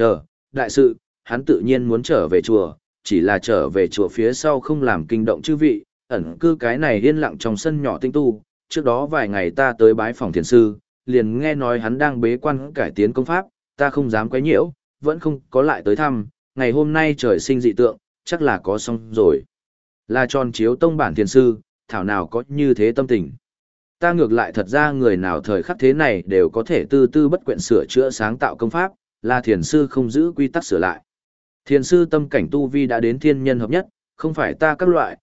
đại sự, hắn tự nhiên muốn trở về chùa, chỉ là trở về chùa phía sau không làm kinh động chư vị, ẩn cư cái này yên lặng trong sân nhỏ tinh tu, trước đó vài ngày ta tới bái phòng thiền sư, liền nghe nói hắn đang bế quan cải tiến công pháp, ta không dám quấy nhiễu, vẫn không có lại tới thăm, ngày hôm nay trời sinh dị tượng, chắc là có xong rồi. Là tròn chiếu tông bản thiền sư, thảo nào có như thế tâm tình. Ta ngược lại thật ra người nào thời khắc thế này đều có thể tư tư bất quyện sửa chữa sáng tạo công pháp, là thiền sư không giữ quy tắc sửa lại. Thiền sư tâm cảnh tu vi đã đến thiên nhân hợp nhất, không phải ta các loại,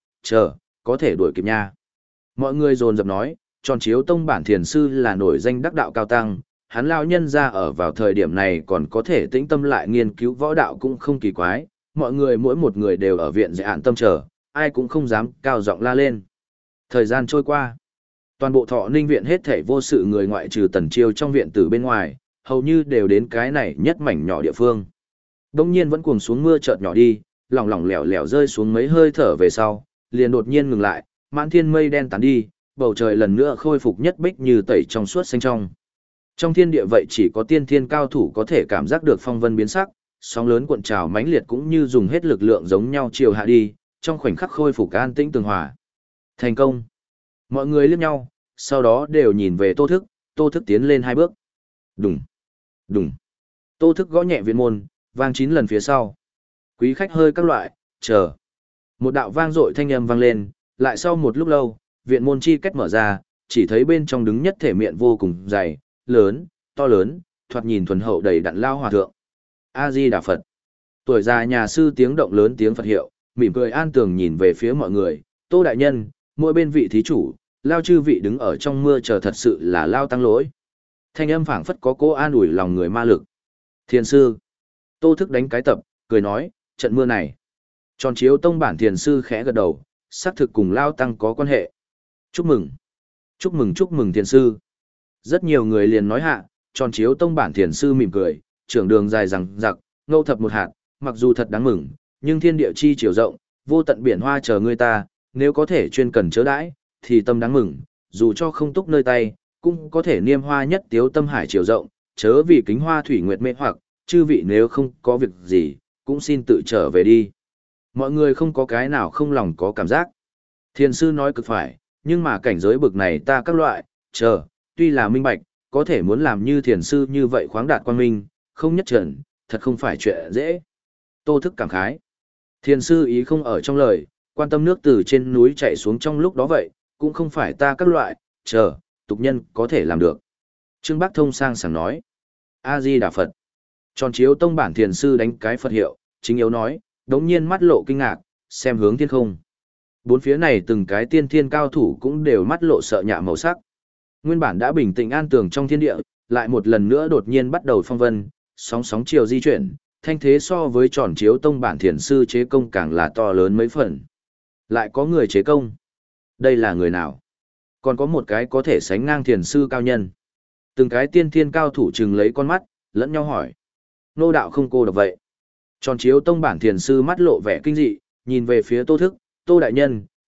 có thể đuổi kịp nha. Mọi người dồn dập nói, tròn chiếu tông bản thiền sư là nổi danh đắc đạo cao tăng, hắn lao nhân ra ở vào thời điểm này còn có thể tĩnh tâm lại nghiên cứu võ đạo cũng không kỳ quái, mọi người mỗi một người đều ở viện dạy án tâm chờ, ai cũng không dám cao giọng la lên. Thời gian trôi qua, toàn bộ Thọ Ninh viện hết thảy vô sự người ngoại trừ Tần Chiêu trong viện từ bên ngoài, hầu như đều đến cái này nhất mảnh nhỏ địa phương. Đông nhiên vẫn cuồng xuống mưa chợt nhỏ đi, lỏng lỏng lẻo lẻo rơi xuống mấy hơi thở về sau, liền đột nhiên ngừng lại, mãn thiên mây đen tán đi, bầu trời lần nữa khôi phục nhất bích như tẩy trong suốt xanh trong. Trong thiên địa vậy chỉ có tiên thiên cao thủ có thể cảm giác được phong vân biến sắc, sóng lớn cuộn trào mãnh liệt cũng như dùng hết lực lượng giống nhau chiều hạ đi, trong khoảnh khắc khôi phục an tĩnh tường hòa. Thành công. Mọi người liếc nhau, sau đó đều nhìn về Tô Thức tiến lên hai bước. Đùng, đùng. Tô Thức gõ nhẹ viện môn, vang 9 lần phía sau. Quý khách hơi các loại, chờ. Một đạo vang dội thanh âm vang lên, lại sau một lúc lâu, viện môn chi cách mở ra, chỉ thấy bên trong đứng nhất thể miệng vô cùng dày, lớn, to lớn, thoạt nhìn thuần hậu đầy đặn lao hòa thượng. A-di Đà Phật. Tuổi già nhà sư tiếng động lớn tiếng Phật hiệu, mỉm cười an tường nhìn về phía mọi người, Tô đại nhân, mỗi bên vị thí chủ, lao chư vị đứng ở trong mưa chờ thật sự là lao tăng lỗi. Thanh âm phảng phất có cố an ủi lòng người ma lực. Thiền sư. Tô Thức đánh cái tập, cười nói, trận mưa này. Tròn chiếu tông bản thiền sư khẽ gật đầu, xác thực cùng lao tăng có quan hệ. Chúc mừng. Chúc mừng chúc mừng thiền sư. Rất nhiều người liền nói hạ, tròn chiếu tông bản thiền sư mỉm cười, trưởng đường dài rằng giặc, ngâu thập một hạt, mặc dù thật đáng mừng, nhưng thiên địa chi chiều rộng, vô tận biển hoa chờ người ta, nếu có thể chuyên cần chớ đãi, thì tâm đáng mừng, dù cho không túc nơi tay, cũng có thể niêm hoa nhất tiếu tâm hải chiều rộng, chớ vì kính hoa thủy nguyệt mê hoặc, chư vị nếu không có việc gì, cũng xin tự trở về đi. Mọi người không có cái nào không lòng có cảm giác. Thiền sư nói cực phải, nhưng mà cảnh giới bực này ta các loại, tuy là minh bạch, có thể muốn làm như thiền sư như vậy khoáng đạt quan minh, không nhất trần, thật không phải chuyện dễ. Tô Thức cảm khái. Thiền sư ý không ở trong lời, quan tâm nước từ trên núi chảy xuống trong lúc đó vậy, cũng không phải ta các loại, tục nhân có thể làm được. Trương Bác Thông sang sảng nói. A-di Đà Phật. Tròn chiếu tông bản thiền sư đánh cái Phật hiệu, chính yếu nói, đống nhiên mắt lộ kinh ngạc, xem hướng thiên không. Bốn phía này từng cái tiên thiên cao thủ cũng đều mắt lộ sợ nhạ màu sắc. Nguyên bản đã bình tĩnh an tường trong thiên địa, lại một lần nữa đột nhiên bắt đầu phong vân, sóng sóng chiều di chuyển, thanh thế so với tròn chiếu tông bản thiền sư chế công càng là to lớn mấy phần. Lại có người chế công. Đây là người nào? Còn có một cái có thể sánh ngang thiền sư cao nhân. Từng cái tiên thiên cao thủ chừng lấy con mắt, lẫn nhau hỏi. Nô đạo không cô độc vậy. Tròn chiếu tông bản thiền sư mắt lộ vẻ kinh dị, nhìn về phía Tô Thức, Tô đại nhân,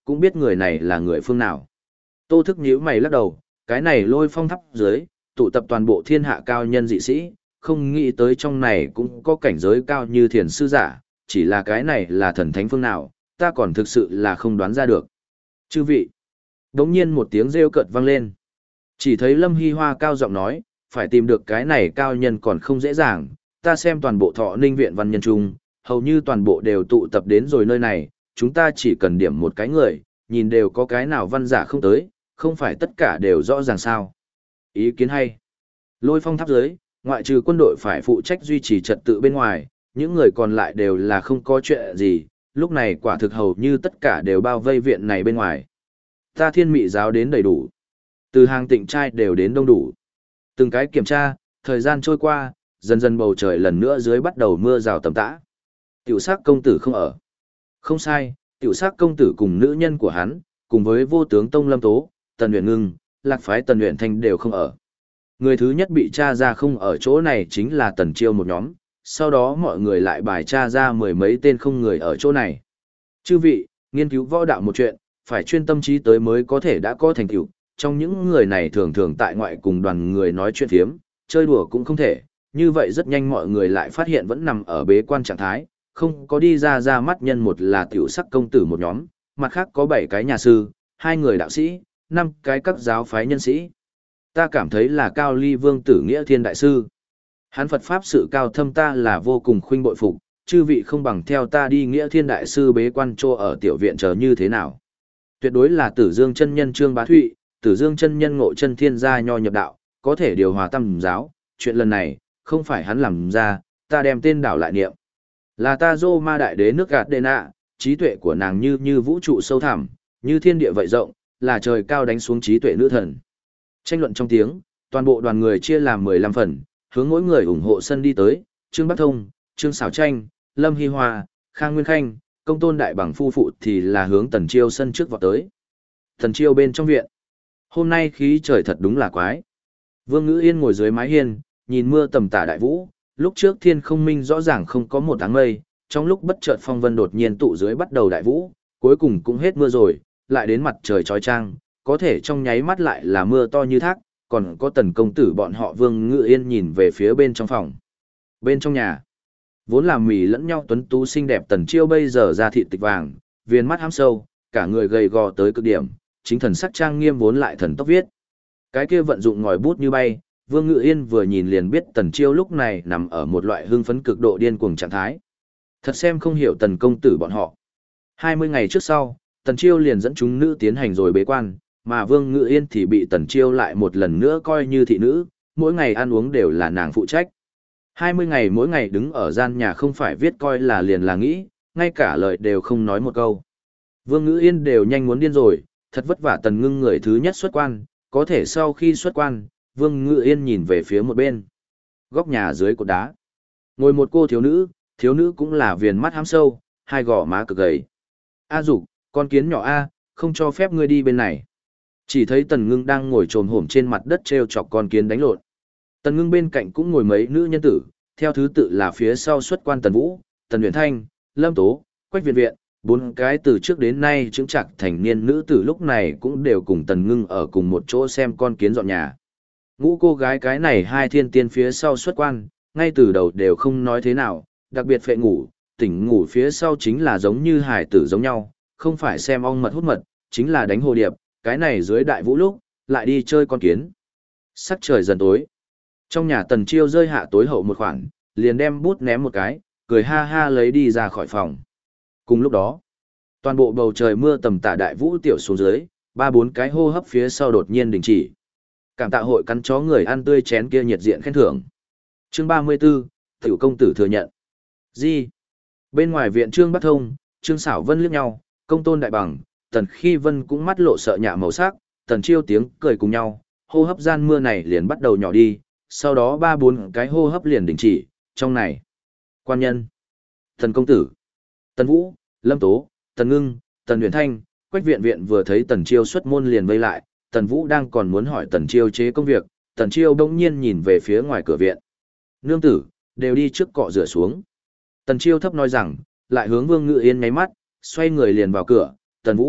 cũng biết người này là người phương nào. Tô Thức nhíu mày lắc đầu, cái này Lôi Phong tháp dưới, tụ tập toàn bộ thiên hạ cao nhân dị sĩ, không nghĩ tới trong này cũng có cảnh giới cao như thiền sư giả, chỉ là cái này là thần thánh phương nào, ta còn thực sự là không đoán ra được. Chư vị, đống nhiên một tiếng rêu cợt vang lên. Chỉ thấy Lâm Hy Hoa cao giọng nói, phải tìm được cái này cao nhân còn không dễ dàng, ta xem toàn bộ Thọ Ninh viện văn nhân trung, hầu như toàn bộ đều tụ tập đến rồi nơi này, chúng ta chỉ cần điểm một cái người, nhìn đều có cái nào văn giả không tới, không phải tất cả đều rõ ràng sao. Ý kiến hay. Lôi Phong tháp dưới, ngoại trừ quân đội phải phụ trách duy trì trật tự bên ngoài, những người còn lại đều là không có chuyện gì, lúc này quả thực hầu như tất cả đều bao vây viện này bên ngoài. Ta Thiên Mị giáo đến đầy đủ. Từ hàng tịnh trai đều đến đông đủ. Từng cái kiểm tra, thời gian trôi qua, dần dần bầu trời lần nữa dưới bắt đầu mưa rào tầm tã. Tiểu sắc công tử không ở. Không sai, tiểu sắc công tử cùng nữ nhân của hắn, cùng với vô tướng Tông Lâm Tố, Tần Uyển Ngưng, Lạc phái Tần Uyển Thanh đều không ở. Người thứ nhất bị tra ra không ở chỗ này chính là Tần Chiêu một nhóm, sau đó mọi người lại bài tra ra mười mấy tên không người ở chỗ này. Chư vị, nghiên cứu võ đạo một chuyện, phải chuyên tâm trí tới mới có thể đã có thành tựu. Trong những người này thường thường tại ngoại cùng đoàn người nói chuyện phiếm, chơi đùa cũng không thể, như vậy rất nhanh mọi người lại phát hiện vẫn nằm ở bế quan trạng thái, không có đi ra mắt nhân một là tiểu sắc công tử một nhóm, mặt khác có 7 cái nhà sư, 2 người đạo sĩ, 5 cái các giáo phái nhân sĩ. Ta cảm thấy là Cao Ly Vương Tử Nghĩa Thiên Đại Sư. Hắn Phật Pháp sự cao thâm ta là vô cùng khuynh bội phục, chư vị không bằng theo ta đi Nghĩa Thiên Đại Sư bế quan trô ở tiểu viện chờ như thế nào. Tuyệt đối là Tử Dương chân nhân Trương Bá Thụy, Tử Dương chân nhân Ngộ Chân Thiên gia nho nhập đạo, có thể điều hòa tam giáo, chuyện lần này, không phải hắn làm ra, ta đem tên đảo lại niệm. Là ta Dô Ma Đại Đế nước gạt đê nạ, trí tuệ của nàng như vũ trụ sâu thẳm, như thiên địa vậy rộng, là trời cao đánh xuống trí tuệ nữ thần. Tranh luận trong tiếng, toàn bộ đoàn người chia làm 15 phần, hướng mỗi người ủng hộ sân đi tới, Trương Bắc Thông, Trương Sảo Tranh, Lâm Hy Hoa, Khang Nguyên Khanh, Công Tôn Đại Bằng phu phụ thì là hướng Tần Chiêu sân trước vọt tới. Tần Chiêu bên trong viện. Hôm nay khí trời thật đúng là quái. Vương Ngữ Yên ngồi dưới mái hiên, nhìn mưa tầm tả đại vũ, lúc trước thiên không minh rõ ràng không có một áng mây, trong lúc bất chợt phong vân đột nhiên tụ dưới bắt đầu đại vũ, cuối cùng cũng hết mưa rồi, lại đến mặt trời chói chang, có thể trong nháy mắt lại là mưa to như thác, còn có Tần công tử bọn họ Vương Ngữ Yên nhìn về phía bên trong phòng. Bên trong nhà, vốn là mì lẫn nhau tuấn tú xinh đẹp Tần Chiêu bây giờ da thịt tịch vàng, viền mắt hám sâu, cả người gầy gò tới cực điểm, chính thần sắc trang nghiêm vốn lại thần tốc viết. Cái kia vận dụng ngòi bút như bay, Vương Ngữ Yên vừa nhìn liền biết Tần Chiêu lúc này nằm ở một loại hưng phấn cực độ điên cuồng trạng thái. Thật xem không hiểu Tần công tử bọn họ. 20 ngày trước sau, Tần Chiêu liền dẫn chúng nữ tiến hành rồi bế quan, mà Vương Ngữ Yên thì bị Tần Chiêu lại một lần nữa coi như thị nữ, mỗi ngày ăn uống đều là nàng phụ trách. 20 ngày mỗi ngày đứng ở gian nhà không phải viết coi là liền là nghĩ, ngay cả lời đều không nói một câu. Vương Ngữ Yên đều nhanh muốn điên rồi, thật vất vả Tần Ngưng người thứ nhất xuất quan, có thể sau khi xuất quan, Vương Ngữ Yên nhìn về phía một bên. Góc nhà dưới cột đá. Ngồi một cô thiếu nữ cũng là viền mắt hám sâu, hai gò má cực gầy. A Dục, con kiến nhỏ A, không cho phép ngươi đi bên này. Chỉ thấy Tần Ngưng đang ngồi trồm hổm trên mặt đất treo chọc con kiến đánh lộn. Tần Ngưng bên cạnh cũng ngồi mấy nữ nhân tử, theo thứ tự là phía sau xuất quan Tần Vũ, Tần Uyển Thanh, Lâm Tố, Quách Viện Viện, 4 cái từ trước đến nay chứng chặt thành niên nữ tử lúc này cũng đều cùng Tần Ngưng ở cùng một chỗ xem con kiến dọn nhà. Ngũ cô gái cái này hai thiên tiên phía sau xuất quan, ngay từ đầu đều không nói thế nào, đặc biệt phệ ngủ, tỉnh ngủ phía sau chính là giống như hải tử giống nhau, không phải xem ong mật hút mật, chính là đánh hồ điệp, cái này dưới đại vũ lúc, lại đi chơi con kiến. Sắc trời dần tối. Trong nhà Tần Chiêu rơi hạ tối hậu một khoản, liền đem bút ném một cái, cười ha ha lấy đi ra khỏi phòng. Cùng lúc đó, toàn bộ bầu trời mưa tầm tả đại vũ tiểu xuống dưới, 3-4 cái hô hấp phía sau đột nhiên đình chỉ. Cảm tạ hội cắn chó người ăn tươi chén kia nhiệt diện khen thưởng. Chương 34, tiểu công tử thừa nhận. Gì? Bên ngoài viện Trương Bắc Thông, Trương Sảo Vân liếc nhau, Công Tôn Đại Bằng, Tần Khi Vân cũng mắt lộ sợ nhạ màu sắc, Tần Chiêu tiếng cười cùng nhau, hô hấp gian mưa này liền bắt đầu nhỏ đi, sau đó 3-4 cái hô hấp liền đình chỉ, trong này. Quan nhân, Tần công tử, Tần Vũ, Lâm Tố, Tần Ngưng, Tần Uyển Thanh, Quách Viện Viện vừa thấy Tần Chiêu xuất môn liền vây lại, Tần Vũ đang còn muốn hỏi Tần Chiêu chế công việc, Tần Chiêu bỗng nhiên nhìn về phía ngoài cửa viện. Nương tử, đều đi trước cọ rửa xuống. Tần Chiêu thấp nói rằng, lại hướng Vương Ngữ Yên nháy mắt, xoay người liền vào cửa, Tần Vũ,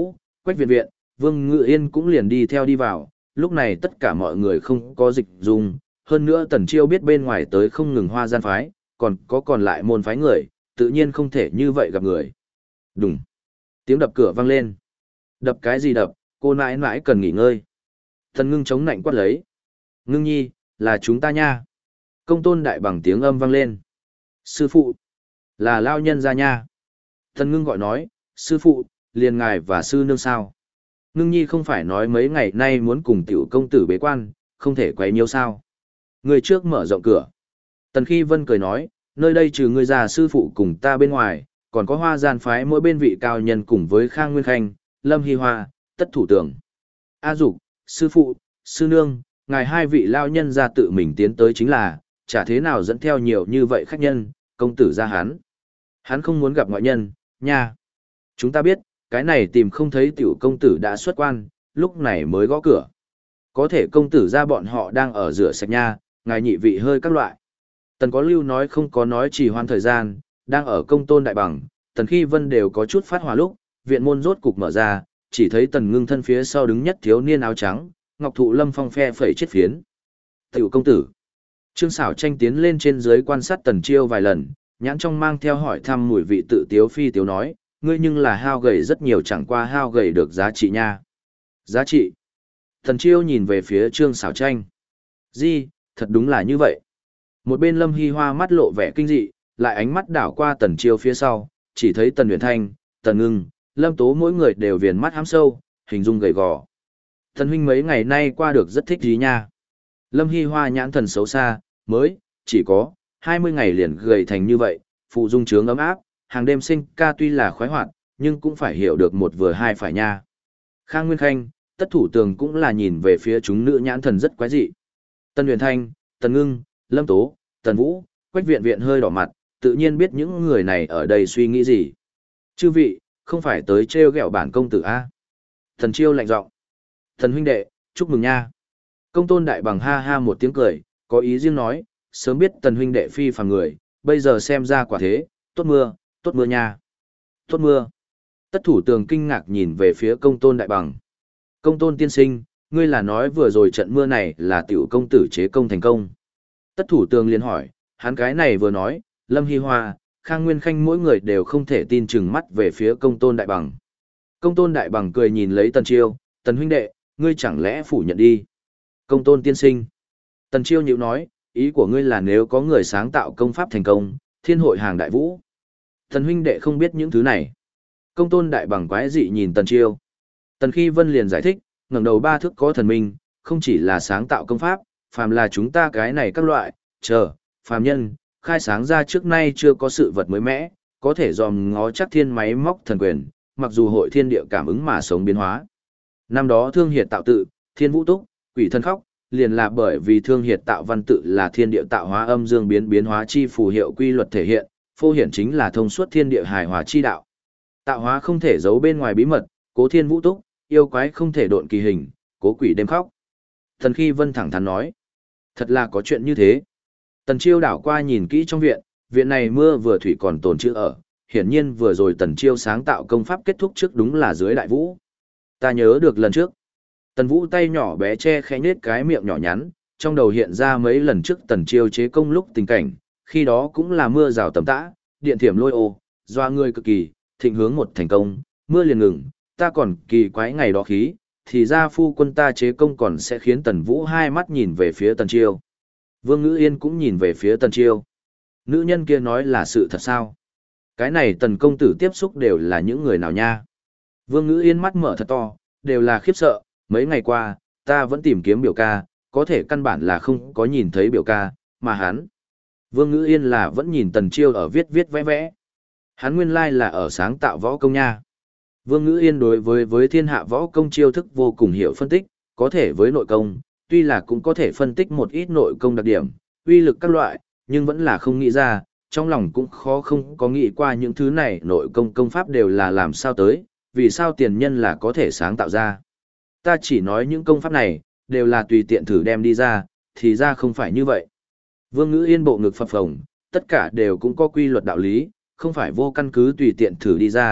Quách Viện Viện, Vương Ngự Yên cũng liền đi theo đi vào, lúc này tất cả mọi người không có dịch dùng, hơn nữa Tần Chiêu biết bên ngoài tới không ngừng Hoa gian phái, còn lại môn phái người, tự nhiên không thể như vậy gặp người. Đùng. Tiếng đập cửa vang lên. Đập cái gì đập, cô nãi nãi cần nghỉ ngơi. Tần Ngưng chống nạnh quát lấy. Ngưng nhi, là chúng ta nha. Công tôn đại bằng tiếng âm vang lên. Sư phụ, là lao nhân ra nha. Tần Ngưng gọi nói, sư phụ, liền ngài và sư nương sao. Ngưng nhi không phải nói mấy ngày nay muốn cùng tiểu công tử bế quan, không thể quấy nhiễu sao. Người trước mở rộng cửa. Tần Khi Vân cười nói, nơi đây trừ ngươi già sư phụ cùng ta bên ngoài, còn có Hoa gian phái mỗi bên vị cao nhân cùng với Khang Nguyên Khanh, Lâm Hy Hoa, Tất Thủ Tường. A Dục, sư phụ, sư nương, ngài hai vị lao nhân ra tự mình tiến tới chính là, chả thế nào dẫn theo nhiều như vậy khách nhân, công tử ra hắn. Hắn không muốn gặp ngoại nhân, nha. Chúng ta biết, cái này tìm không thấy tiểu công tử đã xuất quan, lúc này mới gõ cửa. Có thể công tử ra bọn họ đang ở rửa sạch nha, ngài nhị vị hơi các loại. Tần có lưu nói không có nói trì hoãn thời gian, đang ở công tôn đại bằng, Tần Khi Vân đều có chút phát hỏa lúc, viện môn rốt cục mở ra, chỉ thấy Tần Ngưng thân phía sau đứng nhất thiếu niên áo trắng, ngọc thụ lâm phong phe phẩy chết phiến. Tiểu công tử. Trương Sảo Tranh tiến lên trên dưới quan sát Tần Chiêu vài lần, nhãn trong mang theo hỏi thăm mùi vị tự tiếu phi tiếu nói, ngươi nhưng là hao gầy rất nhiều chẳng qua hao gầy được giá trị nha. Giá trị. Tần Chiêu nhìn về phía Trương Sảo Tranh. Di, thật đúng là như vậy. Một bên Lâm Hy Hoa mắt lộ vẻ kinh dị, lại ánh mắt đảo qua Tần Chiêu phía sau, chỉ thấy Tần Huyền Thanh, Tần Ngưng, Lâm Tố mỗi người đều viền mắt hám sâu, hình dung gầy gò. Tần huynh mấy ngày nay qua được rất thích gì nha. Lâm Hy Hoa nhãn thần xấu xa, mới, chỉ có, 20 ngày liền gầy thành như vậy, phụ dung trướng ấm áp, hàng đêm sinh ca tuy là khoái hoạt, nhưng cũng phải hiểu được một vừa hai phải nha. Khang Nguyên Khanh, Tất Thủ Tường cũng là nhìn về phía chúng nữ nhãn thần rất quái dị. Tần Huyền Thanh, Tần Ngưng, Lâm Tố, Tần Vũ, Quách Viện Viện hơi đỏ mặt, tự nhiên biết những người này ở đây suy nghĩ gì. Chư vị, không phải tới trêu ghẹo bản công tử a? Thần Chiêu lạnh giọng. Thần huynh đệ, chúc mừng nha. Công tôn đại bằng ha ha một tiếng cười, có ý riêng nói, sớm biết Tần huynh đệ phi phàm người, bây giờ xem ra quả thế, tốt mưa nha. Tốt mưa. Tất Thủ Tường kinh ngạc nhìn về phía công tôn đại bằng. Công tôn tiên sinh, ngươi là nói vừa rồi trận mưa này là tiểu công tử chế công thành công. Tất Thủ Tường liền hỏi, hắn cái này vừa nói, Lâm Hy Hoa, Khang Nguyên Khanh mỗi người đều không thể tin chừng mắt về phía công tôn đại bằng. Công tôn đại bằng cười nhìn lấy Tần Chiêu, Tần huynh đệ, ngươi chẳng lẽ phủ nhận đi. Công tôn tiên sinh. Tần Chiêu nhíu nói, ý của ngươi là nếu có người sáng tạo công pháp thành công, thiên hội hàng đại vũ. Tần huynh đệ không biết những thứ này. Công tôn đại bằng quái dị nhìn Tần Chiêu. Tần Khi Vân liền giải thích, ngẩng đầu ba thước có thần minh, không chỉ là sáng tạo công pháp, phàm là chúng ta cái này các loại, phàm nhân, khai sáng ra trước nay chưa có sự vật mới mẻ, có thể dòm ngó chắc thiên máy móc thần quyền, mặc dù hội thiên địa cảm ứng mà sống biến hóa. Năm đó Thương Hiệt tạo tự, Thiên Vũ Túc, Quỷ Thần Khóc, liền là bởi vì Thương Hiệt tạo văn tự là thiên địa tạo hóa âm dương biến hóa chi phù hiệu quy luật thể hiện, phô hiển chính là thông suốt thiên địa hài hòa chi đạo. Tạo hóa không thể giấu bên ngoài bí mật, cố Thiên Vũ Túc, yêu quái không thể độn kỳ hình, cố quỷ đêm khóc. Thần Khi Vân thẳng thắn nói, thật là có chuyện như thế. Tần Chiêu đảo qua nhìn kỹ trong viện, viện này mưa vừa thủy còn tồn chữ ở, hiển nhiên vừa rồi Tần Chiêu sáng tạo công pháp kết thúc trước đúng là dưới đại vũ. Ta nhớ được lần trước, Tần Vũ tay nhỏ bé che khẽ nhếch cái miệng nhỏ nhắn, trong đầu hiện ra mấy lần trước Tần Chiêu chế công lúc tình cảnh, khi đó cũng là mưa rào tầm tã, điện thiểm lôi ô, doa người cực kỳ, thịnh hướng một thành công, mưa liền ngừng, ta còn kỳ quái ngày đó khí, thì ra phu quân ta chế công còn sẽ khiến Tần Vũ hai mắt nhìn về phía Tần Chiêu. Vương Ngữ Yên cũng nhìn về phía Tần Chiêu. Nữ nhân kia nói là sự thật sao? Cái này Tần công tử tiếp xúc đều là những người nào nha? Vương Ngữ Yên mắt mở thật to, đều là khiếp sợ, mấy ngày qua, ta vẫn tìm kiếm biểu ca, có thể căn bản là không có nhìn thấy biểu ca, mà hắn. Vương Ngữ Yên là vẫn nhìn Tần Chiêu ở viết vẽ vẽ. Hắn nguyên lai là ở sáng tạo võ công nha. Vương Ngữ Yên đối với thiên hạ võ công chiêu thức vô cùng hiểu phân tích, có thể với nội công, tuy là cũng có thể phân tích một ít nội công đặc điểm, uy lực các loại, nhưng vẫn là không nghĩ ra, trong lòng cũng khó không có nghĩ qua những thứ này nội công công pháp đều là làm sao tới, vì sao tiền nhân là có thể sáng tạo ra. Ta chỉ nói những công pháp này, đều là tùy tiện thử đem đi ra, thì ra không phải như vậy. Vương Ngữ Yên bộ ngực phập phồng, tất cả đều cũng có quy luật đạo lý, không phải vô căn cứ tùy tiện thử đi ra,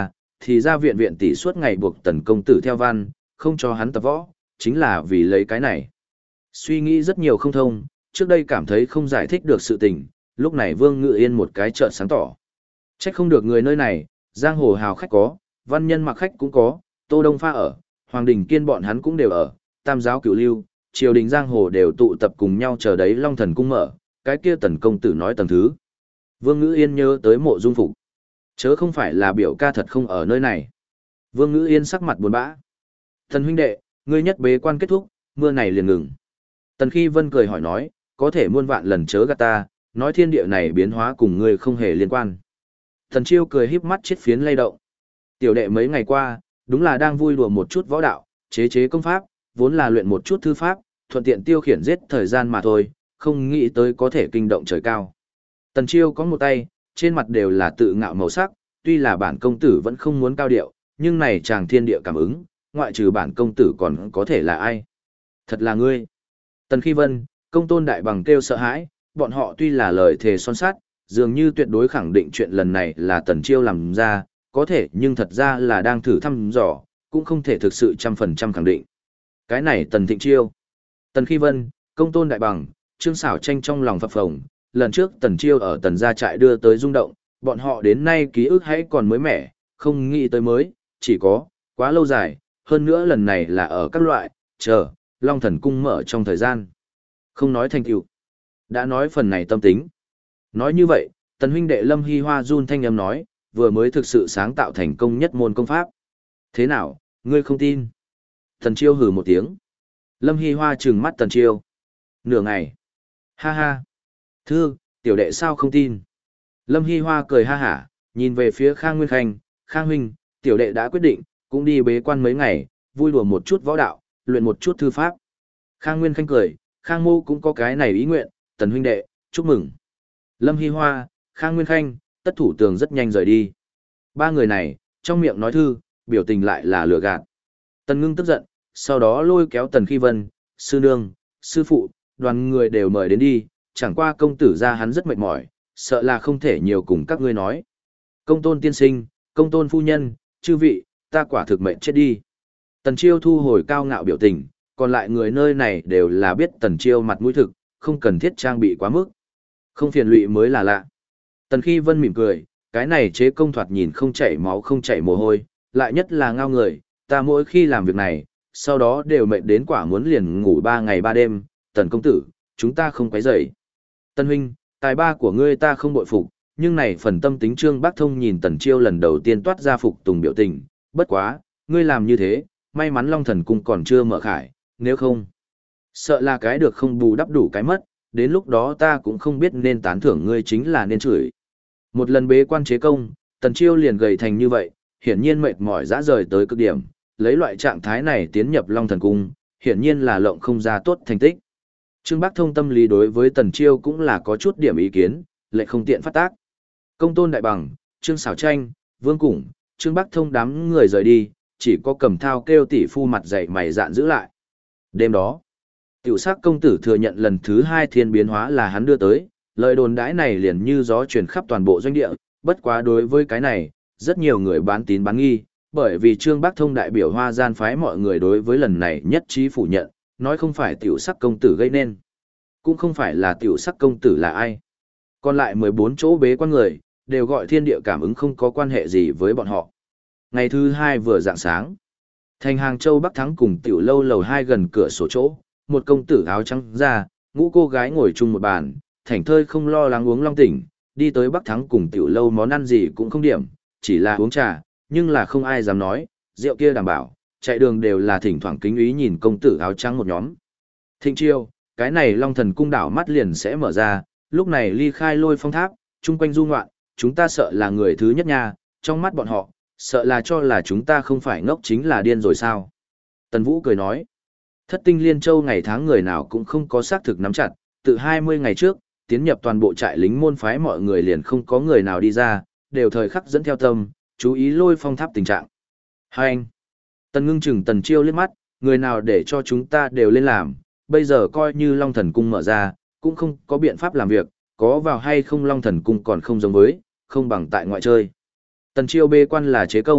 thì ra viện viện tỷ suốt ngày buộc tần công tử theo văn, không cho hắn tập võ, chính là vì lấy cái này. Suy nghĩ rất nhiều không thông, trước đây cảm thấy không giải thích được sự tình, lúc này Vương Ngự Yên một cái chợt sáng tỏ. Trách không được người nơi này, giang hồ hào khách có, văn nhân mặc khách cũng có, Tô Đông Pha ở, Hoàng Đình Kiên bọn hắn cũng đều ở, Tam giáo cửu lưu, triều đình giang hồ đều tụ tập cùng nhau chờ đấy Long Thần cung mở, cái kia tần công tử nói tầng thứ. Vương Ngữ Yên nhớ tới Mộ Dung Phục. Chớ không phải là biểu ca thật không ở nơi này. Vương Ngữ Yên sắc mặt buồn bã. Thần huynh đệ, ngươi nhất bế quan kết thúc, mưa này liền ngừng. Tần Khi Vân cười hỏi nói, có thể muôn vạn lần chớ gạt ta, nói thiên địa này biến hóa cùng ngươi không hề liên quan. Thần Chiêu cười híp mắt chiết phiến lay động. Tiểu đệ mấy ngày qua, đúng là đang vui đùa một chút võ đạo, chế chế công pháp, vốn là luyện một chút thư pháp, thuận tiện tiêu khiển giết thời gian mà thôi, không nghĩ tới có thể kinh động trời cao. Tần Chiêu có một tay, trên mặt đều là tự ngạo màu sắc, tuy là bản công tử vẫn không muốn cao điệu, nhưng này chàng thiên địa cảm ứng, ngoại trừ bản công tử còn có thể là ai? Thật là ngươi. Tần Khi Vân, Công Tôn Đại Bằng kêu sợ hãi, bọn họ tuy là lời thề son sắt, dường như tuyệt đối khẳng định chuyện lần này là Tần Chiêu làm ra, có thể nhưng thật ra là đang thử thăm dò, cũng không thể thực sự 100% khẳng định. Cái này Tần Thịnh Chiêu, Tần Khi Vân, Công Tôn Đại Bằng, Trương Sảo Tranh trong lòng phập phồng, lần trước Tần Chiêu ở Tần gia trại đưa tới rung động, bọn họ đến nay ký ức hãy còn mới mẻ, không nghĩ tới mới, chỉ có, quá lâu dài, hơn nữa lần này là ở các loại, Long Thần cung mở trong thời gian. Không nói thành tựu, đã nói phần này tâm tính. Nói như vậy, Tần huynh đệ Lâm Hy Hoa run thanh âm nói, vừa mới thực sự sáng tạo thành công nhất môn công pháp. Thế nào, ngươi không tin? Tần Chiêu hừ một tiếng. Lâm Hy Hoa trừng mắt Tần Chiêu. Nửa ngày. Ha ha. Thưa, tiểu đệ sao không tin? Lâm Hy Hoa cười ha hả, nhìn về phía Khang Nguyên Khanh. Khang huynh, tiểu đệ đã quyết định, cũng đi bế quan mấy ngày, vui đùa một chút võ đạo, luyện một chút thư pháp. Khang Nguyên Khanh cười, Khang mô cũng có cái này ý nguyện, Tần huynh đệ, chúc mừng. Lâm Hy Hoa, Khang Nguyên Khanh, Tất Thủ Tường rất nhanh rời đi. Ba người này, trong miệng nói thư, biểu tình lại là lừa gạt. Tần Ngưng tức giận, sau đó lôi kéo Tần Khi Vân, sư nương, sư phụ, đoàn người đều mời đến đi, chẳng qua công tử ra hắn rất mệt mỏi, sợ là không thể nhiều cùng các ngươi nói. Công Tôn tiên sinh, Công Tôn phu nhân, chư vị, ta quả thực mệt chết đi. Tần Chiêu thu hồi cao ngạo biểu tình, còn lại người nơi này đều là biết Tần Chiêu mặt mũi thực, không cần thiết trang bị quá mức. Không phiền lụy mới là lạ. Tần Khi Vân mỉm cười, cái này chế công thoạt nhìn không chảy máu không chảy mồ hôi, lại nhất là ngao người, ta mỗi khi làm việc này, sau đó đều mệt đến quả muốn liền ngủ 3 ngày 3 đêm, Tần công tử, chúng ta không quấy rầy. Tần huynh, tài ba của ngươi ta không bội phục, nhưng này phần tâm tính Trương Bác Thông nhìn Tần Chiêu lần đầu tiên toát ra phục tùng biểu tình, bất quá, ngươi làm như thế, may mắn Long Thần cung còn chưa mở khải, nếu không, sợ là cái được không bù đắp đủ cái mất, đến lúc đó ta cũng không biết nên tán thưởng ngươi chính là nên chửi. Một lần bế quan chế công, Tần Chiêu liền gầy thành như vậy, hiển nhiên mệt mỏi dã rời tới cực điểm, lấy loại trạng thái này tiến nhập Long Thần cung, hiển nhiên là lộng không ra tốt thành tích. Trương Bác Thông tâm lý đối với Tần Chiêu cũng là có chút điểm ý kiến, lại không tiện phát tác. Công Tôn Đại Bằng, Trương Sảo Tranh, Vương Củng, Trương Bác Thông đám người rời đi, chỉ có Cầm Thao kêu tỷ phu mặt dày mày dạn giữ lại. Đêm đó, Tiểu Sắc công tử thừa nhận lần thứ 2 thiên biến hóa là hắn đưa tới, lời đồn đãi này liền như gió truyền khắp toàn bộ doanh địa, bất quá đối với cái này, rất nhiều người bán tín bán nghi, bởi vì Trương Bác Thông đại biểu Hoa Gian phái mọi người đối với lần này nhất trí phủ nhận, nói không phải Tiểu Sắc công tử gây nên, cũng không phải là Tiểu Sắc công tử là ai. Còn lại 14 chỗ bế quan người, đều gọi thiên địa cảm ứng không có quan hệ gì với bọn họ. Ngày thứ 2 vừa rạng sáng, thành Hàng Châu Bắc Thắng cùng Tiểu Lâu lầu 2 gần cửa sổ chỗ, một công tử áo trắng ra, ngũ cô gái ngồi chung một bàn, thảnh thơi không lo lắng uống long tỉnh, đi tới Bắc Thắng cùng Tiểu Lâu món ăn gì cũng không điểm, chỉ là uống trà, nhưng là không ai dám nói, rượu kia đảm bảo, chạy đường đều là thỉnh thoảng kính ý nhìn công tử áo trắng một nhóm. Thịnh chiêu, cái này Long Thần cung đảo mắt liền sẽ mở ra, lúc này ly khai Lôi Phong tháp, chung quanh du ngoạn, chúng ta sợ là người thứ nhất nha, trong mắt bọn họ, sợ là cho là chúng ta không phải ngốc chính là điên rồi sao. Tần Vũ cười nói, Thất Tinh Liên Châu ngày tháng người nào cũng không có xác thực nắm chặt, từ 20 ngày trước, tiến nhập toàn bộ trại lính môn phái mọi người liền không có người nào đi ra, đều thời khắc dẫn theo tâm, chú ý Lôi Phong tháp tình trạng. Hai anh, Tần Ngưng chừng Tần Chiêu liếc mắt, người nào để cho chúng ta đều lên làm, bây giờ coi như Long Thần cung mở ra, cũng không có biện pháp làm việc, có vào hay không Long Thần cung còn không giống với, không bằng tại ngoại chơi. Tần Chiêu bê quan là chế công,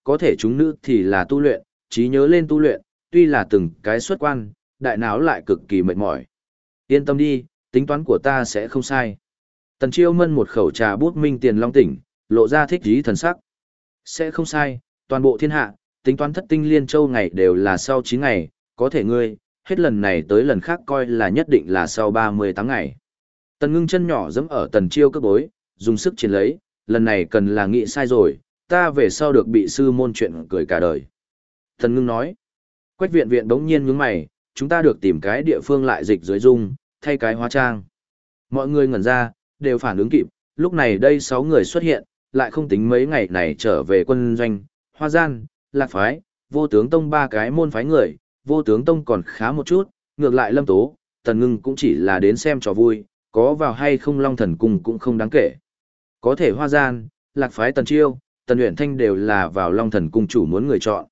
có thể chúng nữ thì là tu luyện, trí nhớ lên tu luyện, tuy là từng cái xuất quan, đại não lại cực kỳ mệt mỏi. Yên tâm đi, tính toán của ta sẽ không sai. Tần Chiêu mân một khẩu trà bút minh tiền long tỉnh, lộ ra thích ý thần sắc. Sẽ không sai, toàn bộ thiên hạ, tính toán thất tinh liên châu ngày đều là sau 9 ngày, có thể ngươi, hết lần này tới lần khác coi là nhất định là sau 38 ngày. Tần Ngưng chân nhỏ giẫm ở Tần Chiêu cước bối, dùng sức chiến lấy, lần này cần là nghĩ sai rồi, ta về sau được bị sư môn chuyện cười cả đời. Tần Ngưng nói, Quách viện viện đống nhiên nhướng mày, chúng ta được tìm cái địa phương lại dịch dưới dung, thay cái hóa trang. Mọi người ngẩn ra, đều phản ứng kịp, lúc này đây 6 người xuất hiện, lại không tính mấy ngày này trở về quân doanh, Hoa Gian, Lạc Phái, Vô Tướng Tông 3 cái môn phái người, Vô Tướng Tông còn khá một chút, ngược lại Lâm Tố, Tần Ngưng cũng chỉ là đến xem trò vui, có vào hay không Long Thần Cung cũng không đáng kể. Có thể Hoa Gian, Lạc Phái Tần Chiêu, Tần Uyển Thanh đều là vào Long Thần Cung chủ muốn người chọn.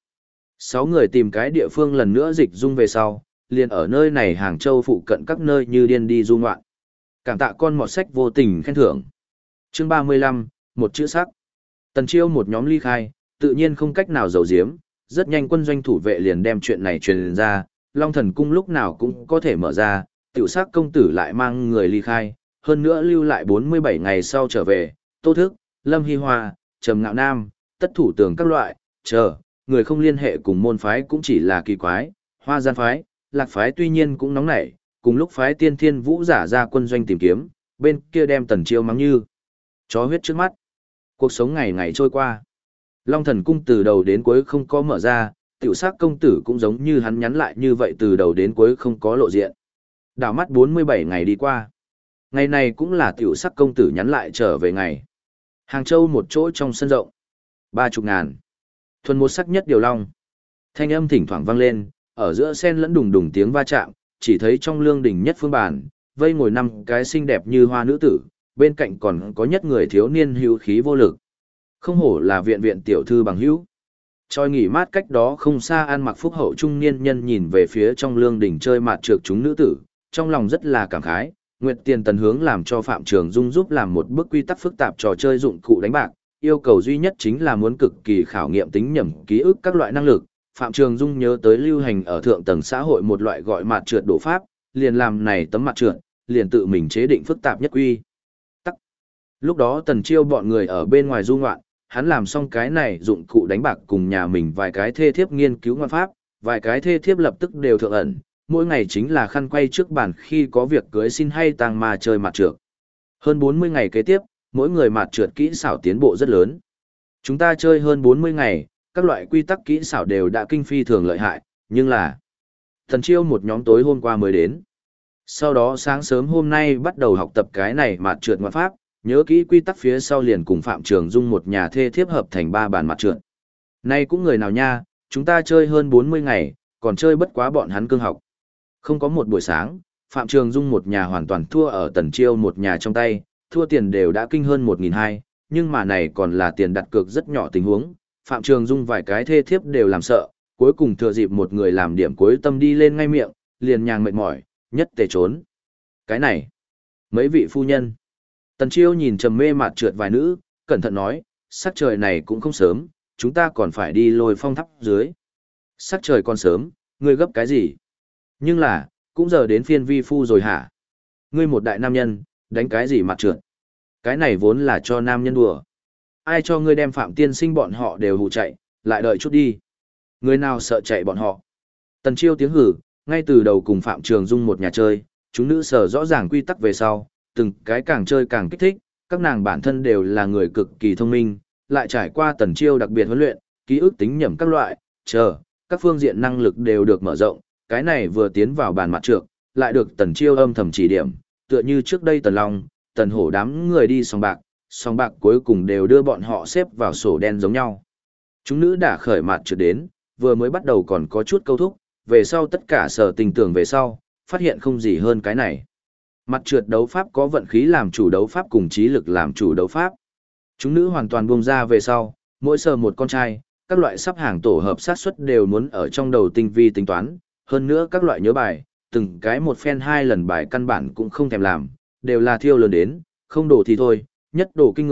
6 người tìm cái địa phương lần nữa dịch dung về sau, liền ở nơi này Hàng Châu phụ cận các nơi như điên đi du ngoạn. Cảm tạ con mọt sách vô tình khen thưởng. Chương 35, một chữ sắc. Tần Chiêu một nhóm ly khai, tự nhiên không cách nào giấu giếm, rất nhanh quân doanh thủ vệ liền đem chuyện này truyền ra, Long Thần Cung lúc nào cũng có thể mở ra, tiểu sắc công tử lại mang người ly khai, hơn nữa lưu lại 47 ngày sau trở về, Tô Thức, Lâm Hy Hoa, Trầm Ngạo Nam, tất thủ tường các loại, người không liên hệ cùng môn phái cũng chỉ là kỳ quái, Hoa Gian phái, Lạc phái tuy nhiên cũng nóng nảy, cùng lúc phái Tiên Thiên Vũ giả ra quân doanh tìm kiếm, bên kia đem Tần Chiêu mắng như chó huyết trước mắt. Cuộc sống ngày ngày trôi qua. Long Thần Cung từ đầu đến cuối không có mở ra, tiểu sắc công tử cũng giống như hắn nhắn lại như vậy từ đầu đến cuối không có lộ diện. Đảo mắt 47 ngày đi qua. Ngày này cũng là tiểu sắc công tử nhắn lại trở về ngày. Hàng Châu một chỗ trong sân rộng. 30.000. Thuần một sắc nhất điều long. Thanh âm thỉnh thoảng vang lên, ở giữa sen lẫn đùng đùng tiếng va chạm, chỉ thấy trong lương đình nhất phương bàn, vây ngồi 5 cái xinh đẹp như hoa nữ tử, bên cạnh còn có nhất người thiếu niên hữu khí vô lực. Không hổ là viện viện tiểu thư bằng hữu. Choi nghỉ mát cách đó không xa ăn mặc phúc hậu trung niên nhân nhìn về phía trong lương đỉnh chơi mạt trược chúng nữ tử, trong lòng rất là cảm khái. Nguyệt Tiền Tần hướng làm cho Phạm Trường Dung giúp làm một bước quy tắc phức tạp trò chơi dụng cụ đánh bạc, yêu cầu duy nhất chính là muốn cực kỳ khảo nghiệm tính nhẩm ký ức các loại năng lực. Phạm Trường Dung nhớ tới lưu hành ở thượng tầng xã hội một loại gọi mạt trượt đổ pháp, liền làm này tấm mặt trượt, liền tự mình chế định phức tạp nhất quy tắc. Lúc đó Tần Chiêu bọn người ở bên ngoài du ngoạn, hắn làm xong cái này dụng cụ đánh bạc cùng nhà mình vài cái thê thiếp nghiên cứu ngoạn pháp, vài cái thê thiếp lập tức đều thượng ẩn, mỗi ngày chính là khăn quay trước bàn khi có việc cưới xin hay tang mà chơi mặt trượt. Hơn 40 ngày kế tiếp, mỗi người mặt trượt kỹ xảo tiến bộ rất lớn. Chúng ta chơi hơn 40 ngày, các loại quy tắc kỹ xảo đều đã kinh phi thường lợi hại, nhưng là Tần Chiêu một nhóm tối hôm qua mới đến. Sau đó sáng sớm hôm nay bắt đầu học tập cái này mặt trượt ngoạn pháp, nhớ kỹ quy tắc phía sau liền cùng Phạm Trường Dung một nhà thê thiếp hợp thành 3 bàn mặt trượt. Nay cũng người nào nha, chúng ta chơi hơn 40 ngày, còn chơi bất quá bọn hắn cương học. Không có một buổi sáng, Phạm Trường Dung một nhà hoàn toàn thua ở Tần Chiêu một nhà trong tay, thua tiền đều đã kinh hơn 1.200, nhưng mà này còn là tiền đặt cược rất nhỏ tình huống. Phạm Trường Dung vài cái thê thiếp đều làm sợ, cuối cùng thừa dịp một người làm điểm cuối tâm đi lên ngay miệng, liền nhàng mệt mỏi, nhất tề trốn. Cái này, mấy vị phu nhân. Tần Chiêu nhìn trầm mê mạt trượt vài nữ, cẩn thận nói, sắc trời này cũng không sớm, chúng ta còn phải đi Lôi Phong tháp dưới. Sắc trời còn sớm, ngươi gấp cái gì? Nhưng là, cũng giờ đến phiên vi phu rồi hả? Ngươi một đại nam nhân, đánh cái gì mạt trượt? Cái này vốn là cho nam nhân đùa. Ai cho ngươi đem Phạm Tiên Sinh bọn họ đều hù chạy, lại đợi chút đi. Người nào sợ chạy bọn họ? Tần Chiêu tiếng hử, ngay từ đầu cùng Phạm Trường Dung một nhà chơi, chúng nữ sở rõ ràng quy tắc về sau, từng cái càng chơi càng kích thích, các nàng bản thân đều là người cực kỳ thông minh, lại trải qua Tần Chiêu đặc biệt huấn luyện, ký ức tính nhẩm các loại, các phương diện năng lực đều được mở rộng, cái này vừa tiến vào bàn mặt trược, lại được Tần Chiêu âm thầm chỉ điểm, tựa như trước đây Tần Long, Tần Hổ đám người đi sòng bạc cuối cùng đều đưa bọn họ xếp vào sổ đen giống nhau. Chúng nữ đã khởi mặt trược đến, vừa mới bắt đầu còn có chút câu thúc, về sau tất cả sở tình tưởng về sau, phát hiện không gì hơn cái này. Mặt trượt đấu pháp có vận khí làm chủ đấu pháp cùng trí lực làm chủ đấu pháp. Chúng nữ hoàn toàn buông ra về sau, mỗi sờ một con trai, các loại sắp hàng tổ hợp sát suất đều muốn ở trong đầu tinh vi tính toán, hơn nữa các loại nhớ bài, từng cái một phen 2 lần bài căn bản cũng không thèm làm, đều là thiêu lớn đến, không đổ thì thôi, nhất đổ kinh người,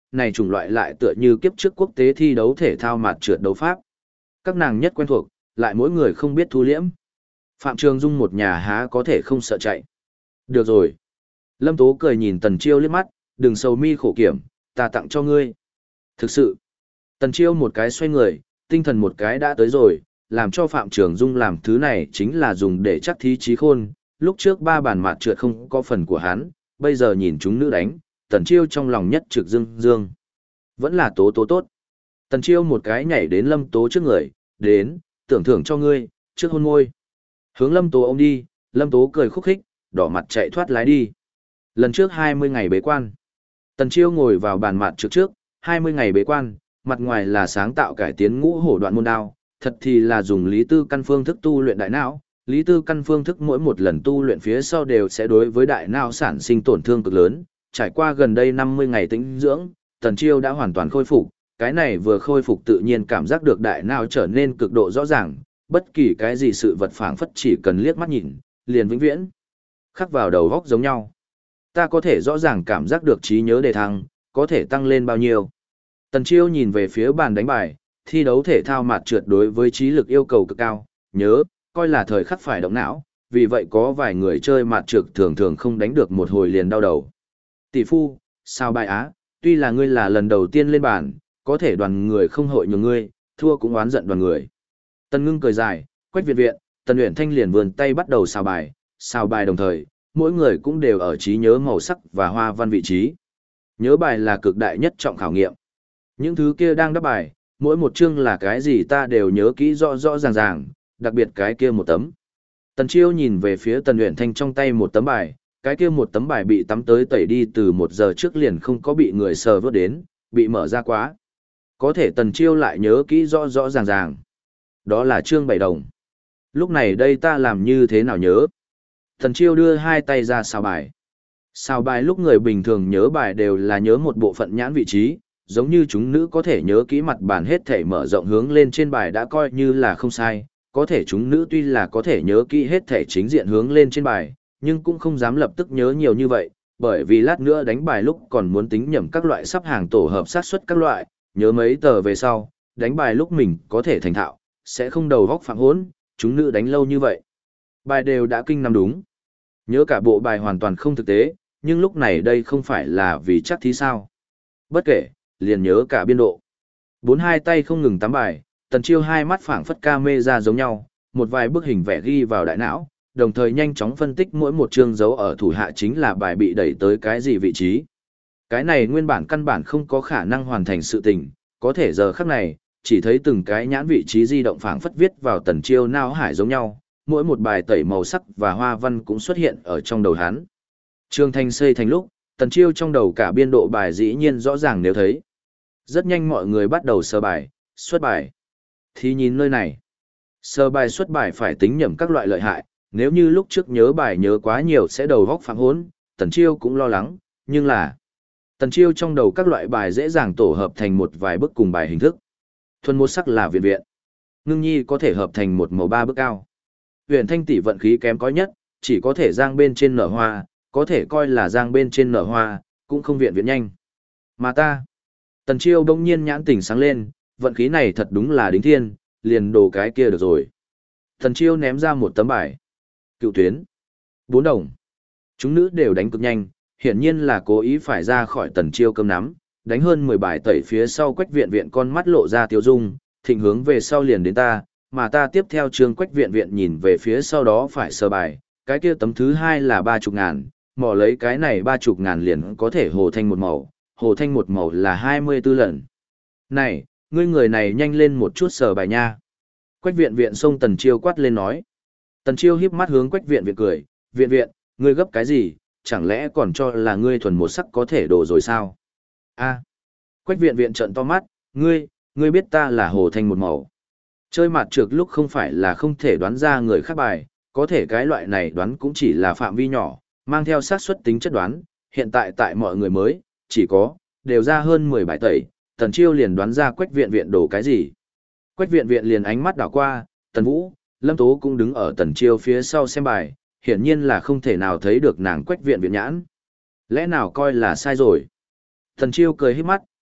này chủng loại lại tựa như kiếp trước quốc tế thi đấu thể thao mạt trượt đấu pháp. Các nàng nhất quen thuộc, lại mỗi người không biết thu liễm. Phạm Trường Dung một nhà há có thể không sợ chạy. Được rồi. Lâm Tố cười nhìn Tần Chiêu liếc mắt, đừng sầu mi khổ kiểm, ta tặng cho ngươi. Thực sự. Tần Chiêu một cái xoay người, tinh thần một cái đã tới rồi, làm cho Phạm Trường Dung làm thứ này chính là dùng để chắc thí trí khôn. Lúc trước 3 bàn mạt trượt không có phần của hắn, bây giờ nhìn chúng nữ đánh, Tần Chiêu trong lòng nhất trực dương dương. Vẫn là Tố Tố tốt. Tần Chiêu một cái nhảy đến Lâm Tố trước người, đến, tưởng thưởng cho ngươi, trước hôn môi. Hướng Lâm Tố ôm đi, Lâm Tố cười khúc khích, đỏ mặt chạy thoát lái đi. Lần trước 20 ngày bế quan. Tần Chiêu ngồi vào bàn mặt trước, 20 ngày bế quan, mặt ngoài là sáng tạo cải tiến ngũ hổ đoạn môn đao, thật thì là dùng lý tư căn phương thức tu luyện đại não. Lý tư căn phương thức mỗi một lần tu luyện phía sau đều sẽ đối với đại não sản sinh tổn thương cực lớn. Trải qua gần đây 50 ngày tĩnh dưỡng, Tần Chiêu đã hoàn toàn khôi phục. Cái này vừa khôi phục tự nhiên cảm giác được đại não trở nên cực độ rõ ràng, bất kỳ cái gì sự vật phảng phất chỉ cần liếc mắt nhìn, liền vĩnh viễn khắc vào đầu góc giống nhau. Ta có thể rõ ràng cảm giác được trí nhớ đề thăng, có thể tăng lên bao nhiêu. Tần Chiêu nhìn về phía bàn đánh bài, thi đấu thể thao mạt trượt đối với trí lực yêu cầu cực cao, nhớ, coi là thời khắc phải động não, vì vậy có vài người chơi mạt trượt thường thường không đánh được một hồi liền đau đầu. Tỷ phu, sao bài á, tuy là ngươi là lần đầu tiên lên bàn, có thể đoàn người không hội nhường ngươi, thua cũng oán giận đoàn người. Tần Ngưng cười dài, Quách Viện Viện, Tần Uyển Thanh liền vươn tay bắt đầu xào bài đồng thời, mỗi người cũng đều ở trí nhớ màu sắc và hoa văn vị trí. Nhớ bài là cực đại nhất trọng khảo nghiệm. Những thứ kia đang đáp bài, mỗi một chương là cái gì ta đều nhớ kỹ rõ rõ ràng ràng, đặc biệt cái kia một tấm. Tần Chiêu nhìn về phía Tần Uyển Thanh trong tay một tấm bài, cái kia một tấm bài bị tắm tới tẩy đi từ 1 giờ trước liền không có bị người sờ vớt đến, bị mở ra quá. Có thể Tần Chiêu lại nhớ kỹ rõ rõ ràng ràng. Đó là chương 7 đồng. Lúc này đây ta làm như thế nào nhớ? Tần Chiêu đưa 2 tay ra xào bài. Xào bài lúc người bình thường nhớ bài đều là nhớ một bộ phận nhãn vị trí, giống như chúng nữ có thể nhớ kỹ mặt bàn hết thể mở rộng hướng lên trên bài đã coi như là không sai, có thể chúng nữ tuy là có thể nhớ kỹ hết thể chính diện hướng lên trên bài, nhưng cũng không dám lập tức nhớ nhiều như vậy, bởi vì lát nữa đánh bài lúc còn muốn tính nhẩm các loại sắp hàng tổ hợp xác suất các loại, nhớ mấy tờ về sau, đánh bài lúc mình có thể thành thạo, sẽ không đầu góc phạm hỗn, chúng nữ đánh lâu như vậy. Bài đều đã kinh năm đúng. Nhớ cả bộ bài hoàn toàn không thực tế, nhưng lúc này đây không phải là vì chắc thí sao. Bất kể, liền nhớ cả biên độ. 4-2 tay không ngừng tắm bài, Tần Chiêu 2 mắt phảng phất camera giống nhau, một vài bức hình vẽ ghi vào đại não, đồng thời nhanh chóng phân tích mỗi một chương dấu ở thủ hạ chính là bài bị đẩy tới cái gì vị trí. Cái này nguyên bản căn bản không có khả năng hoàn thành sự tình, có thể giờ khắc này, chỉ thấy từng cái nhãn vị trí di động phảng phất viết vào Tần Chiêu não hải giống nhau, mỗi một bài tẩy màu sắc và hoa văn cũng xuất hiện ở trong đầu hắn. Trương Thanh xây thành lúc, Tần Chiêu trong đầu cả biên độ bài dĩ nhiên rõ ràng nếu thấy. Rất nhanh mọi người bắt đầu sơ bài, xuất bài. Thì nhìn nơi này. Sơ bài xuất bài phải tính nhẩm các loại lợi hại, nếu như lúc trước nhớ bài nhớ quá nhiều sẽ đầu góc phạm hỗn, Tần Chiêu cũng lo lắng, nhưng là Tần Chiêu trong đầu các loại bài dễ dàng tổ hợp thành một vài bức cùng bài hình thức. Thuần một sắc là viện viện. Ngưng nhi có thể hợp thành một màu 3 bức cao. Huyền Thanh tỷ vận khí kém có nhất, chỉ có thể giang bên trên nở hoa, có thể coi là giang bên trên nở hoa, cũng không viện viện nhanh. Mà ta, Tần Chiêu đông nhiên nhãn tỉnh sáng lên, vận khí này thật đúng là đính thiên, liền đồ cái kia được rồi. Tần Chiêu ném ra một tấm bài. Cựu tuyến. 4 đồng. Chúng nữ đều đánh cực nhanh, hiển nhiên là cố ý phải ra khỏi Tần Chiêu cơm nắm, đánh hơn 10 bài tẩy phía sau Quách Viện Viện con mắt lộ ra tiêu dung, thịnh hướng về sau liền đến ta, mà ta tiếp theo trường Quách Viện Viện nhìn về phía sau đó phải sơ bài, cái kia tấm thứ 2 là 30 ngàn, mò lấy cái này 30 ngàn liền có thể hồ thanh một màu, hồ thanh một màu là 24 lần. Này, ngươi người này nhanh lên một chút sờ bài nha. Quách Viện Viện xông Tần Chiêu quát lên nói. Tần Chiêu híp mắt hướng Quách Viện Viện cười, Viện Viện, ngươi gấp cái gì, chẳng lẽ còn cho là ngươi thuần một sắc có thể đổ rồi sao? A. Quách Viện Viện trợn to mắt, ngươi biết ta là hồ thanh một màu. Chơi mặt trược lúc không phải là không thể đoán ra người khác bài, có thể cái loại này đoán cũng chỉ là phạm vi nhỏ, mang theo xác suất tính chất đoán, hiện tại tại mọi người mới, chỉ có, đều ra hơn 10 bài tẩy, Tần Chiêu liền đoán ra Quách Viện Viện đổ cái gì. Quách Viện Viện liền ánh mắt đảo qua, Tần Vũ, Lâm Tố cũng đứng ở Tần Chiêu phía sau xem bài, hiển nhiên là không thể nào thấy được nàng Quách Viện Viện nhãn. Lẽ nào coi là sai rồi? Tần Chiêu cười híp mắt,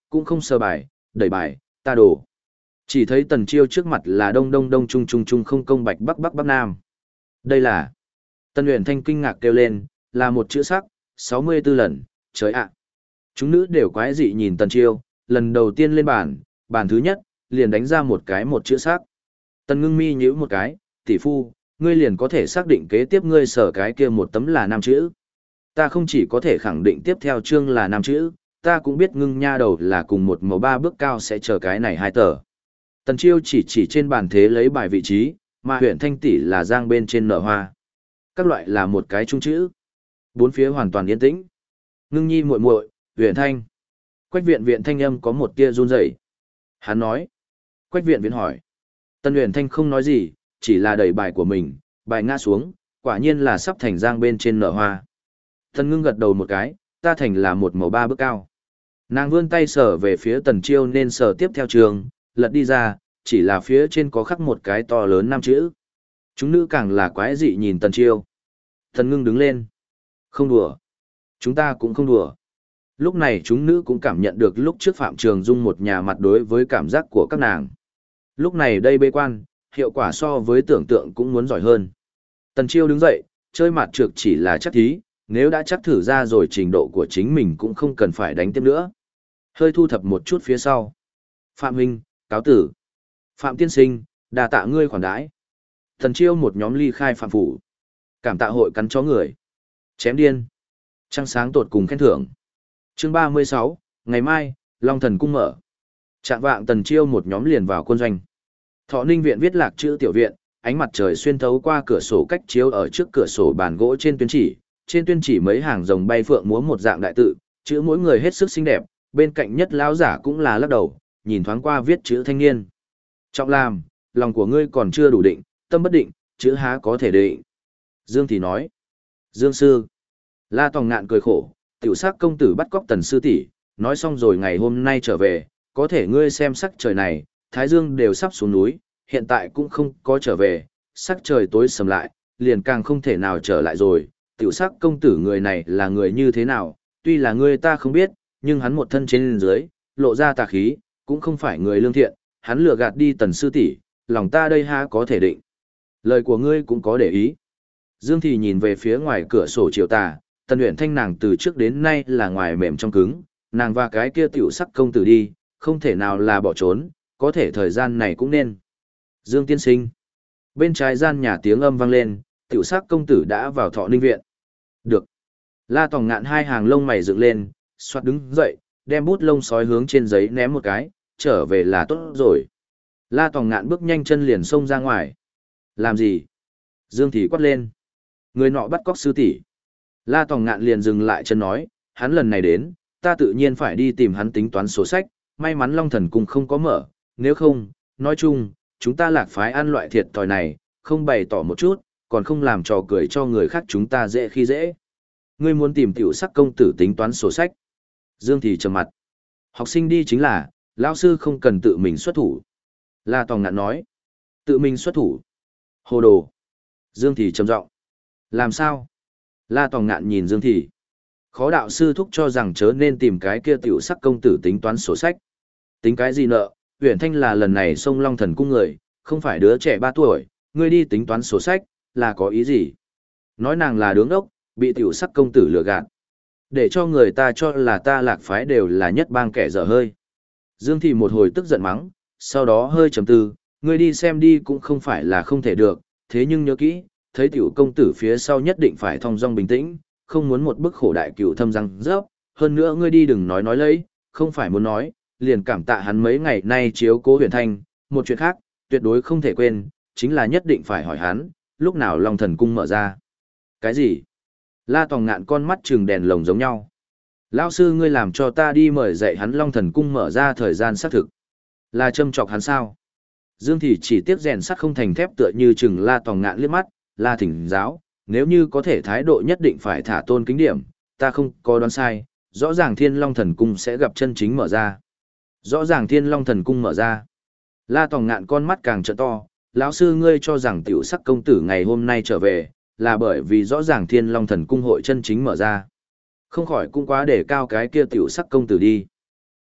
cũng không sờ bài, đẩy bài, ta đổ. Chỉ thấy Tần Chiêu trước mặt là đông đông đông trung trung trung không công bạch bắc bắc bắc nam. Đây là... Tần Uyển Thanh kinh ngạc kêu lên, là một chữ sắc, 64 lần, trời ạ. Chúng nữ đều quái dị nhìn Tần Chiêu, lần đầu tiên lên bàn thứ nhất, liền đánh ra một chữ sắc. Tần Ngưng Mi nhíu một cái, tỷ phu, ngươi liền có thể xác định kế tiếp ngươi sở cái kia một tấm là 5 chữ. Ta không chỉ có thể khẳng định tiếp theo chương là 5 chữ, ta cũng biết Ngưng nha đầu là cùng một màu 3 bước cao sẽ chờ cái này 2 tờ. Tần Chiêu chỉ trên bàn thế lấy bài vị trí, mà Uyển Thanh tỷ là giang bên trên nở hoa. Các loại là một cái chung chữ. Bốn phía hoàn toàn yên tĩnh. Ngưng nhi muội muội, Uyển Thanh. Quách viện viện thanh âm có một tia run rẩy. Hắn nói. Quách viện viện hỏi. Tần Uyển Thanh không nói gì, chỉ là đẩy bài của mình, bài ngã xuống, quả nhiên là sắp thành giang bên trên nở hoa. Tần Ngưng gật đầu một cái, ta thành là một màu 3 bước cao. Nàng vươn tay sờ về phía Tần Chiêu nên sờ tiếp theo trường, lật đi ra, chỉ là phía trên có khắc một cái to lớn 5 chữ. Chúng nữ càng là quái dị nhìn Tần Chiêu. Tần Ngưng đứng lên. Không đùa. Chúng ta cũng không đùa. Lúc này chúng nữ cũng cảm nhận được lúc trước Phạm Trường Dung một nhà mặt đối với cảm giác của các nàng. Lúc này đây bế quan, hiệu quả so với tưởng tượng cũng muốn giỏi hơn. Tần Chiêu đứng dậy, chơi mặt trược chỉ là chắc thí, nếu đã chắc thử ra rồi trình độ của chính mình cũng không cần phải đánh tiếp nữa. Hơi thu thập một chút phía sau. Phạm huynh, cáo tử. Phạm tiên sinh, đà tạ ngươi khoản đãi. Tần Chiêu một nhóm ly khai phạm phủ. Cảm tạ hội cắn chó người. Chém điên. Trăng sáng tột cùng khen thưởng. Chương 36, ngày mai, Long Thần cung mở. Trạng vạng Tần Chiêu một nhóm liền vào quân doanh. Thọ Ninh viện viết lạc chữ tiểu viện, ánh mặt trời xuyên thấu qua cửa sổ cách chiếu ở trước cửa sổ bàn gỗ trên tuyên chỉ mấy hàng rồng bay phượng múa một dạng đại tự, chữ mỗi người hết sức xinh đẹp, bên cạnh nhất lão giả cũng là lắc đầu, nhìn thoáng qua viết chữ thanh niên. Trọng làm, lòng của ngươi còn chưa đủ định, tâm bất định, chữ há có thể định. Dương thì nói. Dương sư. La Tòng Ngạn cười khổ, tiểu sắc công tử bắt cóc Tần sư tỷ, nói xong rồi ngày hôm nay trở về, có thể ngươi xem sắc trời này, Thái Dương đều sắp xuống núi, hiện tại cũng không có trở về, sắc trời tối sầm lại, liền càng không thể nào trở lại rồi. Tiểu sắc công tử người này là người như thế nào, tuy là ngươi ta không biết, nhưng hắn một thân trên dưới, lộ ra tà khí, cũng không phải người lương thiện, hắn lừa gạt đi Tần sư tỷ, lòng ta đây ha có thể định. Lời của ngươi cũng có để ý. Dương thì nhìn về phía ngoài cửa sổ chiều tà, Tần Uyển Thanh nàng từ trước đến nay là ngoài mềm trong cứng, nàng và cái kia tiểu sắc công tử đi, không thể nào là bỏ trốn, có thể thời gian này cũng nên. Dương tiên sinh. Bên trái gian nhà tiếng âm vang lên, tiểu sắc công tử đã vào Thọ Ninh viện. Được. La Tòng Ngạn hai hàng lông mày dựng lên, xoát đứng dậy, đem bút lông sói hướng trên giấy ném một cái, trở về là tốt rồi. La Tòng Ngạn bước nhanh chân liền xông ra ngoài. Làm gì? Dương thì quát lên. Người nọ bắt cóc sư tỷ. La Tòng Ngạn liền dừng lại chân nói, hắn lần này đến, ta tự nhiên phải đi tìm hắn tính toán sổ sách, may mắn Long Thần Cung không có mở, nếu không, nói chung, chúng ta lạc phái ăn loại thiệt thòi này, không bày tỏ một chút, còn không làm trò cười cho người khác chúng ta dễ khi dễ. Ngươi muốn tìm tiểu sắc công tử tính toán sổ sách. Dương thì trầm mặt. Học sinh đi chính là, lão sư không cần tự mình xuất thủ. La Tòng Ngạn nói. Tự mình xuất thủ. Hồ đồ. Dương thì trầm giọng. Làm sao? La Tòng Ngạn nhìn Dương thì. Khó đạo sư thúc cho rằng chớ nên tìm cái kia tiểu sắc công tử tính toán sổ sách. Tính cái gì nợ, Uyển Thanh là lần này xông Long Thần Cung người, không phải đứa trẻ 3 tuổi, ngươi đi tính toán sổ sách, là có ý gì? Nói nàng là đứng ốc, bị tiểu sắc công tử lừa gạt. Để cho người ta cho là ta lạc phái đều là nhất bang kẻ dở hơi. Dương thì một hồi tức giận mắng, sau đó hơi trầm tư, ngươi đi xem đi cũng không phải là không thể được, thế nhưng nhớ kỹ, thấy tiểu công tử phía sau nhất định phải thong dong bình tĩnh, không muốn một bức khổ đại cựu thâm răng rớp, hơn nữa ngươi đi đừng nói lấy, không phải muốn nói, liền cảm tạ hắn mấy ngày nay chiếu cố Huyền Thanh, một chuyện khác, tuyệt đối không thể quên, chính là nhất định phải hỏi hắn, lúc nào Long Thần Cung mở ra. Cái gì? La Tòng Ngạn con mắt trừng đèn lồng giống nhau. Lão sư ngươi làm cho ta đi mời dạy hắn Long Thần Cung mở ra thời gian xác thực. Là châm chọc hắn sao? Dương thì chỉ tiếc rèn sắt không thành thép tựa như chừng La Tòng Ngạn liếc mắt, La thỉnh giáo, nếu như có thể thái độ nhất định phải thả tôn kính điểm, ta không có đoán sai, rõ ràng Thiên Long Thần Cung sẽ gặp chân chính mở ra. Rõ ràng Thiên Long Thần Cung mở ra. La Tòng Ngạn con mắt càng trợn to, lão sư ngươi cho rằng tiểu sắc công tử ngày hôm nay trở về, là bởi vì rõ ràng Thiên Long Thần Cung hội chân chính mở ra. Không khỏi cũng quá để cao cái kia tiểu sắc công tử đi.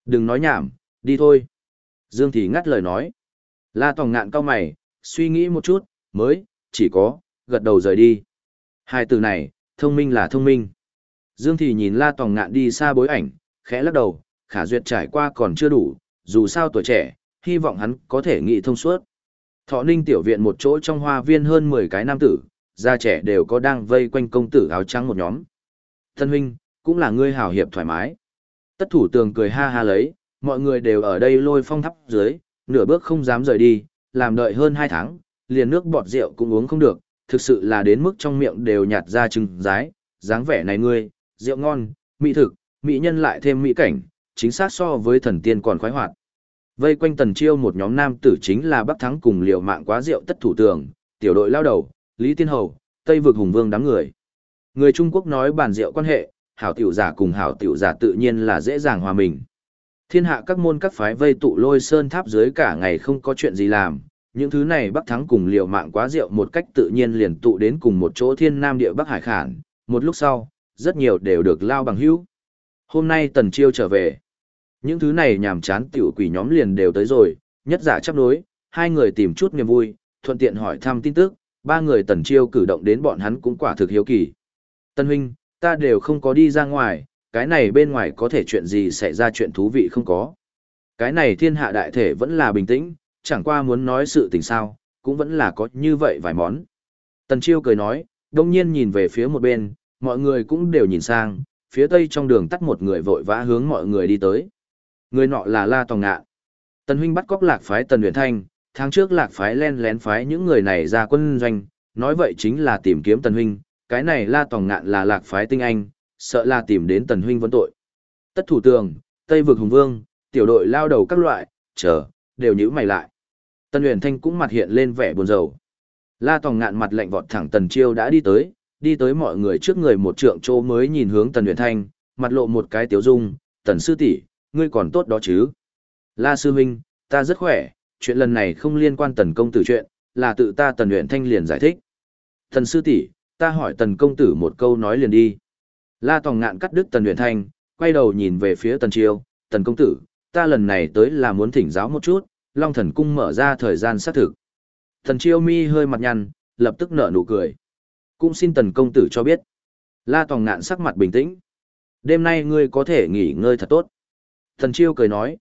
Đừng nói nhảm, đi thôi. Dương Thị ngắt lời nói. La Tòng Ngạn cau mày, suy nghĩ một chút, mới, chỉ có, gật đầu rời đi. Hai từ này, thông minh là thông minh. Dương Thị nhìn La Tòng Ngạn đi xa bối ảnh, khẽ lắc đầu, khả duyệt trải qua còn chưa đủ, dù sao tuổi trẻ, hy vọng hắn có thể nghĩ thông suốt. Thọ Ninh tiểu viện một chỗ trong hoa viên hơn 10 cái nam tử, già trẻ đều có đang vây quanh công tử áo trắng một nhóm. Thân huynh, cũng là ngươi hảo hiệp thoải mái. Tất thủ tường cười ha ha lấy, mọi người đều ở đây lôi phong thắp dưới, nửa bước không dám rời đi, làm đợi hơn 2 tháng, liền nước bọt rượu cũng uống không được, thực sự là đến mức trong miệng đều nhạt ra trứng rái, dáng vẻ này ngươi, rượu ngon, mỹ thực, mỹ nhân lại thêm mỹ cảnh, chính xác so với thần tiên còn khoái hoạt. Vây quanh Tần Chiêu một nhóm nam tử chính là Bắc Thắng cùng liều mạng quá rượu tất thủ tường, tiểu đội lao đầu, Lý Tiên Hầu, Tây vực hùng vương đám người. Người Trung Quốc nói bàn rượu quan hệ, hảo tiểu giả cùng hảo tiểu giả tự nhiên là dễ dàng hòa mình. Thiên hạ các môn các phái vây tụ Lôi Sơn tháp dưới cả ngày không có chuyện gì làm, những thứ này Bắc Thắng cùng liều mạng quá rượu một cách tự nhiên liền tụ đến cùng một chỗ Thiên Nam địa Bắc Hải Khản, một lúc sau, rất nhiều đều được lao bằng hữu. Hôm nay Tần Chiêu trở về. Những thứ này nhàm chán tiểu quỷ nhóm liền đều tới rồi, nhất giả chấp đối, hai người tìm chút niềm vui, thuận tiện hỏi thăm tin tức, ba người Tần Chiêu cử động đến bọn hắn cũng quả thực hiếu kỳ. Tân huynh, ta đều không có đi ra ngoài, cái này bên ngoài có thể chuyện gì xảy ra chuyện thú vị không có. Cái này thiên hạ đại thể vẫn là bình tĩnh, chẳng qua muốn nói sự tình sao, cũng vẫn là có như vậy vài món. Tần Chiêu cười nói, đông nhiên nhìn về phía một bên, mọi người cũng đều nhìn sang, phía tây trong đường tắt một người vội vã hướng mọi người đi tới. Người nọ là La Tòng Ngạn. Tần huynh bắt cóc Lạc phái Tần Uyển Thanh, tháng trước Lạc phái len lén phái những người này ra quân doanh, nói vậy chính là tìm kiếm Tần huynh, cái này La Tòng Ngạn là Lạc phái tinh anh, sợ là tìm đến Tần huynh vấn tội. Tất thủ tường, Tây vực hùng vương, tiểu đội lao đầu các loại, chờ, đều nhíu mày lại. Tần Uyển Thanh cũng mặt hiện lên vẻ buồn rầu. La Tòng Ngạn mặt lạnh vọt thẳng Tần Chiêu đã đi tới mọi người trước người một trượng chỗ mới nhìn hướng Tần Uyển Thanh, mặt lộ một cái tiếu dung, "Tần sư tỷ, ngươi còn tốt đó chứ?" "La sư huynh, ta rất khỏe, chuyện lần này không liên quan Tần công tử chuyện, là tự ta." Tần Uyển Thanh liền giải thích. "Tần sư tỷ, ta hỏi Tần công tử một câu nói liền đi." La Tòng Ngạn cắt đứt Tần Uyển Thanh, quay đầu nhìn về phía Tần Chiêu, "Tần công tử, ta lần này tới là muốn thỉnh giáo một chút, Long Thần cung mở ra thời gian xác thực." Tần Chiêu mi hơi mặt nhăn, lập tức nở nụ cười. "Cũng xin Tần công tử cho biết." La Tòng Ngạn sắc mặt bình tĩnh. "Đêm nay ngươi có thể nghỉ ngơi thật tốt." Tần Chiêu cười nói,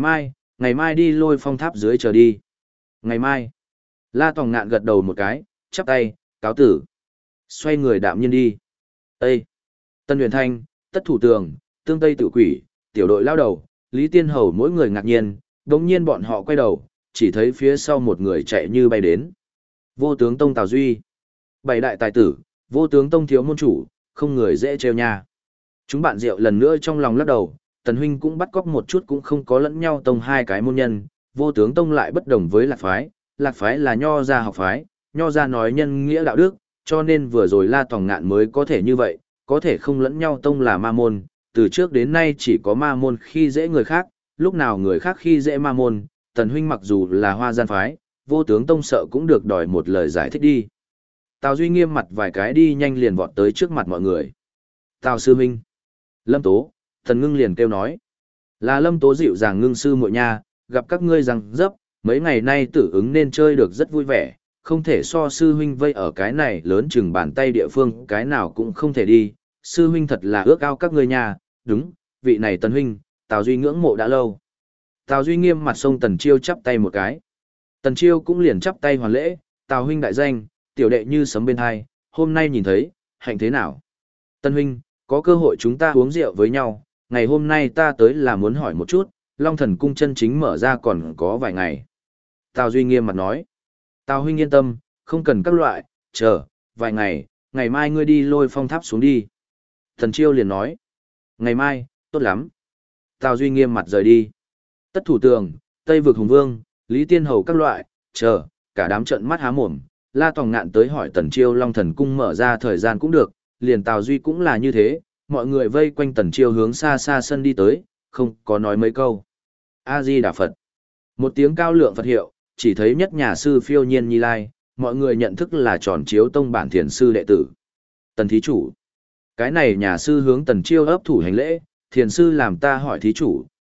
ngày mai đi Lôi Phong tháp dưới chờ đi." "Ngày mai." La Tòng Ngạn gật đầu một cái, chắp tay, cáo tử. Xoay người đạm nhiên đi. Ê! Tân Huyền Thanh, Tất Thủ Tường, Tương Tây Tự Quỷ, tiểu đội lao đầu, Lý Tiên Hầu mỗi người ngạc nhiên, đống nhiên bọn họ quay đầu, chỉ thấy phía sau một người chạy như bay đến. Vô tướng Tông Tào Duy. Bảy đại tài tử, Vô tướng Tông thiếu môn chủ, không người dễ trêu nha. Chúng bạn rượu lần nữa trong lòng lắc đầu, Tần huynh cũng bắt cóc một chút cũng không có lẫn nhau tông hai cái môn nhân, Vô tướng Tông lại bất đồng với Lạc phái là nho gia học phái, nho gia nói nhân nghĩa đạo đức, cho nên vừa rồi La Tòng Ngạn mới có thể như vậy, có thể không lẫn nhau tông là ma môn, từ trước đến nay chỉ có ma môn khi dễ người khác, lúc nào người khác khi dễ ma môn, Tần huynh mặc dù là Hoa gian phái, Vô tướng Tông sợ cũng được đòi một lời giải thích đi. Tào Duy nghiêm mặt vài cái đi nhanh liền vọt tới trước mặt mọi người. "Tào sư huynh." "Lâm Tố." Thần Ngưng liền kêu nói. "Là Lâm Tố dịu dàng Ngưng sư muội nha, gặp các ngươi rằng dấp, mấy ngày nay Tử Ứng nên chơi được rất vui vẻ, không thể so sư huynh vây ở cái này lớn chừng bàn tay địa phương, cái nào cũng không thể đi, sư huynh thật là ước ao các ngươi nha, đúng, vị này Tần huynh, Tào Duy ngưỡng mộ đã lâu." Tào Duy nghiêm mặt xông Tần Chiêu chắp tay một cái. Tần Chiêu cũng liền chắp tay hoàn lễ, "Tào huynh đại danh, tiểu đệ như sấm bên hai, hôm nay nhìn thấy, hạnh thế nào?" "Tần huynh, có cơ hội chúng ta uống rượu với nhau, ngày hôm nay ta tới là muốn hỏi một chút, Long Thần cung chân chính mở ra còn có vài ngày." Tào Duy nghiêm mặt nói. "Tào huynh yên tâm, không cần các loại, chờ, vài ngày, ngày mai ngươi đi Lôi Phong tháp xuống đi." Tần Chiêu liền nói. "Ngày mai, tốt lắm." Tào Duy nghiêm mặt rời đi. Tất Thủ Tường, Tây vực hùng vương, Lý Tiên Hầu các loại, chờ, cả đám trợn mắt há mồm. La Tòng Ngạn tới hỏi Tần Chiêu Long Thần cung mở ra thời gian cũng được, liền Tào Duy cũng là như thế, mọi người vây quanh Tần Chiêu hướng xa xa sân đi tới, không có nói mấy câu. A Di Đà Phật. Một tiếng cao lượng Phật hiệu, chỉ thấy nhất nhà sư Phiêu Nhiên Như Lai, mọi người nhận thức là Tròn Chiếu Tông bản thiền sư đệ tử. Tần thí chủ. Cái này nhà sư hướng Tần Chiêu ấp thủ hành lễ, thiền sư làm ta hỏi thí chủ,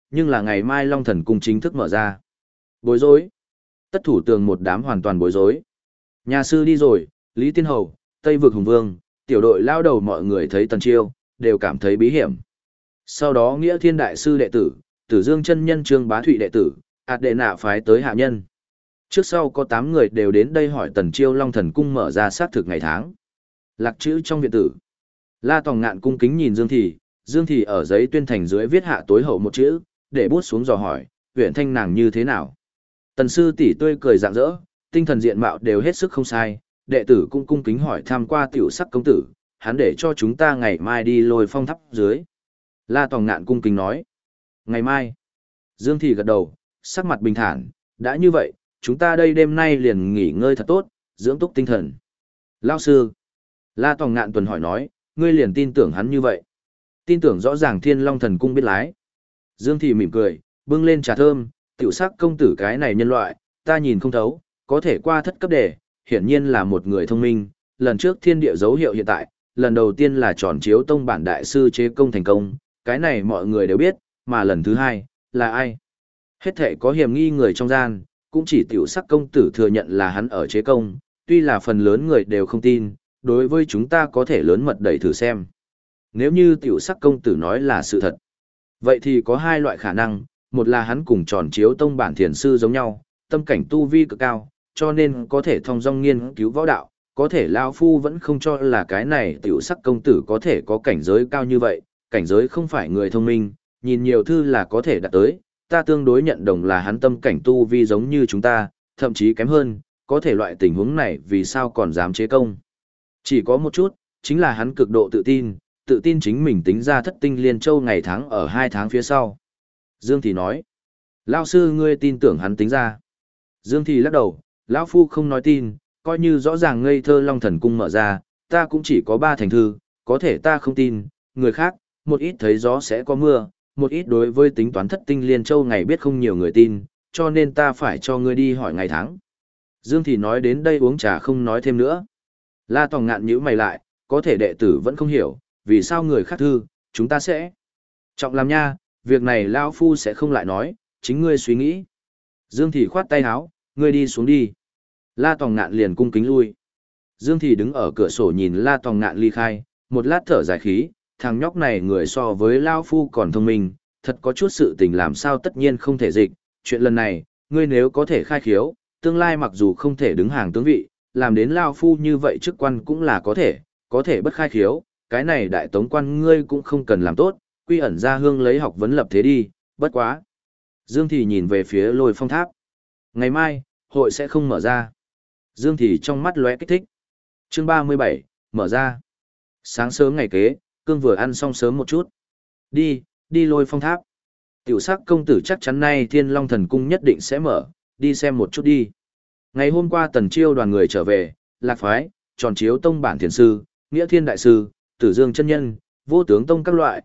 nhưng là ngày mai Long Thần Cung chính thức mở ra. Bối rối. Tất thủ tường một đám hoàn toàn bối rối. Nhà sư đi rồi, Lý Tiên Hầu, Tây Vực Hùng Vương, tiểu đội lao đầu mọi người thấy Tần Chiêu, đều cảm thấy bí hiểm. Sau đó Nghĩa Thiên Đại Sư đệ tử, Tử Dương chân nhân Trương Bá Thụy đệ tử, ạt đệ nạ phái tới hạ nhân. Trước sau có 8 người đều đến đây hỏi Tần Chiêu Long Thần Cung mở ra xác thực ngày tháng. Lạc chữ trong viện tử. La Tòng Ngạn cung kính nhìn Dương Thị ở giấy tuyên thành dưới viết hạ tối hậu một chữ, để bút xuống dò hỏi, huyện thanh nàng như thế nào. Tần sư tỷ tươi cười rạng rỡ, tinh thần diện mạo đều hết sức không sai, đệ tử cũng cung kính hỏi tham qua tiểu sắc công tử, hắn để cho chúng ta ngày mai đi Lôi Phong tháp dưới. La Tòng Ngạn cung kính nói, ngày mai. Dương Thị gật đầu, sắc mặt bình thản, đã như vậy, chúng ta đây đêm nay liền nghỉ ngơi thật tốt, dưỡng túc tinh thần. Lao sư. La Tòng Ngạn tuần hỏi nói, ngươi liền tin tưởng hắn như vậy. Tin tưởng rõ ràng Thiên Long Thần Cung biết lái. Dương Thị mỉm cười, bưng lên trà thơm, tiểu sắc công tử cái này nhân loại, ta nhìn không thấu, có thể qua thất cấp đề, hiển nhiên là một người thông minh. Lần trước thiên địa dấu hiệu hiện tại, lần đầu tiên là tròn chiếu tông bản đại sư chế công thành công, cái này mọi người đều biết, mà lần thứ hai, là ai? Hết thể có hiểm nghi người trong gian, cũng chỉ tiểu sắc công tử thừa nhận là hắn ở chế công, tuy là phần lớn người đều không tin, đối với chúng ta có thể lớn mật đẩy thử xem. Nếu như tiểu sắc công tử nói là sự thật, vậy thì có hai loại khả năng, một là hắn cùng tròn chiếu tông bản thiền sư giống nhau, tâm cảnh tu vi cực cao, cho nên có thể thông dong nghiên cứu võ đạo, có thể Lao Phu vẫn không cho là cái này tiểu sắc công tử có thể có cảnh giới cao như vậy, cảnh giới không phải người thông minh, nhìn nhiều thư là có thể đạt tới, ta tương đối nhận đồng là hắn tâm cảnh tu vi giống như chúng ta, thậm chí kém hơn, có thể loại tình huống này vì sao còn dám chế công. Chỉ có một chút, chính là hắn cực độ tự tin chính mình tính ra thất tinh liên châu ngày tháng ở 2 tháng phía sau. Dương Thị nói, Lao sư ngươi tin tưởng hắn tính ra. Dương Thị lắc đầu, Lão Phu không nói tin, coi như rõ ràng ngây thơ Long Thần Cung mở ra, ta cũng chỉ có 3 thành thư, có thể ta không tin, người khác, một ít thấy gió sẽ có mưa, một ít đối với tính toán thất tinh liên châu ngày biết không nhiều người tin, cho nên ta phải cho ngươi đi hỏi ngày tháng. Dương Thị nói đến đây uống trà không nói thêm nữa. La Tòng Ngạn nhíu mày lại, có thể đệ tử vẫn không hiểu, vì sao người khác thư, chúng ta sẽ. Trọng làm nha, việc này Lão Phu sẽ không lại nói, chính ngươi suy nghĩ. Dương Thị khoát tay áo, ngươi đi xuống đi. La Tòng Ngạn liền cung kính lui. Dương Thị đứng ở cửa sổ nhìn La Tòng Ngạn ly khai, một lát thở dài khí, thằng nhóc này người so với Lão Phu còn thông minh, thật có chút sự tình làm sao tất nhiên không thể dịch. Chuyện lần này, ngươi nếu có thể khai khiếu, tương lai mặc dù không thể đứng hàng tướng vị, làm đến Lão Phu như vậy chức quan cũng là có thể bất khai khiếu, cái này đại tống quan ngươi cũng không cần làm tốt, quy ẩn ra hương lấy học vấn lập thế đi, bất quá. Dương Thị nhìn về phía Lôi Phong tháp. Ngày mai, hội sẽ không mở ra. Dương Thị trong mắt lóe kích thích. Chương 37, mở ra. Sáng sớm ngày kế, Cương vừa ăn xong sớm một chút. Đi Lôi Phong tháp. Tiểu sắc công tử chắc chắn nay Thiên Long Thần Cung nhất định sẽ mở, đi xem một chút đi. Ngày hôm qua Tần Chiêu đoàn người trở về, Lạc Phái, Tròn Chiếu Tông bản thiền sư, Nghĩa Thiên Đại Sư, Tử Dương chân nhân, Vô Tướng Tông các loại,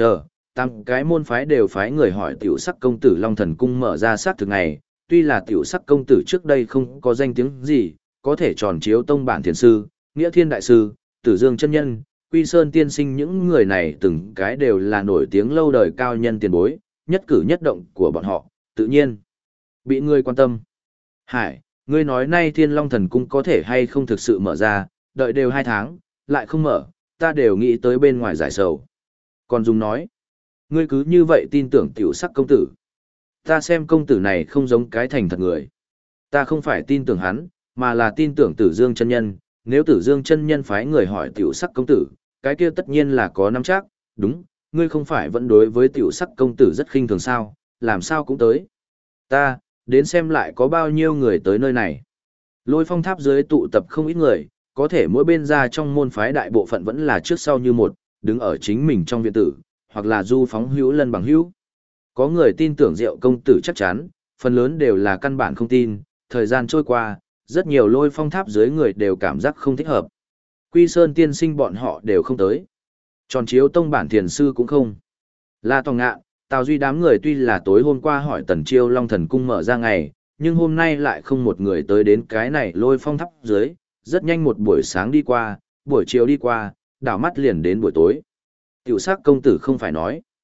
tăng cái môn phái đều phái người hỏi tiểu sắc công tử Long Thần Cung mở ra xác thực ngày, tuy là tiểu sắc công tử trước đây không có danh tiếng gì, có thể Tròn Chiếu Tông bản thiền sư, Nghĩa Thiên Đại Sư, Tử Dương chân nhân, Quy Sơn tiên sinh những người này từng cái đều là nổi tiếng lâu đời cao nhân tiền bối, nhất cử nhất động của bọn họ, tự nhiên bị ngươi quan tâm. Hải, ngươi nói nay Thiên Long Thần Cung có thể hay không thực sự mở ra, đợi đều 2 tháng, lại không mở, ta đều nghĩ tới bên ngoài giải sầu. Còn Dung nói, ngươi cứ như vậy tin tưởng tiểu sắc công tử. Ta xem công tử này không giống cái thành thật người. Ta không phải tin tưởng hắn, mà là tin tưởng Tử Dương chân nhân, nếu Tử Dương chân nhân phái người hỏi tiểu sắc công tử, cái kia tất nhiên là có nắm chắc, đúng, ngươi không phải vẫn đối với tiểu sắc công tử rất khinh thường sao, làm sao cũng tới. Ta, đến xem lại có bao nhiêu người tới nơi này. Lôi Phong tháp dưới tụ tập không ít người, có thể mỗi bên ra trong môn phái đại bộ phận vẫn là trước sau như một, đứng ở chính mình trong viện tử, hoặc là du phóng hữu lân bằng hữu. Có người tin tưởng Diệu công tử chắc chắn, phần lớn đều là căn bản không tin, thời gian trôi qua, rất nhiều Lôi Phong tháp dưới người đều cảm giác không thích hợp. Quy Sơn tiên sinh bọn họ đều không tới. Tròn Chiếu Tông bản thiền sư cũng không. La Tòng Ngạn, Tào Duy đám người tuy là tối hôm qua hỏi Tần Chiêu Long Thần Cung mở ra ngày, nhưng hôm nay lại không một người tới đến cái này Lôi Phong tháp dưới, rất nhanh một buổi sáng đi qua, buổi chiều đi qua, đảo mắt liền đến buổi tối. Tiểu sắc công tử không phải nói.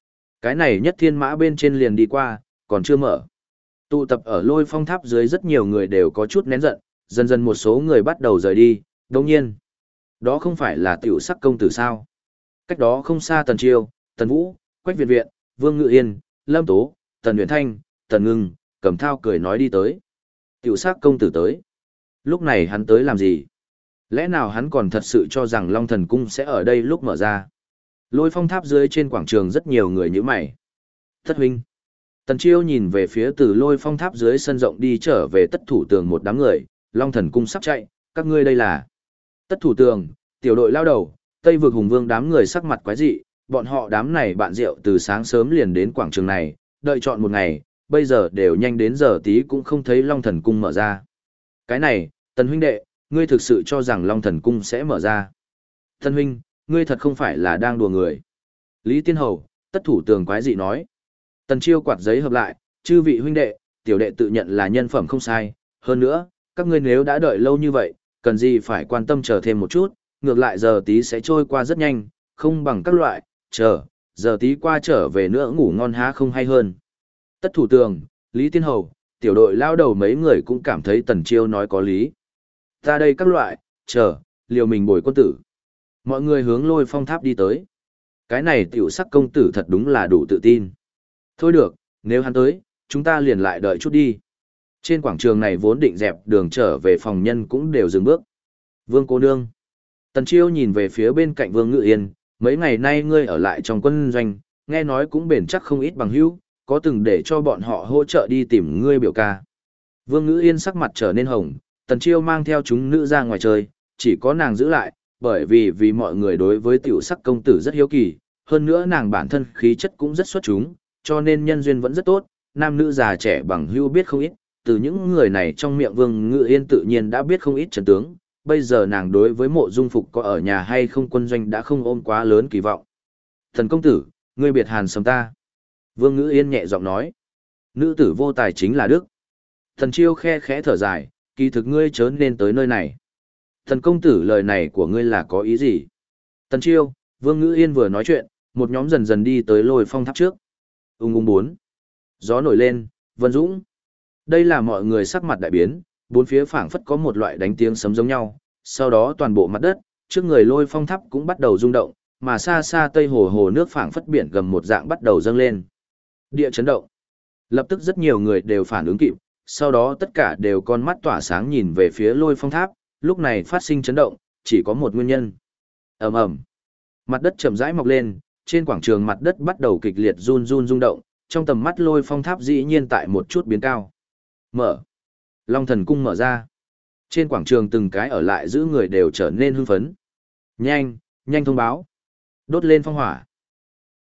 Cái này nhất thiên mã bên trên liền đi qua, còn chưa mở. Tụ tập ở Lôi Phong tháp dưới rất nhiều người đều có chút nén giận, dần dần một số người bắt đầu rời đi, đồng nhiên. Đó không phải là tiểu sắc công tử sao? Cách đó không xa Tần Chiêu, Tần Vũ, Quách Viện Viện, Vương Ngự Yên, Lâm Tố, Tần Huyền Thanh, Tần Ngưng, Cầm Thao cười nói đi tới. Tiểu sắc công tử tới. Lúc này hắn tới làm gì? Lẽ nào hắn còn thật sự cho rằng Long Thần Cung sẽ ở đây lúc mở ra? Lôi Phong tháp dưới trên quảng trường rất nhiều người như mày. Thất huynh. Tần Chiêu nhìn về phía từ Lôi Phong tháp dưới sân rộng đi trở về Tất Thủ Tường một đám người, Long Thần Cung sắp chạy, các ngươi đây là. Tất Thủ Tường, tiểu đội lao đầu, Tây Vực Hùng Vương đám người sắc mặt quái dị, bọn họ đám này bạn rượu từ sáng sớm liền đến quảng trường này, đợi chọn một ngày, bây giờ đều nhanh đến giờ tí cũng không thấy Long Thần Cung mở ra. Cái này, Tần huynh đệ, ngươi thực sự cho rằng Long Thần Cung sẽ mở ra. Tần huynh, ngươi thật không phải là đang đùa người. Lý Tiên Hầu, Tất Thủ Tường quái dị nói. Tần Chiêu quạt giấy hợp lại, chư vị huynh đệ, tiểu đệ tự nhận là nhân phẩm không sai, hơn nữa, các ngươi nếu đã đợi lâu như vậy, cần gì phải quan tâm chờ thêm một chút, ngược lại giờ tí sẽ trôi qua rất nhanh, không bằng các loại, chờ, giờ tí qua trở về nữa ngủ ngon há không hay hơn. Tất Thủ Tường, Lý Tiên Hầu, tiểu đội lao đầu mấy người cũng cảm thấy Tần Chiêu nói có lý. Ra đây các loại, chờ, liều mình bồi quân tử. Mọi người hướng Lôi Phong tháp đi tới. Cái này tiểu sắc công tử thật đúng là đủ tự tin. Thôi được, nếu hắn tới, chúng ta liền lại đợi chút đi. Trên quảng trường này vốn định dẹp đường trở về phòng nhân cũng đều dừng bước. Vương cô nương. Tần Chiêu nhìn về phía bên cạnh Vương Ngự Yên, mấy ngày nay ngươi ở lại trong quân doanh, nghe nói cũng bền chắc không ít bằng hữu, có từng để cho bọn họ hỗ trợ đi tìm ngươi biểu ca. Vương Ngự Yên sắc mặt trở nên hồng, Tần Chiêu mang theo chúng nữ ra ngoài chơi, chỉ có nàng giữ lại, bởi vì mọi người đối với tiểu sắc công tử rất hiếu kỳ, hơn nữa nàng bản thân khí chất cũng rất xuất chúng, cho nên nhân duyên vẫn rất tốt, nam nữ già trẻ bằng hữu biết không ít, từ những người này trong miệng Vương Ngự Yên tự nhiên đã biết không ít trận tướng, bây giờ nàng đối với Mộ Dung Phục có ở nhà hay không quân doanh đã không ôm quá lớn kỳ vọng. Thần công tử, ngươi biệt hàn sầm ta. Vương Ngự Yên nhẹ giọng nói, nữ tử vô tài chính là đức. Thần Chiêu khe khẽ thở dài, kỳ thực ngươi chớ nên tới nơi này. Thần công tử lời này của ngươi là có ý gì? Tần Chiêu, Vương Ngự Yên vừa nói chuyện, một nhóm dần dần đi tới Lôi Phong tháp trước. Bốn. Gió nổi lên, Vân Dũng. Đây là mọi người sắc mặt đại biến, bốn phía phảng phất có một loại đánh tiếng sấm giống nhau, sau đó toàn bộ mặt đất, trước người Lôi Phong tháp cũng bắt đầu rung động, mà xa xa tây hồ nước phảng phất biển gầm một dạng bắt đầu dâng lên. Địa chấn động. Lập tức rất nhiều người đều phản ứng kịp, sau đó tất cả đều con mắt tỏa sáng nhìn về phía Lôi Phong tháp, lúc này phát sinh chấn động, chỉ có một nguyên nhân. Ầm ầm. Mặt đất chậm rãi mọc lên, trên quảng trường mặt đất bắt đầu kịch liệt run rung động, trong tầm mắt Lôi Phong tháp dĩ nhiên tại một chút biến cao. Mở. Long Thần Cung mở ra. Trên quảng trường từng cái ở lại giữ người đều trở nên hưng phấn. Nhanh, nhanh thông báo. Đốt lên phong hỏa.